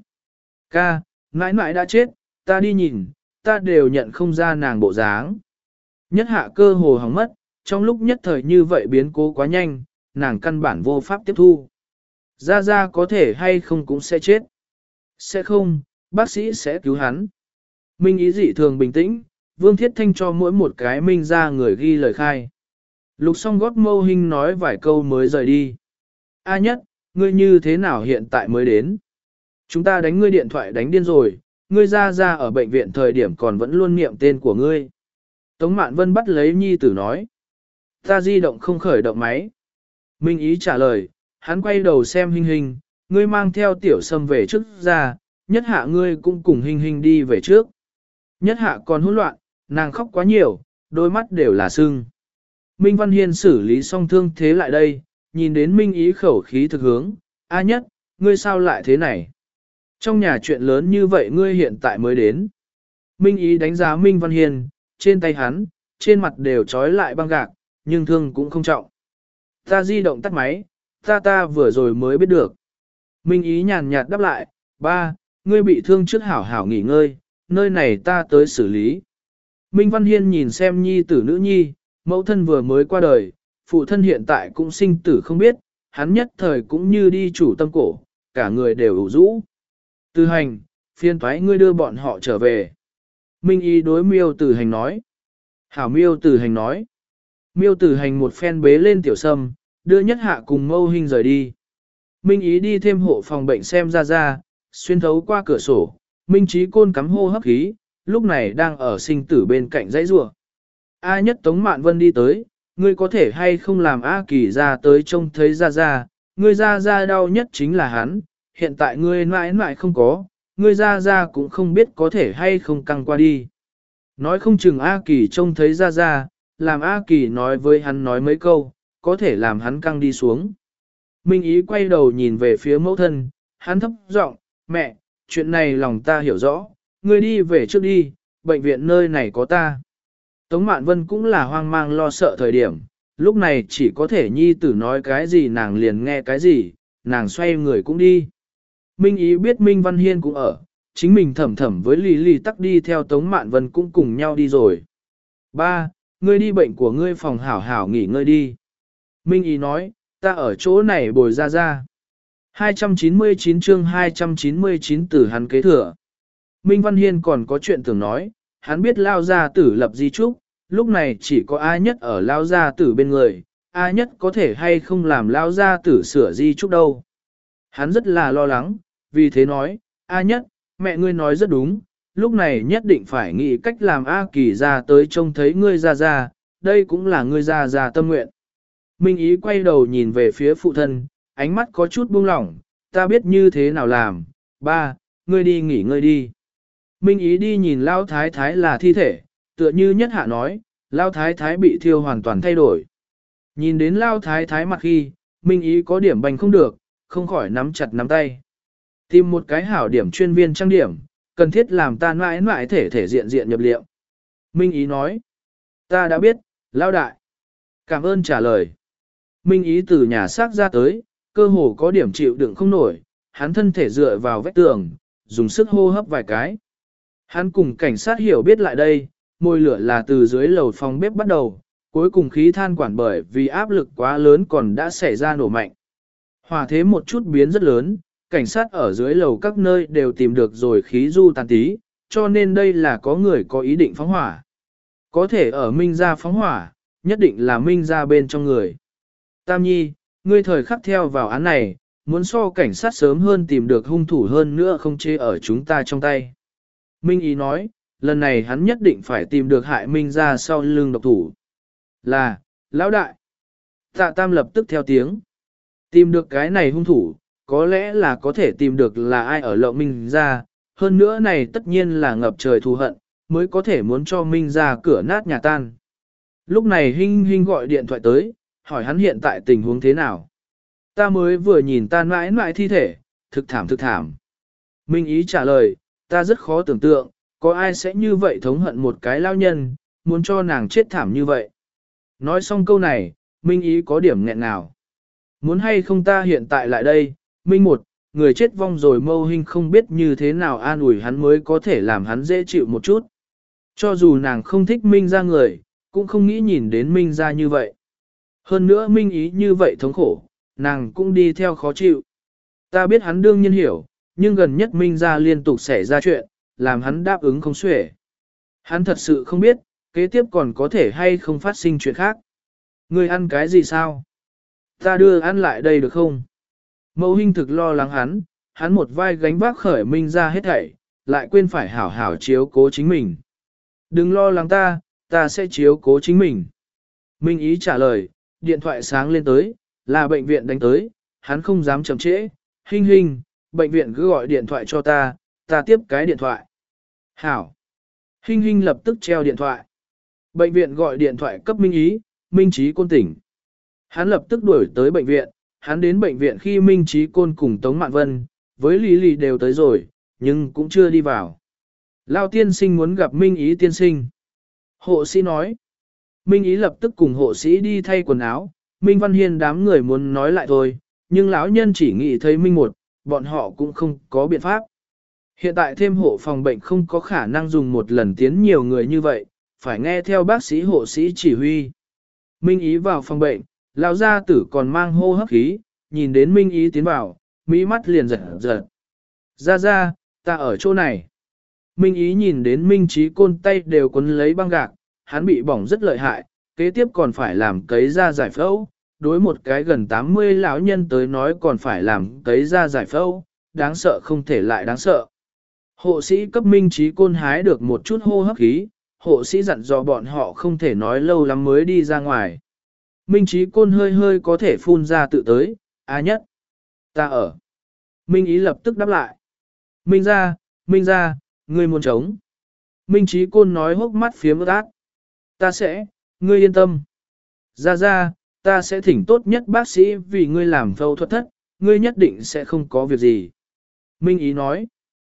Ca, mãi mãi đã chết, ta đi nhìn, ta đều nhận không ra nàng bộ dáng. Nhất hạ cơ hồ hỏng mất, trong lúc nhất thời như vậy biến cố quá nhanh, nàng căn bản vô pháp tiếp thu. Ra Ra có thể hay không cũng sẽ chết. Sẽ không, bác sĩ sẽ cứu hắn. Minh Ý dị thường bình tĩnh, Vương Thiết Thanh cho mỗi một cái Minh ra người ghi lời khai. Lục song gót Mâu Hinh nói vài câu mới rời đi. A Nhất, ngươi như thế nào hiện tại mới đến? Chúng ta đánh ngươi điện thoại đánh điên rồi, ngươi ra ra ở bệnh viện thời điểm còn vẫn luôn niệm tên của ngươi. Tống Mạn Vân bắt lấy nhi tử nói. Ta di động không khởi động máy. Minh Ý trả lời, hắn quay đầu xem Hinh Hinh, ngươi mang theo tiểu sâm về trước ra, nhất hạ ngươi cũng cùng Hinh Hinh đi về trước. Nhất hạ còn hỗn loạn, nàng khóc quá nhiều, đôi mắt đều là sưng. Minh Văn Hiên xử lý xong thương thế lại đây, nhìn đến Minh Ý khẩu khí thực hướng, A Nhất, ngươi sao lại thế này? Trong nhà chuyện lớn như vậy ngươi hiện tại mới đến. Minh Ý đánh giá Minh Văn Hiên, trên tay hắn, trên mặt đều trói lại băng gạc, nhưng thương cũng không trọng. Ta di động tắt máy, ta ta vừa rồi mới biết được. Minh Ý nhàn nhạt đáp lại, ba, ngươi bị thương trước hảo hảo nghỉ ngơi, nơi này ta tới xử lý. Minh Văn Hiên nhìn xem nhi tử nữ nhi, mẫu thân vừa mới qua đời, phụ thân hiện tại cũng sinh tử không biết, hắn nhất thời cũng như đi chủ tâm cổ, cả người đều ủ rũ. Tư hành, phiên thoái ngươi đưa bọn họ trở về. Minh ý đối miêu tử hành nói. Hảo miêu tử hành nói. Miêu tử hành một phen bế lên tiểu sâm, đưa nhất hạ cùng mâu hình rời đi. Minh ý đi thêm hộ phòng bệnh xem ra ra, xuyên thấu qua cửa sổ, Minh Chí Côn cắm hô hấp khí, lúc này đang ở sinh tử bên cạnh dãy rùa. A nhất Tống Mạn Vân đi tới, ngươi có thể hay không làm A Kỳ ra tới trông thấy ra ra, ngươi ra ra đau nhất chính là hắn, hiện tại ngươi mãi mãi không có, ngươi ra ra cũng không biết có thể hay không căng qua đi. Nói không chừng A Kỳ trông thấy ra ra, làm A Kỳ nói với hắn nói mấy câu, có thể làm hắn căng đi xuống. Minh ý quay đầu nhìn về phía mẫu thân, hắn thấp giọng, mẹ, chuyện này lòng ta hiểu rõ, ngươi đi về trước đi, bệnh viện nơi này có ta. Tống Mạn Vân cũng là hoang mang lo sợ thời điểm, lúc này chỉ có thể nhi tử nói cái gì nàng liền nghe cái gì, nàng xoay người cũng đi. Minh ý biết Minh Văn Hiên cũng ở, chính mình thầm thầm với Lý Lý tắc đi theo Tống Mạn Vân cũng cùng nhau đi rồi. Ba, ngươi đi bệnh của ngươi phòng hảo hảo nghỉ ngơi đi. Minh ý nói, ta ở chỗ này bồi ra ra. hai trăm chín mươi chín chương hai trăm chín mươi chín tử hắn kế thừa. Minh Văn Hiên còn có chuyện tưởng nói, hắn biết lao gia tử lập di trúc, lúc này chỉ có A nhất ở lao gia tử bên người, A nhất có thể hay không làm lao gia tử sửa di trúc đâu. Hắn rất là lo lắng, vì thế nói, A nhất, mẹ ngươi nói rất đúng, lúc này nhất định phải nghĩ cách làm A Kỳ ra tới trông thấy ngươi ra ra, đây cũng là ngươi ra ra tâm nguyện. Minh ý quay đầu nhìn về phía phụ thân, ánh mắt có chút buông lỏng, ta biết như thế nào làm, ba, ngươi đi nghỉ ngơi đi. Minh ý đi nhìn Lao Thái Thái là thi thể, tựa như nhất hạ nói, Lao Thái Thái bị thiêu hoàn toàn thay đổi. Nhìn đến Lao Thái Thái mặt khi, Minh ý có điểm bành không được, không khỏi nắm chặt nắm tay. Tìm một cái hảo điểm chuyên viên trang điểm, cần thiết làm ta mãi mãi thể thể diện diện nhập liệu. Minh ý nói, ta đã biết, Lao Đại. Cảm ơn trả lời. Minh ý từ nhà xác ra tới, cơ hồ có điểm chịu đựng không nổi, hắn thân thể dựa vào vách tường, dùng sức hô hấp vài cái. Hắn cùng cảnh sát hiểu biết lại đây, môi lửa là từ dưới lầu phòng bếp bắt đầu, cuối cùng khí than quản bởi vì áp lực quá lớn còn đã xảy ra nổ mạnh. Hỏa thế một chút biến rất lớn, cảnh sát ở dưới lầu các nơi đều tìm được rồi khí du tàn tí, cho nên đây là có người có ý định phóng hỏa. Có thể ở Minh gia phóng hỏa, nhất định là Minh gia bên trong người. Tam Nhi, ngươi thời khắc theo vào án này, muốn so cảnh sát sớm hơn tìm được hung thủ hơn nữa không chê ở chúng ta trong tay. Minh ý nói, lần này hắn nhất định phải tìm được hại Minh ra sau lưng độc thủ. Là, lão đại. Tạ Tam lập tức theo tiếng. Tìm được cái này hung thủ, có lẽ là có thể tìm được là ai ở lộng Minh ra, hơn nữa này tất nhiên là ngập trời thù hận, mới có thể muốn cho Minh ra cửa nát nhà tan. Lúc này Hinh Hinh gọi điện thoại tới, hỏi hắn hiện tại tình huống thế nào. Ta mới vừa nhìn tan mãi mãi thi thể, thực thảm thực thảm. Minh ý trả lời, ta rất khó tưởng tượng, có ai sẽ như vậy thống hận một cái lao nhân, muốn cho nàng chết thảm như vậy. Nói xong câu này, Minh ý có điểm nghẹn nào. Muốn hay không ta hiện tại lại đây, Minh một, người chết vong rồi Mâu Hinh không biết như thế nào an ủi hắn mới có thể làm hắn dễ chịu một chút. Cho dù nàng không thích Minh ra người, cũng không nghĩ nhìn đến Minh ra như vậy. Hơn nữa Minh ý như vậy thống khổ, nàng cũng đi theo khó chịu. Ta biết hắn đương nhiên hiểu, nhưng gần nhất Minh ra liên tục xảy ra chuyện, làm hắn đáp ứng không xuể. Hắn thật sự không biết, kế tiếp còn có thể hay không phát sinh chuyện khác. Ngươi ăn cái gì sao? Ta đưa ăn lại đây được không? Mẫu Hinh thực lo lắng hắn, hắn một vai gánh vác khởi Minh ra hết thảy, lại quên phải hảo hảo chiếu cố chính mình. Đừng lo lắng ta, ta sẽ chiếu cố chính mình. Minh ý trả lời, điện thoại sáng lên tới, là bệnh viện đánh tới, hắn không dám chậm trễ. Hinh Hinh, bệnh viện cứ gọi điện thoại cho ta, ta tiếp cái điện thoại. Hảo. Hinh Hinh lập tức treo điện thoại. Bệnh viện gọi điện thoại cấp Minh ý, Minh Chí Côn tỉnh. Hắn lập tức đuổi tới bệnh viện, hắn đến bệnh viện khi Minh Chí Côn cùng Tống Mạn Vân, với Lý Lý đều tới rồi, nhưng cũng chưa đi vào. Lao tiên sinh muốn gặp Minh ý tiên sinh. Hộ sĩ nói. Minh ý lập tức cùng hộ sĩ đi thay quần áo, Minh Văn Hiên đám người muốn nói lại thôi, nhưng lão nhân chỉ nghĩ thấy Minh một, bọn họ cũng không có biện pháp. Hiện tại thêm hộ phòng bệnh không có khả năng dùng một lần tiến nhiều người như vậy, phải nghe theo bác sĩ hộ sĩ chỉ huy. Minh ý vào phòng bệnh, lão gia tử còn mang hô hấp khí, nhìn đến Minh ý tiến vào, mỹ mắt liền giật giật. Ra ra, ta ở chỗ này. Minh Ý nhìn đến Minh Trí Côn tay đều quấn lấy băng gạc, hắn bị bỏng rất lợi hại, kế tiếp còn phải làm cấy ra giải phẫu, đối một cái gần tám mươi lão nhân tới nói còn phải làm cấy ra giải phẫu, đáng sợ không thể lại đáng sợ. Hộ sĩ cấp Minh Trí Côn hái được một chút hô hấp khí, hộ sĩ dặn dò bọn họ không thể nói lâu lắm mới đi ra ngoài. Minh Trí Côn hơi hơi có thể phun ra tự tới, A Nhất, ta ở. Minh Ý lập tức đáp lại. Minh ra, Minh ra, ngươi muốn chống. Minh Trí Côn nói hốc mắt phía ướt át. Ta sẽ, ngươi yên tâm. Ra ra, ta sẽ thỉnh tốt nhất bác sĩ vì ngươi làm phẫu thuật thất, ngươi nhất định sẽ không có việc gì. Minh Ý nói.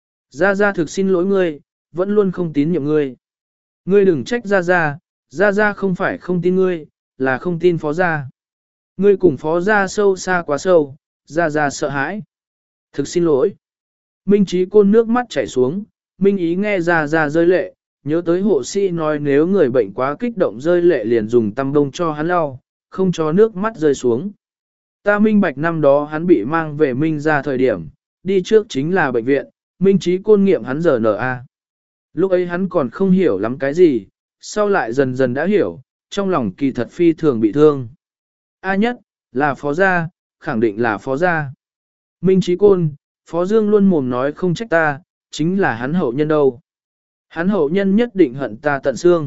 Ra ra thực xin lỗi ngươi, vẫn luôn không tín nhiệm ngươi. Ngươi đừng trách ra ra, ra ra không phải không tin ngươi, là không tin phó gia. Ngươi cùng phó gia sâu xa quá sâu, ra ra sợ hãi. Thực xin lỗi. Minh Trí Côn nước mắt chảy xuống, Minh Ý nghe ra ra rơi lệ, nhớ tới hộ sĩ nói nếu người bệnh quá kích động rơi lệ liền dùng tăm đông cho hắn lau, không cho nước mắt rơi xuống. Ta minh bạch năm đó hắn bị mang về Minh ra thời điểm, đi trước chính là bệnh viện, Minh Trí Côn nghiệm hắn giờ nở a. Lúc ấy hắn còn không hiểu lắm cái gì, sau lại dần dần đã hiểu, trong lòng kỳ thật phi thường bị thương. A Nhất, là phó gia, khẳng định là phó gia. Minh Trí Côn, phó Dương luôn mồm nói không trách ta, chính là hắn hậu nhân đâu. Hắn hậu nhân nhất định hận ta tận xương.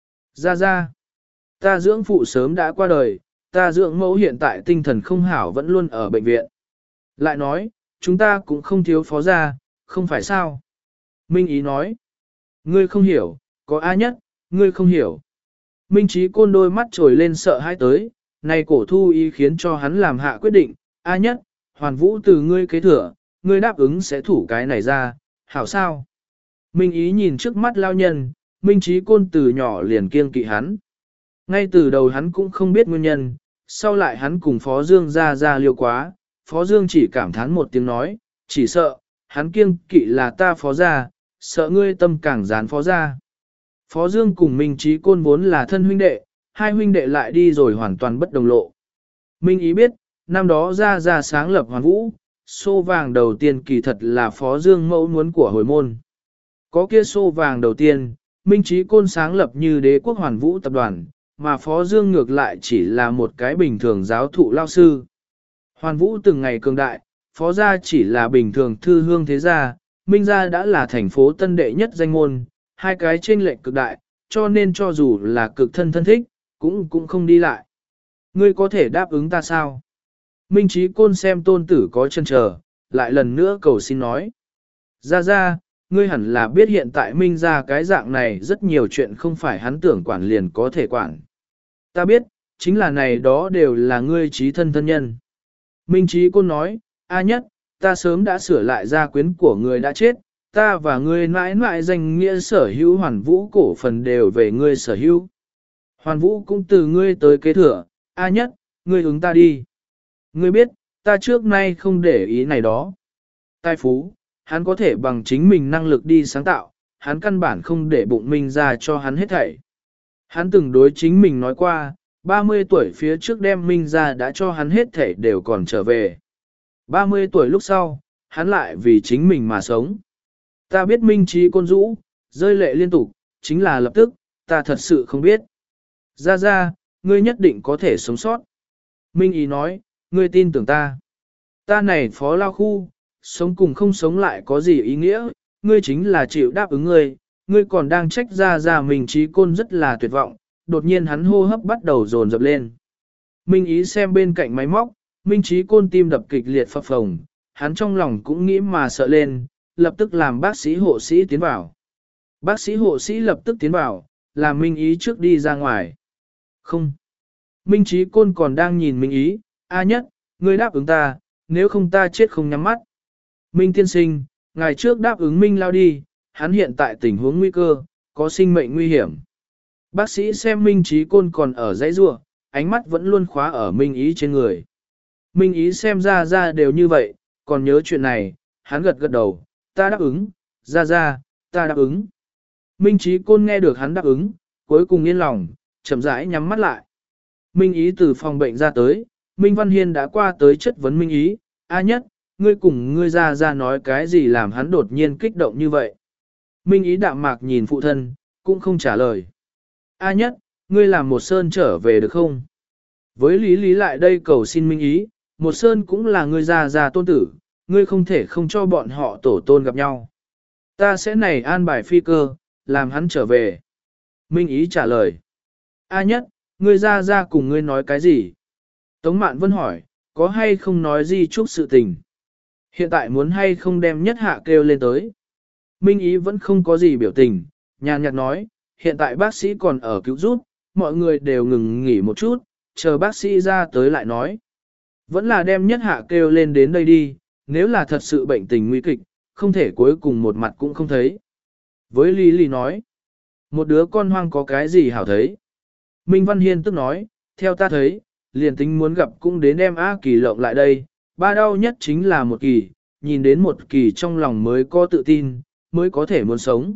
Ra ra, ta dưỡng phụ sớm đã qua đời, ta dưỡng mẫu hiện tại tinh thần không hảo vẫn luôn ở bệnh viện. Lại nói, chúng ta cũng không thiếu phó gia, không phải sao? Minh Ý nói, ngươi không hiểu, có A Nhất, ngươi không hiểu. Minh Trí Côn đôi mắt trồi lên sợ hãi tới, này cổ thu ý khiến cho hắn làm hạ quyết định, A Nhất, hoàn vũ từ ngươi kế thừa, ngươi đáp ứng sẽ thủ cái này ra, hảo sao? Minh Ý nhìn trước mắt lao nhân, Minh Trí Côn từ nhỏ liền kiêng kỵ hắn. Ngay từ đầu hắn cũng không biết nguyên nhân, sau lại hắn cùng Phó Dương ra ra liêu quá, Phó Dương chỉ cảm thán một tiếng nói, chỉ sợ, hắn kiêng kỵ là ta Phó gia, sợ ngươi tâm càng dán Phó gia. Phó Dương cùng Minh Trí Côn vốn là thân huynh đệ, hai huynh đệ lại đi rồi hoàn toàn bất đồng lộ. Minh Ý biết, năm đó ra ra sáng lập hoàn vũ, xô vàng đầu tiên kỳ thật là Phó Dương mẫu muốn của hồi môn. Có kia xô vàng đầu tiên, Minh Trí Côn sáng lập như đế quốc hoàn vũ tập đoàn, mà Phó Dương ngược lại chỉ là một cái bình thường giáo thụ lao sư. Hoàn vũ từng ngày cường đại, Phó gia chỉ là bình thường thư hương thế gia, Minh gia đã là thành phố tân đệ nhất danh môn, hai cái chênh lệch cực đại, cho nên cho dù là cực thân thân thích, cũng cũng không đi lại. Ngươi có thể đáp ứng ta sao? Minh Trí Côn xem tôn tử có chân chờ, lại lần nữa cầu xin nói. Ra ra, ngươi hẳn là biết hiện tại Minh gia cái dạng này rất nhiều chuyện không phải hắn tưởng quản liền có thể quản. Ta biết, chính là này đó đều là ngươi trí thân thân nhân. Minh Trí Côn nói, A Nhất, ta sớm đã sửa lại gia quyến của người đã chết, ta và ngươi mãi mãi danh nghĩa sở hữu hoàn vũ cổ phần đều về ngươi sở hữu. Hoàn vũ cũng từ ngươi tới kế thừa, A Nhất, ngươi ứng ta đi. Ngươi biết, ta trước nay không để ý này đó. Tài phú, hắn có thể bằng chính mình năng lực đi sáng tạo, hắn căn bản không để bụng Minh ra cho hắn hết thảy. Hắn từng đối chính mình nói qua, ba mươi tuổi phía trước đem Minh ra đã cho hắn hết thảy đều còn trở về. ba mươi tuổi lúc sau, hắn lại vì chính mình mà sống. Ta biết Minh Trí Côn rũ, rơi lệ liên tục, chính là lập tức, ta thật sự không biết. Ra ra, ngươi nhất định có thể sống sót. Minh Ý nói, ngươi tin tưởng ta. Ta này phó lao khu, sống cùng không sống lại có gì ý nghĩa, ngươi chính là chịu đáp ứng ngươi, ngươi còn đang trách ra ra Minh Trí Côn rất là tuyệt vọng, đột nhiên hắn hô hấp bắt đầu dồn dập lên. Minh Ý xem bên cạnh máy móc, Minh Trí Côn tim đập kịch liệt phập phồng, hắn trong lòng cũng nghĩ mà sợ lên, lập tức làm bác sĩ hộ sĩ tiến vào. Bác sĩ hộ sĩ lập tức tiến vào, làm Minh Ý trước đi ra ngoài. Không. Minh Trí Côn còn đang nhìn Minh Ý, A Nhất, ngươi đáp ứng ta, nếu không ta chết không nhắm mắt. Minh tiên sinh, ngày trước đáp ứng Minh lao đi, hắn hiện tại tình huống nguy cơ, có sinh mệnh nguy hiểm. Bác sĩ xem Minh Trí Côn còn ở dãy rua, ánh mắt vẫn luôn khóa ở Minh Ý trên người. Minh Ý xem ra ra đều như vậy, còn nhớ chuyện này, hắn gật gật đầu, ta đáp ứng, ra ra, ta đáp ứng. Minh Trí Côn nghe được hắn đáp ứng, cuối cùng yên lòng, chậm rãi nhắm mắt lại. Minh Ý từ phòng bệnh ra tới, Minh Văn Hiên đã qua tới chất vấn Minh Ý, A Nhất, ngươi cùng ngươi ra ra nói cái gì làm hắn đột nhiên kích động như vậy. Minh Ý đạm mạc nhìn phụ thân, cũng không trả lời. A Nhất, ngươi làm một sơn trở về được không? Với lý lý lại đây cầu xin Minh Ý, một sơn cũng là ngươi già già tôn tử, ngươi không thể không cho bọn họ tổ tôn gặp nhau. Ta sẽ này an bài phi cơ, làm hắn trở về. Minh Ý trả lời. A Nhất, ngươi ra ra cùng ngươi nói cái gì? Tống Mạn Vân hỏi, có hay không nói gì chúc sự tình? Hiện tại muốn hay không đem Nhất Hạ kêu lên tới? Minh Ý vẫn không có gì biểu tình, nhàn nhạt nói, hiện tại bác sĩ còn ở cứu giúp, mọi người đều ngừng nghỉ một chút, chờ bác sĩ ra tới lại nói. Vẫn là đem Nhất Hạ kêu lên đến đây đi, nếu là thật sự bệnh tình nguy kịch, không thể cuối cùng một mặt cũng không thấy. Với Lý Lý nói, một đứa con hoang có cái gì hảo thấy? Minh Văn Hiên tức nói, theo ta thấy, liền tính muốn gặp cũng đến đem A Kỳ lộng lại đây, ba đau nhất chính là một kỳ, nhìn đến một kỳ trong lòng mới có tự tin, mới có thể muốn sống.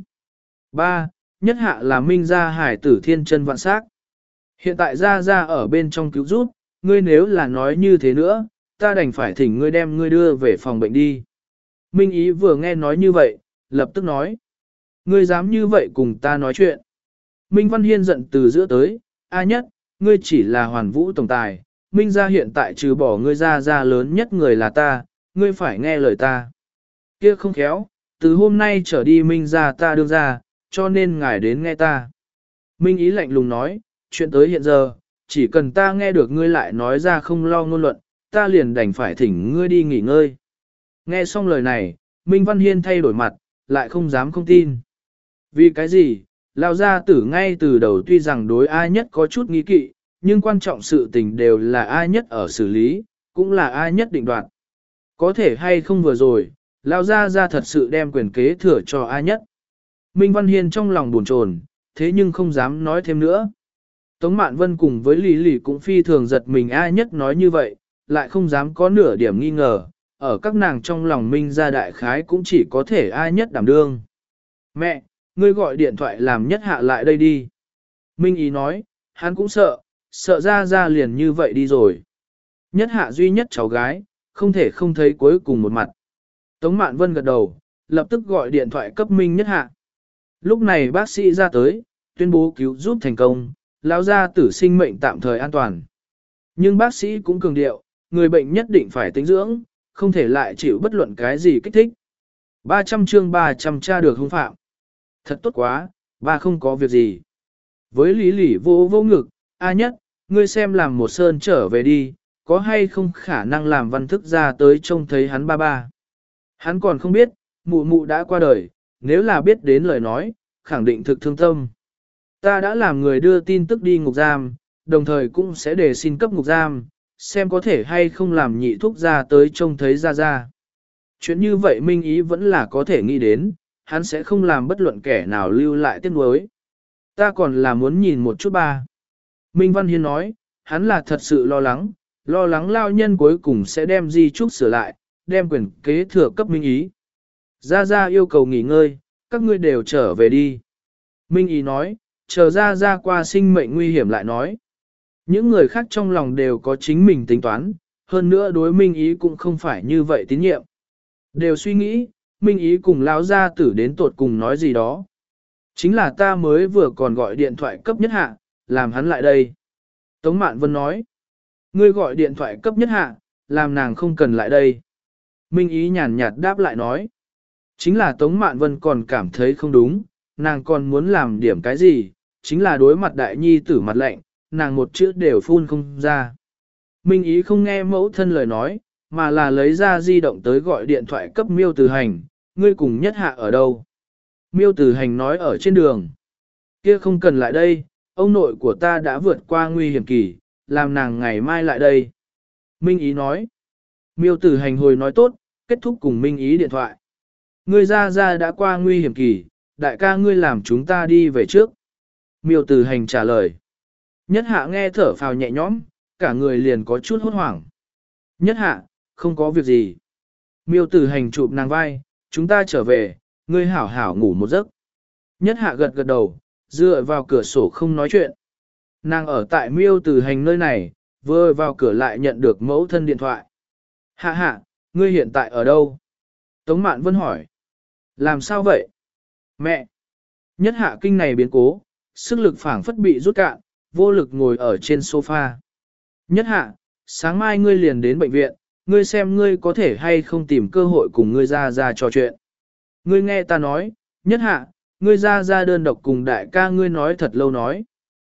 Ba, Nhất Hạ là Minh gia hải tử thiên chân vạn sắc. Hiện tại ra ra ở bên trong cứu giúp, ngươi nếu là nói như thế nữa, ta đành phải thỉnh ngươi đem ngươi đưa về phòng bệnh đi. Minh Ý vừa nghe nói như vậy, lập tức nói. Ngươi dám như vậy cùng ta nói chuyện. Minh Văn Hiên giận từ giữa tới, A Nhất, ngươi chỉ là hoàn vũ tổng tài, Minh gia hiện tại trừ bỏ ngươi ra ra lớn nhất người là ta, ngươi phải nghe lời ta. Kia không khéo, từ hôm nay trở đi Minh gia ta đương ra, cho nên ngài đến nghe ta. Minh Ý lạnh lùng nói, chuyện tới hiện giờ, chỉ cần ta nghe được ngươi lại nói ra không lo ngôn luận, ta liền đành phải thỉnh ngươi đi nghỉ ngơi. Nghe xong lời này, Minh Văn Hiên thay đổi mặt, lại không dám không tin. Vì cái gì, Lão gia tử ngay từ đầu tuy rằng đối ai nhất có chút nghi kỵ, nhưng quan trọng sự tình đều là ai nhất ở xử lý, cũng là ai nhất định đoạt. Có thể hay không vừa rồi, Lão gia gia thật sự đem quyền kế thừa cho ai nhất. Minh Văn Hiên trong lòng buồn chồn, thế nhưng không dám nói thêm nữa. Tống Mạn Vân cùng với Lý Lý cũng phi thường giật mình ai nhất nói như vậy, lại không dám có nửa điểm nghi ngờ, ở các nàng trong lòng Minh gia đại khái cũng chỉ có thể ai nhất đảm đương. Mẹ, ngươi gọi điện thoại làm Nhất Hạ lại đây đi. Minh Ý nói, hắn cũng sợ, sợ ra ra liền như vậy đi rồi. Nhất Hạ duy nhất cháu gái, không thể không thấy cuối cùng một mặt. Tống Mạn Vân gật đầu, lập tức gọi điện thoại cấp Minh Nhất Hạ. Lúc này bác sĩ ra tới, tuyên bố cứu giúp thành công, lão gia tử sinh mệnh tạm thời an toàn. Nhưng bác sĩ cũng cường điệu, người bệnh nhất định phải tĩnh dưỡng, không thể lại chịu bất luận cái gì kích thích. ba trăm chương ba trăm tra được hung phạm. Thật tốt quá, ba không có việc gì. Với Lý Lý vô vô ngực, A Nhất, ngươi xem làm một sơn trở về đi, có hay không khả năng làm văn thức ra tới trông thấy hắn ba ba. Hắn còn không biết, mụ mụ đã qua đời, nếu là biết đến lời nói, khẳng định thực thương tâm. Ta đã làm người đưa tin tức đi ngục giam, đồng thời cũng sẽ để xin cấp ngục giam, xem có thể hay không làm nhị thúc ra tới trông thấy ra ra. Chuyện như vậy Minh Ý vẫn là có thể nghĩ đến, hắn sẽ không làm bất luận kẻ nào lưu lại tiếc nuối. Ta còn là muốn nhìn một chút ba. Minh Văn Hiên nói, hắn là thật sự lo lắng, lo lắng lao nhân cuối cùng sẽ đem di trúc sửa lại, đem quyền kế thừa cấp Minh Ý. Ra Ra yêu cầu nghỉ ngơi, các ngươi đều trở về đi. Minh Ý nói, chờ Ra Ra qua sinh mệnh nguy hiểm lại nói. Những người khác trong lòng đều có chính mình tính toán, hơn nữa đối Minh Ý cũng không phải như vậy tín nhiệm. Đều suy nghĩ, Minh Ý cùng lão gia tử đến tột cùng nói gì đó. Chính là ta mới vừa còn gọi điện thoại cấp Nhất Hạ, làm hắn lại đây. Tống Mạn Vân nói, ngươi gọi điện thoại cấp Nhất Hạ, làm nàng không cần lại đây. Minh Ý nhàn nhạt đáp lại nói, chính là Tống Mạn Vân còn cảm thấy không đúng, nàng còn muốn làm điểm cái gì, chính là đối mặt đại nhi tử mặt lạnh, nàng một chữ đều phun không ra. Minh Ý không nghe mẫu thân lời nói, mà là lấy ra di động tới gọi điện thoại cấp Miêu Từ Hành, ngươi cùng Nhất Hạ ở đâu? Miêu Từ Hành nói ở trên đường. Kia không cần lại đây, ông nội của ta đã vượt qua nguy hiểm kỳ, làm nàng ngày mai lại đây. Minh Ý nói. Miêu Từ Hành hồi nói tốt, kết thúc cùng Minh Ý điện thoại. Ngươi ra ra đã qua nguy hiểm kỳ, đại ca ngươi làm chúng ta đi về trước. Miêu Từ Hành trả lời. Nhất Hạ nghe thở phào nhẹ nhõm, cả người liền có chút hốt hoảng. Nhất Hạ, không có việc gì. Miêu Từ Hành chụp nàng vai, chúng ta trở về, ngươi hảo hảo ngủ một giấc. Nhất Hạ gật gật đầu, dựa vào cửa sổ không nói chuyện. Nàng ở tại Miêu Từ Hành nơi này, vừa vào cửa lại nhận được mẫu thân điện thoại. Hạ hạ, ngươi hiện tại ở đâu? Tống Mạn Vân hỏi. Làm sao vậy? Mẹ! Nhất hạ kinh này biến cố, sức lực phảng phất bị rút cạn, vô lực ngồi ở trên sofa. Nhất hạ, sáng mai ngươi liền đến bệnh viện, ngươi xem ngươi có thể hay không tìm cơ hội cùng ngươi ra ra trò chuyện. Ngươi nghe ta nói, nhất hạ, ngươi ra ra đơn độc cùng đại ca ngươi nói thật lâu nói.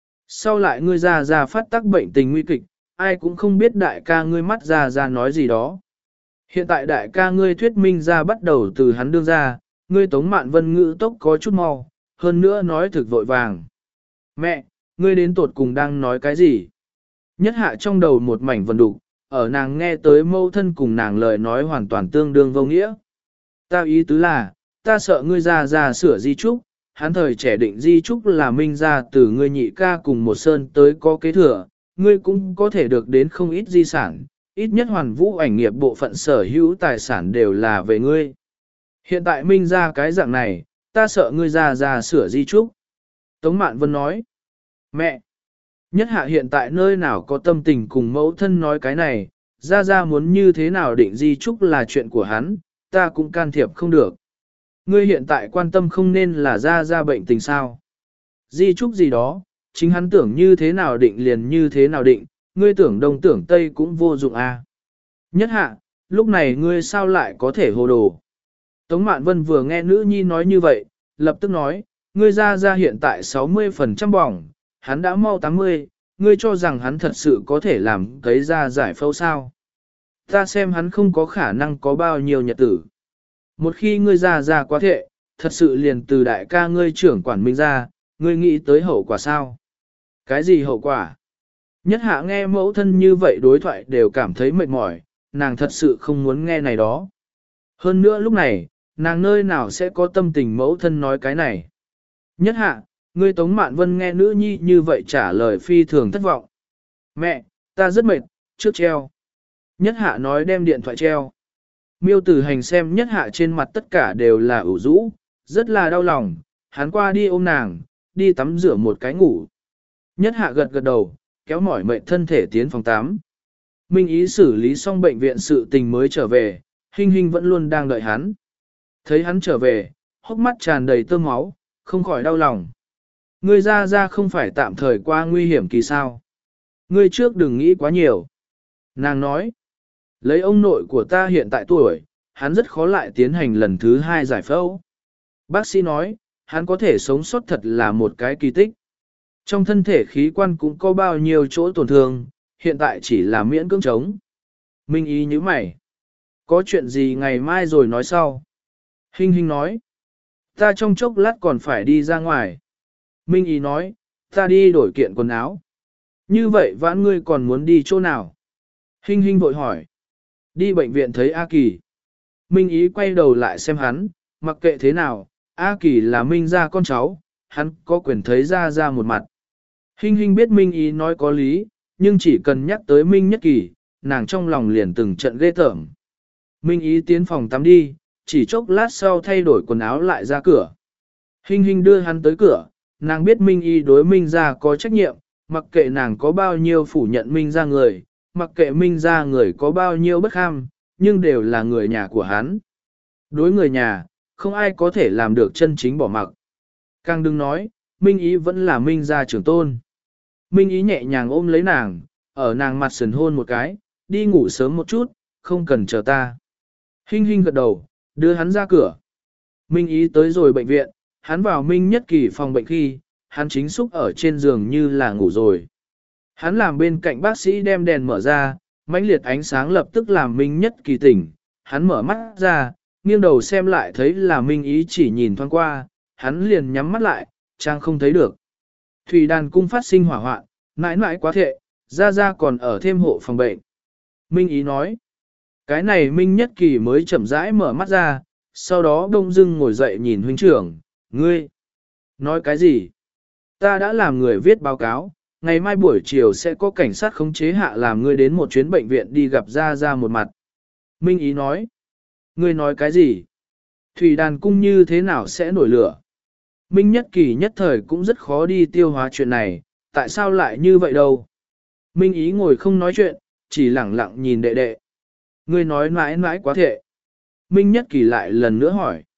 Sau lại ngươi ra ra phát tác bệnh tình nguy kịch, ai cũng không biết đại ca ngươi mắt ra ra nói gì đó. Hiện tại đại ca ngươi thuyết minh ra bắt đầu từ hắn đương ra, ngươi Tống Mạn Vân ngữ tốc có chút mau, hơn nữa nói thực vội vàng. Mẹ, ngươi đến tột cùng đang nói cái gì? Nhất hạ trong đầu một mảnh vần đục, ở nàng nghe tới mâu thân cùng nàng lời nói hoàn toàn tương đương vô nghĩa. Ta ý tứ là, ta sợ ngươi ra ra sửa di trúc, hắn thời trẻ định di trúc là minh ra từ ngươi nhị ca cùng một sơn tới có kế thừa, ngươi cũng có thể được đến không ít di sản, ít nhất hoàn vũ ảnh nghiệp bộ phận sở hữu tài sản đều là về ngươi. Hiện tại minh ra cái dạng này, ta sợ ngươi ra ra sửa di trúc. Tống Mạn Vân nói, mẹ, nhất hạ hiện tại nơi nào có tâm tình cùng mẫu thân nói cái này, ra ra muốn như thế nào định di trúc là chuyện của hắn, ta cũng can thiệp không được. Ngươi hiện tại quan tâm không nên là ra ra bệnh tình sao. Di trúc gì đó, chính hắn tưởng như thế nào định liền như thế nào định, ngươi tưởng đông tưởng tây cũng vô dụng à. Nhất hạ, lúc này ngươi sao lại có thể hồ đồ. Tống Mạn Vân vừa nghe nữ nhi nói như vậy, lập tức nói, ngươi ra ra hiện tại sáu mươi phần trăm bỏng, hắn đã mau tám mươi, ngươi cho rằng hắn thật sự có thể làm cấy ra giải phẫu sao. Ta xem hắn không có khả năng có bao nhiêu nhật tử. Một khi ngươi ra ra quá thệ, thật sự liền từ đại ca ngươi trưởng quản minh ra, ngươi nghĩ tới hậu quả sao? Cái gì hậu quả? Nhất hạ nghe mẫu thân như vậy đối thoại đều cảm thấy mệt mỏi, nàng thật sự không muốn nghe này đó. Hơn nữa lúc này, nàng nơi nào sẽ có tâm tình mẫu thân nói cái này. Nhất hạ, ngươi Tống Mạn Vân nghe nữ nhi như vậy trả lời phi thường thất vọng. Mẹ, ta rất mệt, trước treo. Nhất hạ nói đem điện thoại treo. Miêu Tử Hành xem nhất hạ trên mặt tất cả đều là ủ rũ, rất là đau lòng, hắn qua đi ôm nàng, đi tắm rửa một cái ngủ. Nhất hạ gật gật đầu, kéo mỏi mệt thân thể tiến phòng tắm. Minh Ý xử lý xong bệnh viện sự tình mới trở về, Hinh Hinh vẫn luôn đang đợi hắn. Thấy hắn trở về, hốc mắt tràn đầy tơ máu, không khỏi đau lòng. Ngươi ra ra không phải tạm thời qua nguy hiểm kỳ sao. Ngươi trước đừng nghĩ quá nhiều. Nàng nói, lấy ông nội của ta hiện tại tuổi, hắn rất khó lại tiến hành lần thứ hai giải phẫu. Bác sĩ nói, hắn có thể sống sót thật là một cái kỳ tích. Trong thân thể khí quan cũng có bao nhiêu chỗ tổn thương, hiện tại chỉ là miễn cưỡng chống. Minh Ý như mày. Có chuyện gì ngày mai rồi nói sau. Hinh Hinh nói, ta trong chốc lát còn phải đi ra ngoài. Minh Ý nói, ta đi đổi kiện quần áo. Như vậy vãn ngươi còn muốn đi chỗ nào? Hinh Hinh vội hỏi. Đi bệnh viện thấy A Kỳ. Minh Ý quay đầu lại xem hắn, mặc kệ thế nào, A Kỳ là Minh gia con cháu, hắn có quyền thấy ra ra một mặt. Hinh Hinh biết Minh Ý nói có lý, nhưng chỉ cần nhắc tới Minh Nhất Kỳ, nàng trong lòng liền từng trận ghê tởm. Minh Ý tiến phòng tắm đi, chỉ chốc lát sau thay đổi quần áo lại ra cửa. Hinh Hinh đưa hắn tới cửa, nàng biết Minh Ý đối Minh gia có trách nhiệm, mặc kệ nàng có bao nhiêu phủ nhận Minh gia người, mặc kệ Minh gia người có bao nhiêu bất kham, nhưng đều là người nhà của hắn. Đối người nhà, không ai có thể làm được chân chính bỏ mặc. Càng đừng nói, Minh Ý vẫn là Minh gia trưởng tôn. Minh Ý nhẹ nhàng ôm lấy nàng, ở nàng mặt sườn hôn một cái, đi ngủ sớm một chút, không cần chờ ta. Hinh Hinh gật đầu, đưa hắn ra cửa. Minh Ý tới rồi bệnh viện, hắn vào Minh Nhất Kỳ phòng bệnh khi, hắn chính xúc ở trên giường như là ngủ rồi. Hắn làm bên cạnh bác sĩ đem đèn mở ra, mãnh liệt ánh sáng lập tức làm Minh Nhất Kỳ tỉnh, hắn mở mắt ra, nghiêng đầu xem lại thấy là Minh Ý chỉ nhìn thoáng qua, hắn liền nhắm mắt lại, trang không thấy được. Thủy đàn cung phát sinh hỏa hoạn, mãi mãi quá thệ, ra ra còn ở thêm hộ phòng bệnh. Minh Ý nói, cái này Minh Nhất Kỳ mới chậm rãi mở mắt ra, sau đó đông dưng ngồi dậy nhìn huynh trưởng, ngươi, nói cái gì? Ta đã làm người viết báo cáo, ngày mai buổi chiều sẽ có cảnh sát khống chế hạ làm ngươi đến một chuyến bệnh viện đi gặp ra ra một mặt. Minh Ý nói, ngươi nói cái gì? Thủy đàn cung như thế nào sẽ nổi lửa? Minh Nhất Kỳ nhất thời cũng rất khó đi tiêu hóa chuyện này, tại sao lại như vậy đâu? Minh Ý ngồi không nói chuyện, chỉ lẳng lặng nhìn đệ đệ. Ngươi nói mãi mãi quá thệ. Minh Nhất Kỳ lại lần nữa hỏi.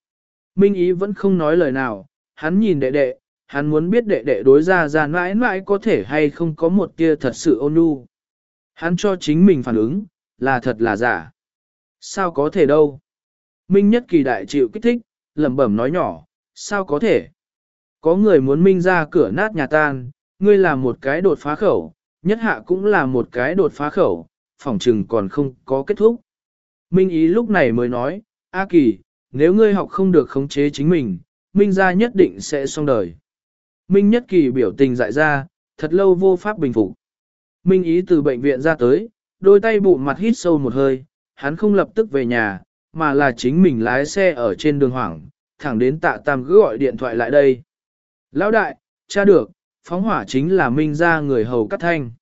Minh Ý vẫn không nói lời nào, hắn nhìn đệ đệ, hắn muốn biết đệ đệ đối ra ra mãi mãi có thể hay không có một tia thật sự ôn nhu. Hắn cho chính mình phản ứng, là thật là giả. Sao có thể đâu? Minh Nhất Kỳ đại chịu kích thích, lẩm bẩm nói nhỏ, sao có thể? Có người muốn Minh ra cửa nát nhà tan, ngươi là một cái đột phá khẩu, nhất hạ cũng là một cái đột phá khẩu, phỏng trừng còn không có kết thúc. Minh Ý lúc này mới nói, A Kỳ, nếu ngươi học không được khống chế chính mình, Minh ra nhất định sẽ xong đời. Minh Nhất Kỳ biểu tình dại ra, thật lâu vô pháp bình phục. Minh Ý từ bệnh viện ra tới, đôi tay bụng mặt hít sâu một hơi, hắn không lập tức về nhà, mà là chính mình lái xe ở trên đường hoảng, thẳng đến Tạ Tam cứ gọi điện thoại lại đây. Lão đại, tra được, phóng hỏa chính là Minh ra người hầu cắt thanh.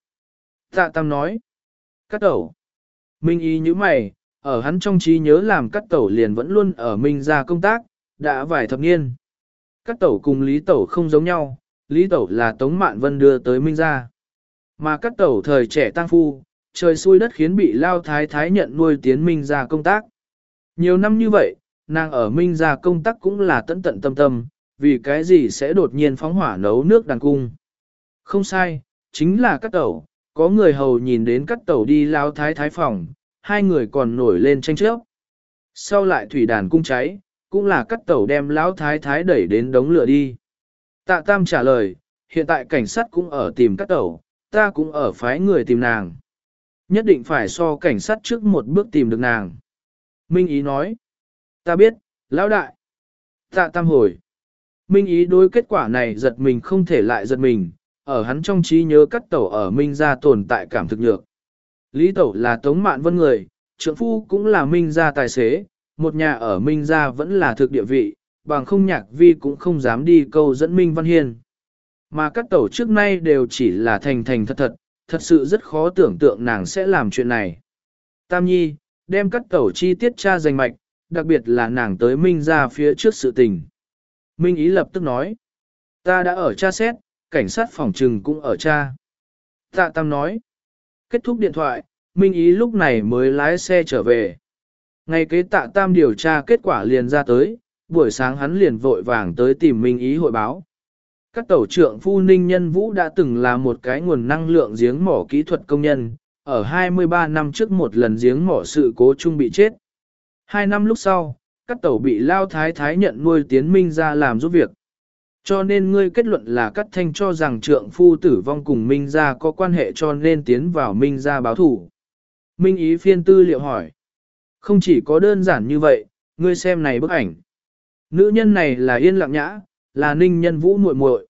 Tạ Tam nói, cắt tẩu. Minh Ý như mày, ở hắn trong trí nhớ làm cắt tẩu liền vẫn luôn ở Minh ra công tác, đã vài thập niên. Cắt tẩu cùng Lý tẩu không giống nhau, Lý tẩu là Tống Mạn Vân đưa tới Minh ra. Mà cắt tẩu thời trẻ tăng phu, trời xui đất khiến bị lao thái thái nhận nuôi tiến Minh ra công tác. Nhiều năm như vậy, nàng ở Minh ra công tác cũng là tận tận tâm tâm, vì cái gì sẽ đột nhiên phóng hỏa nấu nước đàn cung. Không sai, chính là cắt tẩu, có người hầu nhìn đến cắt tẩu đi lao thái thái phòng, hai người còn nổi lên tranh chấp. Sau lại thủy đàn cung cháy, cũng là cắt tẩu đem lão thái thái đẩy đến đống lửa đi. Tạ Tam trả lời, hiện tại cảnh sát cũng ở tìm cắt tẩu, ta cũng ở phái người tìm nàng. Nhất định phải so cảnh sát trước một bước tìm được nàng. Minh Ý nói, ta biết, lão đại. Tạ Tam hồi. Minh Ý đối kết quả này giật mình không thể lại giật mình, ở hắn trong trí nhớ cắt tẩu ở Minh gia tồn tại cảm thực nhược. Lý tẩu là Tống Mạn Vân người, trượng phu cũng là Minh gia tài xế, một nhà ở Minh gia vẫn là thực địa vị, bằng không Nhạc Vi cũng không dám đi câu dẫn Minh Văn Hiên. Mà các tẩu trước nay đều chỉ là thành thành thật thật, thật sự rất khó tưởng tượng nàng sẽ làm chuyện này. Tam Nhi, đem các tẩu chi tiết tra danh mạch, đặc biệt là nàng tới Minh gia phía trước sự tình. Minh Ý lập tức nói, ta đã ở tra xét, cảnh sát phòng trừng cũng ở tra. Tạ Tam nói, kết thúc điện thoại, Minh Ý lúc này mới lái xe trở về. Ngày kế Tạ Tam điều tra kết quả liền ra tới, buổi sáng hắn liền vội vàng tới tìm Minh Ý hội báo. Các tẩu trưởng phu Ninh Nhân Vũ đã từng là một cái nguồn năng lượng giếng mỏ kỹ thuật công nhân, ở hai mươi ba năm trước một lần giếng mỏ sự cố chung bị chết. Hai năm lúc sau, các tẩu bị Lao Thái Thái nhận nuôi tiến Minh ra làm giúp việc. Cho nên ngươi kết luận là Cát Thanh cho rằng trượng phu tử vong cùng Minh gia có quan hệ cho nên tiến vào Minh gia báo thủ. Minh Ý phiên tư liệu hỏi. Không chỉ có đơn giản như vậy, ngươi xem này bức ảnh. Nữ nhân này là Yên Lặng Nhã, là Ninh Nhân Vũ muội muội.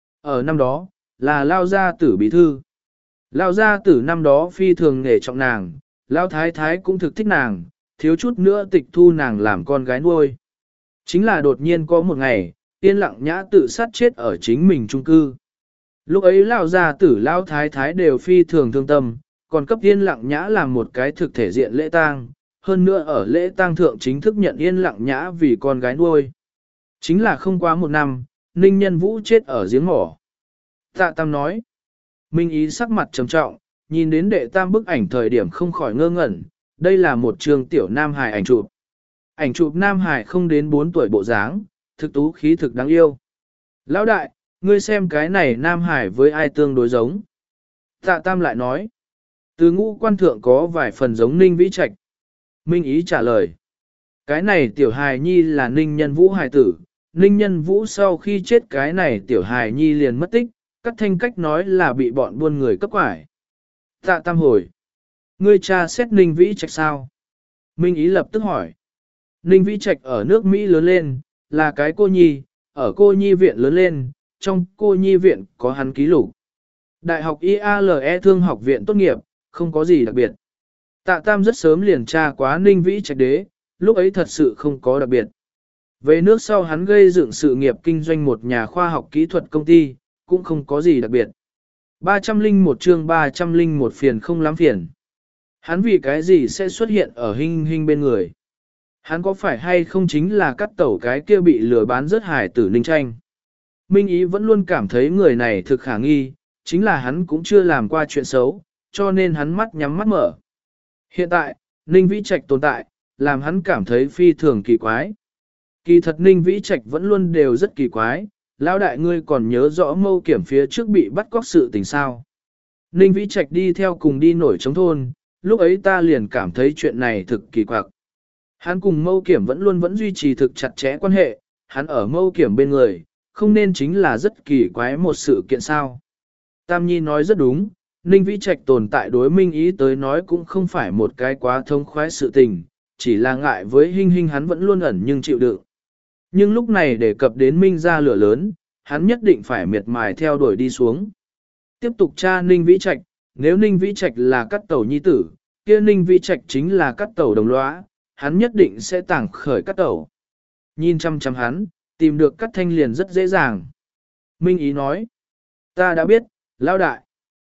Ở năm đó, là Lao gia tử bí thư. Lao gia tử năm đó phi thường nghề trọng nàng, Lao Thái Thái cũng thực thích nàng, thiếu chút nữa tịch thu nàng làm con gái nuôi. Chính là đột nhiên có một ngày, Yên Lặng Nhã tự sát chết ở chính mình chung cư. Lúc ấy Lao gia tử Lao Thái Thái đều phi thường thương tâm, còn cấp Yên Lặng Nhã làm một cái thực thể diện lễ tang, hơn nữa ở lễ tang thượng chính thức nhận Yên Lặng Nhã vì con gái nuôi. Chính là không quá một năm, Ninh Nhân Vũ chết ở giếng mỏ. Tạ Tam nói, Minh Ý sắc mặt trầm trọng, nhìn đến đệ tam bức ảnh thời điểm không khỏi ngơ ngẩn, đây là một trường tiểu Nam Hải ảnh chụp. Ảnh chụp Nam Hải không đến bốn tuổi bộ dáng, thực tú khí thực đáng yêu. Lão đại, ngươi xem cái này Nam Hải với ai tương đối giống? Tạ Tam lại nói, từ ngũ quan thượng có vài phần giống Ninh Vĩ Trạch. Minh Ý trả lời, cái này tiểu hài nhi là Ninh Nhân Vũ hài tử, Ninh Nhân Vũ sau khi chết cái này tiểu hài nhi liền mất tích, Cát Thanh cách nói là bị bọn buôn người cấp quải. Tạ Tam hồi, ngươi cha xét Ninh Vĩ Trạch sao? Minh Ý lập tức hỏi, Ninh Vĩ Trạch ở nước Mỹ lớn lên, là cái cô nhi, ở cô nhi viện lớn lên, trong cô nhi viện có hắn ký lục. Đại học i a lờ Thương học viện tốt nghiệp, không có gì đặc biệt. Tạ Tam rất sớm liền tra quá Ninh Vĩ Trạch đế, lúc ấy thật sự không có đặc biệt. Về nước sau hắn gây dựng sự nghiệp kinh doanh một nhà khoa học kỹ thuật công ty, cũng không có gì đặc biệt. ba trăm lẻ một chương ba trăm lẻ một phiền không lắm phiền. Hắn vì cái gì sẽ xuất hiện ở hình hình bên người? Hắn có phải hay không chính là cắt tẩu cái kia bị lừa bán rớt hải tử Ninh Tranh? Minh Ý vẫn luôn cảm thấy người này thực khả nghi, chính là hắn cũng chưa làm qua chuyện xấu, cho nên hắn mắt nhắm mắt mở. Hiện tại, Ninh Vĩ Trạch tồn tại, làm hắn cảm thấy phi thường kỳ quái. Kỳ thật Ninh Vĩ Trạch vẫn luôn đều rất kỳ quái, lão đại ngươi còn nhớ rõ mâu kiểm phía trước bị bắt cóc sự tình sao. Ninh Vĩ Trạch đi theo cùng đi nổi chống thôn, lúc ấy ta liền cảm thấy chuyện này thực kỳ quặc. Hắn cùng mâu kiểm vẫn luôn vẫn duy trì thực chặt chẽ quan hệ, hắn ở mâu kiểm bên người, không nên chính là rất kỳ quái một sự kiện sao. Tam Nhi nói rất đúng, Ninh Vĩ Trạch tồn tại đối Minh Ý tới nói cũng không phải một cái quá thông khoái sự tình, chỉ là ngại với Hinh Hinh hắn vẫn luôn ẩn nhưng chịu đựng. Nhưng lúc này đề cập đến Minh ra lửa lớn, hắn nhất định phải miệt mài theo đuổi đi xuống. Tiếp tục tra Ninh Vĩ Trạch, nếu Ninh Vĩ Trạch là cắt tẩu nhi tử, kia Ninh Vĩ Trạch chính là cắt tẩu đồng lõa, hắn nhất định sẽ tảng khởi cắt tẩu. Nhìn chăm chăm hắn, tìm được cắt thanh liền rất dễ dàng. Minh Ý nói, ta đã biết, lão đại.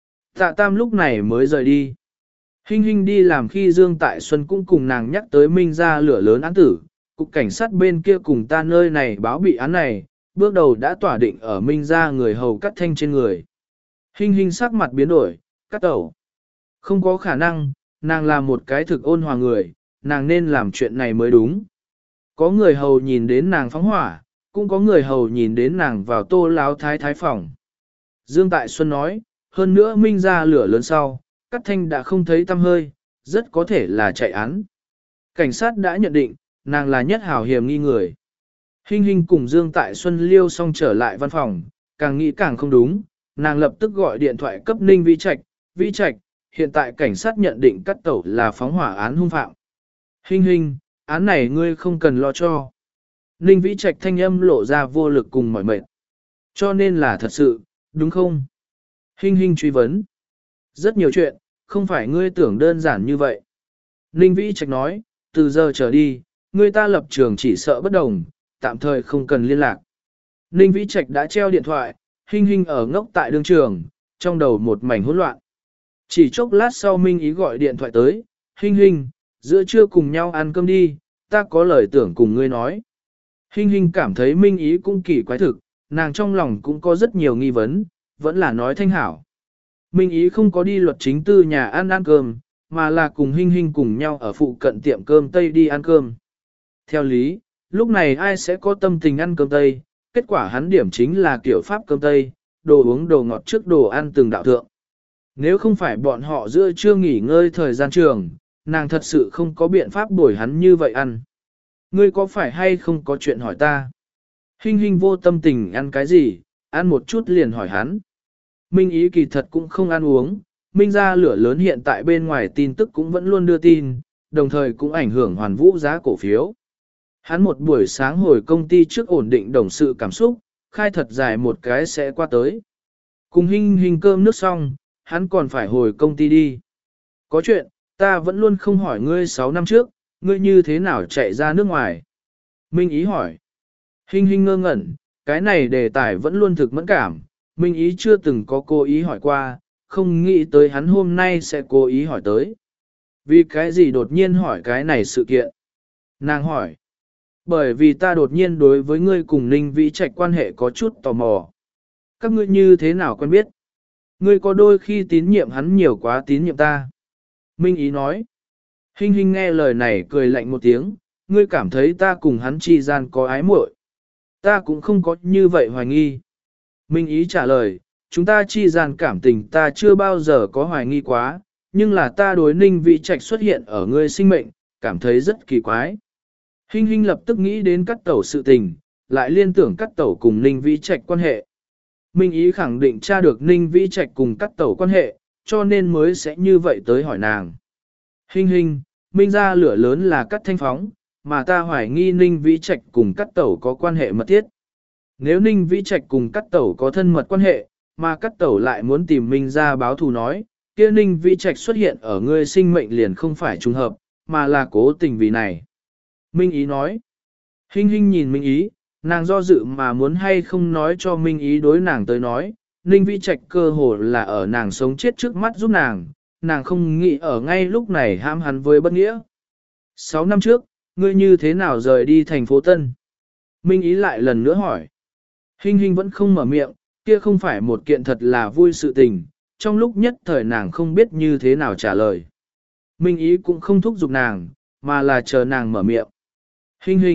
Tạ Tam lúc này mới rời đi. Hinh Hinh đi làm khi Dương Tại Xuân cũng cùng nàng nhắc tới Minh ra lửa lớn án tử, cục cảnh sát bên kia cùng ta nơi này báo bị án này, bước đầu đã tỏa định ở Minh ra người hầu cắt thanh trên người. Hinh Hinh sắc mặt biến đổi, cắt tẩu. Không có khả năng, nàng là một cái thực ôn hòa người, nàng nên làm chuyện này mới đúng. Có người hầu nhìn đến nàng phóng hỏa, cũng có người hầu nhìn đến nàng vào tô láo thái thái phòng. Dương Tại Xuân nói, hơn nữa Minh ra lửa lớn sau, Cát Thanh đã không thấy tăm hơi, rất có thể là chạy án. Cảnh sát đã nhận định, nàng là nhất hảo hiểm nghi người. Hinh Hinh cùng Dương Tại Xuân liêu xong trở lại văn phòng, càng nghĩ càng không đúng, nàng lập tức gọi điện thoại cấp Ninh Vĩ Trạch, Vĩ Trạch, hiện tại cảnh sát nhận định Cát Tẩu là phóng hỏa án hung phạm. Hinh Hinh, án này ngươi không cần lo cho. Ninh Vĩ Trạch thanh âm lộ ra vô lực cùng mỏi mệt. Cho nên là thật sự, đúng không? Hinh Hinh truy vấn. Rất nhiều chuyện, không phải ngươi tưởng đơn giản như vậy. Ninh Vĩ Trạch nói, từ giờ trở đi, ngươi ta lập trường chỉ sợ bất đồng, tạm thời không cần liên lạc. Ninh Vĩ Trạch đã treo điện thoại, Hinh Hinh ở ngốc tại đường trường, trong đầu một mảnh hỗn loạn. Chỉ chốc lát sau Minh Ý gọi điện thoại tới, Hinh Hinh, giữa trưa cùng nhau ăn cơm đi, ta có lời tưởng cùng ngươi nói. Hinh Hinh cảm thấy Minh Ý cũng kỳ quái thực, nàng trong lòng cũng có rất nhiều nghi vấn, vẫn là nói thanh hảo. Minh Ý không có đi luật chính tư nhà ăn ăn cơm, mà là cùng Hinh Hinh cùng nhau ở phụ cận tiệm cơm Tây đi ăn cơm. Theo lý, lúc này ai sẽ có tâm tình ăn cơm Tây, kết quả hắn điểm chính là kiểu pháp cơm Tây, đồ uống đồ ngọt trước đồ ăn từng đạo thượng. Nếu không phải bọn họ giữa trưa nghỉ ngơi thời gian trường, nàng thật sự không có biện pháp bồi hắn như vậy ăn. Ngươi có phải hay không có chuyện hỏi ta? Hinh Hinh vô tâm tình ăn cái gì, ăn một chút liền hỏi hắn. Minh Ý kỳ thật cũng không ăn uống, Minh ra lửa lớn hiện tại bên ngoài tin tức cũng vẫn luôn đưa tin, đồng thời cũng ảnh hưởng hoàn vũ giá cổ phiếu. Hắn một buổi sáng hồi công ty trước ổn định đồng sự cảm xúc, khai thật dài một cái sẽ qua tới. Cùng Hinh Hinh cơm nước xong, hắn còn phải hồi công ty đi. Có chuyện, ta vẫn luôn không hỏi ngươi sáu năm trước, ngươi như thế nào chạy ra nước ngoài. Minh Ý hỏi. Hinh Hinh ngơ ngẩn, cái này đề tài vẫn luôn thực mẫn cảm, Minh Ý chưa từng có cố ý hỏi qua, không nghĩ tới hắn hôm nay sẽ cố ý hỏi tới. Vì cái gì đột nhiên hỏi cái này sự kiện? Nàng hỏi. Bởi vì ta đột nhiên đối với ngươi cùng Ninh Vĩ Trạch quan hệ có chút tò mò. Các ngươi như thế nào quen biết? Ngươi có đôi khi tín nhiệm hắn nhiều quá tín nhiệm ta. Minh Ý nói. Hinh Hinh nghe lời này cười lạnh một tiếng, ngươi cảm thấy ta cùng hắn chi gian có ái muội. Ta cũng không có như vậy hoài nghi. Minh Ý trả lời, chúng ta chi gian cảm tình ta chưa bao giờ có hoài nghi quá, nhưng là ta đối Ninh Vĩ Trạch xuất hiện ở ngươi sinh mệnh, cảm thấy rất kỳ quái. Hinh Hinh lập tức nghĩ đến cắt tẩu sự tình, lại liên tưởng cắt tẩu cùng Ninh Vĩ Trạch quan hệ. Minh Ý khẳng định tra được Ninh Vĩ Trạch cùng cắt tẩu quan hệ, cho nên mới sẽ như vậy tới hỏi nàng. Hinh Hinh, Minh ra lửa lớn là cắt thanh phóng, mà ta hoài nghi Ninh Vĩ Trạch cùng cắt tẩu có quan hệ mật thiết. Nếu Ninh Vĩ Trạch cùng cắt tẩu có thân mật quan hệ, mà cắt tẩu lại muốn tìm Minh ra báo thù nói, kia Ninh Vĩ Trạch xuất hiện ở ngươi sinh mệnh liền không phải trùng hợp, mà là cố tình vì này. Minh Ý nói. Hinh Hinh nhìn Minh Ý, nàng do dự mà muốn hay không nói cho Minh Ý đối nàng tới nói, Ninh Vĩ Trạch cơ hồ là ở nàng sống chết trước mắt giúp nàng, nàng không nghĩ ở ngay lúc này hãm hắn với bất nghĩa. Sáu năm trước, ngươi như thế nào rời đi thành phố Tân? Minh Ý lại lần nữa hỏi. Hinh Hinh vẫn không mở miệng, kia không phải một kiện thật là vui sự tình, trong lúc nhất thời nàng không biết như thế nào trả lời. Minh Ý cũng không thúc giục nàng, mà là chờ nàng mở miệng. Hinh Hinh,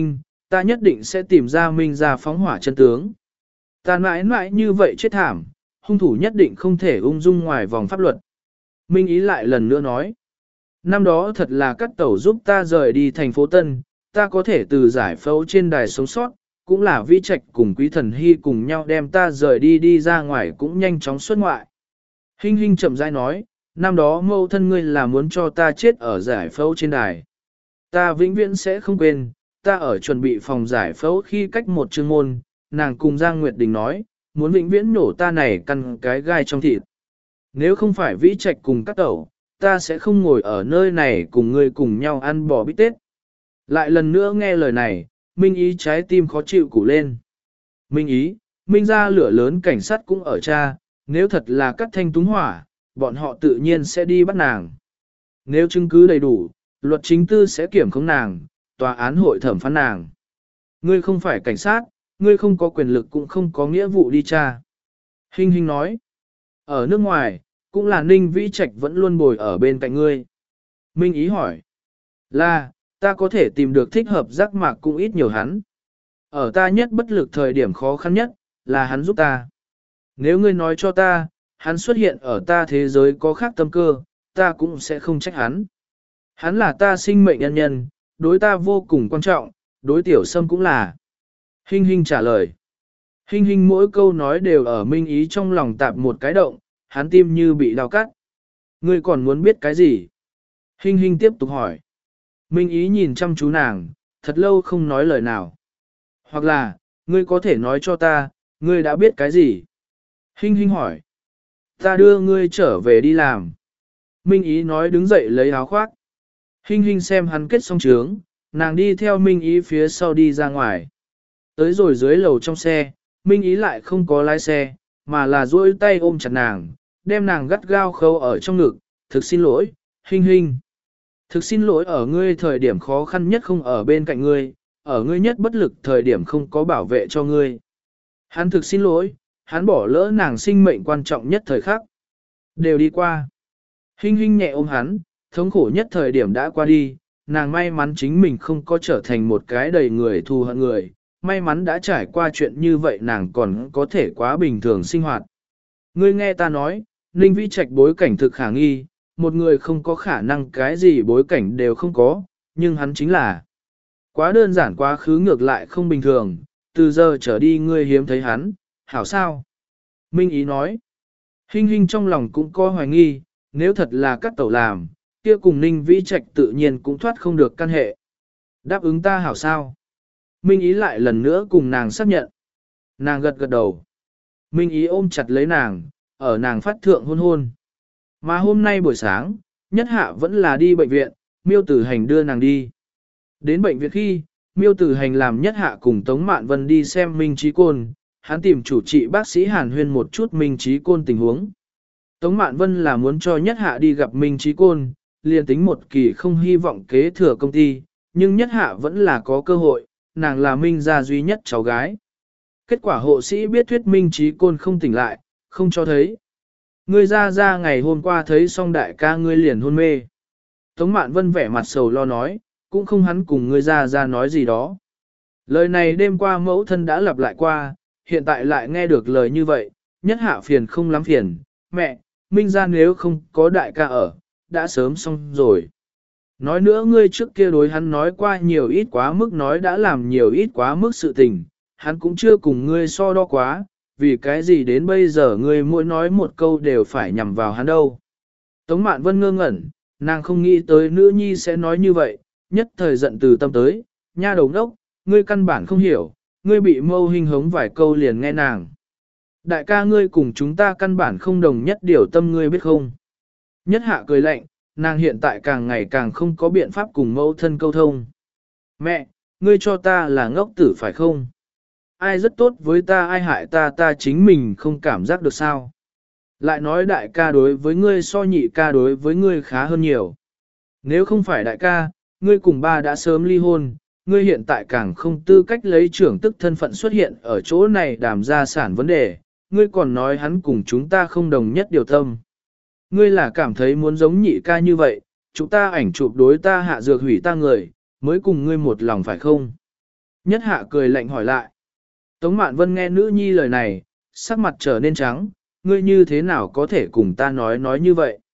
ta nhất định sẽ tìm ra Minh gia phóng hỏa chân tướng. Ta mãi mãi như vậy chết thảm, hung thủ nhất định không thể ung dung ngoài vòng pháp luật. Minh Ý lại lần nữa nói, năm đó thật là các tẩu giúp ta rời đi thành phố Tân, ta có thể từ giải phẫu trên đài sống sót, cũng là vi trạch cùng quý thần hy cùng nhau đem ta rời đi đi ra ngoài cũng nhanh chóng xuất ngoại. Hinh Hinh chậm rãi nói, năm đó mâu thân ngươi là muốn cho ta chết ở giải phẫu trên đài. Ta vĩnh viễn sẽ không quên, ta ở chuẩn bị phòng giải phẫu khi cách một chương môn, nàng cùng Giang Nguyệt Đình nói, muốn vĩnh viễn nổ ta này căn cái gai trong thịt. Nếu không phải vĩ trạch cùng các tẩu, ta sẽ không ngồi ở nơi này cùng ngươi cùng nhau ăn bò bít tết. Lại lần nữa nghe lời này, Minh Ý trái tim khó chịu củ lên. Minh Ý, Minh ra lửa lớn cảnh sát cũng ở cha, nếu thật là cắt thanh túng hỏa, bọn họ tự nhiên sẽ đi bắt nàng. Nếu chứng cứ đầy đủ, luật chính tư sẽ kiểm khống nàng, tòa án hội thẩm phán nàng. Ngươi không phải cảnh sát, ngươi không có quyền lực cũng không có nghĩa vụ đi tra. Hinh Hinh nói, ở nước ngoài, cũng là Ninh Vĩ Trạch vẫn luôn bồi ở bên cạnh ngươi. Minh Ý hỏi, là, ta có thể tìm được thích hợp giác mạc cũng ít nhiều hắn. Ở ta nhất bất lực thời điểm khó khăn nhất, là hắn giúp ta. Nếu ngươi nói cho ta, hắn xuất hiện ở ta thế giới có khác tâm cơ, ta cũng sẽ không trách hắn. Hắn là ta sinh mệnh nhân nhân, đối ta vô cùng quan trọng, đối tiểu sâm cũng là. Hinh Hinh trả lời. Hinh Hinh mỗi câu nói đều ở Minh Ý trong lòng tạp một cái động, hắn tim như bị đau cắt. Ngươi còn muốn biết cái gì? Hinh Hinh tiếp tục hỏi. Minh Ý nhìn chăm chú nàng, thật lâu không nói lời nào. Hoặc là, ngươi có thể nói cho ta, ngươi đã biết cái gì? Hinh Hinh hỏi. Ta đưa ngươi trở về đi làm. Minh Ý nói đứng dậy lấy áo khoác. Hinh Hinh xem hắn kết xong trướng, nàng đi theo Minh Ý phía sau đi ra ngoài. Tới rồi dưới lầu trong xe, Minh Ý lại không có lái xe, mà là duỗi tay ôm chặt nàng, đem nàng gắt gao khâu ở trong ngực. Thực xin lỗi, Hinh Hinh. Thực xin lỗi ở ngươi thời điểm khó khăn nhất không ở bên cạnh ngươi, ở ngươi nhất bất lực thời điểm không có bảo vệ cho ngươi. Hắn thực xin lỗi, hắn bỏ lỡ nàng sinh mệnh quan trọng nhất thời khắc. Đều đi qua. Hinh Hinh nhẹ ôm hắn, thống khổ nhất thời điểm đã qua đi, nàng may mắn chính mình không có trở thành một cái đầy người thù hận người, may mắn đã trải qua chuyện như vậy nàng còn có thể quá bình thường sinh hoạt. Ngươi nghe ta nói, Ninh Vĩ Trạch bối cảnh thực khả nghi, một người không có khả năng cái gì bối cảnh đều không có, nhưng hắn chính là quá đơn giản quá khứ ngược lại không bình thường, từ giờ trở đi ngươi hiếm thấy hắn, hảo sao? Minh Ý nói, Hinh Hinh trong lòng cũng có hoài nghi, nếu thật là các tẩu làm, kia cùng Ninh Vĩ Trạch tự nhiên cũng thoát không được căn hệ. Đáp ứng ta hảo sao? Minh Ý lại lần nữa cùng nàng xác nhận. Nàng gật gật đầu. Minh Ý ôm chặt lấy nàng, ở nàng phát thượng hôn hôn. Mà hôm nay buổi sáng, Nhất Hạ vẫn là đi bệnh viện, Miêu Tử Hành đưa nàng đi. Đến bệnh viện khi, Miêu Tử Hành làm Nhất Hạ cùng Tống Mạn Vân đi xem Minh Trí Côn, hắn tìm chủ trị bác sĩ Hàn Huyên một chút Minh Trí Côn tình huống. Tống Mạn Vân là muốn cho Nhất Hạ đi gặp Minh Trí Côn, liền tính một kỳ không hy vọng kế thừa công ty, nhưng Nhất Hạ vẫn là có cơ hội, nàng là Minh gia duy nhất cháu gái. Kết quả hộ sĩ biết thuyết Minh Trí Côn không tỉnh lại, không cho thấy. Ngươi ra ra ngày hôm qua thấy xong đại ca ngươi liền hôn mê. Tống Mạn Vân vẻ mặt sầu lo nói, cũng không hắn cùng ngươi ra ra nói gì đó. Lời này đêm qua mẫu thân đã lặp lại qua, hiện tại lại nghe được lời như vậy, Nhất Hạ phiền không lắm phiền, mẹ, Minh gia nếu không có đại ca ở, đã sớm xong rồi. Nói nữa ngươi trước kia đối hắn nói qua nhiều ít quá mức nói đã làm nhiều ít quá mức sự tình, hắn cũng chưa cùng ngươi so đo quá, vì cái gì đến bây giờ ngươi mỗi nói một câu đều phải nhằm vào hắn đâu. Tống Mạn Vân ngơ ngẩn, nàng không nghĩ tới nữ nhi sẽ nói như vậy, nhất thời giận từ tâm tới, nha đầu đốc, ngươi căn bản không hiểu, ngươi bị mâu hình hống vài câu liền nghe nàng. Đại ca ngươi cùng chúng ta căn bản không đồng nhất điều tâm ngươi biết không. Nhất Hạ cười lạnh, nàng hiện tại càng ngày càng không có biện pháp cùng mẫu thân câu thông. Mẹ, ngươi cho ta là ngốc tử phải không? Ai rất tốt với ta ai hại ta ta chính mình không cảm giác được sao? Lại nói đại ca đối với ngươi so nhị ca đối với ngươi khá hơn nhiều. Nếu không phải đại ca, ngươi cùng ba đã sớm ly hôn, ngươi hiện tại càng không tư cách lấy trưởng tức thân phận xuất hiện ở chỗ này đàm gia sản vấn đề, ngươi còn nói hắn cùng chúng ta không đồng nhất điều tâm. Ngươi là cảm thấy muốn giống nhị ca như vậy, chúng ta ảnh chụp đối ta hạ dược hủy ta người, mới cùng ngươi một lòng phải không? Nhất hạ cười lạnh hỏi lại. Tống Mạn Vân nghe nữ nhi lời này, sắc mặt trở nên trắng, ngươi như thế nào có thể cùng ta nói nói như vậy?